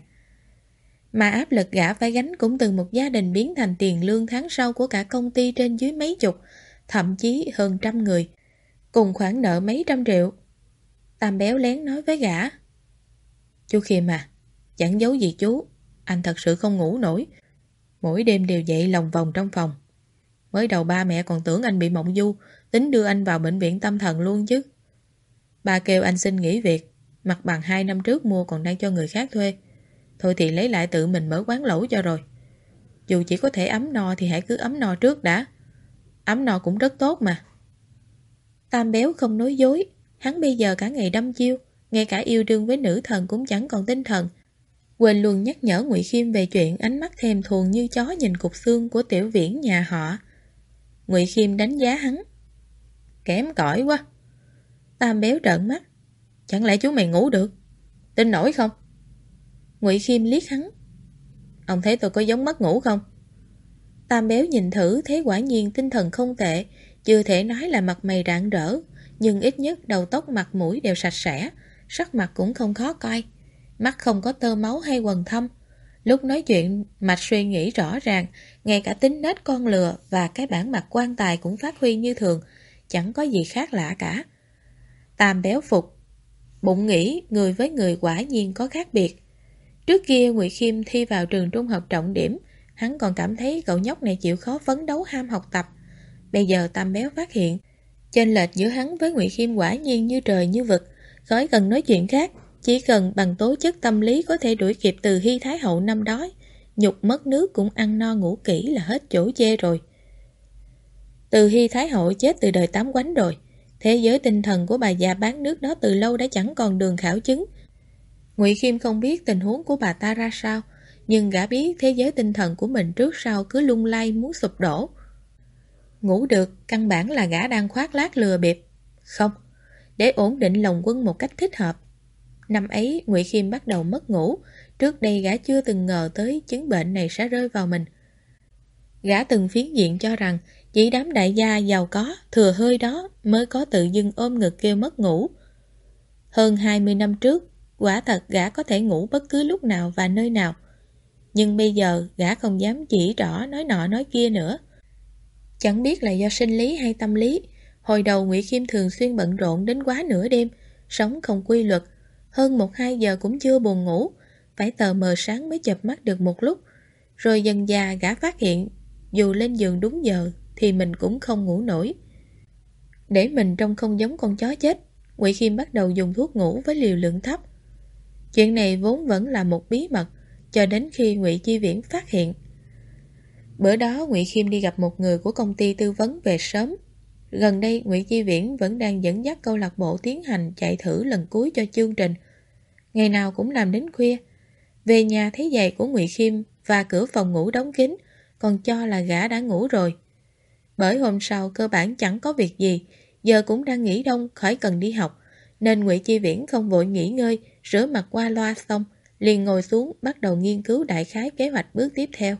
Mà áp lực gã phải gánh cũng từ một gia đình biến thành tiền lương tháng sau của cả công ty trên dưới mấy chục, thậm chí hơn 100 người, cùng khoản nợ mấy trăm triệu. Tam Béo lén nói với gã. Chú Khiêm à, chẳng giấu gì chú, anh thật sự không ngủ nổi. Mỗi đêm đều dậy lòng vòng trong phòng. Mới đầu ba mẹ còn tưởng anh bị mộng du, tính đưa anh vào bệnh viện tâm thần luôn chứ. Ba kêu anh xin nghỉ việc, mặt bằng 2 năm trước mua còn đang cho người khác thuê. Thôi thì lấy lại tự mình mở quán lẩu cho rồi. Dù chỉ có thể ấm no thì hãy cứ ấm no trước đã. Ấm no cũng rất tốt mà. Tam Béo không nói dối, hắn bây giờ cả ngày đăm chiêu, ngay cả yêu đương với nữ thần cũng chẳng còn tinh thần. Quên luôn nhắc nhở Ngụy Khiêm về chuyện ánh mắt thèm thuồng như chó nhìn cục xương của Tiểu Viễn nhà họ. Ngụy Khiêm đánh giá hắn. Kém cỏi quá. Tam Béo trợn mắt. Chẳng lẽ chú mày ngủ được? Tin nổi không? Ngụy Khiêm liếc hắn. Ông thấy tôi có giống mất ngủ không? Tam Béo nhìn thử thấy quả nhiên tinh thần không tệ, chưa thể nói là mặt mày rạng rỡ, nhưng ít nhất đầu tóc mặt mũi đều sạch sẽ, sắc mặt cũng không khó coi, mắt không có tơ máu hay quầng thâm. Lúc nói chuyện, mạch suy nghĩ rõ ràng, ngay cả tính nết con lừa và cái bản mặt quan tài cũng phát huy như thường, chẳng có gì khác lạ cả. Tam béo phục, bụng nghĩ người với người quả nhiên có khác biệt. Trước kia Ngụy Khiêm thi vào trường trung học trọng điểm, hắn còn cảm thấy cậu nhóc này chịu khó phấn đấu ham học tập. Bây giờ Tam béo phát hiện, chênh lệch giữa hắn với Ngụy Khiêm quả nhiên như trời như vực, khỏi cần nói chuyện khác. Chỉ cần bằng tố chất tâm lý có thể đuổi kịp Từ Hy Thái Hậu năm đó, nhục mất nước cũng ăn no ngủ kỹ là hết chỗ chê rồi. Từ Hy Thái Hậu chết từ đời Tám Quánh rồi. Thế giới tinh thần của bà già bán nước đó từ lâu đã chẳng còn đường khảo chứng. Ngụy Khiêm không biết tình huống của bà ta ra sao, nhưng gã biết thế giới tinh thần của mình trước sau cứ lung lay muốn sụp đổ. Ngủ được, căn bản là gã đang khoác lác lừa bịp. Không, để ổn định lòng quân một cách thích hợp. Năm ấy, Ngụy Khiêm bắt đầu mất ngủ. Trước đây gã chưa từng ngờ tới chứng bệnh này sẽ rơi vào mình. Gã từng phiến diện cho rằng chỉ đám đại gia giàu có, thừa hơi đó mới có tự dưng ôm ngực kêu mất ngủ. Hơn 20 năm trước, quả thật gã có thể ngủ bất cứ lúc nào và nơi nào. Nhưng bây giờ gã không dám chỉ rõ nói nọ nói kia nữa. Chẳng biết là do sinh lý hay tâm lý, hồi đầu Ngụy Khiêm thường xuyên bận rộn đến quá nửa đêm, sống không quy luật, hơn 1-2 giờ cũng chưa buồn ngủ, phải tờ mờ sáng mới chợp mắt được một lúc. Rồi dần dà gã phát hiện, dù lên giường đúng giờ thì mình cũng không ngủ nổi. Để mình trông không giống con chó chết, Ngụy Khiêm bắt đầu dùng thuốc ngủ với liều lượng thấp. Chuyện này vốn vẫn là một bí mật, cho đến khi Ngụy Chi Viễn phát hiện. Bữa đó Ngụy Khiêm đi gặp một người của công ty tư vấn về sớm. Gần đây Ngụy Chi Viễn vẫn đang dẫn dắt câu lạc bộ tiến hành chạy thử lần cuối cho chương trình. Ngày nào cũng làm đến khuya. Về nhà thấy giày của Ngụy Khiêm và cửa phòng ngủ đóng kín, còn cho là gã đã ngủ rồi. Bởi hôm sau cơ bản chẳng có việc gì, giờ cũng đang nghỉ đông khỏi cần đi học, nên Ngụy Chi Viễn không vội nghỉ ngơi, rửa mặt qua loa xong, liền ngồi xuống bắt đầu nghiên cứu đại khái kế hoạch bước tiếp theo.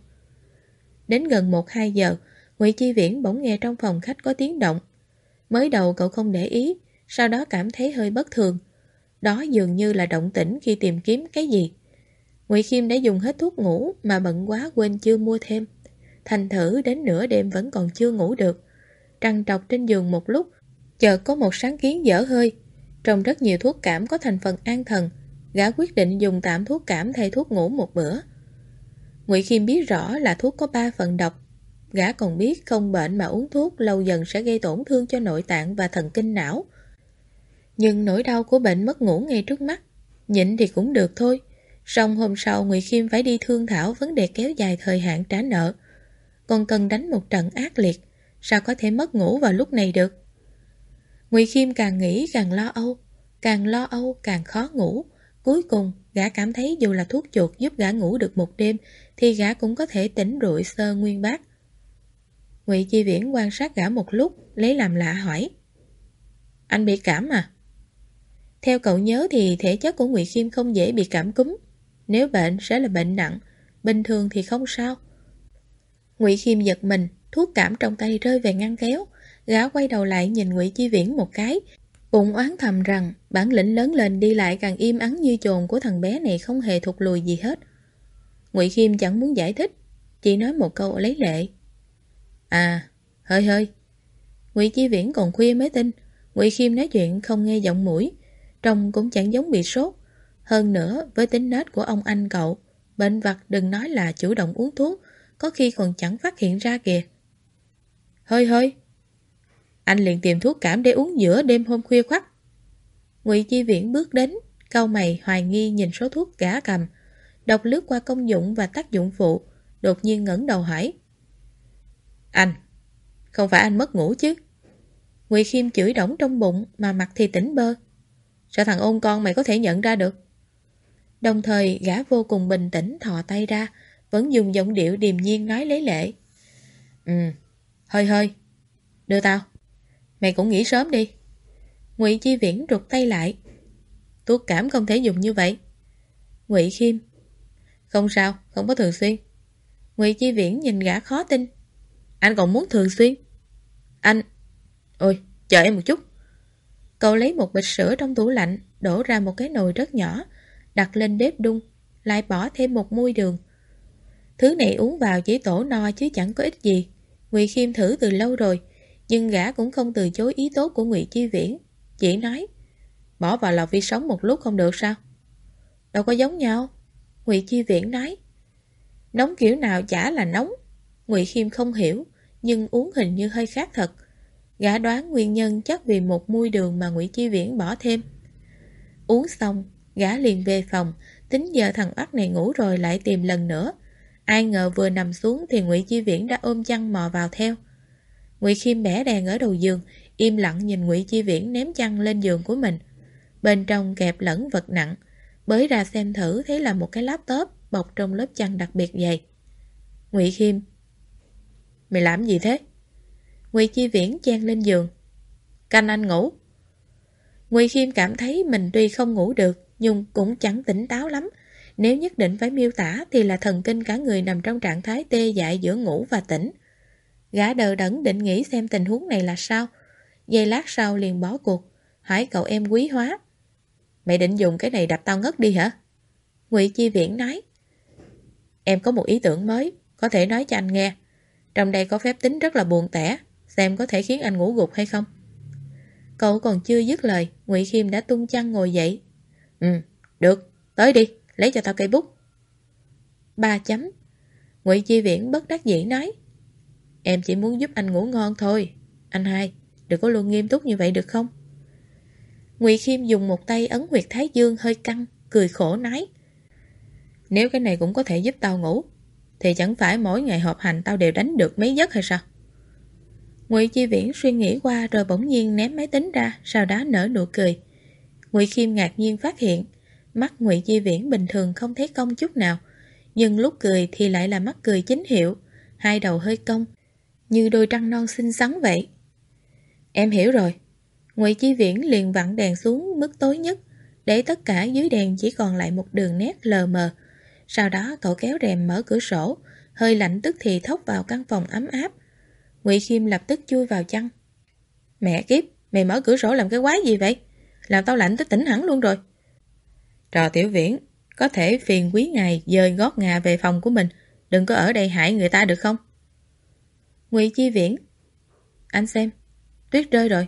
Đến gần 1-2 giờ, Ngụy Chi Viễn bỗng nghe trong phòng khách có tiếng động. Mới đầu cậu không để ý, sau đó cảm thấy hơi bất thường. Đó dường như là động tĩnh khi tìm kiếm cái gì. Ngụy Khiêm đã dùng hết thuốc ngủ mà bận quá quên chưa mua thêm. Thành thử đến nửa đêm vẫn còn chưa ngủ được. Trằn trọc trên giường một lúc, chợt có một sáng kiến dở hơi. Trong rất nhiều thuốc cảm có thành phần an thần, gã quyết định dùng tạm thuốc cảm thay thuốc ngủ một bữa. Ngụy Khiêm biết rõ là thuốc có 3 phần độc. Gã còn biết không bệnh mà uống thuốc lâu dần sẽ gây tổn thương cho nội tạng và thần kinh não. Nhưng nỗi đau của bệnh mất ngủ ngay trước mắt, nhịn thì cũng được thôi. Song hôm sau Ngụy Khiêm phải đi thương thảo vấn đề kéo dài thời hạn trả nợ. Còn cần đánh một trận ác liệt, sao có thể mất ngủ vào lúc này được. Ngụy Khiêm càng nghĩ càng lo âu, càng lo âu càng khó ngủ. Cuối cùng gã cảm thấy dù là thuốc chuột giúp gã ngủ được một đêm thì gã cũng có thể tỉnh rụi sơ nguyên bát. Ngụy Chi Viễn quan sát gã một lúc, lấy làm lạ hỏi: Anh bị cảm à? Theo cậu nhớ thì thể chất của Ngụy Khiêm không dễ bị cảm cúm. Nếu bệnh sẽ là bệnh nặng, bình thường thì không sao. Ngụy Khiêm giật mình, thuốc cảm trong tay rơi về ngăn kéo. Gã quay đầu lại nhìn Ngụy Chi Viễn một cái, bụng oán thầm rằng bản lĩnh lớn lên đi lại càng im ắng như chồn của thằng bé này không hề thụt lùi gì hết. Ngụy Khiêm chẳng muốn giải thích, chỉ nói một câu lấy lệ: À, hơi hơi. Ngụy Chi Viễn còn khuya mới tin. Ngụy Khiêm nói chuyện không nghe giọng mũi, trông cũng chẳng giống bị sốt. Hơn nữa, với tính nết của ông anh cậu, bệnh vặt đừng nói là chủ động uống thuốc, có khi còn chẳng phát hiện ra kìa. Hơi hơi. Anh liền tìm thuốc cảm để uống giữa đêm hôm khuya khoắt. Ngụy Chi Viễn bước đến, cau mày hoài nghi nhìn số thuốc gã cầm, đọc lướt qua công dụng và tác dụng phụ, đột nhiên ngẩng đầu hỏi: Anh, không phải anh mất ngủ chứ? Ngụy Khiêm chửi đổng trong bụng mà mặt thì tỉnh bơ. Sao thằng ôn con mày có thể nhận ra được? Đồng thời gã vô cùng bình tĩnh thò tay ra, vẫn dùng giọng điệu điềm nhiên nói lấy lệ: Hơi hơi, đưa tao. Mày cũng nghỉ sớm đi. Ngụy Chi Viễn rụt tay lại: Thuốc cảm không thể dùng như vậy. Ngụy Khiêm: Không sao, không có thường xuyên. Ngụy Chi Viễn nhìn gã khó tin: Anh còn muốn thường xuyên? Anh... Ôi, chờ em một chút. Cậu lấy một bịch sữa trong tủ lạnh, đổ ra một cái nồi rất nhỏ, đặt lên bếp đun, lại bỏ thêm một muôi đường. Thứ này uống vào chỉ tổ no chứ chẳng có ích gì. Ngụy Khiêm thử từ lâu rồi, nhưng gã cũng không từ chối ý tốt của Ngụy Chi Viễn, chỉ nói: bỏ vào lò vi sóng một lúc không được sao? Đâu có giống nhau. Ngụy Chi Viễn nói: nóng kiểu nào chả là nóng. Ngụy Khiêm không hiểu, nhưng uống hình như hơi khác thật. Gã đoán nguyên nhân chắc vì một muôi đường mà Ngụy Chi Viễn bỏ thêm. Uống xong, gã liền về phòng, tính giờ thằng oắt này ngủ rồi lại tìm lần nữa. Ai ngờ vừa nằm xuống thì Ngụy Chi Viễn đã ôm chăn mò vào theo. Ngụy Khiêm bẻ đèn ở đầu giường, im lặng nhìn Ngụy Chi Viễn ném chăn lên giường của mình. Bên trong kẹp lẫn vật nặng, bới ra xem thử thấy là một cái laptop bọc trong lớp chăn đặc biệt dày. Ngụy Khiêm: mày làm gì thế? Ngụy Chi Viễn chen lên giường: canh anh ngủ. Ngụy Khiêm cảm thấy mình tuy không ngủ được nhưng cũng chẳng tỉnh táo lắm. Nếu nhất định phải miêu tả thì là thần kinh cả người nằm trong trạng thái tê dại giữa ngủ và tỉnh. Gã đờ đẫn định nghĩ xem tình huống này là sao. Giây lát sau liền bỏ cuộc, hỏi cậu em Quý Hóa: mày định dùng cái này đập tao ngất đi hả? Ngụy Chi Viễn nói: em có một ý tưởng mới, có thể nói cho anh nghe. Trong đây có phép tính rất là buồn tẻ, xem có thể khiến anh ngủ gục hay không. Cậu còn chưa dứt lời, Ngụy Khiêm đã tung chăn ngồi dậy. Được, tới đi, lấy cho tao cây bút. 3 chấm. Ngụy Chi Viễn bất đắc dĩ nói: em chỉ muốn giúp anh ngủ ngon thôi. Anh hai, đừng có luôn nghiêm túc như vậy được không? Ngụy Khiêm dùng một tay ấn huyệt thái dương hơi căng, cười khổ nói: nếu cái này cũng có thể giúp tao ngủ thì chẳng phải mỗi ngày họp hành tao đều đánh được mấy giấc hay sao? Ngụy Chi Viễn suy nghĩ qua rồi bỗng nhiên ném máy tính ra, sau đó nở nụ cười. Ngụy Khiêm ngạc nhiên phát hiện mắt Ngụy Chi Viễn bình thường không thấy cong chút nào, nhưng lúc cười thì lại là mắt cười chính hiệu, hai đầu hơi cong, như đôi trăng non xinh xắn vậy. Em hiểu rồi. Ngụy Chi Viễn liền vặn đèn xuống mức tối nhất, để tất cả dưới đèn chỉ còn lại một đường nét lờ mờ. Sau đó cậu kéo rèm mở cửa sổ, hơi lạnh tức thì thốc vào căn phòng ấm áp. Ngụy Khiêm lập tức chui vào chăn. Mẹ kiếp, mày mở cửa sổ làm cái quái gì vậy? Làm tao lạnh tới tỉnh hẳn luôn rồi. Trò Tiểu Viễn, có thể phiền quý ngài dời gót ngà về phòng của mình, đừng có ở đây hại người ta được không? Ngụy Chi Viễn: anh xem, tuyết rơi rồi.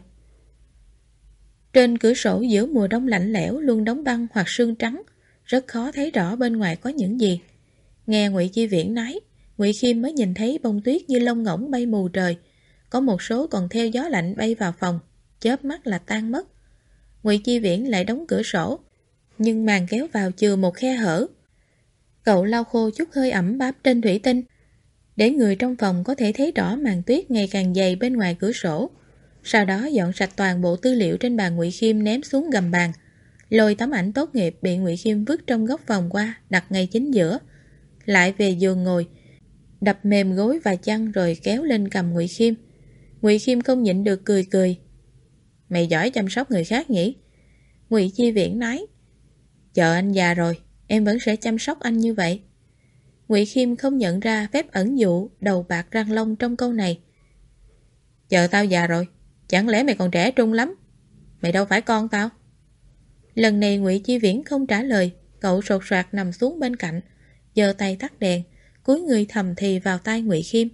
Trên cửa sổ giữa mùa đông lạnh lẽo luôn đóng băng hoặc sương trắng, rất khó thấy rõ bên ngoài có những gì. Nghe Ngụy Chi Viễn nói, Ngụy Khiêm mới nhìn thấy bông tuyết như lông ngỗng bay mù trời, có một số còn theo gió lạnh bay vào phòng, chớp mắt là tan mất. Ngụy Chi Viễn lại đóng cửa sổ, nhưng màn kéo vào chừa một khe hở. Cậu lau khô chút hơi ẩm bám trên thủy tinh, để người trong phòng có thể thấy rõ màn tuyết ngày càng dày bên ngoài cửa sổ. Sau đó dọn sạch toàn bộ tư liệu trên bàn Ngụy Khiêm ném xuống gầm bàn, lôi tấm ảnh tốt nghiệp bị Ngụy Khiêm vứt trong góc phòng qua, đặt ngay chính giữa. Lại về giường ngồi, đập mềm gối và chăn rồi kéo lên cầm Ngụy Khiêm. Ngụy Khiêm không nhịn được cười cười. Mày giỏi chăm sóc người khác nhỉ? Ngụy Chi Viễn nói. Chờ anh già rồi, em vẫn sẽ chăm sóc anh như vậy. Ngụy Khiêm không nhận ra phép ẩn dụ đầu bạc răng long trong câu này. Chờ tao già rồi, chẳng lẽ mày còn trẻ trung lắm? Mày đâu phải con tao. Lần này Ngụy Chi Viễn không trả lời, cậu sột soạt nằm xuống bên cạnh, giơ tay tắt đèn, cúi người thầm thì vào tai Ngụy Khiêm.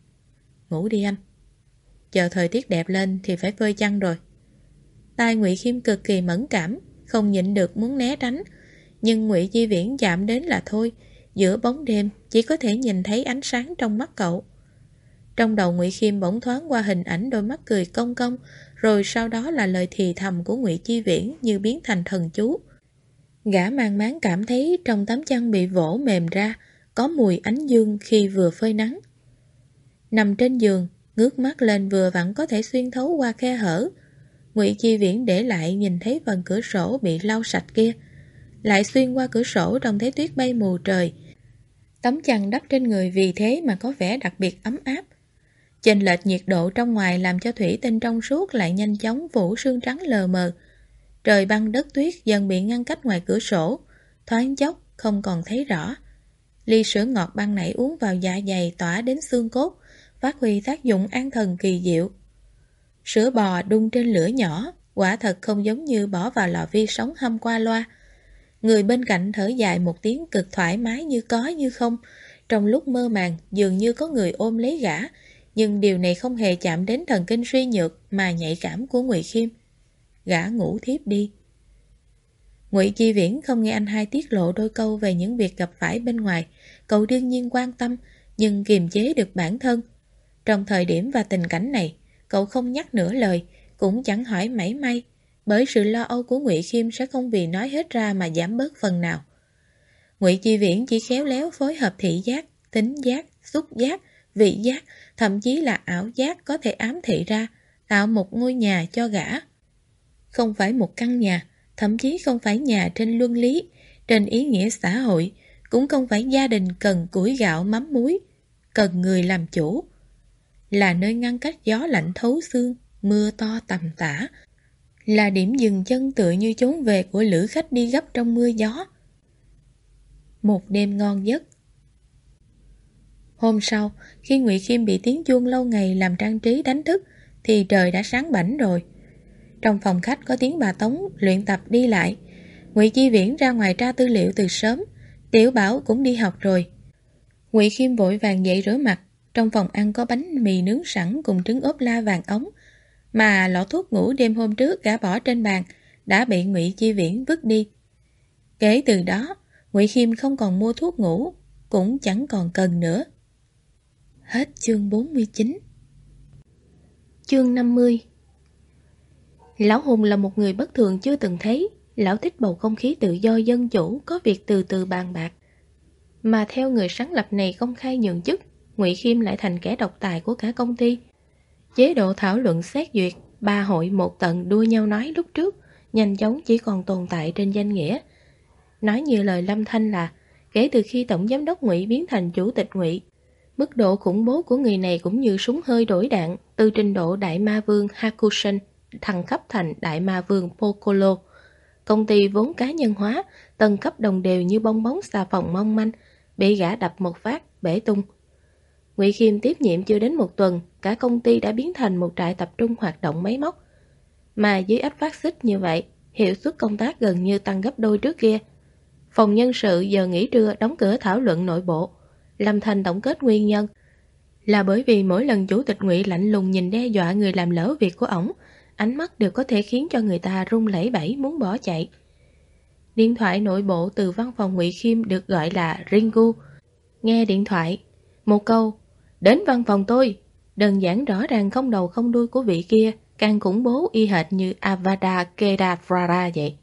Ngủ đi anh. Chờ thời tiết đẹp lên thì phải phơi chăn rồi. Tai Ngụy Khiêm cực kỳ mẫn cảm, không nhịn được muốn né tránh, nhưng Ngụy Chi Viễn chạm đến là thôi. Giữa bóng đêm chỉ có thể nhìn thấy ánh sáng trong mắt cậu. Trong đầu Ngụy Khiêm bỗng thoáng qua hình ảnh đôi mắt cười cong cong, rồi sau đó là lời thì thầm của Ngụy Chi Viễn như biến thành thần chú. Gã mang máng cảm thấy trong tấm chăn bị vỗ mềm ra, có mùi ánh dương khi vừa phơi nắng. Nằm trên giường, ngước mắt lên vừa vặn có thể xuyên thấu qua khe hở. Ngụy Chi Viễn để lại nhìn thấy phần cửa sổ bị lau sạch kia, lại xuyên qua cửa sổ trông thấy tuyết bay mù trời. Tấm chăn đắp trên người vì thế mà có vẻ đặc biệt ấm áp. Chênh lệch nhiệt độ trong ngoài làm cho thủy tinh trong suốt lại nhanh chóng phủ sương trắng lờ mờ. Trời băng đất tuyết dần bị ngăn cách ngoài cửa sổ, thoáng chốc không còn thấy rõ. Ly sữa ngọt ban nãy uống vào dạ dày tỏa đến xương cốt, phát huy tác dụng an thần kỳ diệu. Sữa bò đun trên lửa nhỏ, Quả thật không giống như bỏ vào lò vi sóng hâm qua loa. Người bên cạnh thở dài một tiếng cực thoải mái như có như không. Trong lúc mơ màng dường như có người ôm lấy gã, nhưng điều này không hề chạm đến thần kinh suy nhược mà nhạy cảm của Ngụy Khiêm. Gã ngủ thiếp đi. Ngụy Chi Viễn không nghe anh hai tiết lộ đôi câu về những việc gặp phải bên ngoài. Cậu đương nhiên quan tâm, nhưng kiềm chế được bản thân. Trong thời điểm và tình cảnh này, cậu không nhắc nửa lời, cũng chẳng hỏi mảy may, bởi sự lo âu của Ngụy Khiêm sẽ không vì nói hết ra mà giảm bớt phần nào. Ngụy Chi Viễn chỉ khéo léo phối hợp thị giác, thính giác, xúc giác, vị giác, thậm chí là ảo giác có thể ám thị ra, tạo một ngôi nhà cho gã. Không phải một căn nhà, thậm chí không phải nhà trên luân lý, trên ý nghĩa xã hội, cũng không phải gia đình cần củi gạo mắm muối, cần người làm chủ. Là nơi ngăn cách gió lạnh thấu xương, mưa to tầm tã, là điểm dừng chân tựa như chốn về của lữ khách đi gấp trong mưa gió. Một đêm ngon giấc. Hôm sau, khi Ngụy Khiêm bị tiếng chuông lâu ngày làm trang trí đánh thức, thì trời đã sáng bảnh rồi. Trong phòng khách có tiếng bà Tống luyện tập đi lại. Ngụy Chi Viễn ra ngoài tra tư liệu từ sớm, Tiểu Bảo cũng đi học rồi. Ngụy Khiêm vội vàng dậy rửa mặt. Trong phòng ăn có bánh mì nướng sẵn cùng trứng ốp la vàng ống, mà lọ thuốc ngủ đêm hôm trước gã bỏ trên bàn đã bị Ngụy Chi Viễn vứt đi. Kể từ đó, Ngụy Khiêm không còn mua thuốc ngủ, cũng chẳng còn cần nữa. Hết chương 49. Chương 50. Lão Hùng là một người bất thường chưa từng thấy. Lão thích bầu không khí tự do dân chủ, có việc từ từ bàn bạc. Mà theo người sáng lập này công khai nhường chức, Ngụy Khiêm lại thành kẻ độc tài của cả công ty. Chế độ thảo luận xét duyệt, ba hội một tầng đua nhau nói lúc trước, nhanh chóng chỉ còn tồn tại trên danh nghĩa. Nói như lời Lâm Thanh là, kể từ khi Tổng Giám đốc Ngụy biến thành Chủ tịch Ngụy, mức độ khủng bố của người này cũng như súng hơi đổi đạn, từ trình độ Đại Ma Vương Hakushin thăng cấp thành Đại Ma Vương Piccolo. Công ty vốn cá nhân hóa, tầng cấp đồng đều như bong bóng xà phòng mong manh, bị gã đập một phát, bể tung. Ngụy Khiêm tiếp nhiệm chưa đến một tuần, cả công ty đã biến thành một trại tập trung hoạt động máy móc. Mà dưới ách phát xít như vậy, hiệu suất công tác gần như tăng gấp đôi trước kia. Phòng nhân sự giờ nghỉ trưa đóng cửa thảo luận nội bộ. Lâm Thanh tổng kết nguyên nhân là bởi vì mỗi lần Chủ tịch Ngụy lạnh lùng nhìn đe dọa người làm lỡ việc của ổng, ánh mắt đều có thể khiến cho người ta run lẩy bẩy muốn bỏ chạy. Điện thoại nội bộ từ văn phòng Ngụy Khiêm được gọi là Ringu. Nghe điện thoại, một câu "Đến văn phòng tôi", đơn giản rõ ràng không đầu không đuôi của vị kia, càng khủng bố y hệt như Avada Kedavra vậy.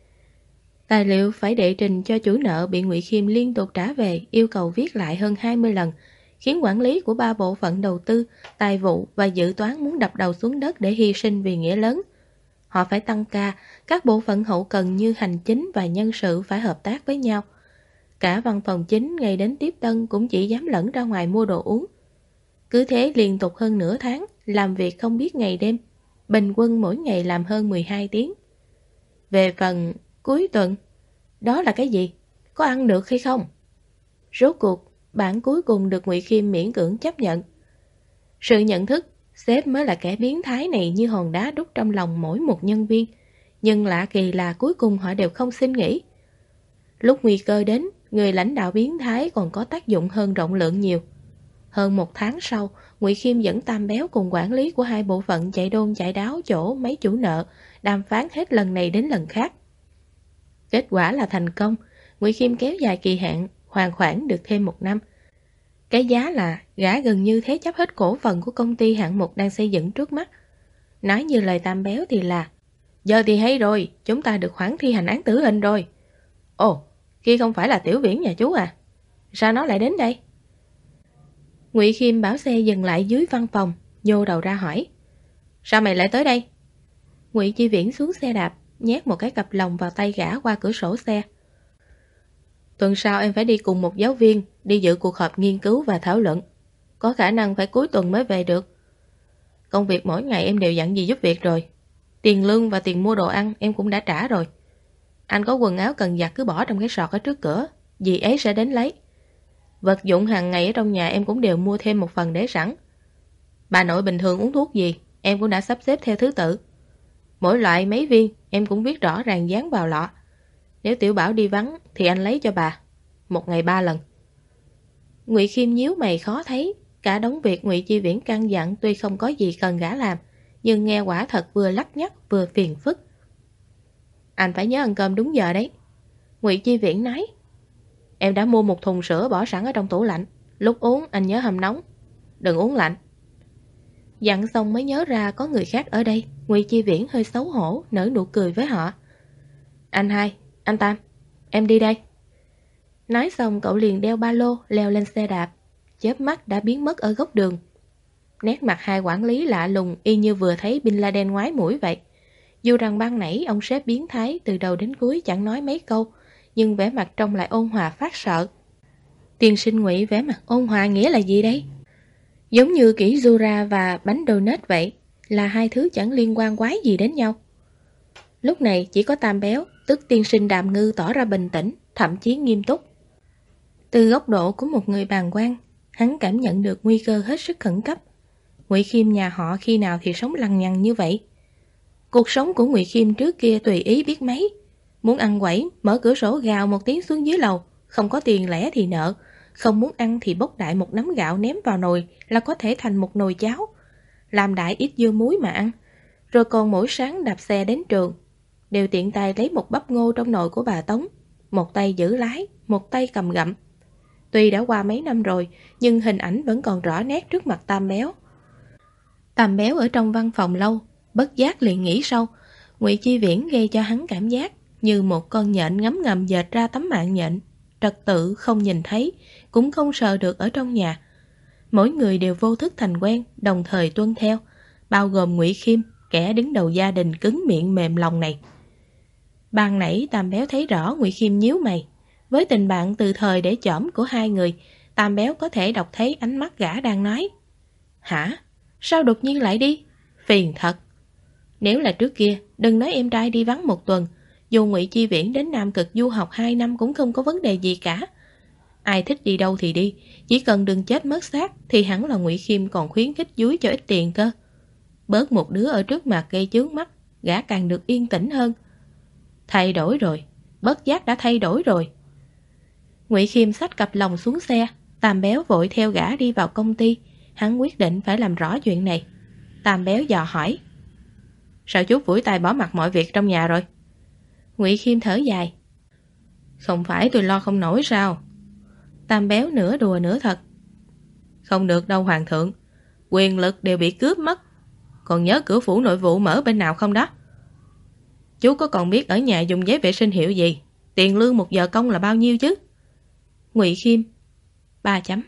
Tài liệu phải đệ trình cho chủ nợ bị Ngụy Khiêm liên tục trả về, yêu cầu viết lại hơn 20 lần, khiến quản lý của 3 bộ phận đầu tư, tài vụ và dự toán muốn đập đầu xuống đất để hy sinh vì nghĩa lớn. Họ phải tăng ca, các bộ phận hậu cần như hành chính và nhân sự phải hợp tác với nhau. Cả văn phòng chính ngày đến tiếp tân cũng chỉ dám lẫn ra ngoài mua đồ uống. Cứ thế liên tục hơn nửa tháng, làm việc không biết ngày đêm, bình quân mỗi ngày làm hơn 12 tiếng. Về phần cuối tuần, đó là cái gì? Có ăn được hay không? Rốt cuộc, bản cuối cùng được Ngụy Khiêm miễn cưỡng chấp nhận. Sự nhận thức, sếp mới là kẻ biến thái này như hòn đá đúc trong lòng mỗi một nhân viên. Nhưng lạ kỳ là cuối cùng họ đều không xin nghỉ. Lúc nguy cơ đến, người lãnh đạo biến thái còn có tác dụng hơn rộng lượng nhiều. Hơn một tháng sau, Ngụy Khiêm dẫn Tam Béo cùng quản lý của hai bộ phận chạy đôn chạy đáo chỗ mấy chủ nợ, đàm phán hết lần này đến lần khác. Kết quả là thành công, Ngụy Khiêm kéo dài kỳ hạn, hoàn khoản được thêm 1 năm. Cái giá là gã gần như thế chấp hết cổ phần của công ty hạng mục đang xây dựng trước mắt. Nói như lời Tam Béo thì là: "Giờ thì hay rồi, chúng ta được khoản thi hành án tử hình rồi." "Ồ, kia không phải là Tiểu Viễn nhà chú à? Sao nó lại đến đây?" Ngụy Khiêm bảo xe dừng lại dưới văn phòng, nhô đầu ra hỏi: "Sao mày lại tới đây?" Ngụy Chi Viễn xuống xe đạp, nhét một cái cặp lồng vào tay gã qua cửa sổ xe. "Tuần sau em phải đi cùng một giáo viên, đi dự cuộc họp nghiên cứu và thảo luận. Có khả năng phải cuối tuần mới về được. Công việc mỗi ngày em đều dặn dì giúp việc rồi. Tiền lương và tiền mua đồ ăn em cũng đã trả rồi. Anh có quần áo cần giặt cứ bỏ trong cái sọt ở trước cửa, dì ấy sẽ đến lấy. Vật dụng hàng ngày ở trong nhà em cũng đều mua thêm một phần để sẵn. Bà nội bình thường uống thuốc gì, em cũng đã sắp xếp theo thứ tự. Mỗi loại mấy viên, em cũng viết rõ ràng dán vào lọ. Nếu Tiểu Bảo đi vắng thì anh lấy cho bà. 1 ngày 3 lần. Ngụy Khiêm nhíu mày khó thấy. Cả đống việc Ngụy Chi Viễn căn dặn tuy không có gì cần gã làm, nhưng nghe quả thật vừa lắt nhắt vừa phiền phức. Anh phải nhớ ăn cơm đúng giờ đấy. Ngụy Chi Viễn nói. Em đã mua một thùng sữa bỏ sẵn ở trong tủ lạnh. Lúc uống anh nhớ hầm nóng, đừng uống lạnh. Dặn xong mới nhớ ra có người khác ở đây. Ngụy Chi Viễn hơi xấu hổ, nở nụ cười với họ. Anh Hai, anh Tam, em đi đây. Nói xong cậu liền đeo ba lô, leo lên xe đạp. Chớp mắt đã biến mất ở góc đường. Nét mặt hai quản lý lạ lùng, y như vừa thấy Bin Laden ngoái mũi vậy. Dù rằng ban nãy ông sếp biến thái từ đầu đến cuối chẳng nói mấy câu, nhưng vẻ mặt trông lại ôn hòa phát sợ. Tiên sinh Ngụy vẻ mặt ôn hòa nghĩa là gì đấy? Giống như kỷ Jura và bánh donut vậy, là hai thứ chẳng liên quan quái gì đến nhau. Lúc này chỉ có Tam Béo, tức tiên sinh Đàm Ngư tỏ ra bình tĩnh, thậm chí nghiêm túc. Từ góc độ của một người bàng quan, hắn cảm nhận được nguy cơ hết sức khẩn cấp. Ngụy Khiêm nhà họ khi nào thì sống lằng nhằng như vậy? Cuộc sống của Ngụy Khiêm trước kia tùy ý biết mấy. Muốn ăn quẩy, mở cửa sổ gào một tiếng xuống dưới lầu, không có tiền lẻ thì nợ, không muốn ăn thì bốc đại một nắm gạo ném vào nồi là có thể thành một nồi cháo. Làm đại ít dưa muối mà ăn. Rồi còn mỗi sáng đạp xe đến trường, đều tiện tay lấy một bắp ngô trong nồi của bà Tống, một tay giữ lái, một tay cầm gặm. Tuy đã qua mấy năm rồi, nhưng hình ảnh vẫn còn rõ nét trước mặt Tam Béo. Tam Béo ở trong văn phòng lâu, bất giác liền nghĩ sâu. Ngụy Chi Viễn gây cho hắn cảm giác như một con nhện ngấm ngầm dệt ra tấm mạng nhện, trật tự không nhìn thấy, cũng không sờ được ở trong nhà. Mỗi người đều vô thức thành quen, đồng thời tuân theo, bao gồm Ngụy Khiêm, kẻ đứng đầu gia đình cứng miệng mềm lòng này. Ban nãy Tam Béo thấy rõ Ngụy Khiêm nhíu mày. Với tình bạn từ thời để chỏm của hai người, Tam Béo có thể đọc thấy ánh mắt gã đang nói. Hả? Sao đột nhiên lại đi? Phiền thật. Nếu là trước kia, đừng nói em trai đi vắng 1 tuần, dù Ngụy Chi Viễn đến Nam Cực du học 2 năm cũng không có vấn đề gì cả. Ai thích đi đâu thì đi, chỉ cần đừng chết mất xác thì hẳn là Ngụy Khiêm còn khuyến khích dúi cho ít tiền cơ. Bớt một đứa ở trước mặt gây chướng mắt, gã càng được yên tĩnh hơn. Thay đổi rồi, bất giác đã thay đổi rồi. Ngụy Khiêm xách cặp lồng xuống xe, Tam Béo vội theo gã đi vào công ty. Hắn quyết định phải làm rõ chuyện này. Tam Béo dò hỏi. Sao chú phủi tay bỏ mặc mọi việc trong nhà rồi? Ngụy Khiêm thở dài. Không phải tôi lo không nổi sao? Tam Béo nửa đùa nửa thật. Không được đâu hoàng thượng, quyền lực đều bị cướp mất. Còn nhớ cửa phủ nội vụ mở bên nào không đó? Chú có còn biết ở nhà dùng giấy vệ sinh hiệu gì? Tiền lương 1 giờ công là bao nhiêu chứ? Ngụy Khiêm 3 chấm.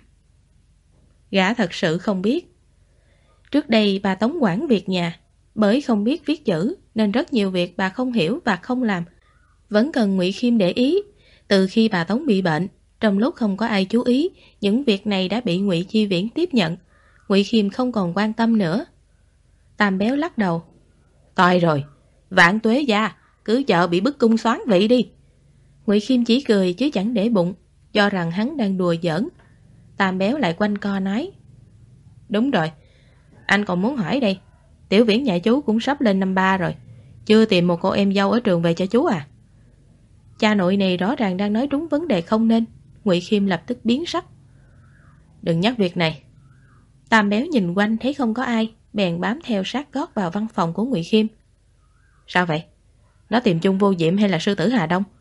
Gã thật sự không biết. Trước đây bà Tống quản việc nhà, bởi không biết viết chữ nên rất nhiều việc bà không hiểu và không làm. Vẫn cần Ngụy Khiêm để ý. Từ khi bà Tống bị bệnh, trong lúc không có ai chú ý, những việc này đã bị Ngụy Chi Viễn tiếp nhận. Ngụy Khiêm không còn quan tâm nữa. Tam Béo lắc đầu. Toi rồi, vạn tuế gia, cứ chờ bị bức cung xoán vị đi. Ngụy Khiêm chỉ cười chứ chẳng để bụng, cho rằng hắn đang đùa giỡn. Tam Béo lại quanh co nói. Đúng rồi, anh còn muốn hỏi đây, Tiểu Viễn nhà chú cũng sắp lên năm 3 rồi, chưa tìm một cô em dâu ở trường về cho chú à? Cha nội này rõ ràng đang nói đúng vấn đề không nên. Ngụy Khiêm lập tức biến sắc. Đừng nhắc việc này. Tam Béo nhìn quanh thấy không có ai, bèn bám theo sát gót vào văn phòng của Ngụy Khiêm. Sao vậy? Nó tìm chung Vô Diệm hay là sư tử Hà Đông?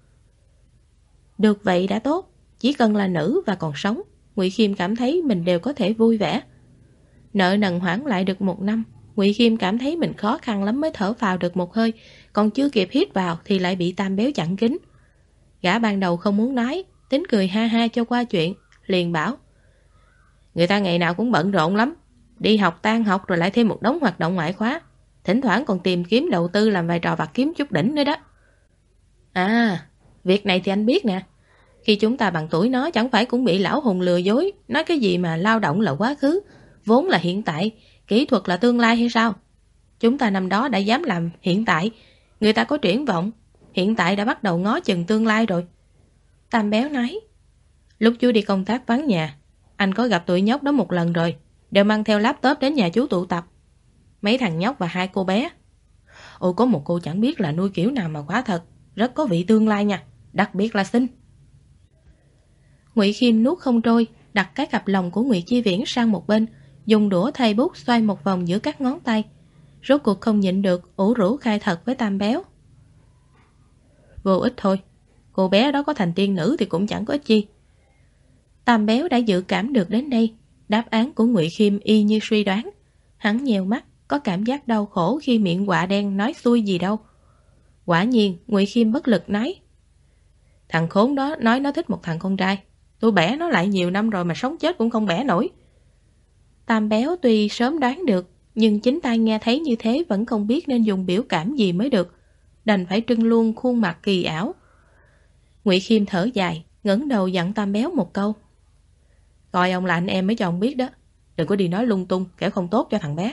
Được vậy đã tốt, chỉ cần là nữ và còn sống, Ngụy Khiêm cảm thấy mình đều có thể vui vẻ. Nợ nần hoãn lại được 1 năm, Ngụy Khiêm cảm thấy mình khó khăn lắm mới thở phào được một hơi, còn chưa kịp hít vào thì lại bị Tam Béo chặn kín. Gã ban đầu không muốn nói, tính cười ha ha cho qua chuyện, liền bảo. Người ta ngày nào cũng bận rộn lắm, đi học tan học rồi lại thêm một đống hoạt động ngoại khóa, thỉnh thoảng còn tìm kiếm đầu tư làm vai trò vặt kiếm chút đỉnh nữa đó. À, việc này thì anh biết nè. Khi chúng ta bằng tuổi nó chẳng phải cũng bị lão hùng lừa dối, nói cái gì mà lao động là quá khứ, vốn là hiện tại, kỹ thuật là tương lai hay sao? Chúng ta năm đó đã dám làm hiện tại, người ta có triển vọng, hiện tại đã bắt đầu ngó chừng tương lai rồi. Tam Béo nói. Lúc chú đi công tác vắng nhà, anh có gặp tụi nhóc đó một lần rồi, đều mang theo laptop đến nhà chú tụ tập. Mấy thằng nhóc và 2 cô bé. Ôi có một cô chẳng biết là nuôi kiểu nào mà quả thật, rất có vị tương lai nha, đặc biệt là xinh. Ngụy Khiêm nuốt không trôi, đặt cái cặp lồng của Ngụy Chi Viễn sang một bên, dùng đũa thay bút xoay một vòng giữa các ngón tay. Rốt cuộc không nhịn được, ủ rũ khai thật với Tam Béo. Vô ích thôi, cô bé đó có thành tiên nữ thì cũng chẳng có ích chi. Tam Béo đã dự cảm được đến đây, đáp án của Ngụy Khiêm y như suy đoán. Hắn nhèo mắt, có cảm giác đau khổ khi miệng quạ đen nói xuôi gì đâu. Quả nhiên, Ngụy Khiêm bất lực nói. Thằng khốn đó nói nó thích một thằng con trai. Tôi bẻ nó lại nhiều năm rồi mà sống chết cũng không bẻ nổi. Tam Béo tuy sớm đoán được, nhưng chính tai nghe thấy như thế vẫn không biết nên dùng biểu cảm gì mới được. Đành phải trưng luôn khuôn mặt kỳ ảo. Ngụy Khiêm thở dài, ngẩng đầu dặn Tam Béo một câu. Coi ông là anh em mới cho ông biết đó. Đừng có đi nói lung tung, kẻo không tốt cho thằng bé.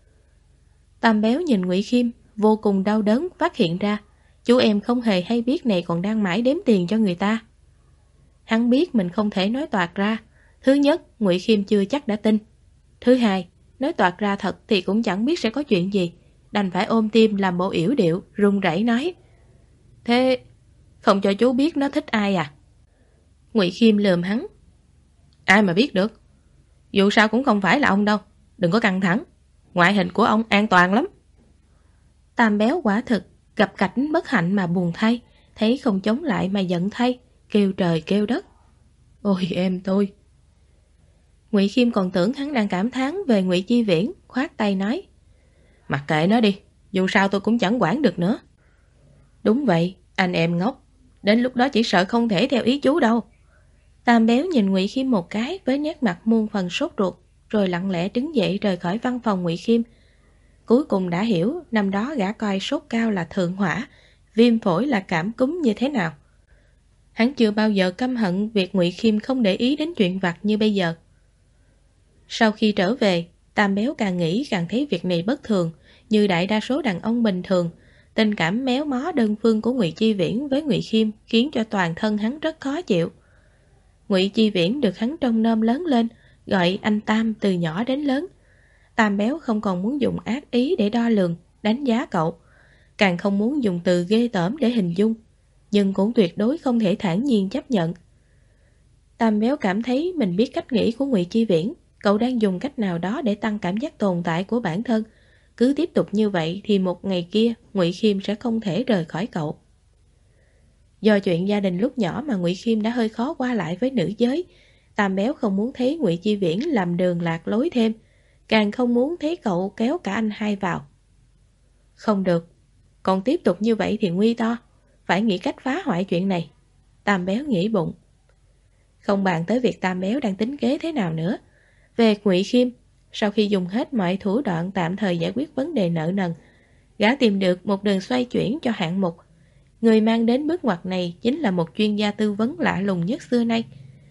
Tam Béo nhìn Ngụy Khiêm, vô cùng đau đớn phát hiện ra chú em không hề hay biết này còn đang mãi đếm tiền cho người ta. Hắn biết mình không thể nói toạc ra. Thứ nhất, Ngụy Khiêm chưa chắc đã tin. Thứ hai, nói toạc ra thật thì cũng chẳng biết sẽ có chuyện gì. Đành phải ôm tim làm bộ yểu điệu, run rẩy nói. Thế không cho chú biết nó thích ai à? Ngụy Khiêm lườm hắn. Ai mà biết được. Dù sao cũng không phải là ông đâu. Đừng có căng thẳng. Ngoại hình của ông an toàn lắm. Tam Béo quả thực gặp cảnh bất hạnh mà buồn thay, thấy không chống lại mà giận thay, kêu trời kêu đất. Ôi em tôi. Ngụy Khiêm còn tưởng hắn đang cảm thán về Ngụy Chi Viễn, khoát tay nói. Mặc kệ nó đi, dù sao tôi cũng chẳng quản được nữa. Đúng vậy, anh em ngốc. Đến lúc đó chỉ sợ không thể theo ý chú đâu. Tam Béo nhìn Ngụy Khiêm một cái với nét mặt muôn phần sốt ruột, rồi lặng lẽ đứng dậy rời khỏi văn phòng Ngụy Khiêm. Cuối cùng đã hiểu năm đó gã coi sốt cao là thượng hỏa, viêm phổi là cảm cúm như thế nào. Hắn chưa bao giờ căm hận việc Ngụy Khiêm không để ý đến chuyện vặt như bây giờ. Sau khi trở về, Tam Béo càng nghĩ càng thấy việc này bất thường, như đại đa số đàn ông bình thường. Tình cảm méo mó đơn phương của Ngụy Chi Viễn với Ngụy Khiêm khiến cho toàn thân hắn rất khó chịu. Ngụy Chi Viễn được hắn trông nom lớn lên, gọi anh Tam từ nhỏ đến lớn. Tam Béo không còn muốn dùng ác ý để đo lường, đánh giá cậu, càng không muốn dùng từ ghê tởm để hình dung, nhưng cũng tuyệt đối không thể thản nhiên chấp nhận. Tam Béo cảm thấy mình biết cách nghĩ của Ngụy Chi Viễn, cậu đang dùng cách nào đó để tăng cảm giác tồn tại của bản thân. Cứ tiếp tục như vậy thì một ngày kia Ngụy Khiêm sẽ không thể rời khỏi cậu. Do chuyện gia đình lúc nhỏ mà Ngụy Khiêm đã hơi khó qua lại với nữ giới. Tam Béo không muốn thấy Ngụy Chi Viễn làm đường lạc lối thêm, càng không muốn thấy cậu kéo cả anh hai vào. Không được, còn tiếp tục như vậy thì nguy to, phải nghĩ cách phá hoại chuyện này. Tam Béo nghĩ bụng. Không bàn tới việc Tam Béo đang tính kế thế nào nữa. Về Ngụy Khiêm, sau khi dùng hết mọi thủ đoạn tạm thời giải quyết vấn đề nợ nần, gã tìm được một đường xoay chuyển cho hạng mục. Người mang đến bước ngoặt này chính là một chuyên gia tư vấn lạ lùng nhất xưa nay.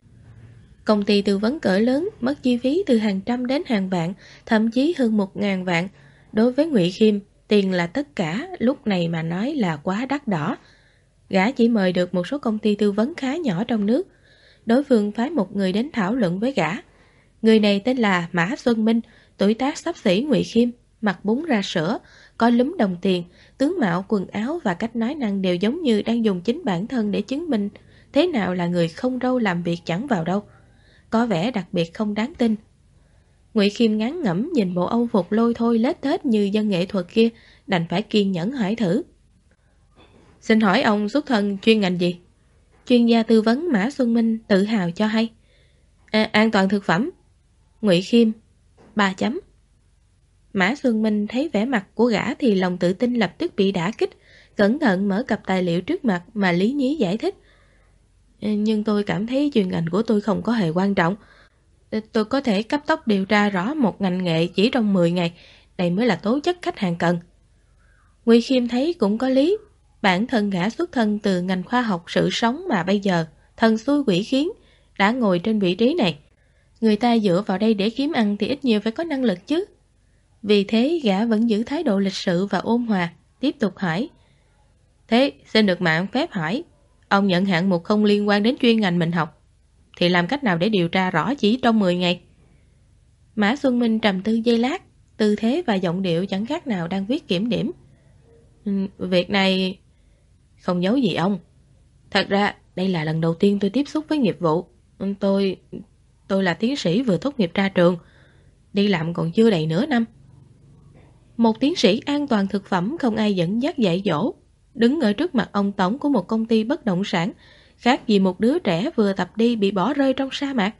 Công ty tư vấn cỡ lớn mất chi phí từ hàng trăm đến hàng vạn, thậm chí hơn 1.000 vạn. Đối với Ngụy Khiêm, tiền là tất cả, lúc này mà nói là quá đắt đỏ. Gã chỉ mời được một số công ty tư vấn khá nhỏ trong nước. Đối phương phái một người đến thảo luận với gã. Người này tên là Mã Xuân Minh, tuổi tác xấp xỉ Ngụy Khiêm, mặt bún ra sữa, có lúm đồng tiền, tướng mạo, quần áo và cách nói năng đều giống như đang dùng chính bản thân để chứng minh thế nào là người không râu làm việc chẳng vào đâu. Có vẻ đặc biệt không đáng tin. Ngụy Khiêm ngán ngẩm nhìn bộ âu phục lôi thôi lết thết như dân nghệ thuật kia, đành phải kiên nhẫn hỏi thử. Xin hỏi ông xuất thân chuyên ngành gì? Chuyên gia tư vấn Mã Xuân Minh tự hào cho hay. An toàn thực phẩm. Ngụy Khiêm 3 chấm. Mã Xuân Minh thấy vẻ mặt của gã thì lòng tự tin lập tức bị đả kích, cẩn thận mở cặp tài liệu trước mặt mà lý nhí giải thích. Nhưng tôi cảm thấy chuyên ngành của tôi không có hề quan trọng. Tôi có thể cấp tốc điều tra rõ một ngành nghề chỉ trong 10 ngày, đây mới là tố chất khách hàng cần. Ngụy Khiêm thấy cũng có lý, bản thân gã xuất thân từ ngành khoa học sự sống mà bây giờ thần xui quỷ khiến đã ngồi trên vị trí này. Người ta dựa vào đây để kiếm ăn thì ít nhiều phải có năng lực chứ. Vì thế gã vẫn giữ thái độ lịch sự và ôn hòa, tiếp tục hỏi. Thế xin được mạng phép hỏi, ông nhận hạng mục không liên quan đến chuyên ngành mình học, thì làm cách nào để điều tra rõ chỉ trong 10 ngày? Mã Xuân Minh trầm tư giây lát, tư thế và giọng điệu chẳng khác nào đang viết kiểm điểm. Việc này không giấu gì ông. Thật ra đây là lần đầu tiên tôi tiếp xúc với nghiệp vụ. Tôi là tiến sĩ vừa tốt nghiệp ra trường, đi làm còn chưa đầy nửa năm. Một tiến sĩ an toàn thực phẩm không ai dẫn dắt dạy dỗ, đứng ở trước mặt ông tổng của một công ty bất động sản, khác gì một đứa trẻ vừa tập đi bị bỏ rơi trong sa mạc.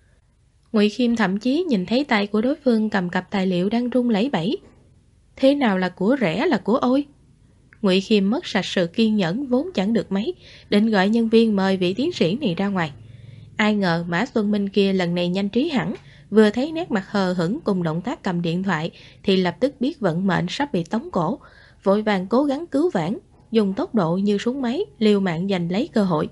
Ngụy Khiêm thậm chí nhìn thấy tay của đối phương cầm cặp tài liệu đang rung lẩy bẩy. Thế nào là của rẻ là của ôi? Ngụy Khiêm mất sạch sự kiên nhẫn vốn chẳng được mấy, định gọi nhân viên mời vị tiến sĩ này ra ngoài. Ai ngờ Mã Xuân Minh kia lần này nhanh trí hẳn, vừa thấy nét mặt hờ hững cùng động tác cầm điện thoại thì lập tức biết vận mệnh sắp bị tống cổ, vội vàng cố gắng cứu vãn, dùng tốc độ như súng máy, liều mạng giành lấy cơ hội.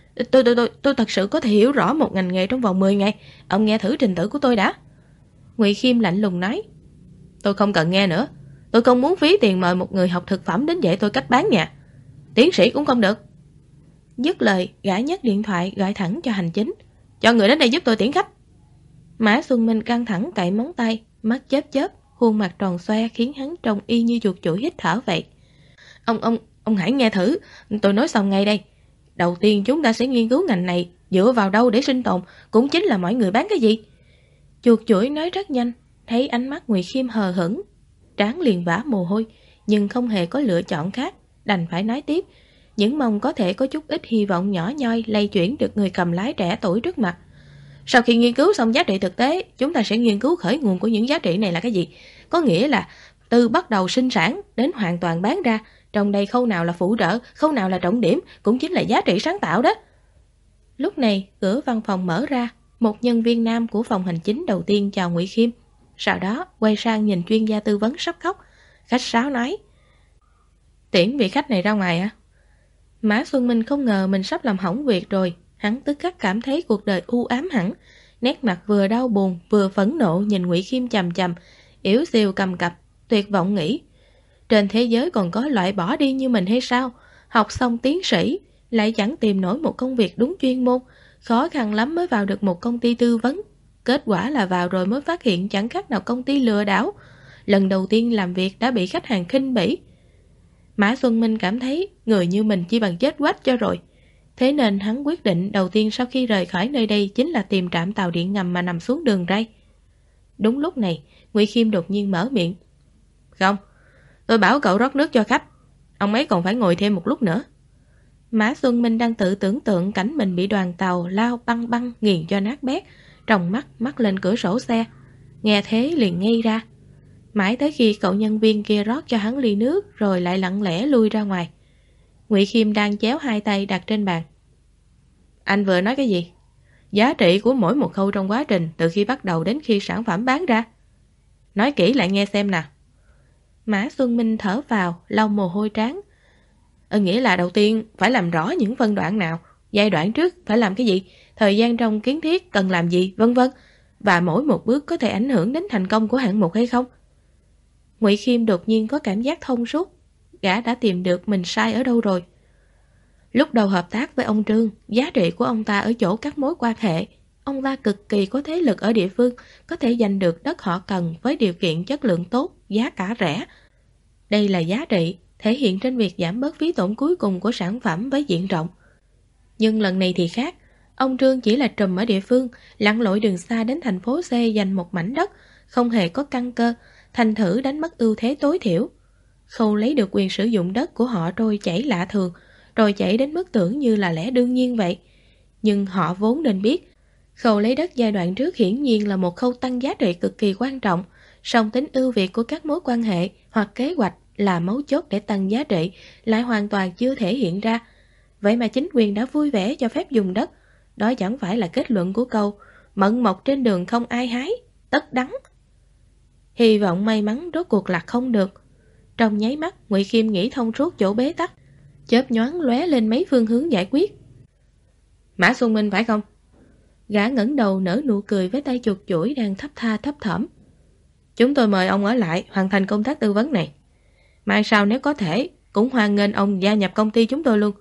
Tôi thật sự có thể hiểu rõ một ngành nghề trong vòng 10 ngày, ông nghe thử trình tự của tôi đã. Ngụy Khiêm lạnh lùng nói. Tôi không cần nghe nữa, tôi không muốn phí tiền mời một người học thực phẩm đến dạy tôi cách bán nhà. Tiến sĩ cũng không được. Dứt lời, gã nhấc điện thoại gọi thẳng cho hành chính. Cho người đến đây giúp tôi tiễn khách. Mã Xuân Minh căng thẳng cạy móng tay, mắt chớp chớp, khuôn mặt tròn xoe khiến hắn trông y như chuột chuỗi hít thở vậy. Ông hãy nghe thử, tôi nói xong ngay đây. Đầu tiên chúng ta sẽ nghiên cứu ngành này dựa vào đâu để sinh tồn, cũng chính là mọi người bán cái gì. Chuột chuỗi nói rất nhanh, thấy ánh mắt Ngụy Khiêm hờ hững, trán liền vã mồ hôi, nhưng không hề có lựa chọn khác, đành phải nói tiếp, những mong có thể có chút ít hy vọng nhỏ nhoi lay chuyển được người cầm lái trẻ tuổi trước mặt. Sau khi nghiên cứu xong giá trị thực tế, chúng ta sẽ nghiên cứu khởi nguồn của những giá trị này là cái gì. Có nghĩa là từ bắt đầu sinh sản đến hoàn toàn bán ra, trong đây khâu nào là phụ trợ, khâu nào là trọng điểm, cũng chính là giá trị sáng tạo đó. Lúc này, cửa văn phòng mở ra, một nhân viên nam của phòng hành chính đầu tiên chào Ngụy Khiêm, sau đó quay sang nhìn chuyên gia tư vấn sắp khóc, khách sáo nói: Tiễn vị khách này ra ngoài à? Mã Xuân Minh không ngờ mình sắp làm hỏng việc rồi, hắn tức khắc cảm thấy cuộc đời u ám hẳn, nét mặt vừa đau buồn vừa phẫn nộ nhìn Ngụy Khiêm chằm chằm, yếu xìu cầm cập, tuyệt vọng nghĩ: trên thế giới còn có loại bỏ đi như mình hay sao? Học xong tiến sĩ lại chẳng tìm nổi một công việc đúng chuyên môn, khó khăn lắm mới vào được một công ty tư vấn, kết quả là vào rồi mới phát hiện chẳng khác nào công ty lừa đảo. Lần đầu tiên làm việc đã bị khách hàng khinh bỉ. Mã Xuân Minh cảm thấy người như mình chỉ bằng chết quách cho rồi. Thế nên hắn quyết định đầu tiên sau khi rời khỏi nơi đây chính là tìm trạm tàu điện ngầm mà nằm xuống đường ray. Đúng lúc này, Ngụy Khiêm đột nhiên mở miệng. Không, tôi bảo cậu rót nước cho khách, ông ấy còn phải ngồi thêm một lúc nữa. Mã Xuân Minh đang tự tưởng tượng cảnh mình bị đoàn tàu lao băng băng nghiền cho nát bét, tròng mắt lên cửa sổ xe. Nghe thế liền ngây ra. Mãi tới khi cậu nhân viên kia rót cho hắn ly nước rồi lại lặng lẽ lui ra ngoài. Ngụy Khiêm đang chéo hai tay đặt trên bàn. Anh vừa nói cái gì? Giá trị của mỗi một khâu trong quá trình từ khi bắt đầu đến khi sản phẩm bán ra. Nói kỹ lại nghe xem nào. Mã Xuân Minh thở vào, lau mồ hôi trán. Nghĩa là đầu tiên phải làm rõ những phân đoạn nào, giai đoạn trước phải làm cái gì, thời gian trong kiến thiết cần làm gì, vân vân. Và mỗi một bước có thể ảnh hưởng đến thành công của hạng mục hay không. Ngụy Khiêm đột nhiên có cảm giác thông suốt. Gã đã tìm được mình sai ở đâu rồi. Lúc đầu hợp tác với ông Trương, giá trị của ông ta ở chỗ các mối quan hệ. Ông ta cực kỳ có thế lực ở địa phương, có thể giành được đất họ cần với điều kiện chất lượng tốt, giá cả rẻ. Đây là giá trị, thể hiện trên việc giảm bớt phí tổn cuối cùng của sản phẩm với diện rộng. Nhưng lần này thì khác. Ông Trương chỉ là trùm ở địa phương, lặn lội đường xa đến thành phố C giành một mảnh đất, không hề có căn cơ, thành thử đánh mất ưu thế tối thiểu. Khâu lấy được quyền sử dụng đất của họ trôi chảy lạ thường, trôi chảy đến mức tưởng như là lẽ đương nhiên vậy. Nhưng họ vốn nên biết, khâu lấy đất giai đoạn trước hiển nhiên là một khâu tăng giá trị cực kỳ quan trọng, song tính ưu việt của các mối quan hệ hoặc kế hoạch là mấu chốt để tăng giá trị lại hoàn toàn chưa thể hiện ra. Vậy mà chính quyền đã vui vẻ cho phép dùng đất. Đó chẳng phải là kết luận của câu mận mọc trên đường không ai hái, tất đắng. Hy vọng may mắn rốt cuộc là không được. Trong nháy mắt, Ngụy Khiêm nghĩ thông suốt chỗ bế tắc, chớp nhoáng lóe lên mấy phương hướng giải quyết. Mã Xuân Minh phải không? Gã ngẩng đầu nở nụ cười với tay chuột chuỗi đang thấp tha thấp thỏm. Chúng tôi mời ông ở lại hoàn thành công tác tư vấn này. Mai sau nếu có thể, cũng hoan nghênh ông gia nhập công ty chúng tôi luôn.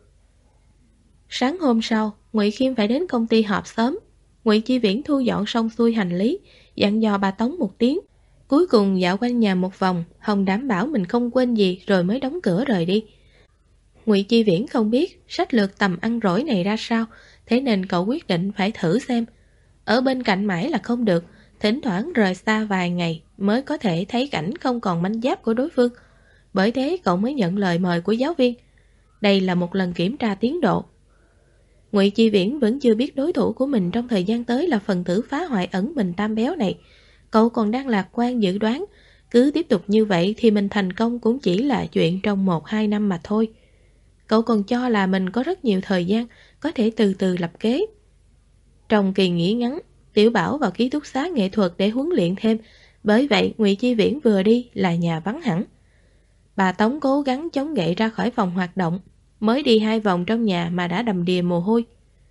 Sáng hôm sau, Ngụy Khiêm phải đến công ty họp sớm. Ngụy Chi Viễn thu dọn xong xuôi hành lý, dặn dò bà Tống một tiếng. Cuối cùng dạo quanh nhà một vòng, Hồng đảm bảo mình không quên gì rồi mới đóng cửa rời đi. Ngụy Chi Viễn không biết sách lược tầm ăn rỗi này ra sao, thế nên cậu quyết định phải thử xem. Ở bên cạnh mãi là không được, thỉnh thoảng rời xa vài ngày mới có thể thấy cảnh không còn manh giáp của đối phương. Bởi thế cậu mới nhận lời mời của giáo viên. Đây là một lần kiểm tra tiến độ. Ngụy Chi Viễn vẫn chưa biết đối thủ của mình trong thời gian tới là phần tử phá hoại ẩn mình tam béo này. Cậu còn đang lạc quan dự đoán, cứ tiếp tục như vậy thì mình thành công cũng chỉ là chuyện trong 1-2 năm mà thôi. Cậu còn cho là mình có rất nhiều thời gian, có thể từ từ lập kế. Trong kỳ nghỉ ngắn, Tiểu Bảo vào ký túc xá nghệ thuật để huấn luyện thêm, bởi vậy Ngụy Chi Viễn vừa đi là nhà vắng hẳn. Bà Tống cố gắng chống gậy ra khỏi phòng hoạt động, mới đi 2 vòng trong nhà mà đã đầm đìa mồ hôi.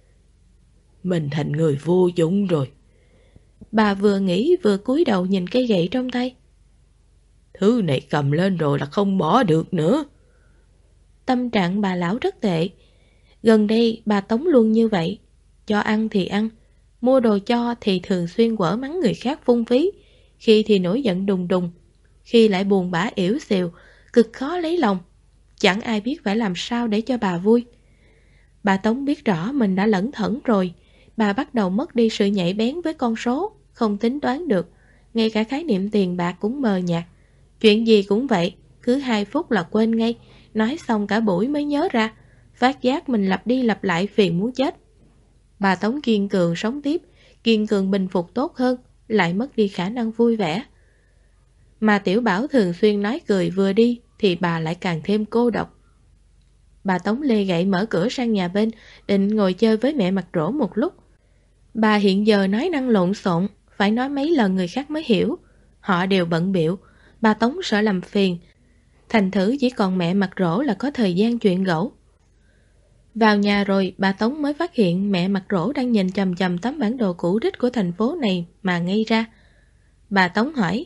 Mình thành người vô dụng rồi. Bà vừa nghĩ vừa cúi đầu nhìn cây gậy trong tay. Thứ này cầm lên rồi là không bỏ được nữa. Tâm trạng bà lão rất tệ. Gần đây bà Tống luôn như vậy. Cho ăn thì ăn, mua đồ cho thì thường xuyên quở mắng người khác phung phí. Khi thì nổi giận đùng đùng, khi lại buồn bã ỉu xìu, cực khó lấy lòng. Chẳng ai biết phải làm sao để cho bà vui. Bà Tống biết rõ mình đã lẩn thẩn rồi. Bà bắt đầu mất đi sự nhạy bén với con số, không tính toán được. Ngay cả khái niệm tiền bạc cũng mờ nhạt. Chuyện gì cũng vậy, cứ 2 phút là quên ngay. Nói xong cả buổi mới nhớ ra. Phát giác mình lặp đi lặp lại phiền muốn chết. Bà Tống kiên cường sống tiếp, kiên cường bình phục tốt hơn, lại mất đi khả năng vui vẻ. Mà Tiểu Bảo thường xuyên nói cười vừa đi thì bà lại càng thêm cô độc. Bà Tống lê gậy mở cửa sang nhà bên, định ngồi chơi với mẹ mặt rỗ một lúc. Bà hiện giờ nói năng lộn xộn, phải nói mấy lần người khác mới hiểu. Họ đều bận bịu, bà Tống sợ làm phiền. Thành thử chỉ còn mẹ mặt rỗ là có thời gian chuyện gẫu. Vào nhà rồi, bà Tống mới phát hiện mẹ mặt rỗ đang nhìn chằm chằm tấm bản đồ cũ rích của thành phố này mà ngây ra. Bà Tống hỏi: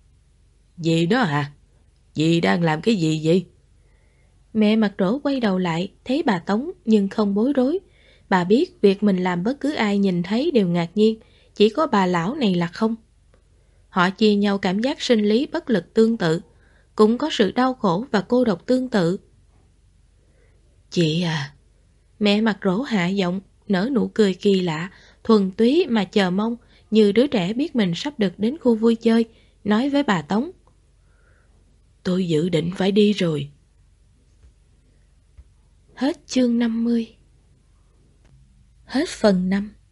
Dì đó à? Dì đang làm cái gì vậy? Mẹ mặt rỗ quay đầu lại, thấy bà Tống nhưng không bối rối. Bà biết việc mình làm bất cứ ai nhìn thấy đều ngạc nhiên, chỉ có bà lão này là không. Họ chia nhau cảm giác sinh lý bất lực tương tự, cũng có sự đau khổ và cô độc tương tự. Chị à? Mẹ mặt rỗ hạ giọng, nở nụ cười kỳ lạ, thuần túy mà chờ mong, như đứa trẻ biết mình sắp được đến khu vui chơi, nói với bà Tống: Tôi dự định phải đi rồi. Hết chương 50. Hết phần 5.